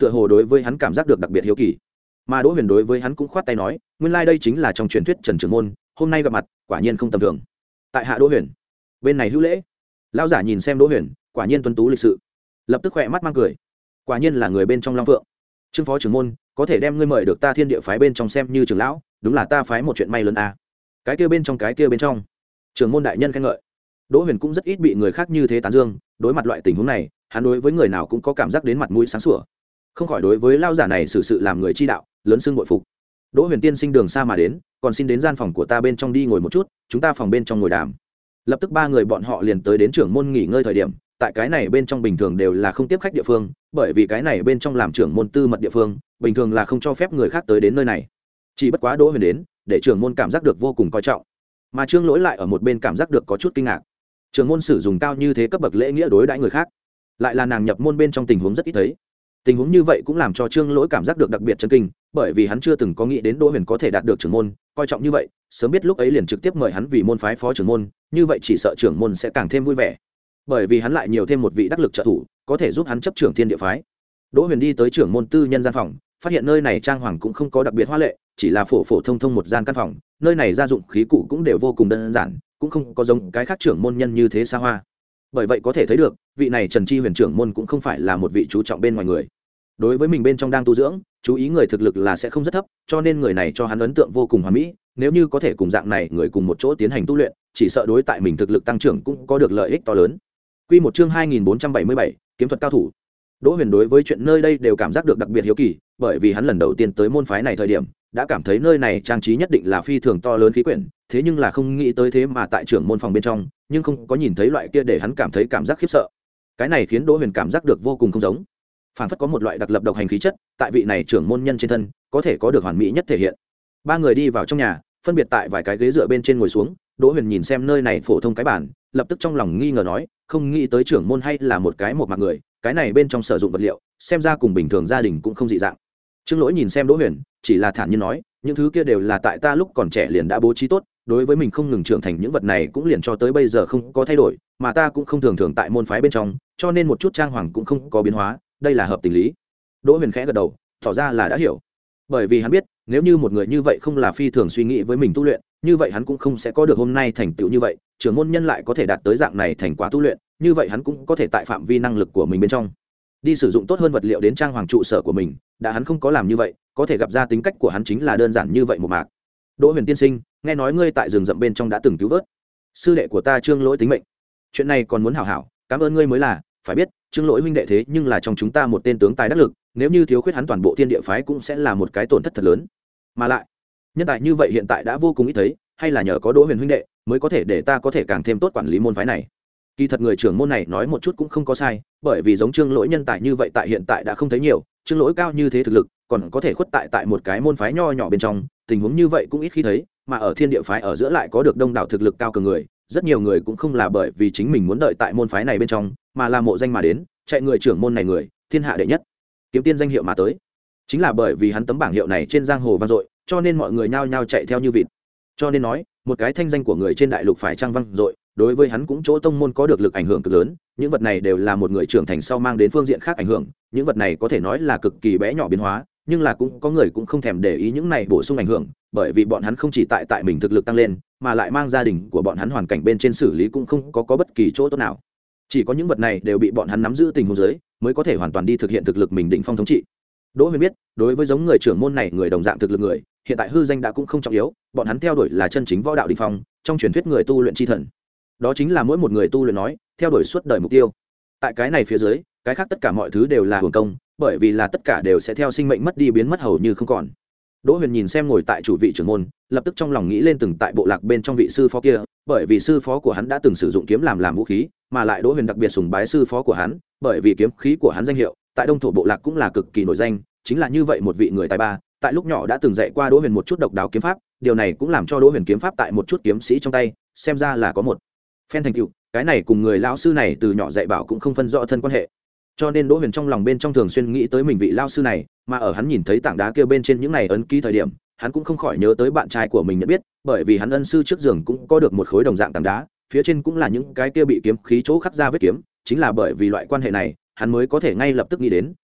tựa hồ đối với hắn cảm giác được đặc biệt hiếu kỳ. Mà Đỗ Huyền đối với hắn cũng khoát tay nói, nguyên lai like đây chính là trong truyền thuyết Trần trưởng môn, hôm nay gặp mặt, quả nhiên không tầm thường. Tại hạ Đỗ Huyền. Bên này hữu lễ. Lão giả nhìn xem Đỗ Huyền, quả nhiên tuấn tú lịch sự, lập tức khỏe mắt mang cười. Quả nhiên là người bên trong Long Phượng. Trương phó trưởng môn, có thể đem ngươi mời được ta Thiên Địa phái bên trong xem như trưởng lão, đúng là ta phái một chuyện may lớn a. À. Cái kia bên trong cái kia bên trong. Trưởng môn đại nhân khen ngợi. Đỗ Huyền cũng rất ít bị người khác như thế tán dương, đối mặt loại tình huống này, hắn đối với người nào cũng có cảm giác đến mặt mũi sáng sủa. Không khỏi đối với lão giả này xử sự làm người chi đạo, lớn xưng bội phục. Đỗ Huyền tiên sinh đường xa mà đến, còn xin đến gian phòng của ta bên trong đi ngồi một chút, chúng ta phòng bên trong ngồi đàm. Lập tức ba người bọn họ liền tới đến trưởng môn nghỉ ngơi thời điểm, tại cái này bên trong bình thường đều là không tiếp khách địa phương, bởi vì cái này bên trong làm trưởng môn tư mật địa phương, bình thường là không cho phép người khác tới đến nơi này. Chỉ bất quá Đỗ Huyền đến, để trưởng môn cảm giác được vô cùng coi trọng, mà Trương Lỗi lại ở một bên cảm giác được có chút kinh ngạc. Trưởng môn sử dụng cao như thế cấp bậc lễ nghĩa đối đãi người khác, lại là nàng nhập môn bên trong tình huống rất ít thấy. Tình huống như vậy cũng làm cho Trương Lỗi cảm giác được đặc biệt chấn kinh, bởi vì hắn chưa từng có nghĩ đến Đỗ Huyền có thể đạt được trưởng môn coi trọng như vậy, sớm biết lúc ấy liền trực tiếp mời hắn vì môn phái phó trưởng môn, như vậy chỉ sợ trưởng môn sẽ càng thêm vui vẻ, bởi vì hắn lại nhiều thêm một vị đắc lực trợ thủ, có thể giúp hắn chấp trưởng Thiên Địa phái. Đỗ Huyền đi tới trưởng môn tư nhân gian phòng, phát hiện nơi này trang hoàng cũng không có đặc biệt hoa lệ, chỉ là phổ phổ thông thông một gian căn phòng, nơi này gia dụng khí cụ cũng đều vô cùng đơn giản, cũng không có giống cái khác trưởng môn nhân như thế xa hoa. Bởi vậy có thể thấy được, vị này Trần Chi Huyền trưởng môn cũng không phải là một vị chú trọng bên ngoài người. Đối với mình bên trong đang tu dưỡng, chú ý người thực lực là sẽ không rất thấp, cho nên người này cho hắn ấn tượng vô cùng hoàn mỹ, nếu như có thể cùng dạng này người cùng một chỗ tiến hành tu luyện, chỉ sợ đối tại mình thực lực tăng trưởng cũng có được lợi ích to lớn. Quy một chương hai nghìn bốn trăm bảy mươi bảy, kiếm thuật cao thủ. Đỗ Huyền đối với chuyện nơi đây đều cảm giác được đặc biệt hiếu kỳ, bởi vì hắn lần đầu tiên tới môn phái này thời điểm, đã cảm thấy nơi này trang trí nhất định là phi thường to lớn khí quyển, thế nhưng là không nghĩ tới thế mà tại trưởng môn phòng bên trong, nhưng không có nhìn thấy loại kia để hắn cảm thấy cảm giác khiếp sợ. Cái này khiến Đỗ Huyền cảm giác được vô cùng không giống, phản phất có một loại đặc lập độc hành khí chất, tại vị này trưởng môn nhân trên thân, có thể có được hoàn mỹ nhất thể hiện. Ba người đi vào trong nhà, phân biệt tại vài cái ghế dựa bên trên ngồi xuống. Đỗ Huyền nhìn xem nơi này phổ thông cái bàn, lập tức trong lòng nghi ngờ nói, không nghĩ tới trưởng môn hay là một cái một mặt người, cái này bên trong sử dụng vật liệu, xem ra cùng bình thường gia đình cũng không dị dạng. Trương Lỗi nhìn xem Đỗ Huyền, chỉ là thản nhiên nói, những thứ kia đều là tại ta lúc còn trẻ liền đã bố trí tốt, đối với mình không ngừng trưởng thành những vật này cũng liền cho tới bây giờ không có thay đổi, mà ta cũng không thường thường tại môn phái bên trong, cho nên một chút trang hoàng cũng không có biến hóa, đây là hợp tình lý. Đỗ Huyền khẽ gật đầu, tỏ ra là đã hiểu, bởi vì hắn biết, nếu như một người như vậy không là phi thường suy nghĩ với mình tu luyện, như vậy hắn cũng không sẽ có được hôm nay thành tựu như vậy, trưởng môn nhân lại có thể đạt tới dạng này thành quả tu luyện, như vậy hắn cũng có thể tại phạm vi năng lực của mình bên trong đi sử dụng tốt hơn vật liệu đến trang hoàng trụ sở của mình, đã hắn không có làm như vậy, có thể gặp ra tính cách của hắn chính là đơn giản như vậy một mạc. Đỗ Huyền tiên sinh, nghe nói ngươi tại rừng rậm bên trong đã từng cứu vớt sư đệ của ta Trương Lỗi tính mệnh, chuyện này còn muốn hảo hảo cảm ơn ngươi mới là, phải biết Trương Lỗi huynh đệ thế nhưng là trong chúng ta một tên tướng tài đắc lực, nếu như thiếu khuyết hắn toàn bộ Thiên Địa phái cũng sẽ là một cái tổn thất thật lớn, mà lại nhân tài như vậy hiện tại đã vô cùng ít thấy, hay là nhờ có Đỗ Huyền huynh đệ mới có thể để ta có thể càng thêm tốt quản lý môn phái này. Kỳ thật người trưởng môn này nói một chút cũng không có sai, bởi vì giống Trương Lỗi nhân tài như vậy tại hiện tại đã không thấy nhiều, Trương Lỗi cao như thế thực lực, còn có thể khuất tại tại một cái môn phái nho nhỏ bên trong, tình huống như vậy cũng ít khi thấy, mà ở Thiên Địa phái ở giữa lại có được đông đảo thực lực cao cường người, rất nhiều người cũng không là bởi vì chính mình muốn đợi tại môn phái này bên trong, mà là mộ danh mà đến, chạy người trưởng môn này người, thiên hạ đệ nhất, kiếm tiên danh hiệu mà tới. Chính là bởi vì hắn tấm bảng hiệu này trên giang hồ vang dội, cho nên mọi người nhao nhao chạy theo như vịt. Cho nên nói, một cái thanh danh của người trên đại lục phải trang vang dội, đối với hắn cũng chỗ tông môn có được lực ảnh hưởng cực lớn, những vật này đều là một người trưởng thành sau mang đến phương diện khác ảnh hưởng, những vật này có thể nói là cực kỳ bé nhỏ biến hóa, nhưng là cũng có người cũng không thèm để ý những này bổ sung ảnh hưởng, bởi vì bọn hắn không chỉ tại tại mình thực lực tăng lên, mà lại mang gia đình của bọn hắn hoàn cảnh bên trên xử lý cũng không có có bất kỳ chỗ tốt nào. Chỉ có những vật này đều bị bọn hắn nắm giữ tình huống dưới, mới có thể hoàn toàn đi thực hiện thực lực mình định phong thống trị. Đỗ Huyền biết, đối với giống người trưởng môn này người đồng dạng thực lực người, hiện tại hư danh đã cũng không trọng yếu, bọn hắn theo đuổi là chân chính võ đạo đỉnh phong, trong truyền thuyết người tu luyện chi thần. Đó chính là mỗi một người tu luyện nói, theo đuổi suốt đời mục tiêu. Tại cái này phía dưới, cái khác tất cả mọi thứ đều là hưởng công, bởi vì là tất cả đều sẽ theo sinh mệnh mất đi biến mất hầu như không còn. Đỗ Huyền nhìn xem ngồi tại chủ vị trưởng môn, lập tức trong lòng nghĩ lên từng tại bộ lạc bên trong vị sư phó kia, bởi vì sư phó của hắn đã từng sử dụng kiếm làm làm vũ khí, mà lại Đỗ Huyền đặc biệt sùng bái sư phó của hắn, bởi vì kiếm khí của hắn danh hiệu tại Đông thổ bộ lạc cũng là cực kỳ nổi danh, chính là như vậy một vị người tài ba, tại lúc nhỏ đã từng dạy qua Đỗ Huyền một chút độc đáo kiếm pháp, điều này cũng làm cho Đỗ Huyền kiếm pháp tại một chút kiếm sĩ trong tay, xem ra là có một phen thành tựu, cái này cùng người lão sư này từ nhỏ dạy bảo cũng không phân rõ thân quan hệ. Cho nên Đỗ Huyền trong lòng bên trong thường xuyên nghĩ tới mình vị lão sư này, mà ở hắn nhìn thấy tảng đá kia bên trên những này ấn ký thời điểm, hắn cũng không khỏi nhớ tới bạn trai của mình nhận biết, bởi vì hắn ân sư trước giường cũng có được một khối đồng dạng tảng đá, phía trên cũng là những cái kia bị kiếm khí chỗ khắc ra vết kiếm, chính là bởi vì loại quan hệ này, hắn mới có thể ngay lập tức nghĩ đến,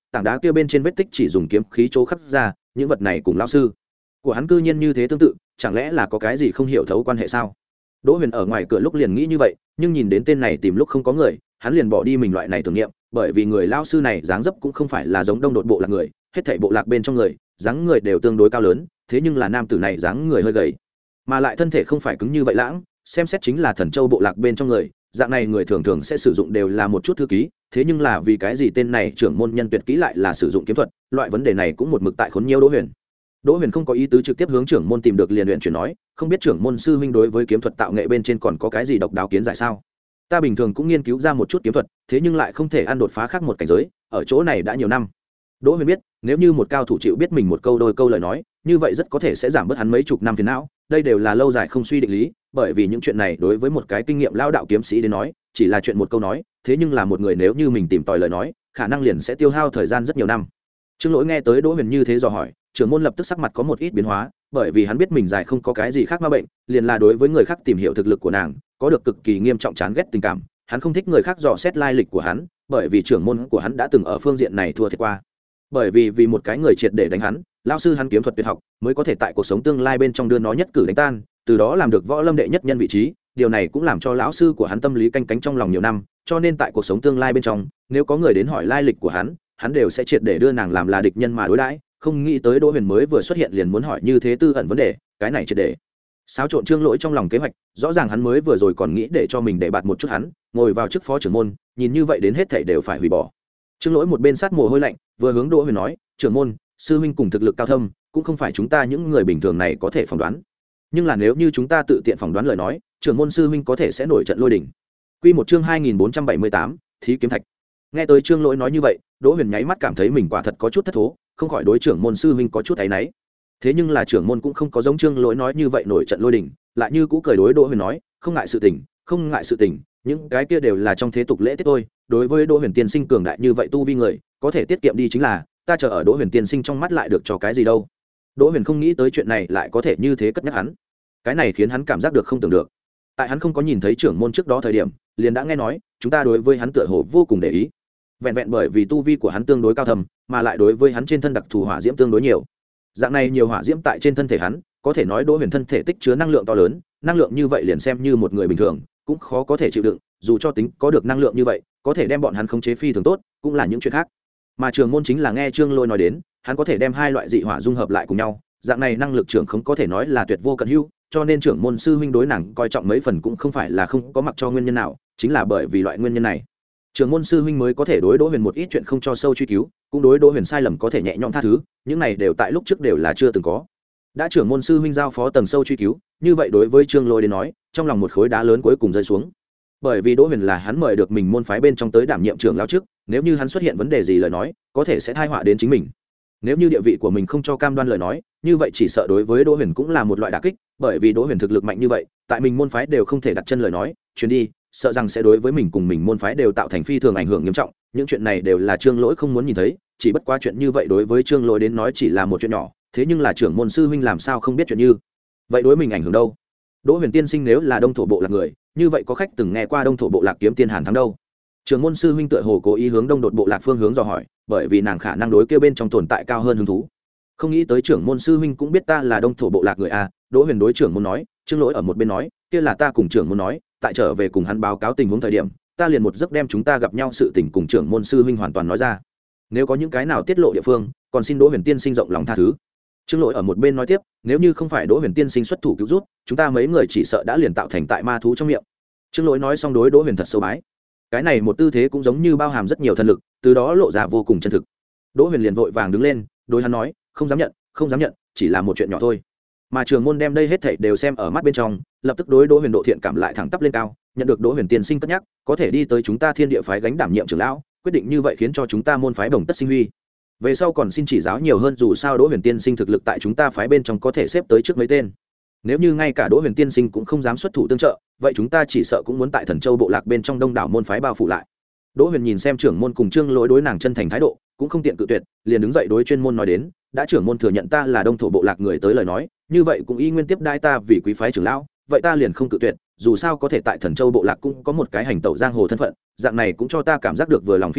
tảng đá kia bên trên vết tích chỉ dùng kiếm khí chỗ khắc ra, những vật này cùng lão sư của hắn cư nhiên như thế tương tự, chẳng lẽ là có cái gì không hiểu thấu quan hệ sao? Đỗ Huyền ở ngoài cửa lúc liền nghĩ như vậy, nhưng nhìn đến tên này tìm lúc không có người, hắn liền bỏ đi mình loại này tưởng niệm, bởi vì người lão sư này dáng dấp cũng không phải là giống Đông Đột bộ lạc người, hết thảy bộ lạc bên trong người, dáng người đều tương đối cao lớn, thế nhưng là nam tử này dáng người hơi gầy, mà lại thân thể không phải cứng như vậy lãng, xem xét chính là Thần Châu bộ lạc bên trong người, dạng này người thường thường sẽ sử dụng đều là một chút thư ký, thế nhưng là vì cái gì tên này trưởng môn nhân tuyệt kỹ lại là sử dụng kiếm thuật, loại vấn đề này cũng một mực tại khốn nhiễu Đỗ Huyền. Đỗ Huyền không có ý tứ trực tiếp hướng trưởng môn tìm được liền luyện chuyển nói, không biết trưởng môn sư huynh đối với kiếm thuật tạo nghệ bên trên còn có cái gì độc đáo kiến giải sao? Ta bình thường cũng nghiên cứu ra một chút kiếm thuật, thế nhưng lại không thể ăn đột phá khác một cảnh giới, ở chỗ này đã nhiều năm. Đỗ Huyền biết, nếu như một cao thủ chịu biết mình một câu đôi câu lời nói, như vậy rất có thể sẽ giảm bớt hắn mấy chục năm phiền não, đây đều là lâu dài không suy định lý, bởi vì những chuyện này đối với một cái kinh nghiệm lao đạo kiếm sĩ đến nói, chỉ là chuyện một câu nói, thế nhưng là một người nếu như mình tìm tòi lời nói, khả năng liền sẽ tiêu hao thời gian rất nhiều năm. Trương Lỗi nghe tới Đỗ Huyền như thế dò hỏi, trưởng môn lập tức sắc mặt có một ít biến hóa, bởi vì hắn biết mình dài không có cái gì khác ma bệnh, liền là đối với người khác tìm hiểu thực lực của nàng, có được cực kỳ nghiêm trọng chán ghét tình cảm, hắn không thích người khác dò xét lai lịch của hắn, bởi vì trưởng môn của hắn đã từng ở phương diện này thua thiệt qua. Bởi vì vì một cái người triệt để đánh hắn, lão sư hắn kiếm thuật tuyệt học, mới có thể tại cuộc sống tương lai bên trong đưa nó nhất cử đánh tan, từ đó làm được võ lâm đệ nhất nhân vị trí, điều này cũng làm cho lão sư của hắn tâm lý canh cánh trong lòng nhiều năm, cho nên tại cuộc sống tương lai bên trong, nếu có người đến hỏi lai lịch của hắn, hắn đều sẽ triệt để đưa nàng làm là địch nhân mà đối đãi, không nghĩ tới Đỗ Huyền mới vừa xuất hiện liền muốn hỏi như thế tư ẩn vấn đề, cái này triệt để xáo trộn Trương Lỗi trong lòng kế hoạch, rõ ràng hắn mới vừa rồi còn nghĩ để cho mình để bạt một chút hắn, ngồi vào chức phó trưởng môn, nhìn như vậy đến hết thảy đều phải hủy bỏ. Trương Lỗi một bên sát mồ hôi lạnh, vừa hướng Đỗ Huyền nói, "Trưởng môn, sư huynh cùng thực lực cao thâm, cũng không phải chúng ta những người bình thường này có thể phỏng đoán. Nhưng là nếu như chúng ta tự tiện phỏng đoán lời nói, trưởng môn sư huynh có thể sẽ nổi trận lôi đình." Quy một chương hai nghìn bốn trăm bảy mươi tám, Thí kiếm thạch. Nghe tới Trương Lỗi nói như vậy, Đỗ Huyền nháy mắt cảm thấy mình quả thật có chút thất thố, không khỏi đối trưởng môn sư huynh có chút áy náy. Thế nhưng là trưởng môn cũng không có giống Trương Lỗi nói như vậy nổi trận lôi đình, lại như cũ cười đối Đỗ Huyền nói, "Không ngại sự tình, không ngại sự tình, những cái kia đều là trong thế tục lễ tiết thôi, đối với Đỗ Huyền tiên sinh cường đại như vậy tu vi người, có thể tiết kiệm đi chính là, ta chờ ở Đỗ Huyền tiên sinh trong mắt lại được cho cái gì đâu." Đỗ Huyền không nghĩ tới chuyện này lại có thể như thế cất nhắc hắn, cái này khiến hắn cảm giác được không tưởng được. Tại hắn không có nhìn thấy trưởng môn trước đó thời điểm, liền đã nghe nói, chúng ta đối với hắn tựa hồ vô cùng để ý. Vẹn vẹn bởi vì tu vi của hắn tương đối cao thâm, mà lại đối với hắn trên thân đặc thù hỏa diễm tương đối nhiều. Dạng này nhiều hỏa diễm tại trên thân thể hắn, có thể nói Đỗ Huyền thân thể tích chứa năng lượng to lớn, năng lượng như vậy liền xem như một người bình thường cũng khó có thể chịu đựng, dù cho tính có được năng lượng như vậy, có thể đem bọn hắn khống chế phi thường tốt, cũng là những chuyện khác. Mà trưởng môn chính là nghe Trương Lôi nói đến, hắn có thể đem hai loại dị hỏa dung hợp lại cùng nhau, dạng này năng lực trưởng không có thể nói là tuyệt vô cận hữu, cho nên trưởng môn sư huynh đối nàng coi trọng mấy phần cũng không phải là không có mặc cho nguyên nhân nào, chính là bởi vì loại nguyên nhân này, trưởng môn sư huynh mới có thể đối Đỗ Huyền một ít chuyện không cho sâu truy cứu, cũng đối Đỗ Huyền sai lầm có thể nhẹ nhõm tha thứ, những này đều tại lúc trước đều là chưa từng có. Đã trưởng môn sư huynh giao phó tầng sâu truy cứu, như vậy đối với Trương Lôi đến nói, trong lòng một khối đá lớn cuối cùng rơi xuống. Bởi vì Đỗ Huyền là hắn mời được mình môn phái bên trong tới đảm nhiệm trưởng lão trước, nếu như hắn xuất hiện vấn đề gì lời nói, có thể sẽ tai họa đến chính mình. Nếu như địa vị của mình không cho cam đoan lời nói, như vậy chỉ sợ đối với Đỗ Huyền cũng là một loại đả kích, bởi vì Đỗ Huyền thực lực mạnh như vậy, tại mình môn phái đều không thể đặt chân lời nói, chuyến đi, sợ rằng sẽ đối với mình cùng mình môn phái đều tạo thành phi thường ảnh hưởng nghiêm trọng, những chuyện này đều là Trương Lỗi không muốn nhìn thấy, chỉ bất quá chuyện như vậy đối với Trương Lỗi đến nói chỉ là một chuyện nhỏ, thế nhưng là trưởng môn sư huynh làm sao không biết chuyện như vậy đối mình ảnh hưởng đâu. Đỗ Huyền tiên sinh nếu là Đông thổ bộ lạc người, như vậy có khách từng nghe qua Đông thổ bộ lạc kiếm tiên Hàn thắng đâu? Trưởng môn sư huynh tựa hồ cố ý hướng Đông đột bộ lạc phương hướng dò hỏi, bởi vì nàng khả năng đối kia bên trong tồn tại cao hơn hứng thú. Không nghĩ tới trưởng môn sư huynh cũng biết ta là Đông thổ bộ lạc người a. Đỗ Huyền đối trưởng môn nói, Trương Lỗi ở một bên nói, kia là ta cùng trưởng môn nói, tại trở về cùng hắn báo cáo tình huống thời điểm, ta liền một giấc đem chúng ta gặp nhau sự tình cùng trưởng môn sư huynh hoàn toàn nói ra. Nếu có những cái nào tiết lộ địa phương, còn xin Đỗ Huyền tiên sinh rộng lòng tha thứ. Trương Lỗi ở một bên nói tiếp, nếu như không phải Đỗ Huyền tiên sinh xuất thủ cứu giúp, chúng ta mấy người chỉ sợ đã liền tạo thành tại ma thú trong miệng. Trương Lỗi nói xong đối Đỗ Huyền thật sâu bái. Cái này một tư thế cũng giống như bao hàm rất nhiều thần lực, từ đó lộ ra vô cùng chân thực. Đỗ Huyền liền vội vàng đứng lên, đối hắn nói, không dám nhận, không dám nhận, chỉ là một chuyện nhỏ thôi. Mà trưởng môn đem đây hết thảy đều xem ở mắt bên trong, lập tức đối Đỗ Huyền độ thiện cảm lại thẳng tắp lên cao, nhận được Đỗ Huyền tiên sinh cất nhắc, có thể đi tới chúng ta Thiên Địa phái gánh đảm nhiệm trưởng lão, quyết định như vậy khiến cho chúng ta môn phái bồng tất sinh huy. Về sau còn xin chỉ giáo nhiều hơn, dù sao Đỗ Huyền tiên sinh thực lực tại chúng ta phái bên trong có thể xếp tới trước mấy tên. Nếu như ngay cả Đỗ Huyền tiên sinh cũng không dám xuất thủ tương trợ, vậy chúng ta chỉ sợ cũng muốn tại Thần Châu bộ lạc bên trong đông đảo môn phái bao phủ lại. Đỗ Huyền nhìn xem trưởng môn cùng Trương Lỗi đối nàng chân thành thái độ, cũng không tiện cự tuyệt, liền đứng dậy đối chuyên môn nói đến, đã trưởng môn thừa nhận ta là Đông thổ bộ lạc người tới lời nói, như vậy cũng y nguyên tiếp đai ta vì quý phái trưởng lão, vậy ta liền không cự tuyệt, dù sao có thể tại Thần Châu bộ lạc cũng có một cái hành tẩu giang hồ thân phận, dạng này cũng cho ta cảm giác được vừa lòng phi thường,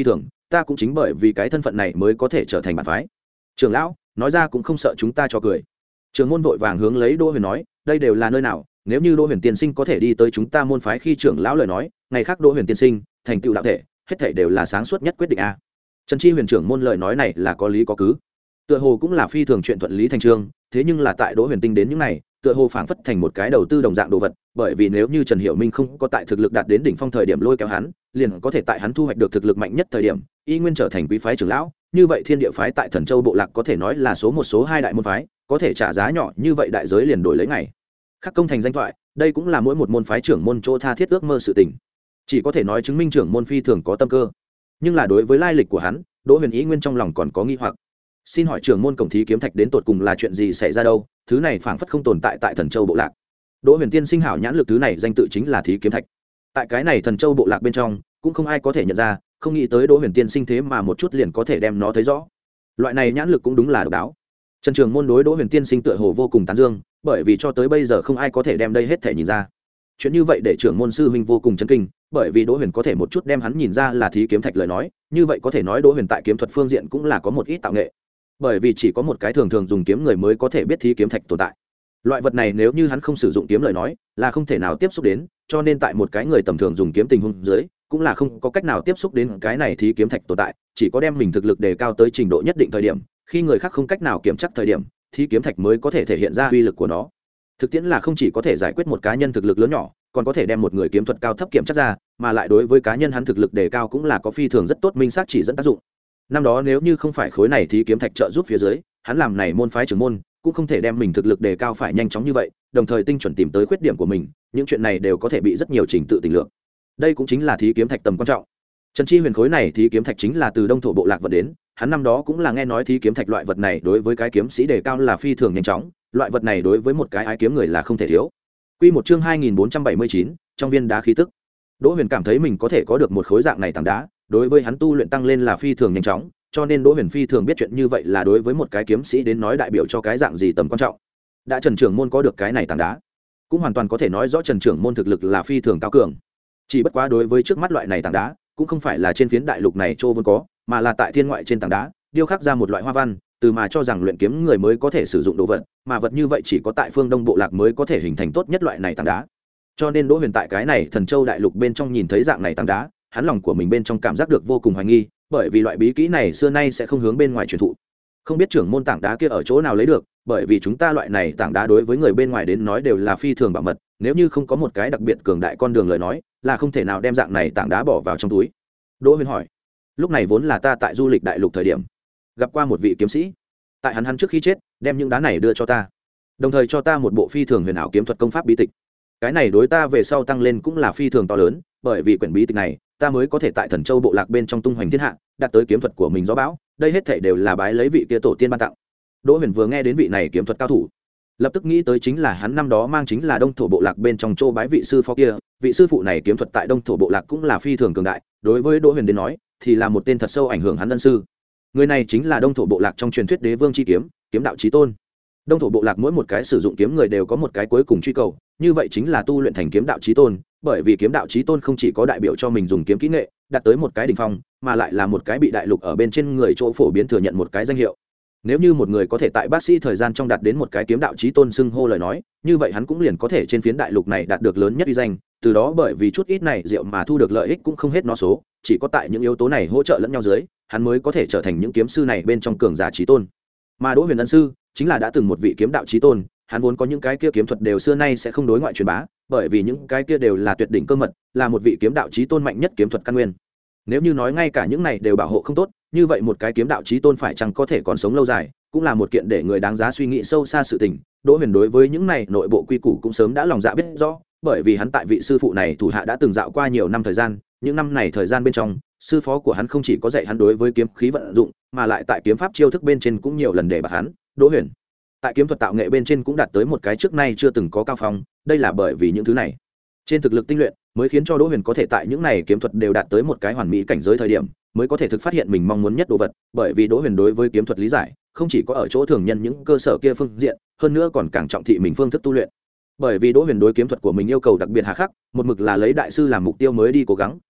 ta cũng chính bởi vì cái thân phận này mới có thể trở thành bản phái. Trưởng lão nói ra cũng không sợ chúng ta cho cười. Trưởng môn vội vàng hướng lấy Đỗ Huyền nói, đây đều là nơi nào, nếu như Đỗ Huyền tiên sinh có thể đi tới chúng ta môn phái khi trưởng lão lời nói, ngày khác Đỗ Huyền tiên sinh thành tựu đạo thể, hết thảy đều là sáng suốt nhất quyết định a. Trần Chi Huyền trưởng môn lời nói này là có lý có cứ, tựa hồ cũng là phi thường chuyện thuận lý thành trương, thế nhưng là tại Đỗ Huyền tinh đến những này, tựa hồ phảng phất thành một cái đầu tư đồng dạng đồ vật, bởi vì nếu như Trần Hiểu Minh không có tại thực lực đạt đến đỉnh phong thời điểm lôi kéo hắn, liền có thể tại hắn thu hoạch được thực lực mạnh nhất thời điểm, y nguyên trở thành quý phái trưởng lão, như vậy Thiên Địa phái tại Thần Châu bộ lạc có thể nói là số một số hai đại môn phái, có thể trả giá nhỏ như vậy đại giới liền đổi lấy ngày khắc công thành danh thoại, đây cũng là mỗi một môn phái trưởng môn chỗ tha thiết ước mơ sự tình. Chỉ có thể nói chứng minh trưởng môn phi thường có tâm cơ, nhưng là đối với lai lịch của hắn, Đỗ Huyền ý nguyên trong lòng còn có nghi hoặc. Xin hỏi trưởng môn cổng thí kiếm thạch đến tột cùng là chuyện gì xảy ra đâu? Thứ này phảng phất không tồn tại tại Thần Châu bộ lạc. Đỗ Huyền tiên sinh hảo nhãn lực, thứ này danh tự chính là thí kiếm thạch. Tại cái này Thần Châu bộ lạc bên trong, cũng không ai có thể nhận ra, không nghĩ tới Đỗ Huyền tiên sinh thế mà một chút liền có thể đem nó thấy rõ. Loại này nhãn lực cũng đúng là độc đáo. Trần Trường Môn đối Đỗ Huyền tiên sinh tựa hồ vô cùng tán dương, bởi vì cho tới bây giờ không ai có thể đem đây hết thể nhìn ra. Chuyện như vậy để trưởng môn sư huynh vô cùng chấn kinh, bởi vì Đỗ Huyền có thể một chút đem hắn nhìn ra là thí kiếm thạch lời nói, như vậy có thể nói Đỗ Huyền tại kiếm thuật phương diện cũng là có một ít tạo nghệ. Bởi vì chỉ có một cái thường thường dùng kiếm người mới có thể biết thí kiếm thạch tồn tại. Loại vật này nếu như hắn không sử dụng kiếm lời nói, là không thể nào tiếp xúc đến, cho nên tại một cái người tầm thường dùng kiếm tình huống dưới, cũng là không có cách nào tiếp xúc đến cái này thí kiếm thạch tồn tại, chỉ có đem mình thực lực đề cao tới trình độ nhất định thời điểm, khi người khác không cách nào kiểm chắc thời điểm, thí kiếm thạch mới có thể thể hiện ra uy lực của nó. Thực tiễn là không chỉ có thể giải quyết một cá nhân thực lực lớn nhỏ, còn có thể đem một người kiếm thuật cao thấp kiểm chắc ra, mà lại đối với cá nhân hắn thực lực đề cao cũng là có phi thường rất tốt minh xác chỉ dẫn tác dụng. Năm đó nếu như không phải khối này thí kiếm thạch trợ giúp phía dưới, hắn làm này môn phái trưởng môn cũng không thể đem mình thực lực đề cao phải nhanh chóng như vậy, đồng thời tinh chuẩn tìm tới khuyết điểm của mình, những chuyện này đều có thể bị rất nhiều trình tự tình lượng. Đây cũng chính là thí kiếm thạch tầm quan trọng. Trần Chi Huyền khối này thí kiếm thạch chính là từ Đông thổ bộ lạc vận đến, hắn năm đó cũng là nghe nói thí kiếm thạch loại vật này đối với cái kiếm sĩ đề cao là phi thường nhanh chóng, loại vật này đối với một cái ái kiếm người là không thể thiếu. Quy một chương hai nghìn bốn trăm bảy mươi chín, trong viên đá khí tức. Đỗ Huyền cảm thấy mình có thể có được một khối dạng này tảng đá, đối với hắn tu luyện tăng lên là phi thường nhanh chóng, cho nên Đỗ Huyền phi thường biết chuyện như vậy là đối với một cái kiếm sĩ đến nói đại biểu cho cái dạng gì tầm quan trọng. Đã Trần trưởng môn có được cái này tảng đá, cũng hoàn toàn có thể nói rõ Trần trưởng môn thực lực là phi thường cao cường. Chỉ bất quá đối với trước mắt loại này tảng đá, cũng không phải là trên phiến đại lục này châu vốn có, mà là tại thiên ngoại trên tảng đá điêu khắc ra một loại hoa văn, từ mà cho rằng luyện kiếm người mới có thể sử dụng đồ vật, mà vật như vậy chỉ có tại phương Đông bộ lạc mới có thể hình thành tốt nhất loại này tảng đá. Cho nên Đỗ Huyền tại cái này Thần Châu đại lục bên trong nhìn thấy dạng này tảng đá, hắn lòng của mình bên trong cảm giác được vô cùng hoài nghi, bởi vì loại bí kỹ này xưa nay sẽ không hướng bên ngoài truyền thụ. Không biết trưởng môn tảng đá kia ở chỗ nào lấy được, bởi vì chúng ta loại này tảng đá đối với người bên ngoài đến nói đều là phi thường bảo mật, nếu như không có một cái đặc biệt cường đại con đường lời nói, là không thể nào đem dạng này tảng đá bỏ vào trong túi. Đỗ Huyền hỏi. Lúc này vốn là ta tại du lịch đại lục thời điểm, gặp qua một vị kiếm sĩ, tại hắn hắn trước khi chết, đem những đá này đưa cho ta, đồng thời cho ta một bộ phi thường huyền ảo kiếm thuật công pháp bí tịch. Cái này đối ta về sau tăng lên cũng là phi thường to lớn, bởi vì quyển bí tịch này, ta mới có thể tại Thần Châu bộ lạc bên trong tung hoành thiên hạ, đạt tới kiếm thuật của mình gió bão, đây hết thảy đều là bái lấy vị kia tổ tiên ban tặng. Đỗ Huyền vừa nghe đến vị này kiếm thuật cao thủ, lập tức nghĩ tới chính là hắn năm đó mang chính là Đông thổ bộ lạc bên trong châu bái vị sư phó kia, vị sư phụ này kiếm thuật tại Đông thổ bộ lạc cũng là phi thường cường đại, đối với Đỗ Huyền đến nói, thì là một tên thật sâu ảnh hưởng hắn ân sư. Người này chính là Đông thổ bộ lạc trong truyền thuyết Đế Vương chi kiếm, kiếm đạo chí tôn. Đông thổ bộ lạc mỗi một cái sử dụng kiếm người đều có một cái cuối cùng truy cầu, như vậy chính là tu luyện thành kiếm đạo chí tôn, bởi vì kiếm đạo chí tôn không chỉ có đại biểu cho mình dùng kiếm kỹ nghệ, đạt tới một cái đỉnh phong, mà lại là một cái bị đại lục ở bên trên người chỗ phổ biến thừa nhận một cái danh hiệu. Nếu như một người có thể tại bác sĩ thời gian trong đạt đến một cái kiếm đạo chí tôn xưng hô lời nói, như vậy hắn cũng liền có thể trên phiến đại lục này đạt được lớn nhất uy danh, từ đó bởi vì chút ít này rượu mà thu được lợi ích cũng không hết nó số, chỉ có tại những yếu tố này hỗ trợ lẫn nhau dưới, hắn mới có thể trở thành những kiếm sư này bên trong cường giả chí tôn. Mà Đỗ Huyền ân sư chính là đã từng một vị kiếm đạo chí tôn, hắn vốn có những cái kia kiếm thuật đều xưa nay sẽ không đối ngoại truyền bá, bởi vì những cái kia đều là tuyệt đỉnh cơ mật, là một vị kiếm đạo chí tôn mạnh nhất kiếm thuật căn nguyên. Nếu như nói ngay cả những này đều bảo hộ không tốt, như vậy một cái kiếm đạo chí tôn phải chăng có thể còn sống lâu dài, cũng là một kiện để người đáng giá suy nghĩ sâu xa sự tình. Đỗ Huyền đối với những này nội bộ quy củ cũng sớm đã lòng dạ biết rõ, bởi vì hắn tại vị sư phụ này thủ hạ đã từng dạo qua nhiều năm thời gian, những năm này thời gian bên trong, sư phó của hắn không chỉ có dạy hắn đối với kiếm khí vận dụng, mà lại tại kiếm pháp chiêu thức bên trên cũng nhiều lần để bạt hắn. Đỗ Huyền tại kiếm thuật tạo nghệ bên trên cũng đạt tới một cái trước nay chưa từng có cao phong, đây là bởi vì những thứ này trên thực lực tinh luyện mới khiến cho Đỗ Huyền có thể tại những này kiếm thuật đều đạt tới một cái hoàn mỹ cảnh giới thời điểm, mới có thể thực phát hiện mình mong muốn nhất đồ vật, bởi vì Đỗ Huyền đối với kiếm thuật lý giải không chỉ có ở chỗ thường nhân những cơ sở kia phương diện, hơn nữa còn càng trọng thị mình phương thức tu luyện. Bởi vì Đỗ Huyền đối kiếm thuật của mình yêu cầu đặc biệt hà khắc, một mực là lấy đại sư làm mục tiêu mới đi cố gắng,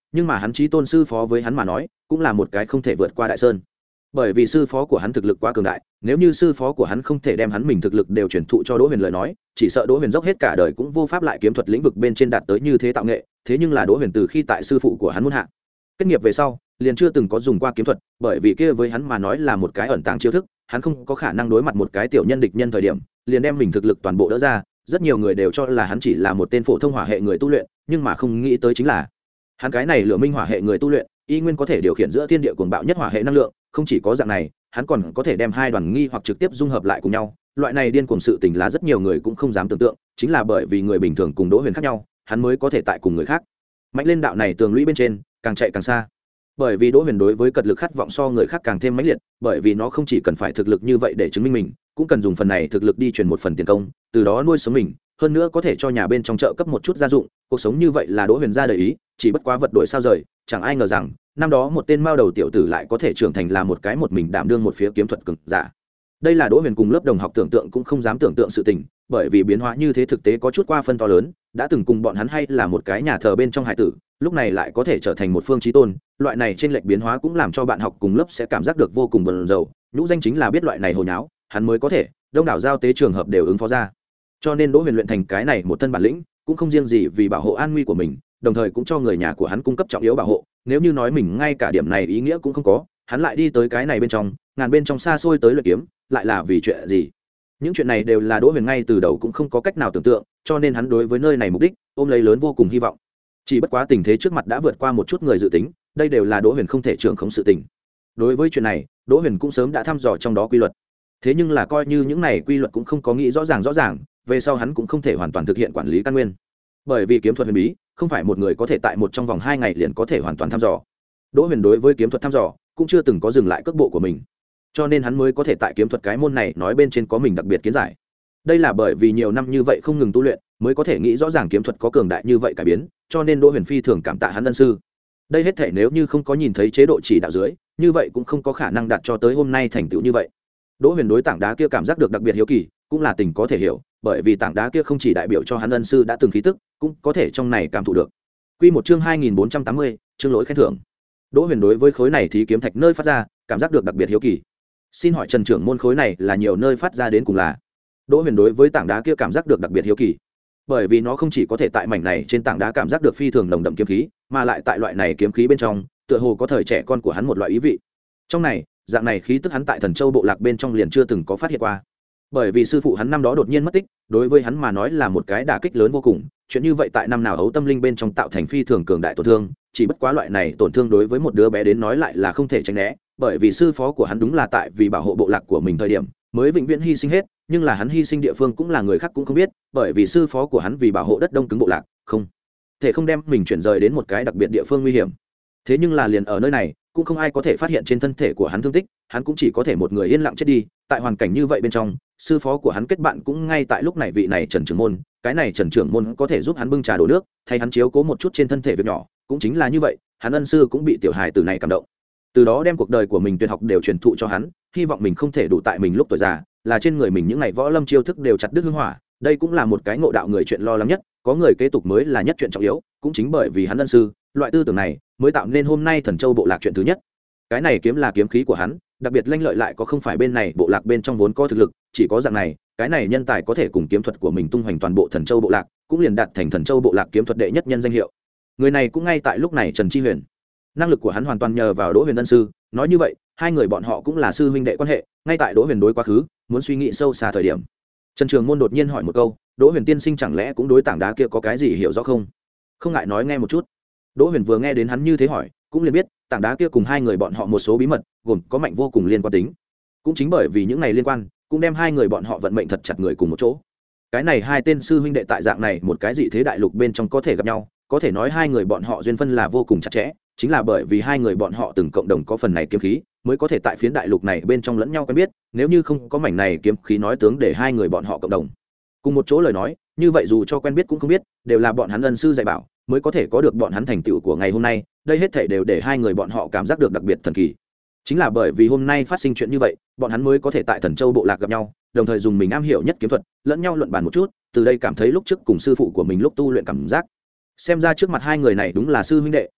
nhưng mà hắn chí tôn sư phó với hắn mà nói cũng là một cái không thể vượt qua đại sơn, bởi vì sư phó của hắn thực lực quá cường đại. Nếu như sư phó của hắn không thể đem hắn mình thực lực đều truyền thụ cho Đỗ Huyền lời nói, chỉ sợ Đỗ Huyền dốc hết cả đời cũng vô pháp lại kiếm thuật lĩnh vực bên trên đạt tới như thế tạo nghệ. Thế nhưng là Đỗ Huyền từ khi tại sư phụ của hắn muôn hạ kết nghiệp về sau, liền chưa từng có dùng qua kiếm thuật, bởi vì kia với hắn mà nói là một cái ẩn tàng chiêu thức, hắn không có khả năng đối mặt một cái tiểu nhân địch nhân thời điểm liền đem mình thực lực toàn bộ đỡ ra. Rất nhiều người đều cho là hắn chỉ là một tên phổ thông hỏa hệ người tu luyện, nhưng mà không nghĩ tới chính là hắn cái này lửa minh hỏa hệ người tu luyện y nguyên có thể điều khiển giữa thiên địa cuồng bạo nhất hỏa hệ năng lượng. Không chỉ có dạng này, hắn còn có thể đem hai đoàn nghi hoặc trực tiếp dung hợp lại cùng nhau. Loại này điên cuồng sự tình là rất nhiều người cũng không dám tưởng tượng, chính là bởi vì người bình thường cùng Đỗ Huyền khác nhau, hắn mới có thể tại cùng người khác mạnh lên đạo này tường lũy bên trên càng chạy càng xa. Bởi vì Đỗ Huyền đối với cật lực khát vọng so người khác càng thêm mãnh liệt, bởi vì nó không chỉ cần phải thực lực như vậy để chứng minh mình, cũng cần dùng phần này thực lực đi truyền một phần tiền công, từ đó nuôi sống mình, hơn nữa có thể cho nhà bên trong chợ cấp một chút gia dụng. Cuộc sống như vậy là Đỗ Huyền ra đời ý, chỉ bất quá vật đổi sao rời, chẳng ai ngờ rằng năm đó một tên mao đầu tiểu tử lại có thể trưởng thành là một cái một mình đảm đương một phía kiếm thuật cường giả. Đây là Đỗ Huyền cùng lớp đồng học tưởng tượng cũng không dám tưởng tượng sự tình, bởi vì biến hóa như thế thực tế có chút qua phân to lớn, đã từng cùng bọn hắn hay là một cái nhà thờ bên trong hải tử, lúc này lại có thể trở thành một phương chí tôn. Loại này trên lệch biến hóa cũng làm cho bạn học cùng lớp sẽ cảm giác được vô cùng bần dầu. Nhũ danh chính là biết loại này hồ nháo, hắn mới có thể đông đảo giao tế trường hợp đều ứng phó ra. Cho nên Đỗ Huyền luyện thành cái này một thân bản lĩnh, cũng không riêng gì vì bảo hộ an nguy của mình, đồng thời cũng cho người nhà của hắn cung cấp trọng yếu bảo hộ. Nếu như nói mình ngay cả điểm này ý nghĩa cũng không có, hắn lại đi tới cái này bên trong, ngàn bên trong xa xôi tới luyện kiếm, lại là vì chuyện gì? Những chuyện này đều là Đỗ Huyền ngay từ đầu cũng không có cách nào tưởng tượng, cho nên hắn đối với nơi này mục đích ôm lấy lớn vô cùng hy vọng. Chỉ bất quá tình thế trước mặt đã vượt qua một chút người dự tính, đây đều là Đỗ Huyền không thể trưởng khống sự tình. Đối với chuyện này, Đỗ Huyền cũng sớm đã thăm dò trong đó quy luật. Thế nhưng là coi như những này quy luật cũng không có nghĩ rõ ràng rõ ràng, về sau hắn cũng không thể hoàn toàn thực hiện quản lý căn nguyên. Bởi vì kiếm thuật huyền bí, không phải một người có thể tại một trong vòng hai ngày liền có thể hoàn toàn thăm dò. Đỗ Huyền đối với kiếm thuật thăm dò cũng chưa từng có dừng lại cước bộ của mình, cho nên hắn mới có thể tại kiếm thuật cái môn này nói bên trên có mình đặc biệt kiến giải. Đây là bởi vì nhiều năm như vậy không ngừng tu luyện, mới có thể nghĩ rõ ràng kiếm thuật có cường đại như vậy cải biến, cho nên Đỗ Huyền phi thường cảm tạ hắn ân sư. Đây hết thể nếu như không có nhìn thấy chế độ chỉ đạo dưới, như vậy cũng không có khả năng đạt cho tới hôm nay thành tựu như vậy. Đỗ Huyền đối tảng đá kia cảm giác được đặc biệt hiếu kỳ, cũng là tình có thể hiểu, bởi vì tảng đá kia không chỉ đại biểu cho hắn ân sư đã từng khí tức, cũng có thể trong này cảm thụ được. Quy một chương hai nghìn bốn trăm tám mươi, chương lỗi khen thưởng. Đỗ Huyền đối với khối này thí kiếm thạch nơi phát ra, cảm giác được đặc biệt hiếu kỳ. Xin hỏi Trần trưởng môn, khối này là nhiều nơi phát ra đến cùng là? Đỗ Huyền đối với tảng đá kia cảm giác được đặc biệt hiếu kỳ, bởi vì nó không chỉ có thể tại mảnh này trên tảng đá cảm giác được phi thường nồng đậm kiếm khí, mà lại tại loại này kiếm khí bên trong, tựa hồ có thời trẻ con của hắn một loại ý vị. Trong này, dạng này khí tức hắn tại Thần Châu bộ lạc bên trong liền chưa từng có phát hiện qua. Bởi vì sư phụ hắn năm đó đột nhiên mất tích, đối với hắn mà nói là một cái đả kích lớn vô cùng, chuyện như vậy tại năm nào ấu tâm linh bên trong tạo thành phi thường cường đại tổn thương, chỉ bất quá loại này tổn thương đối với một đứa bé đến nói lại là không thể tránh né, bởi vì sư phó của hắn đúng là tại vì bảo hộ bộ lạc của mình thời điểm, mới vĩnh viễn hy sinh hết, nhưng là hắn hy sinh địa phương cũng là người khác cũng không biết, bởi vì sư phó của hắn vì bảo hộ đất đông cứng bộ lạc, không thể không đem mình chuyển rời đến một cái đặc biệt địa phương nguy hiểm. Thế nhưng là liền ở nơi này, cũng không ai có thể phát hiện trên thân thể của hắn thương tích, hắn cũng chỉ có thể một người yên lặng chết đi. Tại hoàn cảnh như vậy bên trong, sư phó của hắn kết bạn cũng ngay tại lúc này vị này Trần trưởng môn, cái này Trần trưởng môn có thể giúp hắn bưng trà đổ nước, thay hắn chiếu cố một chút trên thân thể việc nhỏ, cũng chính là như vậy, hắn ân sư cũng bị tiểu hài tử này cảm động. Từ đó đem cuộc đời của mình tuyệt học đều truyền thụ cho hắn, hy vọng mình không thể đủ tại mình lúc tuổi già, là trên người mình những ngày võ lâm chiêu thức đều chặt đứt hương hỏa. Đây cũng là một cái ngộ đạo người chuyện lo lắng nhất, có người kế tục mới là nhất chuyện trọng yếu, cũng chính bởi vì hắn ân sư, loại tư tưởng này mới tạo nên hôm nay Thần Châu bộ lạc chuyện thứ nhất. Cái này kiếm là kiếm khí của hắn, đặc biệt lanh lợi lại có không phải bên này bộ lạc bên trong vốn có thực lực, chỉ có dạng này, cái này nhân tài có thể cùng kiếm thuật của mình tung hoành toàn bộ Thần Châu bộ lạc, cũng liền đạt thành Thần Châu bộ lạc kiếm thuật đệ nhất nhân danh hiệu. Người này cũng ngay tại lúc này Trần Chi Huyền. Năng lực của hắn hoàn toàn nhờ vào Đỗ Huyền ân sư, nói như vậy, hai người bọn họ cũng là sư huynh đệ quan hệ, ngay tại Đỗ Huyền đối quá khứ, muốn suy nghĩ sâu xa thời điểm. Trần Trường Môn đột nhiên hỏi một câu, Đỗ Huyền tiên sinh chẳng lẽ cũng đối tảng đá kia có cái gì hiểu rõ không? Không ngại nói nghe một chút. Đỗ Huyền vừa nghe đến hắn như thế hỏi, cũng liền biết, tảng đá kia cùng hai người bọn họ một số bí mật, gồm có mạnh vô cùng liên quan tính. Cũng chính bởi vì những này liên quan, cũng đem hai người bọn họ vận mệnh thật chặt người cùng một chỗ. Cái này hai tên sư huynh đệ tại dạng này một cái dị thế đại lục bên trong có thể gặp nhau, có thể nói hai người bọn họ duyên phân là vô cùng chặt chẽ, chính là bởi vì hai người bọn họ từng cộng đồng có phần này kiếm khí, mới có thể tại phiến đại lục này bên trong lẫn nhau quen biết, nếu như không có mảnh này kiếm khí nói tướng để hai người bọn họ cộng đồng cùng một chỗ lời nói, như vậy dù cho quen biết cũng không biết, đều là bọn hắn ân sư dạy bảo, mới có thể có được bọn hắn thành tựu của ngày hôm nay, đây hết thảy đều để hai người bọn họ cảm giác được đặc biệt thần kỳ. Chính là bởi vì hôm nay phát sinh chuyện như vậy, bọn hắn mới có thể tại Thần Châu bộ lạc gặp nhau, đồng thời dùng mình am hiểu nhất kiếm thuật, lẫn nhau luận bàn một chút, từ đây cảm thấy lúc trước cùng sư phụ của mình lúc tu luyện cảm giác. Xem ra trước mặt hai người này đúng là sư huynh đệ,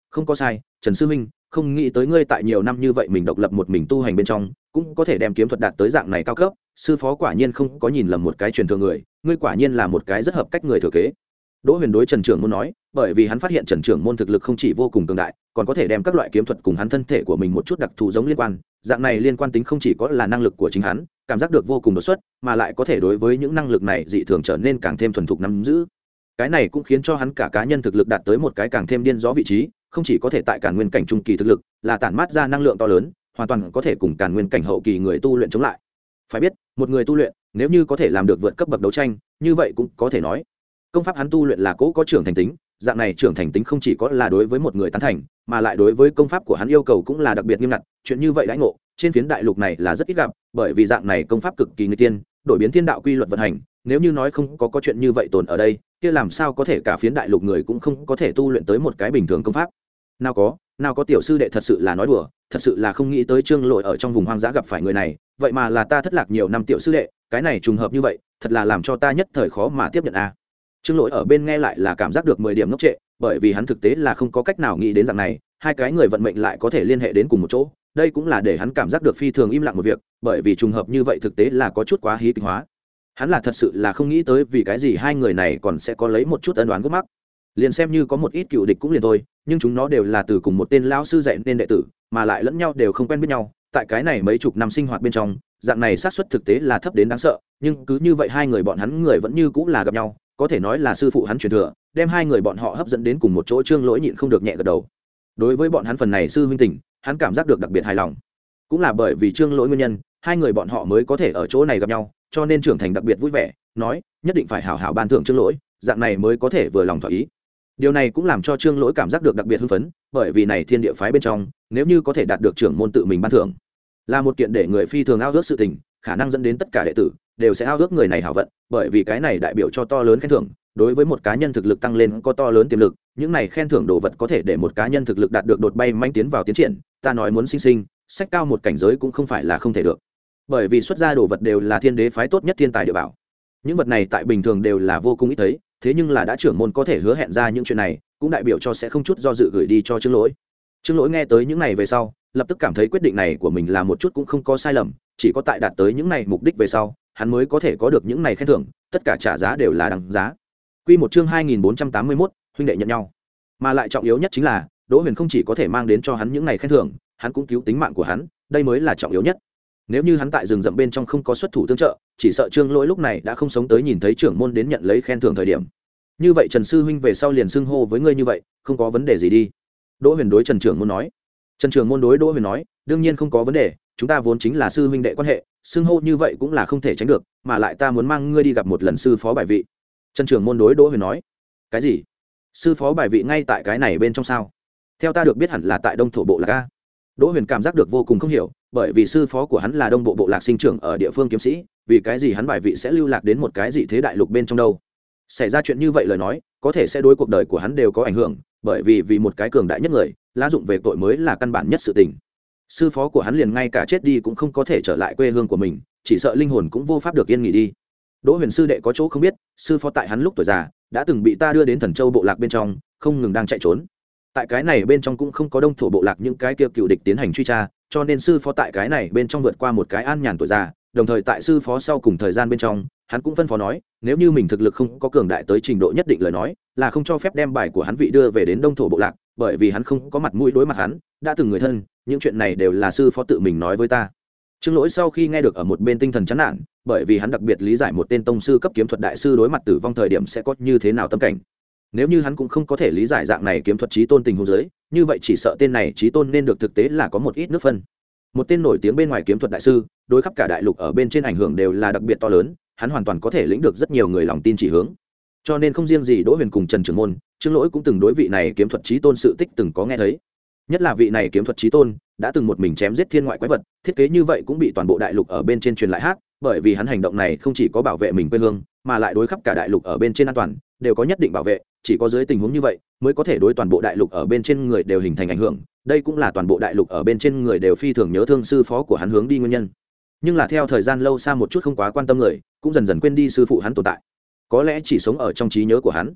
không có sai, Trần sư huynh, không nghĩ tới ngươi tại nhiều năm như vậy mình độc lập một mình tu hành bên trong cũng có thể đem kiếm thuật đạt tới dạng này cao cấp, sư phó quả nhiên không có nhìn lầm một cái truyền thừa người, ngươi quả nhiên là một cái rất hợp cách người thừa kế. Đỗ Huyền đối Trần Trưởng Môn nói, bởi vì hắn phát hiện Trần Trưởng Môn thực lực không chỉ vô cùng cường đại, còn có thể đem các loại kiếm thuật cùng hắn thân thể của mình một chút đặc thù giống liên quan, dạng này liên quan tính không chỉ có là năng lực của chính hắn, cảm giác được vô cùng đột xuất, mà lại có thể đối với những năng lực này dị thường trở nên càng thêm thuần thục nắm giữ. Cái này cũng khiến cho hắn cả cá nhân thực lực đạt tới một cái càng thêm điên rõ vị trí, không chỉ có thể tại Càn Nguyên cảnh trung kỳ thực lực, là tản mát ra năng lượng to lớn, hoàn toàn có thể cùng Càn Nguyên cảnh hậu kỳ người tu luyện chống lại. Phải biết, một người tu luyện, nếu như có thể làm được vượt cấp bậc đấu tranh, như vậy cũng có thể nói, công pháp hắn tu luyện là cố có trưởng thành tính, dạng này trưởng thành tính không chỉ có là đối với một người tán thành, mà lại đối với công pháp của hắn yêu cầu cũng là đặc biệt nghiêm ngặt, chuyện như vậy đãi ngộ, trên phiến đại lục này là rất ít gặp, bởi vì dạng này công pháp cực kỳ nguy tiên, đổi biến thiên đạo quy luật vận hành, nếu như nói không có có chuyện như vậy tồn ở đây, kia làm sao có thể cả phiến đại lục người cũng không có thể tu luyện tới một cái bình thường công pháp. Nào có, nào có tiểu sư đệ thật sự là nói đùa, thật sự là không nghĩ tới Trương Lỗi ở trong vùng hoang dã gặp phải người này, vậy mà là ta thất lạc nhiều năm tiểu sư đệ, cái này trùng hợp như vậy, thật là làm cho ta nhất thời khó mà tiếp nhận a. À. Trương Lỗi ở bên nghe lại là cảm giác được mười điểm ngốc trệ, bởi vì hắn thực tế là không có cách nào nghĩ đến dạng này, hai cái người vận mệnh lại có thể liên hệ đến cùng một chỗ, đây cũng là để hắn cảm giác được phi thường im lặng một việc, bởi vì trùng hợp như vậy thực tế là có chút quá hí kịch hóa. Hắn là thật sự là không nghĩ tới vì cái gì hai người này còn sẽ có lấy một chút ân oán gút mắc. Liền xem như có một ít cựu địch cũng liền thôi, nhưng chúng nó đều là từ cùng một tên lão sư dạy nên đệ tử, mà lại lẫn nhau đều không quen biết nhau, tại cái này mấy chục năm sinh hoạt bên trong, dạng này xác suất thực tế là thấp đến đáng sợ, nhưng cứ như vậy hai người bọn hắn người vẫn như cũng là gặp nhau, có thể nói là sư phụ hắn truyền thừa, đem hai người bọn họ hấp dẫn đến cùng một chỗ. Trương Lỗi nhịn không được nhẹ gật đầu. Đối với bọn hắn phần này sư huynh tình, hắn cảm giác được đặc biệt hài lòng. Cũng là bởi vì Trương Lỗi nguyên nhân, hai người bọn họ mới có thể ở chỗ này gặp nhau, cho nên trưởng thành đặc biệt vui vẻ, nói, nhất định phải hảo hảo ban thưởng Trương Lỗi, dạng này mới có thể vừa lòng thỏa ý. Điều này cũng làm cho Trương Lỗi cảm giác được đặc biệt hưng phấn, bởi vì này thiên địa phái bên trong, nếu như có thể đạt được trưởng môn tự mình ban thưởng, là một kiện để người phi thường ao ước sự tình, khả năng dẫn đến tất cả đệ tử đều sẽ ao ước người này hảo vận, bởi vì cái này đại biểu cho to lớn khen thưởng, đối với một cá nhân thực lực tăng lên có to lớn tiềm lực, những này khen thưởng đồ vật có thể để một cá nhân thực lực đạt được đột bay manh tiến vào tiến triển, ta nói muốn sinh sinh sách cao một cảnh giới cũng không phải là không thể được, bởi vì xuất ra đồ vật đều là thiên đế phái tốt nhất thiên tài địa bảo, những vật này tại bình thường đều là vô cùng ít thấy, thế nhưng là đã trưởng môn có thể hứa hẹn ra những chuyện này, cũng đại biểu cho sẽ không chút do dự gửi đi cho Trương Lỗi. Trương Lỗi nghe tới những này về sau, lập tức cảm thấy quyết định này của mình là một chút cũng không có sai lầm, chỉ có tại đạt tới những này mục đích về sau, hắn mới có thể có được những này khen thưởng, tất cả trả giá đều là đằng giá. Quy một chương hai nghìn bốn trăm tám mươi mốt, huynh đệ nhận nhau. Mà lại trọng yếu nhất chính là, Đỗ Huyền không chỉ có thể mang đến cho hắn những này khen thưởng, hắn cũng cứu tính mạng của hắn, đây mới là trọng yếu nhất. Nếu như hắn tại rừng rậm bên trong không có xuất thủ tương trợ, chỉ sợ Trương Lỗi lúc này đã không sống tới nhìn thấy trưởng môn đến nhận lấy khen thưởng thời điểm. Như vậy Trần sư huynh về sau liền xưng hô với ngươi như vậy, không có vấn đề gì đi. Đỗ Huyền đối Trần trưởng môn nói. Trần trưởng môn đối Đỗ Huyền nói, đương nhiên không có vấn đề, chúng ta vốn chính là sư huynh đệ quan hệ, xưng hô như vậy cũng là không thể tránh được, mà lại ta muốn mang ngươi đi gặp một lần sư phó bài vị. Trần trưởng môn đối Đỗ Huyền nói. Cái gì? Sư phó bài vị ngay tại cái này bên trong sao? Theo ta được biết hẳn là tại Đông thổ bộ lạc a. Đỗ Huyền cảm giác được vô cùng không hiểu, bởi vì sư phó của hắn là Đông bộ bộ lạc sinh trưởng ở địa phương kiếm sĩ, vì cái gì hắn bài vị sẽ lưu lạc đến một cái dị thế đại lục bên trong đâu? Xảy ra chuyện như vậy lời nói, có thể sẽ đối cuộc đời của hắn đều có ảnh hưởng, bởi vì vì một cái cường đại nhất người, lá dụng về tội mới là căn bản nhất sự tình. Sư phó của hắn liền ngay cả chết đi cũng không có thể trở lại quê hương của mình, chỉ sợ linh hồn cũng vô pháp được yên nghỉ đi. Đỗ Huyền sư đệ có chỗ không biết, sư phó tại hắn lúc tuổi già đã từng bị ta đưa đến Thần Châu bộ lạc bên trong, không ngừng đang chạy trốn. Tại cái này bên trong cũng không có Đông thổ bộ lạc những cái kia cựu địch tiến hành truy tra, cho nên sư phó tại cái này bên trong vượt qua một cái an nhàn tuổi già, đồng thời tại sư phó sau cùng thời gian bên trong, hắn cũng phân phó nói, nếu như mình thực lực không có cường đại tới trình độ nhất định lời nói, là không cho phép đem bài của hắn vị đưa về đến Đông thổ bộ lạc, bởi vì hắn không có mặt mũi đối mặt hắn, đã từng người thân, những chuyện này đều là sư phó tự mình nói với ta. Trương Lỗi sau khi nghe được ở một bên tinh thần chán nản, bởi vì hắn đặc biệt lý giải một tên tông sư cấp kiếm thuật đại sư đối mặt tử vong thời điểm sẽ có như thế nào tâm cảnh. Nếu như hắn cũng không có thể lý giải dạng này kiếm thuật chí tôn tình huống dưới, như vậy chỉ sợ tên này chí tôn nên được thực tế là có một ít nước phân. Một tên nổi tiếng bên ngoài kiếm thuật đại sư, đối khắp cả đại lục ở bên trên ảnh hưởng đều là đặc biệt to lớn, hắn hoàn toàn có thể lĩnh được rất nhiều người lòng tin chỉ hướng. Cho nên không riêng gì Đỗ Huyền cùng Trần Trưởng môn, Trương Lỗi cũng từng đối vị này kiếm thuật chí tôn sự tích từng có nghe thấy. Nhất là vị này kiếm thuật chí tôn đã từng một mình chém giết thiên ngoại quái vật, thiết kế như vậy cũng bị toàn bộ đại lục ở bên trên truyền lại hát, bởi vì hắn hành động này không chỉ có bảo vệ mình quê hương, mà lại đối khắp cả đại lục ở bên trên an toàn đều có nhất định bảo vệ, chỉ có dưới tình huống như vậy mới có thể đối toàn bộ đại lục ở bên trên người đều hình thành ảnh hưởng, đây cũng là toàn bộ đại lục ở bên trên người đều phi thường nhớ thương sư phó của hắn hướng đi nguyên nhân. Nhưng là theo thời gian lâu xa một chút không quá quan tâm người, cũng dần dần quên đi sư phụ hắn tồn tại, có lẽ chỉ sống ở trong trí nhớ của hắn.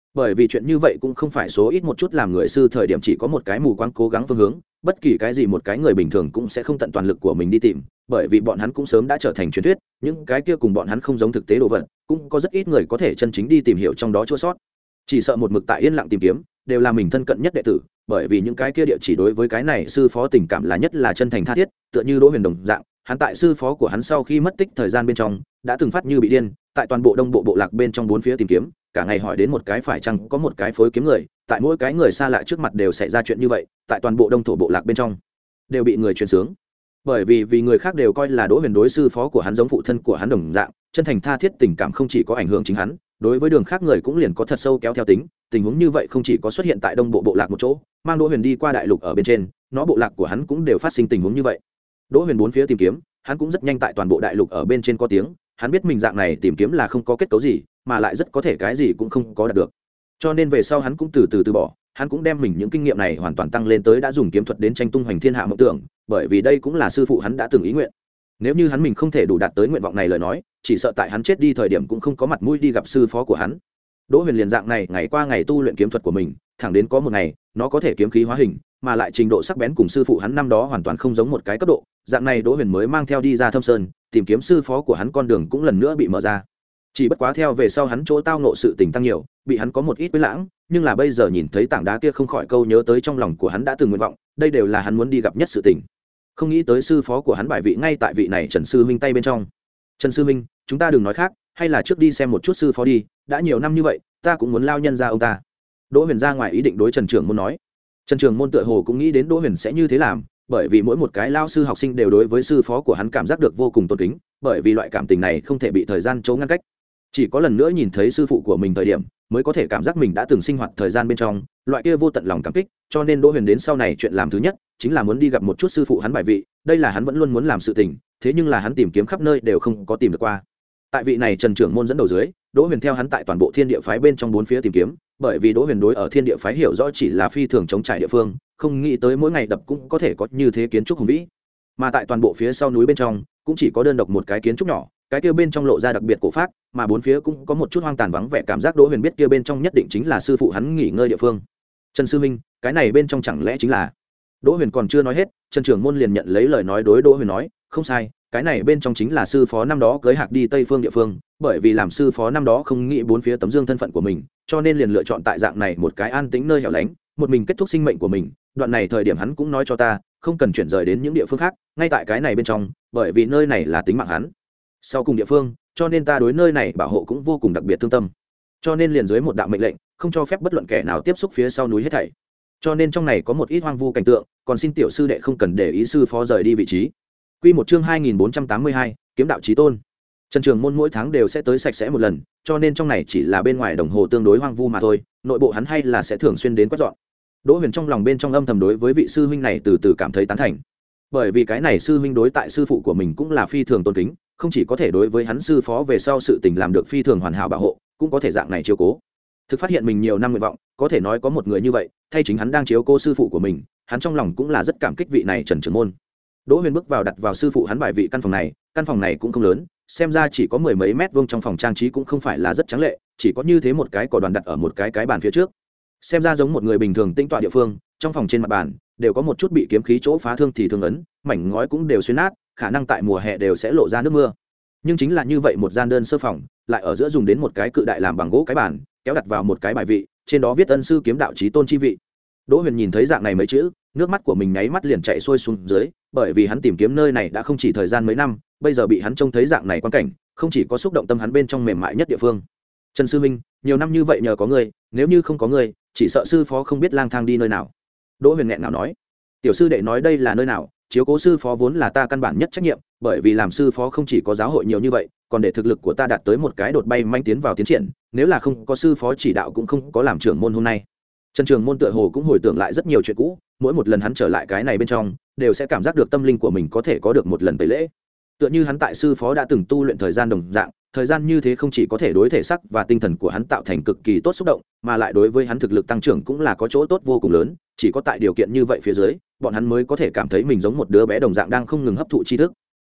bởi vì chuyện như vậy cũng không phải số ít một chút làm người sư thời điểm chỉ có một cái mù quáng cố gắng phương hướng, bất kỳ cái gì một cái người bình thường cũng sẽ không tận toàn lực của mình đi tìm, bởi vì bọn hắn cũng sớm đã trở thành truyền thuyết, những cái kia cùng bọn hắn không giống thực tế đồ vật, cũng có rất ít người có thể chân chính đi tìm hiểu trong đó chua sót. Chỉ sợ một mực tại yên lặng tìm kiếm, đều là mình thân cận nhất đệ tử, bởi vì những cái kia địa chỉ đối với cái này sư phó tình cảm là nhất là chân thành tha thiết, tựa như Đỗ Huyền đồng dạng, hắn tại sư phó của hắn sau khi mất tích thời gian bên trong, đã từng phát như bị điên, tại toàn bộ đông bộ bộ lạc bên trong bốn phía tìm kiếm, cả ngày hỏi đến một cái phải chăng có một cái phối kiếm người, tại mỗi cái người xa lạ trước mặt đều xảy ra chuyện như vậy, tại toàn bộ đông thổ bộ lạc bên trong đều bị người truyền sướng. Bởi vì vì người khác đều coi là Đỗ Huyền đối sư phó của hắn giống phụ thân của hắn đồng dạng, chân thành tha thiết tình cảm không chỉ có ảnh hưởng chính hắn, đối với đường khác người cũng liền có thật sâu kéo theo tính. Tình huống như vậy không chỉ có xuất hiện tại đông bộ bộ lạc một chỗ, mang Đỗ Huyền đi qua đại lục ở bên trên, nó bộ lạc của hắn cũng đều phát sinh tình huống như vậy. Đỗ Huyền bốn phía tìm kiếm, hắn cũng rất nhanh tại toàn bộ đại lục ở bên trên có tiếng, hắn biết mình dạng này tìm kiếm là không có kết cấu gì, mà lại rất có thể cái gì cũng không có đạt được, cho nên về sau hắn cũng từ từ từ bỏ. Hắn cũng đem mình những kinh nghiệm này hoàn toàn tăng lên tới đã dùng kiếm thuật đến tranh tung hoành thiên hạ mộng tưởng, bởi vì đây cũng là sư phụ hắn đã từng ý nguyện. Nếu như hắn mình không thể đủ đạt tới nguyện vọng này lời nói, chỉ sợ tại hắn chết đi thời điểm cũng không có mặt mũi đi gặp sư phó của hắn. Đỗ Huyền liền dạng này ngày qua ngày tu luyện kiếm thuật của mình, thẳng đến có một ngày nó có thể kiếm khí hóa hình, mà lại trình độ sắc bén cùng sư phụ hắn năm đó hoàn toàn không giống một cái cấp độ. Dạng này Đỗ Huyền mới mang theo đi ra Thâm Sơn tìm kiếm sư phó của hắn, con đường cũng lần nữa bị mở ra. Chỉ bất quá theo về sau hắn chỗ tao ngộ sự tình tăng nhiều, bị hắn có một ít quên lãng, nhưng là bây giờ nhìn thấy tảng đá kia không khỏi câu nhớ tới trong lòng của hắn đã từng nguyện vọng, đây đều là hắn muốn đi gặp nhất sự tình. Không nghĩ tới sư phó của hắn bại vị ngay tại vị này Trần sư huynh tay bên trong. Trần sư huynh, chúng ta đừng nói khác, hay là trước đi xem một chút sư phó đi, đã nhiều năm như vậy, ta cũng muốn lao nhân ra ông ta. Đỗ Huyền ra ngoài ý định đối Trần Trường Môn nói. Trần Trường Môn tựa hồ cũng nghĩ đến Đỗ Huyền sẽ như thế làm, bởi vì mỗi một cái lao sư học sinh đều đối với sư phó của hắn cảm giác được vô cùng tôn kính, bởi vì loại cảm tình này không thể bị thời gian chấu ngăn cách. Chỉ có lần nữa nhìn thấy sư phụ của mình thời điểm, mới có thể cảm giác mình đã từng sinh hoạt thời gian bên trong, loại kia vô tận lòng cảm kích, cho nên Đỗ Huyền đến sau này chuyện làm thứ nhất chính là muốn đi gặp một chút sư phụ hắn bài vị, đây là hắn vẫn luôn muốn làm sự tình, thế nhưng là hắn tìm kiếm khắp nơi đều không có tìm được qua. Tại vị này Trần Trưởng Môn dẫn đầu dưới, Đỗ Huyền theo hắn tại toàn bộ Thiên Địa phái bên trong bốn phía tìm kiếm, bởi vì Đỗ Huyền đối ở Thiên Địa phái hiểu rõ chỉ là phi thường chống trải địa phương, không nghĩ tới mỗi ngày đập cũng có thể có như thế kiến trúc hùng vĩ. Mà tại toàn bộ phía sau núi bên trong, cũng chỉ có đơn độc một cái kiến trúc nhỏ, cái kia bên trong lộ ra đặc biệt cổ phác, mà bốn phía cũng có một chút hoang tàn vắng vẻ, cảm giác Đỗ Huyền biết kia bên trong nhất định chính là sư phụ hắn nghỉ ngơi địa phương. Trần sư huynh, cái này bên trong chẳng lẽ chính là? Đỗ Huyền còn chưa nói hết, Trần Trưởng Môn liền nhận lấy lời nói đối Đỗ Huyền nói, không sai, cái này bên trong chính là sư phó năm đó cưới Hạc đi Tây Phương địa phương, bởi vì làm sư phó năm đó không nghĩ bốn phía tấm dương thân phận của mình, cho nên liền lựa chọn tại dạng này một cái an tĩnh nơi hẻo lánh, một mình kết thúc sinh mệnh của mình. Đoạn này thời điểm hắn cũng nói cho ta, không cần chuyển rời đến những địa phương khác, ngay tại cái này bên trong, bởi vì nơi này là tính mạng hắn sau cùng địa phương, cho nên ta đối nơi này bảo hộ cũng vô cùng đặc biệt thương tâm, cho nên liền dưới một đạo mệnh lệnh, không cho phép bất luận kẻ nào tiếp xúc phía sau núi hết thảy. Cho nên trong này có một ít hoang vu cảnh tượng, còn xin tiểu sư đệ không cần để ý sư phó rời đi vị trí. Quy một chương hai nghìn bốn trăm tám mươi hai, kiếm đạo chí tôn. Trần Trường Môn mỗi tháng đều sẽ tới sạch sẽ một lần, cho nên trong này chỉ là bên ngoài đồng hồ tương đối hoang vu mà thôi, nội bộ hắn hay là sẽ thường xuyên đến quét dọn. Đỗ Huyền trong lòng bên trong âm thầm đối với vị sư huynh này từ từ cảm thấy tán thành, bởi vì cái này sư huynh đối tại sư phụ của mình cũng là phi thường tôn kính, không chỉ có thể đối với hắn sư phó về sau sự tình làm được phi thường hoàn hảo bảo hộ, cũng có thể dạng này chiếu cố. Thực phát hiện mình nhiều năm nguyện vọng, có thể nói có một người như vậy, thay chính hắn đang chiếu cố sư phụ của mình, hắn trong lòng cũng là rất cảm kích vị này Trần Trường Môn. Đỗ Huyền bước vào đặt vào sư phụ hắn bài vị căn phòng này, căn phòng này cũng không lớn, xem ra chỉ có mười mấy mét vuông, trong phòng trang trí cũng không phải là rất tráng lệ, chỉ có như thế một cái cỏ đoàn đặt ở một cái cái bàn phía trước. Xem ra giống một người bình thường tinh tọa địa phương, trong phòng trên mặt bàn đều có một chút bị kiếm khí chỗ phá thương thì thương ấn, mảnh ngói cũng đều xuyên nát, khả năng tại mùa hè đều sẽ lộ ra nước mưa. Nhưng chính là như vậy một gian đơn sơ phòng, lại ở giữa dùng đến một cái cự đại làm bằng gỗ cái bàn, kéo đặt vào một cái bài vị, trên đó viết ân sư kiếm đạo chí tôn chi vị. Đỗ Huyền nhìn thấy dạng này mấy chữ, nước mắt của mình nháy mắt liền chạy xuôi xuống dưới, bởi vì hắn tìm kiếm nơi này đã không chỉ thời gian mấy năm, bây giờ bị hắn trông thấy dạng này quan cảnh, không chỉ có xúc động tâm hắn bên trong mềm mại nhất địa phương. Trần sư minh, nhiều năm như vậy nhờ có ngươi, nếu như không có ngươi, chỉ sợ sư phó không biết lang thang đi nơi nào. Đỗ Huyền nghẹn ngào nói. Tiểu sư đệ nói đây là nơi nào, chiếu cố sư phó vốn là ta căn bản nhất trách nhiệm, bởi vì làm sư phó không chỉ có giáo hội nhiều như vậy, còn để thực lực của ta đạt tới một cái đột bay manh tiến vào tiến triển, nếu là không có sư phó chỉ đạo cũng không có làm trưởng môn hôm nay. Trần Trường Môn tựa hồ cũng hồi tưởng lại rất nhiều chuyện cũ, mỗi một lần hắn trở lại cái này bên trong, đều sẽ cảm giác được tâm linh của mình có thể có được một lần tẩy lễ. Tựa như hắn tại sư phó đã từng tu luyện thời gian đồng dạng, thời gian như thế không chỉ có thể đối thể xác và tinh thần của hắn tạo thành cực kỳ tốt xúc động, mà lại đối với hắn thực lực tăng trưởng cũng là có chỗ tốt vô cùng lớn, chỉ có tại điều kiện như vậy phía dưới, bọn hắn mới có thể cảm thấy mình giống một đứa bé đồng dạng đang không ngừng hấp thụ tri thức.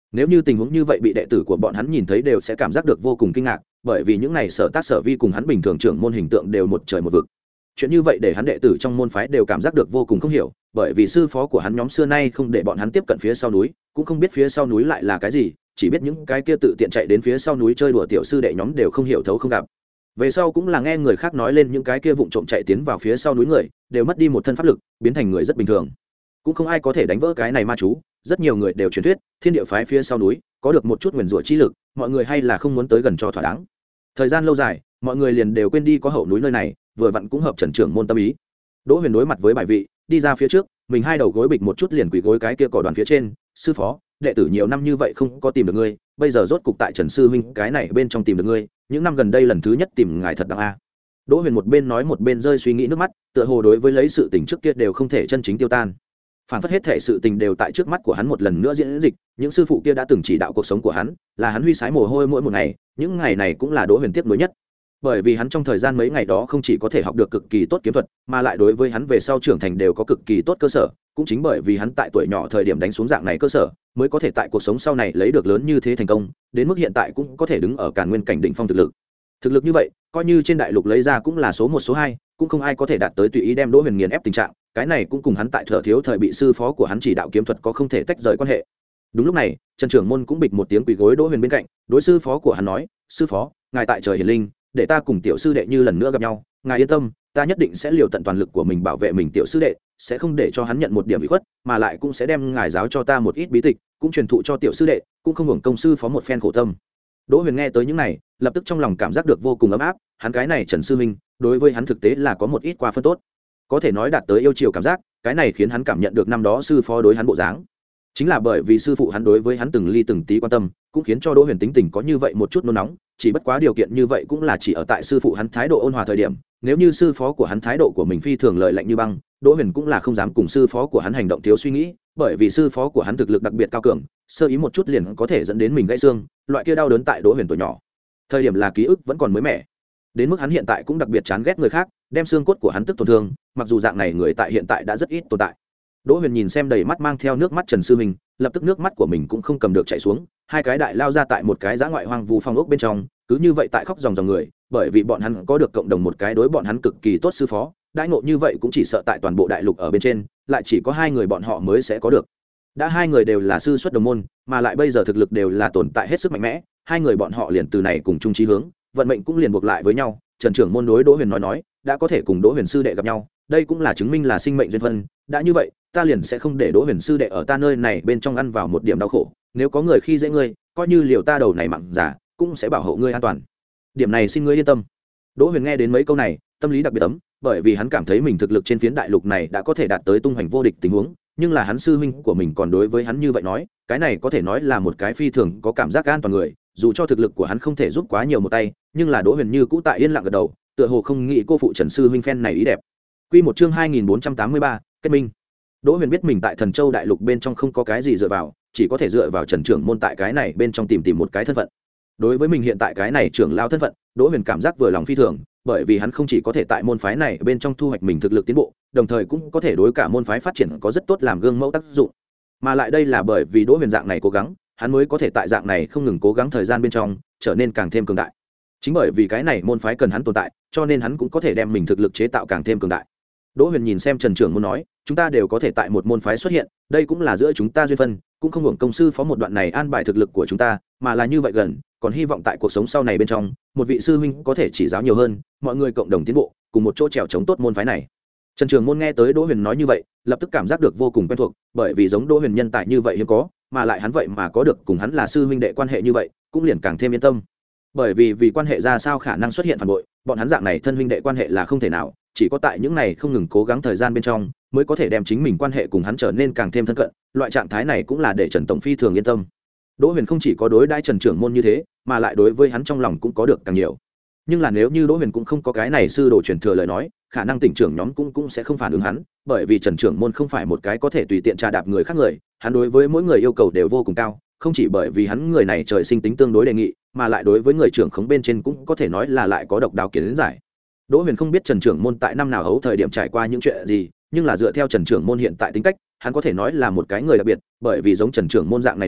Nếu như tình huống như vậy bị đệ tử của bọn hắn nhìn thấy đều sẽ cảm giác được vô cùng kinh ngạc, bởi vì những này sở tác sở vi cùng hắn bình thường trưởng môn hình tượng đều một trời một vực. Chuyện như vậy để hắn đệ tử trong môn phái đều cảm giác được vô cùng không hiểu, bởi vì sư phó của hắn nhóm xưa nay không để bọn hắn tiếp cận phía sau núi, cũng không biết phía sau núi lại là cái gì, chỉ biết những cái kia tự tiện chạy đến phía sau núi chơi đùa tiểu sư đệ nhóm đều không hiểu thấu không gặp. Về sau cũng là nghe người khác nói lên những cái kia vụng trộm chạy tiến vào phía sau núi người, đều mất đi một thân pháp lực, biến thành người rất bình thường. Cũng không ai có thể đánh vỡ cái này ma chú, rất nhiều người đều truyền thuyết, thiên địa phái phía sau núi có được một chút nguyền rủa chi lực, mọi người hay là không muốn tới gần cho thỏa đáng. Thời gian lâu dài, mọi người liền đều quên đi có hậu núi nơi này, vừa vặn cũng hợp Trần trưởng môn tâm ý. Đỗ Huyền đối mặt với bài vị, đi ra phía trước, mình hai đầu gối bịch một chút liền quỳ gối cái kia cỏ đoàn phía trên, sư phó, đệ tử nhiều năm như vậy không có tìm được ngươi, bây giờ rốt cục tại Trần sư huynh cái này bên trong tìm được ngươi, những năm gần đây lần thứ nhất tìm ngài thật đáng a. Đỗ Huyền một bên nói một bên rơi suy nghĩ nước mắt, tựa hồ đối với lấy sự tình trước kia đều không thể chân chính tiêu tan. Phản phất hết thể sự tình đều tại trước mắt của hắn một lần nữa diễn dịch, những sư phụ kia đã từng chỉ đạo cuộc sống của hắn, là hắn huy sái mồ hôi mỗi một ngày, những ngày này cũng là Đỗ Huyền tiếc nuối nhất. Bởi vì hắn trong thời gian mấy ngày đó không chỉ có thể học được cực kỳ tốt kiếm thuật, mà lại đối với hắn về sau trưởng thành đều có cực kỳ tốt cơ sở, cũng chính bởi vì hắn tại tuổi nhỏ thời điểm đánh xuống dạng này cơ sở, mới có thể tại cuộc sống sau này lấy được lớn như thế thành công, đến mức hiện tại cũng có thể đứng ở Càn Nguyên cảnh đỉnh phong thực lực. Thực lực như vậy, coi như trên đại lục lấy ra cũng là số một số hai, cũng không ai có thể đạt tới tùy ý đem Đỗ Huyền nghiền ép tình trạng, cái này cũng cùng hắn tại Thừa Thiếu thời bị sư phó của hắn chỉ đạo kiếm thuật có không thể tách rời quan hệ. Đúng lúc này, Trần trưởng môn cũng bịch một tiếng quỳ gối Đỗ Huyền bên cạnh, đối sư phó của hắn nói: "Sư phó, ngài tại trời hiển linh, để ta cùng tiểu sư đệ như lần nữa gặp nhau, ngài yên tâm, ta nhất định sẽ liều tận toàn lực của mình bảo vệ mình tiểu sư đệ, sẽ không để cho hắn nhận một điểm ủy khuất, mà lại cũng sẽ đem ngài giáo cho ta một ít bí tịch, cũng truyền thụ cho tiểu sư đệ, cũng không hưởng công sư phó một phen khổ tâm." Đỗ Huyền nghe tới những này, lập tức trong lòng cảm giác được vô cùng ấm áp, hắn cái này Trần sư huynh, đối với hắn thực tế là có một ít qua phân tốt, có thể nói đạt tới yêu chiều cảm giác, cái này khiến hắn cảm nhận được năm đó sư phó đối hắn bộ dáng. Chính là bởi vì sư phụ hắn đối với hắn từng ly từng tí quan tâm, cũng khiến cho Đỗ Huyền tính tình có như vậy một chút nôn nóng, chỉ bất quá điều kiện như vậy cũng là chỉ ở tại sư phụ hắn thái độ ôn hòa thời điểm, nếu như sư phó của hắn thái độ của mình phi thường lợi lạnh như băng, Đỗ Huyền cũng là không dám cùng sư phó của hắn hành động thiếu suy nghĩ, bởi vì sư phó của hắn thực lực đặc biệt cao cường, sơ ý một chút liền có thể dẫn đến mình gãy xương, loại kia đau đớn tại Đỗ Huyền tuổi nhỏ thời điểm là ký ức vẫn còn mới mẻ, đến mức hắn hiện tại cũng đặc biệt chán ghét người khác đem xương cốt của hắn tức tổn thương, mặc dù dạng này người tại hiện tại đã rất ít tồn tại. Đỗ Huyền nhìn xem đầy mắt mang theo nước mắt Trần sư huynh, lập tức nước mắt của mình cũng không cầm được chảy xuống, hai cái đại lao ra tại một cái dã ngoại hoang vu phong ốc bên trong, cứ như vậy tại khóc ròng ròng người, bởi vì bọn hắn có được cộng đồng một cái đối bọn hắn cực kỳ tốt sư phó, đãi ngộ như vậy cũng chỉ sợ tại toàn bộ đại lục ở bên trên, lại chỉ có hai người bọn họ mới sẽ có được. Đã hai người đều là sư xuất đồng môn, mà lại bây giờ thực lực đều là tồn tại hết sức mạnh mẽ, hai người bọn họ liền từ này cùng chung chí hướng, vận mệnh cũng liền buộc lại với nhau. Trần trưởng môn đối Đỗ Huyền nói nói, đã có thể cùng Đỗ Huyền sư đệ gặp nhau, đây cũng là chứng minh là sinh mệnh duyên phân, đã như vậy, ta liền sẽ không để Đỗ Huyền sư đệ ở ta nơi này bên trong ăn vào một điểm đau khổ, nếu có người khi dễ ngươi, coi như liều ta đầu này mặn giả, cũng sẽ bảo hộ ngươi an toàn. Điểm này xin ngươi yên tâm. Đỗ Huyền nghe đến mấy câu này, tâm lý đặc biệt ấm, bởi vì hắn cảm thấy mình thực lực trên phiến đại lục này đã có thể đạt tới tung hoành vô địch tình huống, nhưng là hắn sư huynh của mình còn đối với hắn như vậy nói, cái này có thể nói là một cái phi thường có cảm giác an toàn người, dù cho thực lực của hắn không thể giúp quá nhiều một tay, nhưng là Đỗ Huyền như cũ tại yên lặng gật đầu, tựa hồ không nghĩ cô phụ Trần sư huynh phen này ý đẹp. Quy một chương hai nghìn bốn trăm tám mươi ba, kết minh. Đỗ Huyền biết mình tại Thần Châu đại lục bên trong không có cái gì dựa vào, chỉ có thể dựa vào Trần trưởng môn tại cái này bên trong tìm tìm một cái thân phận. Đối với mình hiện tại cái này trưởng lao thân phận, Đỗ Huyền cảm giác vừa lòng phi thường, bởi vì hắn không chỉ có thể tại môn phái này bên trong thu hoạch mình thực lực tiến bộ, đồng thời cũng có thể đối cả môn phái phát triển có rất tốt làm gương mẫu tác dụng. Mà lại đây là bởi vì Đỗ Huyền dạng này cố gắng, hắn mới có thể tại dạng này không ngừng cố gắng thời gian bên trong trở nên càng thêm cường đại. Chính bởi vì cái này môn phái cần hắn tồn tại, cho nên hắn cũng có thể đem mình thực lực chế tạo càng thêm cường đại. Đỗ Huyền nhìn xem Trần trưởng môn nói, chúng ta đều có thể tại một môn phái xuất hiện, đây cũng là giữa chúng ta duyên phân, cũng không hưởng công sư phó một đoạn này an bài thực lực của chúng ta, mà là như vậy gần, còn hy vọng tại cuộc sống sau này bên trong, một vị sư huynh có thể chỉ giáo nhiều hơn, mọi người cộng đồng tiến bộ, cùng một chỗ trèo chống tốt môn phái này. Trần trưởng môn nghe tới Đỗ Huyền nói như vậy, lập tức cảm giác được vô cùng quen thuộc, bởi vì giống Đỗ Huyền nhân tài như vậy hiếm có, mà lại hắn vậy mà có được cùng hắn là sư huynh đệ quan hệ như vậy, cũng liền càng thêm yên tâm. Bởi vì vì quan hệ ra sao khả năng xuất hiện phản bội, bọn hắn dạng này thân huynh đệ quan hệ là không thể nào, chỉ có tại những này không ngừng cố gắng thời gian bên trong, mới có thể đem chính mình quan hệ cùng hắn trở nên càng thêm thân cận, loại trạng thái này cũng là để Trần tổng phi thường yên tâm. Đỗ Huyền không chỉ có đối đãi Trần trưởng môn như thế, mà lại đối với hắn trong lòng cũng có được càng nhiều. Nhưng là nếu như Đỗ Huyền cũng không có cái này sư đồ truyền thừa lời nói, khả năng tỉnh trưởng nhóm cũng cũng sẽ không phản ứng hắn, bởi vì Trần trưởng môn không phải một cái có thể tùy tiện trà đạp người khác người, hắn đối với mỗi người yêu cầu đều vô cùng cao, không chỉ bởi vì hắn người này trời sinh tính tương đối đề nghị, mà lại đối với người trưởng khống bên trên cũng có thể nói là lại có độc đáo kiến giải. Đỗ Huyền không biết Trần trưởng môn tại năm nào hấu thời điểm trải qua những chuyện gì, nhưng là dựa theo Trần trưởng môn hiện tại tính cách, hắn có thể nói là một cái người đặc biệt, bởi vì giống Trần trưởng môn dạng này người,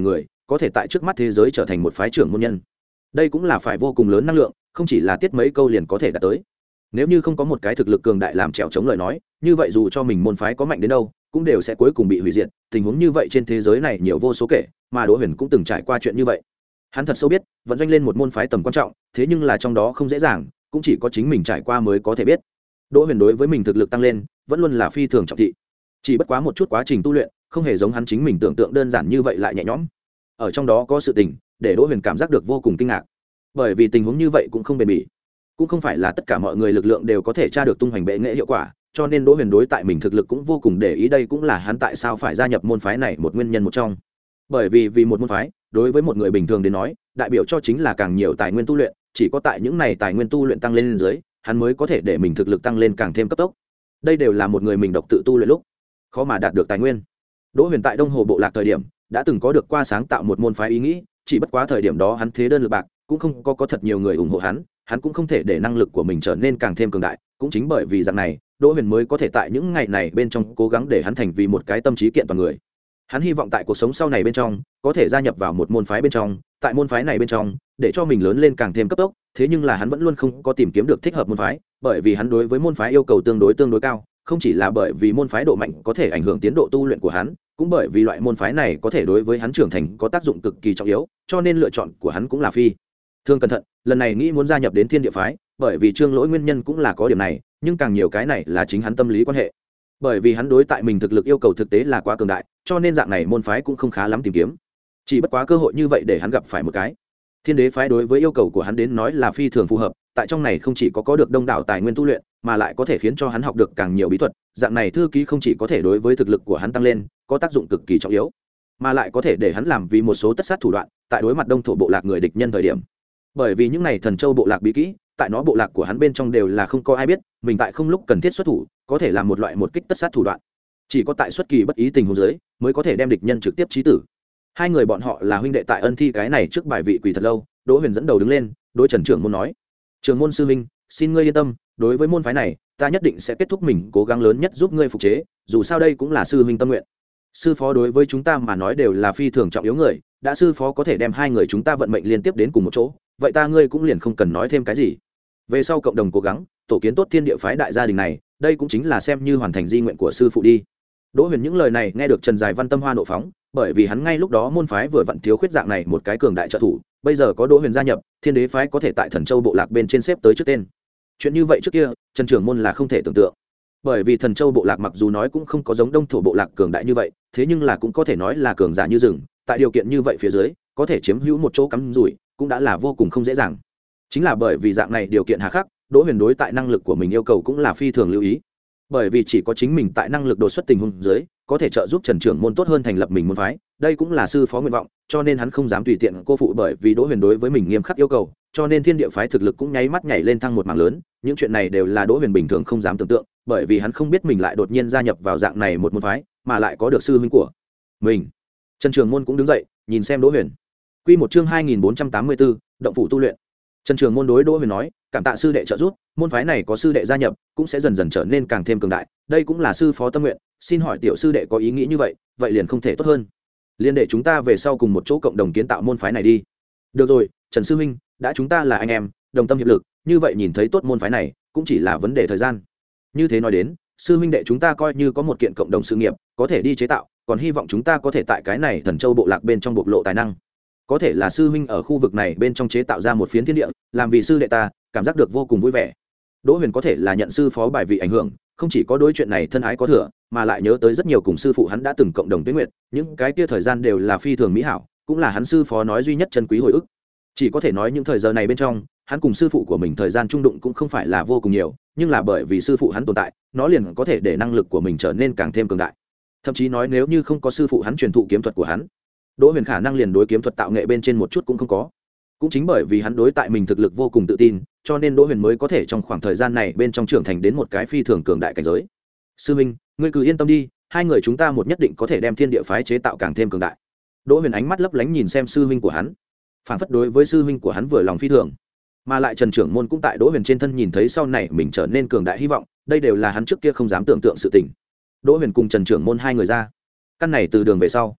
có thể tại trước mắt thế giới trở thành một phái trưởng môn nhân. Đây cũng là phải vô cùng lớn năng lượng, không chỉ là tiết mấy câu liền có thể đạt tới. Nếu như không có một cái thực lực cường đại làm trèo chống lời nói, như vậy dù cho mình môn phái có mạnh đến đâu, cũng đều sẽ cuối cùng bị hủy diệt. Tình huống như vậy trên thế giới này nhiều vô số kể, mà Đỗ Huyền cũng từng trải qua chuyện như vậy. Hắn thật sâu biết, vận doanh lên một môn phái tầm quan trọng, thế nhưng là trong đó không dễ dàng, cũng chỉ có chính mình trải qua mới có thể biết. Đỗ Huyền đối với mình thực lực tăng lên, vẫn luôn là phi thường trọng thị. Chỉ bất quá một chút quá trình tu luyện, không hề giống hắn chính mình tưởng tượng đơn giản như vậy lại nhẹ nhõm. Ở trong đó có sự tình, để Đỗ Huyền cảm giác được vô cùng kinh ngạc. Bởi vì tình huống như vậy cũng không bền bỉ, cũng không phải là tất cả mọi người lực lượng đều có thể tra được tung hoành bệ nghệ hiệu quả, cho nên Đỗ Huyền đối tại mình thực lực cũng vô cùng để ý, đây cũng là hắn tại sao phải gia nhập môn phái này một nguyên nhân một trong. Bởi vì vì một môn phái, đối với một người bình thường đến nói, đại biểu cho chính là càng nhiều tài nguyên tu luyện, chỉ có tại những này tài nguyên tu luyện tăng lên dưới, hắn mới có thể để mình thực lực tăng lên càng thêm cấp tốc. Đây đều là một người mình độc tự tu luyện lúc khó mà đạt được tài nguyên. Đỗ Huyền tại Đông Hồ bộ lạc thời điểm, đã từng có được qua sáng tạo một môn phái ý nghĩ, chỉ bất quá thời điểm đó hắn thế đơn lực bạc, cũng không có có thật nhiều người ủng hộ hắn, hắn cũng không thể để năng lực của mình trở nên càng thêm cường đại, cũng chính bởi vì dạng này, Đỗ Huyền mới có thể tại những ngày này bên trong cố gắng để hắn thành vì một cái tâm trí kiện toàn người. Hắn hy vọng tại cuộc sống sau này bên trong, có thể gia nhập vào một môn phái bên trong, tại môn phái này bên trong, để cho mình lớn lên càng thêm cấp tốc, thế nhưng là hắn vẫn luôn không có tìm kiếm được thích hợp môn phái, bởi vì hắn đối với môn phái yêu cầu tương đối tương đối cao, không chỉ là bởi vì môn phái độ mạnh có thể ảnh hưởng tiến độ tu luyện của hắn, cũng bởi vì loại môn phái này có thể đối với hắn trưởng thành có tác dụng cực kỳ trọng yếu, cho nên lựa chọn của hắn cũng là phi thường cẩn thận. Lần này nghĩ muốn gia nhập đến Thiên Địa phái, bởi vì Trương Lỗi nguyên nhân cũng là có điểm này, nhưng càng nhiều cái này là chính hắn tâm lý quan hệ. Bởi vì hắn đối tại mình thực lực yêu cầu thực tế là quá cường đại, cho nên dạng này môn phái cũng không khá lắm tìm kiếm. Chỉ bất quá cơ hội như vậy để hắn gặp phải một cái. Thiên Đế phái đối với yêu cầu của hắn đến nói là phi thường phù hợp, tại trong này không chỉ có có được đông đảo tài nguyên tu luyện, mà lại có thể khiến cho hắn học được càng nhiều bí thuật, dạng này thư ký không chỉ có thể đối với thực lực của hắn tăng lên, có tác dụng cực kỳ trọng yếu, mà lại có thể để hắn làm vì một số tất sát thủ đoạn, tại đối mặt Đông thổ bộ lạc người địch nhân thời điểm. Bởi vì những này Thần Châu bộ lạc bí kỹ, tại nó bộ lạc của hắn bên trong đều là không có ai biết, mình tại không lúc cần thiết xuất thủ, có thể làm một loại một kích tất sát thủ đoạn. Chỉ có tại xuất kỳ bất ý tình huống dưới, mới có thể đem địch nhân trực tiếp chí tử. Hai người bọn họ là huynh đệ tại Ân Thi cái này trước bài vị quỳ thật lâu, Đỗ Huyền dẫn đầu đứng lên, đối Trần Trưởng môn nói: "Trưởng môn sư huynh, xin ngươi yên tâm, đối với môn phái này, ta nhất định sẽ kết thúc mình cố gắng lớn nhất giúp ngươi phục chế, dù sao đây cũng là sư huynh tâm nguyện. Sư phó đối với chúng ta mà nói đều là phi thường trọng yếu người, đã sư phó có thể đem hai người chúng ta vận mệnh liên tiếp đến cùng một chỗ, vậy ta ngươi cũng liền không cần nói thêm cái gì. Về sau cộng đồng cố gắng, tổ kiến tốt Thiên Địa phái đại gia đình này, đây cũng chính là xem như hoàn thành di nguyện của sư phụ đi." Đỗ Huyền những lời này nghe được Trần Dài Văn tâm hoa nộ phóng, bởi vì hắn ngay lúc đó môn phái vừa vặn thiếu khuyết dạng này một cái cường đại trợ thủ, bây giờ có Đỗ Huyền gia nhập, Thiên Đế phái có thể tại Thần Châu bộ lạc bên trên xếp tới trước tên. Chuyện như vậy trước kia, Trần Trưởng môn là không thể tưởng tượng. Bởi vì Thần Châu bộ lạc mặc dù nói cũng không có giống Đông thổ bộ lạc cường đại như vậy, thế nhưng là cũng có thể nói là cường giả như rừng, tại điều kiện như vậy phía dưới, có thể chiếm hữu một chỗ cắm rủi, cũng đã là vô cùng không dễ dàng. Chính là bởi vì dạng này điều kiện hà khắc, Đỗ Huyền đối tại năng lực của mình yêu cầu cũng là phi thường lưu ý. Bởi vì chỉ có chính mình tại năng lực đột xuất tình huống dưới, có thể trợ giúp Trần Trưởng môn tốt hơn thành lập mình môn phái, đây cũng là sư phó nguyện vọng, cho nên hắn không dám tùy tiện cô phụ, bởi vì Đỗ Huyền đối với mình nghiêm khắc yêu cầu, cho nên Thiên Địa phái thực lực cũng nháy mắt nhảy lên thăng một mảng lớn. Những chuyện này đều là Đỗ Huyền bình thường không dám tưởng tượng, bởi vì hắn không biết mình lại đột nhiên gia nhập vào dạng này một môn phái, mà lại có được sư huynh của mình. Trần Trường môn cũng đứng dậy, nhìn xem Đỗ Huyền. Quy một chương hai nghìn bốn trăm tám mươi tư, động phủ tu luyện. Trần Trường môn đối Đỗ Huyền nói, cảm tạ sư đệ trợ giúp, môn phái này có sư đệ gia nhập, cũng sẽ dần dần trở nên càng thêm cường đại, đây cũng là sư phó tâm nguyện, xin hỏi tiểu sư đệ có ý nghĩ như vậy, vậy liền không thể tốt hơn. Liên đệ chúng ta về sau cùng một chỗ cộng đồng kiến tạo môn phái này đi. Được rồi, Trần sư huynh, đã chúng ta là anh em, đồng tâm hiệp lực, như vậy nhìn thấy tốt môn phái này, cũng chỉ là vấn đề thời gian. Như thế nói đến, sư huynh đệ chúng ta coi như có một kiện cộng đồng sự nghiệp, có thể đi chế tạo, còn hy vọng chúng ta có thể tại cái này Thần Châu bộ lạc bên trong bộc lộ tài năng. Có thể là sư huynh ở khu vực này bên trong chế tạo ra một phiến thiên địa, làm vì sư đệ ta, cảm giác được vô cùng vui vẻ. Đỗ Huyền có thể là nhận sư phó bài vị ảnh hưởng, không chỉ có đối chuyện này thân ái có thừa, mà lại nhớ tới rất nhiều cùng sư phụ hắn đã từng cộng đồng tuyết nguyện, những cái kia thời gian đều là phi thường mỹ hảo, cũng là hắn sư phó nói duy nhất chân quý hồi ức. Chỉ có thể nói những thời giờ này bên trong, hắn cùng sư phụ của mình thời gian trung đụng cũng không phải là vô cùng nhiều, nhưng là bởi vì sư phụ hắn tồn tại, nó liền có thể để năng lực của mình trở nên càng thêm cường đại. Thậm chí nói nếu như không có sư phụ hắn truyền thụ kiếm thuật của hắn, Đỗ Huyền khả năng liền đối kiếm thuật tạo nghệ bên trên một chút cũng không có. Cũng chính bởi vì hắn đối tại mình thực lực vô cùng tự tin, cho nên Đỗ Huyền mới có thể trong khoảng thời gian này bên trong trưởng thành đến một cái phi thường cường đại cảnh giới. Sư huynh, ngươi cứ yên tâm đi, hai người chúng ta một nhất định có thể đem Thiên Địa phái chế tạo càng thêm cường đại. Đỗ Huyền ánh mắt lấp lánh nhìn xem sư huynh của hắn, phảng phất đối với sư huynh của hắn vừa lòng phi thường. Mà lại Trần Trưởng môn cũng tại Đỗ Huyền trên thân nhìn thấy sau này mình trở nên cường đại hy vọng, đây đều là hắn trước kia không dám tưởng tượng sự tình. Đỗ Huyền cùng Trần Trưởng môn hai người ra căn này từ đường về sau,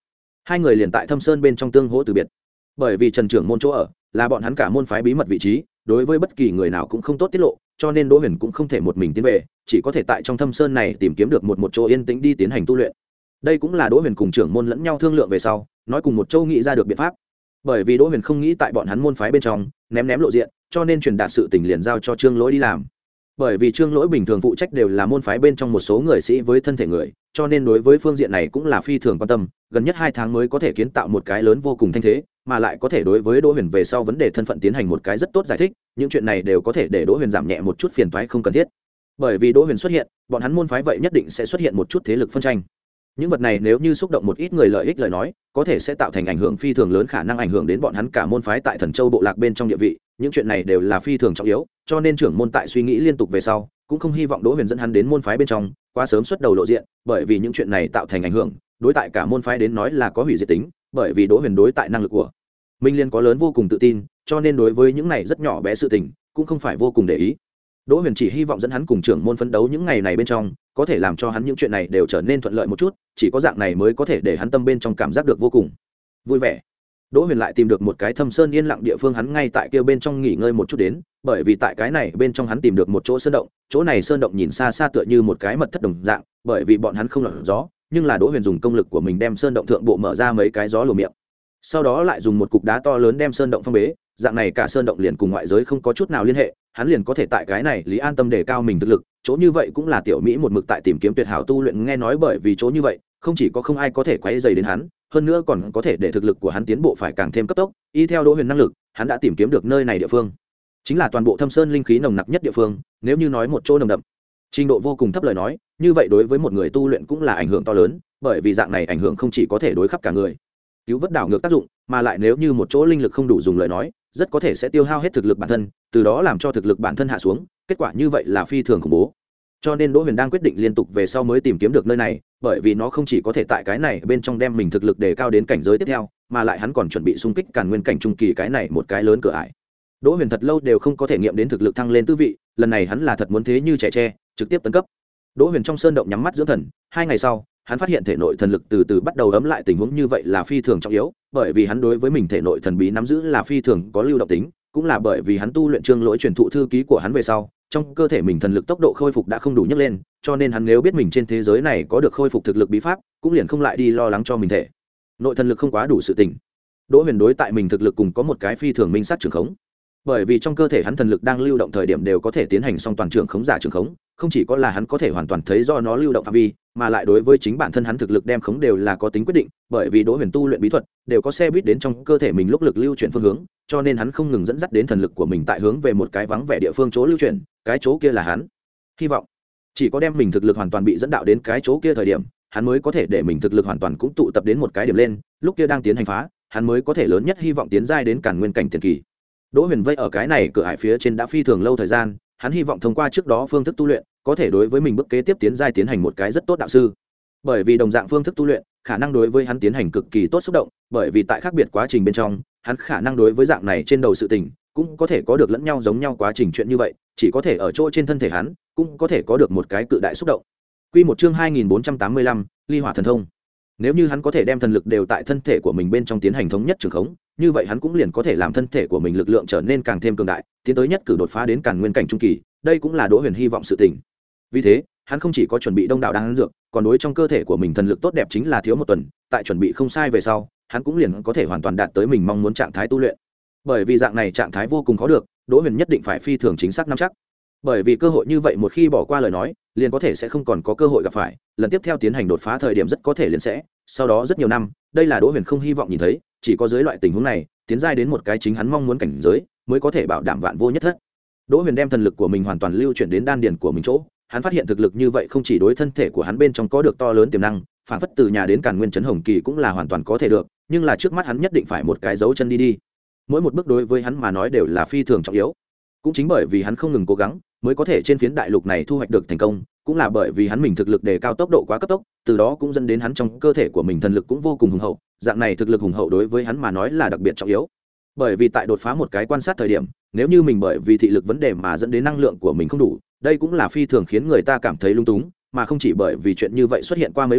hai người liền tại Thâm Sơn bên trong tương hỗ từ biệt. Bởi vì Trần trưởng môn chỗ ở là bọn hắn cả môn phái bí mật vị trí, đối với bất kỳ người nào cũng không tốt tiết lộ, cho nên Đỗ Huyền cũng không thể một mình tiến về, chỉ có thể tại trong Thâm Sơn này tìm kiếm được một một chỗ yên tĩnh đi tiến hành tu luyện. Đây cũng là Đỗ Huyền cùng trưởng môn lẫn nhau thương lượng về sau, nói cùng một châu nghĩ ra được biện pháp. Bởi vì Đỗ Huyền không nghĩ tại bọn hắn môn phái bên trong ném ném lộ diện, cho nên truyền đạt sự tình liền giao cho Trương Lỗi đi làm. Bởi vì Trương Lỗi bình thường phụ trách đều là môn phái bên trong một số người sĩ với thân thể người, cho nên đối với phương diện này cũng là phi thường quan tâm, gần nhất hai tháng mới có thể kiến tạo một cái lớn vô cùng thanh thế, mà lại có thể đối với Đỗ Huyền về sau vấn đề thân phận tiến hành một cái rất tốt giải thích, những chuyện này đều có thể để Đỗ Huyền giảm nhẹ một chút phiền toái không cần thiết. Bởi vì Đỗ Huyền xuất hiện, bọn hắn môn phái vậy nhất định sẽ xuất hiện một chút thế lực phân tranh. Những vật này nếu như xúc động một ít người lợi ích lời nói, có thể sẽ tạo thành ảnh hưởng phi thường lớn, khả năng ảnh hưởng đến bọn hắn cả môn phái tại Thần Châu bộ lạc bên trong địa vị, những chuyện này đều là phi thường trọng yếu, cho nên trưởng môn tại suy nghĩ liên tục về sau, cũng không hy vọng Đỗ Huyền dẫn hắn đến môn phái bên trong quá sớm xuất đầu lộ diện, bởi vì những chuyện này tạo thành ảnh hưởng, đối tại cả môn phái đến nói là có hủy diệt tính, bởi vì Đỗ Huyền đối tại năng lực của Minh Liên có lớn vô cùng tự tin, cho nên đối với những này rất nhỏ bé sự tình, cũng không phải vô cùng để ý. Đỗ Huyền chỉ hy vọng dẫn hắn cùng trưởng môn phấn đấu những ngày này bên trong, có thể làm cho hắn những chuyện này đều trở nên thuận lợi một chút, chỉ có dạng này mới có thể để hắn tâm bên trong cảm giác được vô cùng vui vẻ. Đỗ Huyền lại tìm được một cái Thâm Sơn yên lặng địa phương, hắn ngay tại kia bên trong nghỉ ngơi một chút đến, bởi vì tại cái này bên trong hắn tìm được một chỗ sơn động, chỗ này sơn động nhìn xa xa tựa như một cái mật thất đồng dạng, bởi vì bọn hắn không lọt gió, nhưng là Đỗ Huyền dùng công lực của mình đem sơn động thượng bộ mở ra mấy cái gió lùa miệng. Sau đó lại dùng một cục đá to lớn đem sơn động phong bế, dạng này cả sơn động liền cùng ngoại giới không có chút nào liên hệ, hắn liền có thể tại cái này lý an tâm để cao mình thực lực. Chỗ như vậy cũng là Tiểu Mỹ một mực tại tìm kiếm tuyệt hảo tu luyện, nghe nói bởi vì chỗ như vậy không chỉ có không ai có thể quấy rầy đến hắn, hơn nữa còn có thể để thực lực của hắn tiến bộ phải càng thêm cấp tốc. Y theo Đỗ Huyền năng lực, hắn đã tìm kiếm được nơi này địa phương chính là toàn bộ Thâm Sơn linh khí nồng nặc nhất địa phương, nếu như nói một chỗ nồng đậm trình độ vô cùng thấp lời nói, như vậy đối với một người tu luyện cũng là ảnh hưởng to lớn, bởi vì dạng này ảnh hưởng không chỉ có thể đối khắp cả người cứu vớt đảo ngược tác dụng, mà lại nếu như một chỗ linh lực không đủ dùng lời nói, rất có thể sẽ tiêu hao hết thực lực bản thân, từ đó làm cho thực lực bản thân hạ xuống, kết quả như vậy là phi thường khủng bố. Cho nên Đỗ Huyền đang quyết định liên tục về sau mới tìm kiếm được nơi này, bởi vì nó không chỉ có thể tại cái này bên trong đem mình thực lực đề cao đến cảnh giới tiếp theo, mà lại hắn còn chuẩn bị xung kích Càn Nguyên cảnh trung kỳ, cái này một cái lớn cửa ải. Đỗ Huyền thật lâu đều không có thể nghiệm đến thực lực thăng lên tư vị, lần này hắn là thật muốn thế như trẻ tre, trực tiếp tấn cấp. Đỗ Huyền trong sơn động nhắm mắt dưỡng thần, hai ngày sau, hắn phát hiện thể nội thần lực từ từ bắt đầu ấm lại, tình huống như vậy là phi thường trọng yếu, bởi vì hắn đối với mình thể nội thần bí nắm giữ là phi thường có lưu động tính, cũng là bởi vì hắn tu luyện Trương Lỗi truyền thụ thư ký của hắn về sau, trong cơ thể mình thần lực tốc độ khôi phục đã không đủ nhấc lên, cho nên hắn nếu biết mình trên thế giới này có được khôi phục thực lực bí pháp, cũng liền không lại đi lo lắng cho mình thể nội thần lực không quá đủ sự tình. Đỗ Huyền đối tại mình thực lực cùng có một cái phi thường minh sát trường khống, bởi vì trong cơ thể hắn thần lực đang lưu động thời điểm đều có thể tiến hành song toàn trường khống giả trường khống, không chỉ có là hắn có thể hoàn toàn thấy do nó lưu động phạm vi, mà lại đối với chính bản thân hắn thực lực đem khống đều là có tính quyết định, bởi vì Đỗ Huyền tu luyện bí thuật đều có xe buýt đến trong cơ thể mình lúc lực lưu chuyển phương hướng, cho nên hắn không ngừng dẫn dắt đến thần lực của mình tại hướng về một cái vắng vẻ địa phương chỗ lưu chuyển, cái chỗ kia là hắn hy vọng. Chỉ có đem mình thực lực hoàn toàn bị dẫn đạo đến cái chỗ kia thời điểm, hắn mới có thể để mình thực lực hoàn toàn cũng tụ tập đến một cái điểm lên, lúc kia đang tiến hành phá, hắn mới có thể lớn nhất hy vọng tiến giai đến Càn Nguyên cảnh tiền kỳ. Đỗ Huyền vây ở cái này cửa ải phía trên đã phi thường lâu thời gian, hắn hy vọng thông qua trước đó phương thức tu luyện, có thể đối với mình bước kế tiếp tiến giai tiến hành một cái rất tốt đạo sư. Bởi vì đồng dạng phương thức tu luyện, khả năng đối với hắn tiến hành cực kỳ tốt xúc động, bởi vì tại khác biệt quá trình bên trong, hắn khả năng đối với dạng này trên đầu sự tình, cũng có thể có được lẫn nhau giống nhau quá trình chuyện như vậy, chỉ có thể ở chỗ trên thân thể hắn, cũng có thể có được một cái cự đại xúc động. Quy một chương hai nghìn bốn trăm tám mươi lăm, Ly Hỏa thần thông. Nếu như hắn có thể đem thần lực đều tại thân thể của mình bên trong tiến hành thống nhất trường khống, như vậy hắn cũng liền có thể làm thân thể của mình lực lượng trở nên càng thêm cường đại, tiến tới nhất cử đột phá đến Càn Nguyên cảnh trung kỳ, đây cũng là Đỗ Huyền hy vọng sự tình. Vì thế, hắn không chỉ có chuẩn bị đông đảo đan dược, còn đối trong cơ thể của mình thần lực tốt đẹp chính là thiếu một tuần, tại chuẩn bị không sai về sau, hắn cũng liền có thể hoàn toàn đạt tới mình mong muốn trạng thái tu luyện. Bởi vì dạng này trạng thái vô cùng khó được, Đỗ Huyền nhất định phải phi thường chính xác nắm chắc. Bởi vì cơ hội như vậy một khi bỏ qua lời nói, liền có thể sẽ không còn có cơ hội gặp phải, lần tiếp theo tiến hành đột phá thời điểm rất có thể liền sẽ sau đó rất nhiều năm, đây là Đỗ Huyền không hy vọng nhìn thấy, chỉ có dưới loại tình huống này, tiến giai đến một cái chính hắn mong muốn cảnh giới, mới có thể bảo đảm vạn vô nhất thất. Đỗ Huyền đem thần lực của mình hoàn toàn lưu chuyển đến đan điền của mình chỗ, hắn phát hiện thực lực như vậy không chỉ đối thân thể của hắn bên trong có được to lớn tiềm năng, phản phất từ nhà đến Càn Nguyên trấn hồng kỳ cũng là hoàn toàn có thể được, nhưng là trước mắt hắn nhất định phải một cái dấu chân đi đi. Mỗi một bước đối với hắn mà nói đều là phi thường trọng yếu. Cũng chính bởi vì hắn không ngừng cố gắng, mới có thể trên phiến đại lục này thu hoạch được thành công, cũng là bởi vì hắn mình thực lực đề cao tốc độ quá cấp tốc, từ đó cũng dẫn đến hắn trong cơ thể của mình thần lực cũng vô cùng hùng hậu, dạng này thực lực hùng hậu đối với hắn mà nói là đặc biệt trọng yếu. Bởi vì tại đột phá một cái quan sát thời điểm, nếu như mình bởi vì thị lực vấn đề mà dẫn đến năng lượng của mình không đủ, đây cũng là phi thường khiến người ta cảm thấy lung túng, mà không chỉ bởi vì chuyện như vậy xuất hiện qua mấy lần,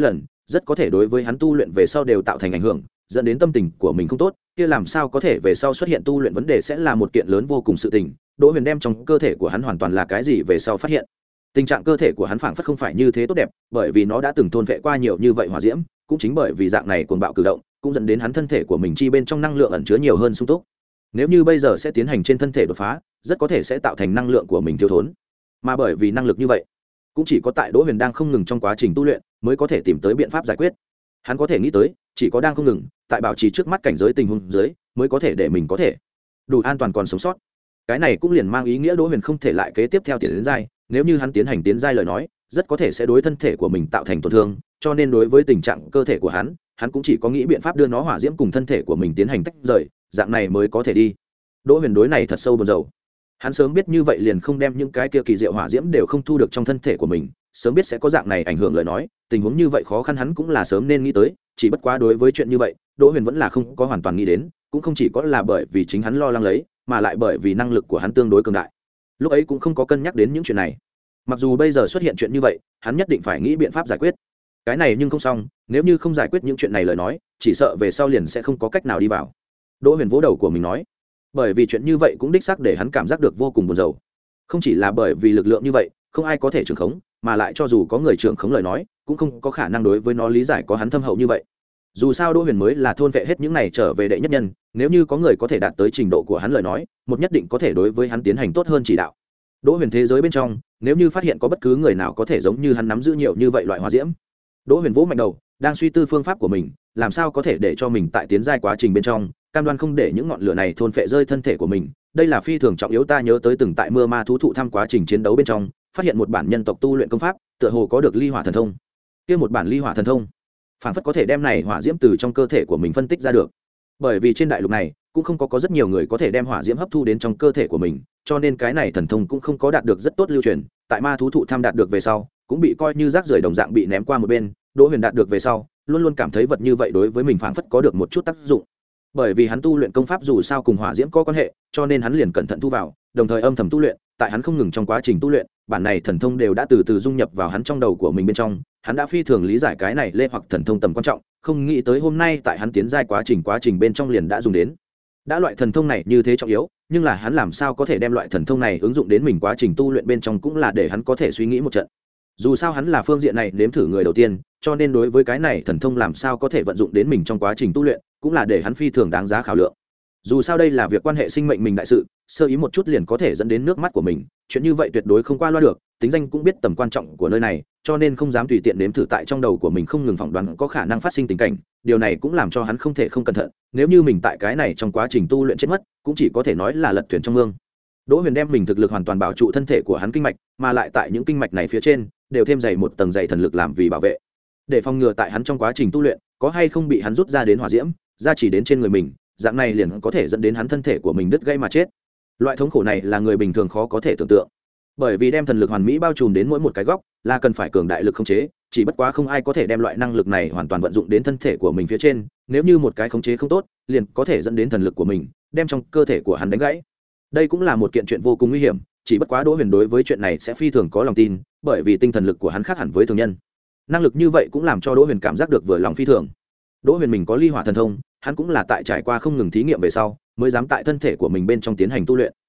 rất có thể đối với hắn tu luyện về sau đều tạo thành ảnh hưởng, dẫn đến tâm tình của mình không tốt, kia làm sao có thể về sau xuất hiện tu luyện vấn đề sẽ là một kiện lớn vô cùng sự tình. Đỗ Huyền đem trong cơ thể của hắn hoàn toàn là cái gì về sau phát hiện, tình trạng cơ thể của hắn phảng phất không phải như thế tốt đẹp, bởi vì nó đã từng thôn phệ qua nhiều như vậy hỏa diễm, cũng chính bởi vì dạng này cuồng bạo cử động, cũng dẫn đến hắn thân thể của mình chi bên trong năng lượng ẩn chứa nhiều hơn sung túc. Nếu như bây giờ sẽ tiến hành trên thân thể đột phá, rất có thể sẽ tạo thành năng lượng của mình thiếu thốn, mà bởi vì năng lực như vậy, cũng chỉ có tại Đỗ Huyền đang không ngừng trong quá trình tu luyện mới có thể tìm tới biện pháp giải quyết. Hắn có thể nghĩ tới, chỉ có đang không ngừng tại bảo trì trước mắt cảnh giới tình huống dưới mới có thể để mình có thể đủ an toàn còn sống sót. Cái này cũng liền mang ý nghĩa Đỗ Huyền không thể lại kế tiếp theo tiến đến giai, nếu như hắn tiến hành tiến giai lời nói, rất có thể sẽ đối thân thể của mình tạo thành tổn thương, cho nên đối với tình trạng cơ thể của hắn, hắn cũng chỉ có nghĩ biện pháp đưa nó hỏa diễm cùng thân thể của mình tiến hành tách rời, dạng này mới có thể đi. Đỗ Huyền đối này thật sâu buồn rầu. Hắn sớm biết như vậy liền không đem những cái kia kỳ diệu hỏa diễm đều không thu được trong thân thể của mình, sớm biết sẽ có dạng này ảnh hưởng lời nói, tình huống như vậy khó khăn hắn cũng là sớm nên nghĩ tới, chỉ bất quá đối với chuyện như vậy, Đỗ Huyền vẫn là không có hoàn toàn nghĩ đến, cũng không chỉ có là bởi vì chính hắn lo lắng lấy, mà lại bởi vì năng lực của hắn tương đối cường đại. Lúc ấy cũng không có cân nhắc đến những chuyện này. Mặc dù bây giờ xuất hiện chuyện như vậy, hắn nhất định phải nghĩ biện pháp giải quyết. Cái này nhưng không xong, nếu như không giải quyết những chuyện này lời nói, chỉ sợ về sau liền sẽ không có cách nào đi vào. Đỗ Huyền vỗ đầu của mình nói, bởi vì chuyện như vậy cũng đích xác để hắn cảm giác được vô cùng buồn rầu. Không chỉ là bởi vì lực lượng như vậy, không ai có thể trưởng khống, mà lại cho dù có người trưởng khống lời nói, cũng không có khả năng đối với nó lý giải có hắn thâm hậu như vậy. Dù sao Đỗ Huyền mới là thôn vệ hết những này trở về đệ nhất nhân, nếu như có người có thể đạt tới trình độ của hắn lời nói, một nhất định có thể đối với hắn tiến hành tốt hơn chỉ đạo. Đỗ Huyền thế giới bên trong, nếu như phát hiện có bất cứ người nào có thể giống như hắn nắm giữ nhiều như vậy loại hỏa diễm, Đỗ Huyền vỗ mạnh đầu, đang suy tư phương pháp của mình, làm sao có thể để cho mình tại tiến giai quá trình bên trong, cam đoan không để những ngọn lửa này thôn phệ rơi thân thể của mình. Đây là phi thường trọng yếu. Ta nhớ tới từng tại mưa ma thú thụ thăm quá trình chiến đấu bên trong, phát hiện một bản nhân tộc tu luyện công pháp, tựa hồ có được ly hỏa thần thông. Kia một bản ly hỏa thần thông, phảng phất có thể đem này hỏa diễm từ trong cơ thể của mình phân tích ra được. Bởi vì trên đại lục này, cũng không có có rất nhiều người có thể đem hỏa diễm hấp thu đến trong cơ thể của mình, cho nên cái này thần thông cũng không có đạt được rất tốt lưu truyền. Tại ma thú thụ thăm đạt được về sau, cũng bị coi như rác rưởi đồng dạng bị ném qua một bên. Đỗ Huyền đạt được về sau, luôn luôn cảm thấy vật như vậy đối với mình phảng phất có được một chút tác dụng. Bởi vì hắn tu luyện công pháp dù sao cùng hỏa diễm có quan hệ, cho nên hắn liền cẩn thận thu vào, đồng thời âm thầm tu luyện. Tại hắn không ngừng trong quá trình tu luyện, bản này thần thông đều đã từ từ dung nhập vào hắn trong đầu của mình bên trong. Hắn đã phi thường lý giải cái này lê hoặc thần thông tầm quan trọng, không nghĩ tới hôm nay tại hắn tiến giai quá trình quá trình bên trong liền đã dùng đến. Đã loại thần thông này như thế trọng yếu, nhưng là hắn làm sao có thể đem loại thần thông này ứng dụng đến mình quá trình tu luyện bên trong, cũng là để hắn có thể suy nghĩ một trận. Dù sao hắn là phương diện này nếm thử người đầu tiên, cho nên đối với cái này thần thông làm sao có thể vận dụng đến mình trong quá trình tu luyện, cũng là để hắn phi thường đáng giá khảo lượng. Dù sao đây là việc quan hệ sinh mệnh mình đại sự, sơ ý một chút liền có thể dẫn đến nước mắt của mình, chuyện như vậy tuyệt đối không qua loa được. Tính danh cũng biết tầm quan trọng của nơi này, cho nên không dám tùy tiện nếm thử tại trong đầu của mình không ngừng phỏng đoán có khả năng phát sinh tình cảnh. Điều này cũng làm cho hắn không thể không cẩn thận, nếu như mình tại cái này trong quá trình tu luyện chết mất, cũng chỉ có thể nói là lật thuyền trong mương. Đỗ Huyền đem mình thực lực hoàn toàn bảo trụ thân thể của hắn kinh mạch, mà lại tại những kinh mạch này phía trên đều thêm dày một tầng dày thần lực làm vì bảo vệ, để phòng ngừa tại hắn trong quá trình tu luyện có hay không bị hắn rút ra đến hỏa diễm ra chỉ đến trên người mình, dạng này liền có thể dẫn đến hắn thân thể của mình đứt gãy mà chết. Loại thống khổ này là người bình thường khó có thể tưởng tượng, bởi vì đem thần lực hoàn mỹ bao trùm đến mỗi một cái góc là cần phải cường đại lực khống chế, chỉ bất quá không ai có thể đem loại năng lực này hoàn toàn vận dụng đến thân thể của mình phía trên, nếu như một cái khống chế không tốt liền có thể dẫn đến thần lực của mình đem trong cơ thể của hắn đánh gãy. Đây cũng là một kiện chuyện vô cùng nguy hiểm, chỉ bất quá Đỗ Huyền đối với chuyện này sẽ phi thường có lòng tin, bởi vì tinh thần lực của hắn khác hẳn với thường nhân. Năng lực như vậy cũng làm cho Đỗ Huyền cảm giác được vừa lòng phi thường. Đỗ Huyền mình có ly hỏa thần thông, hắn cũng là tại trải qua không ngừng thí nghiệm về sau mới dám tại thân thể của mình bên trong tiến hành tu luyện.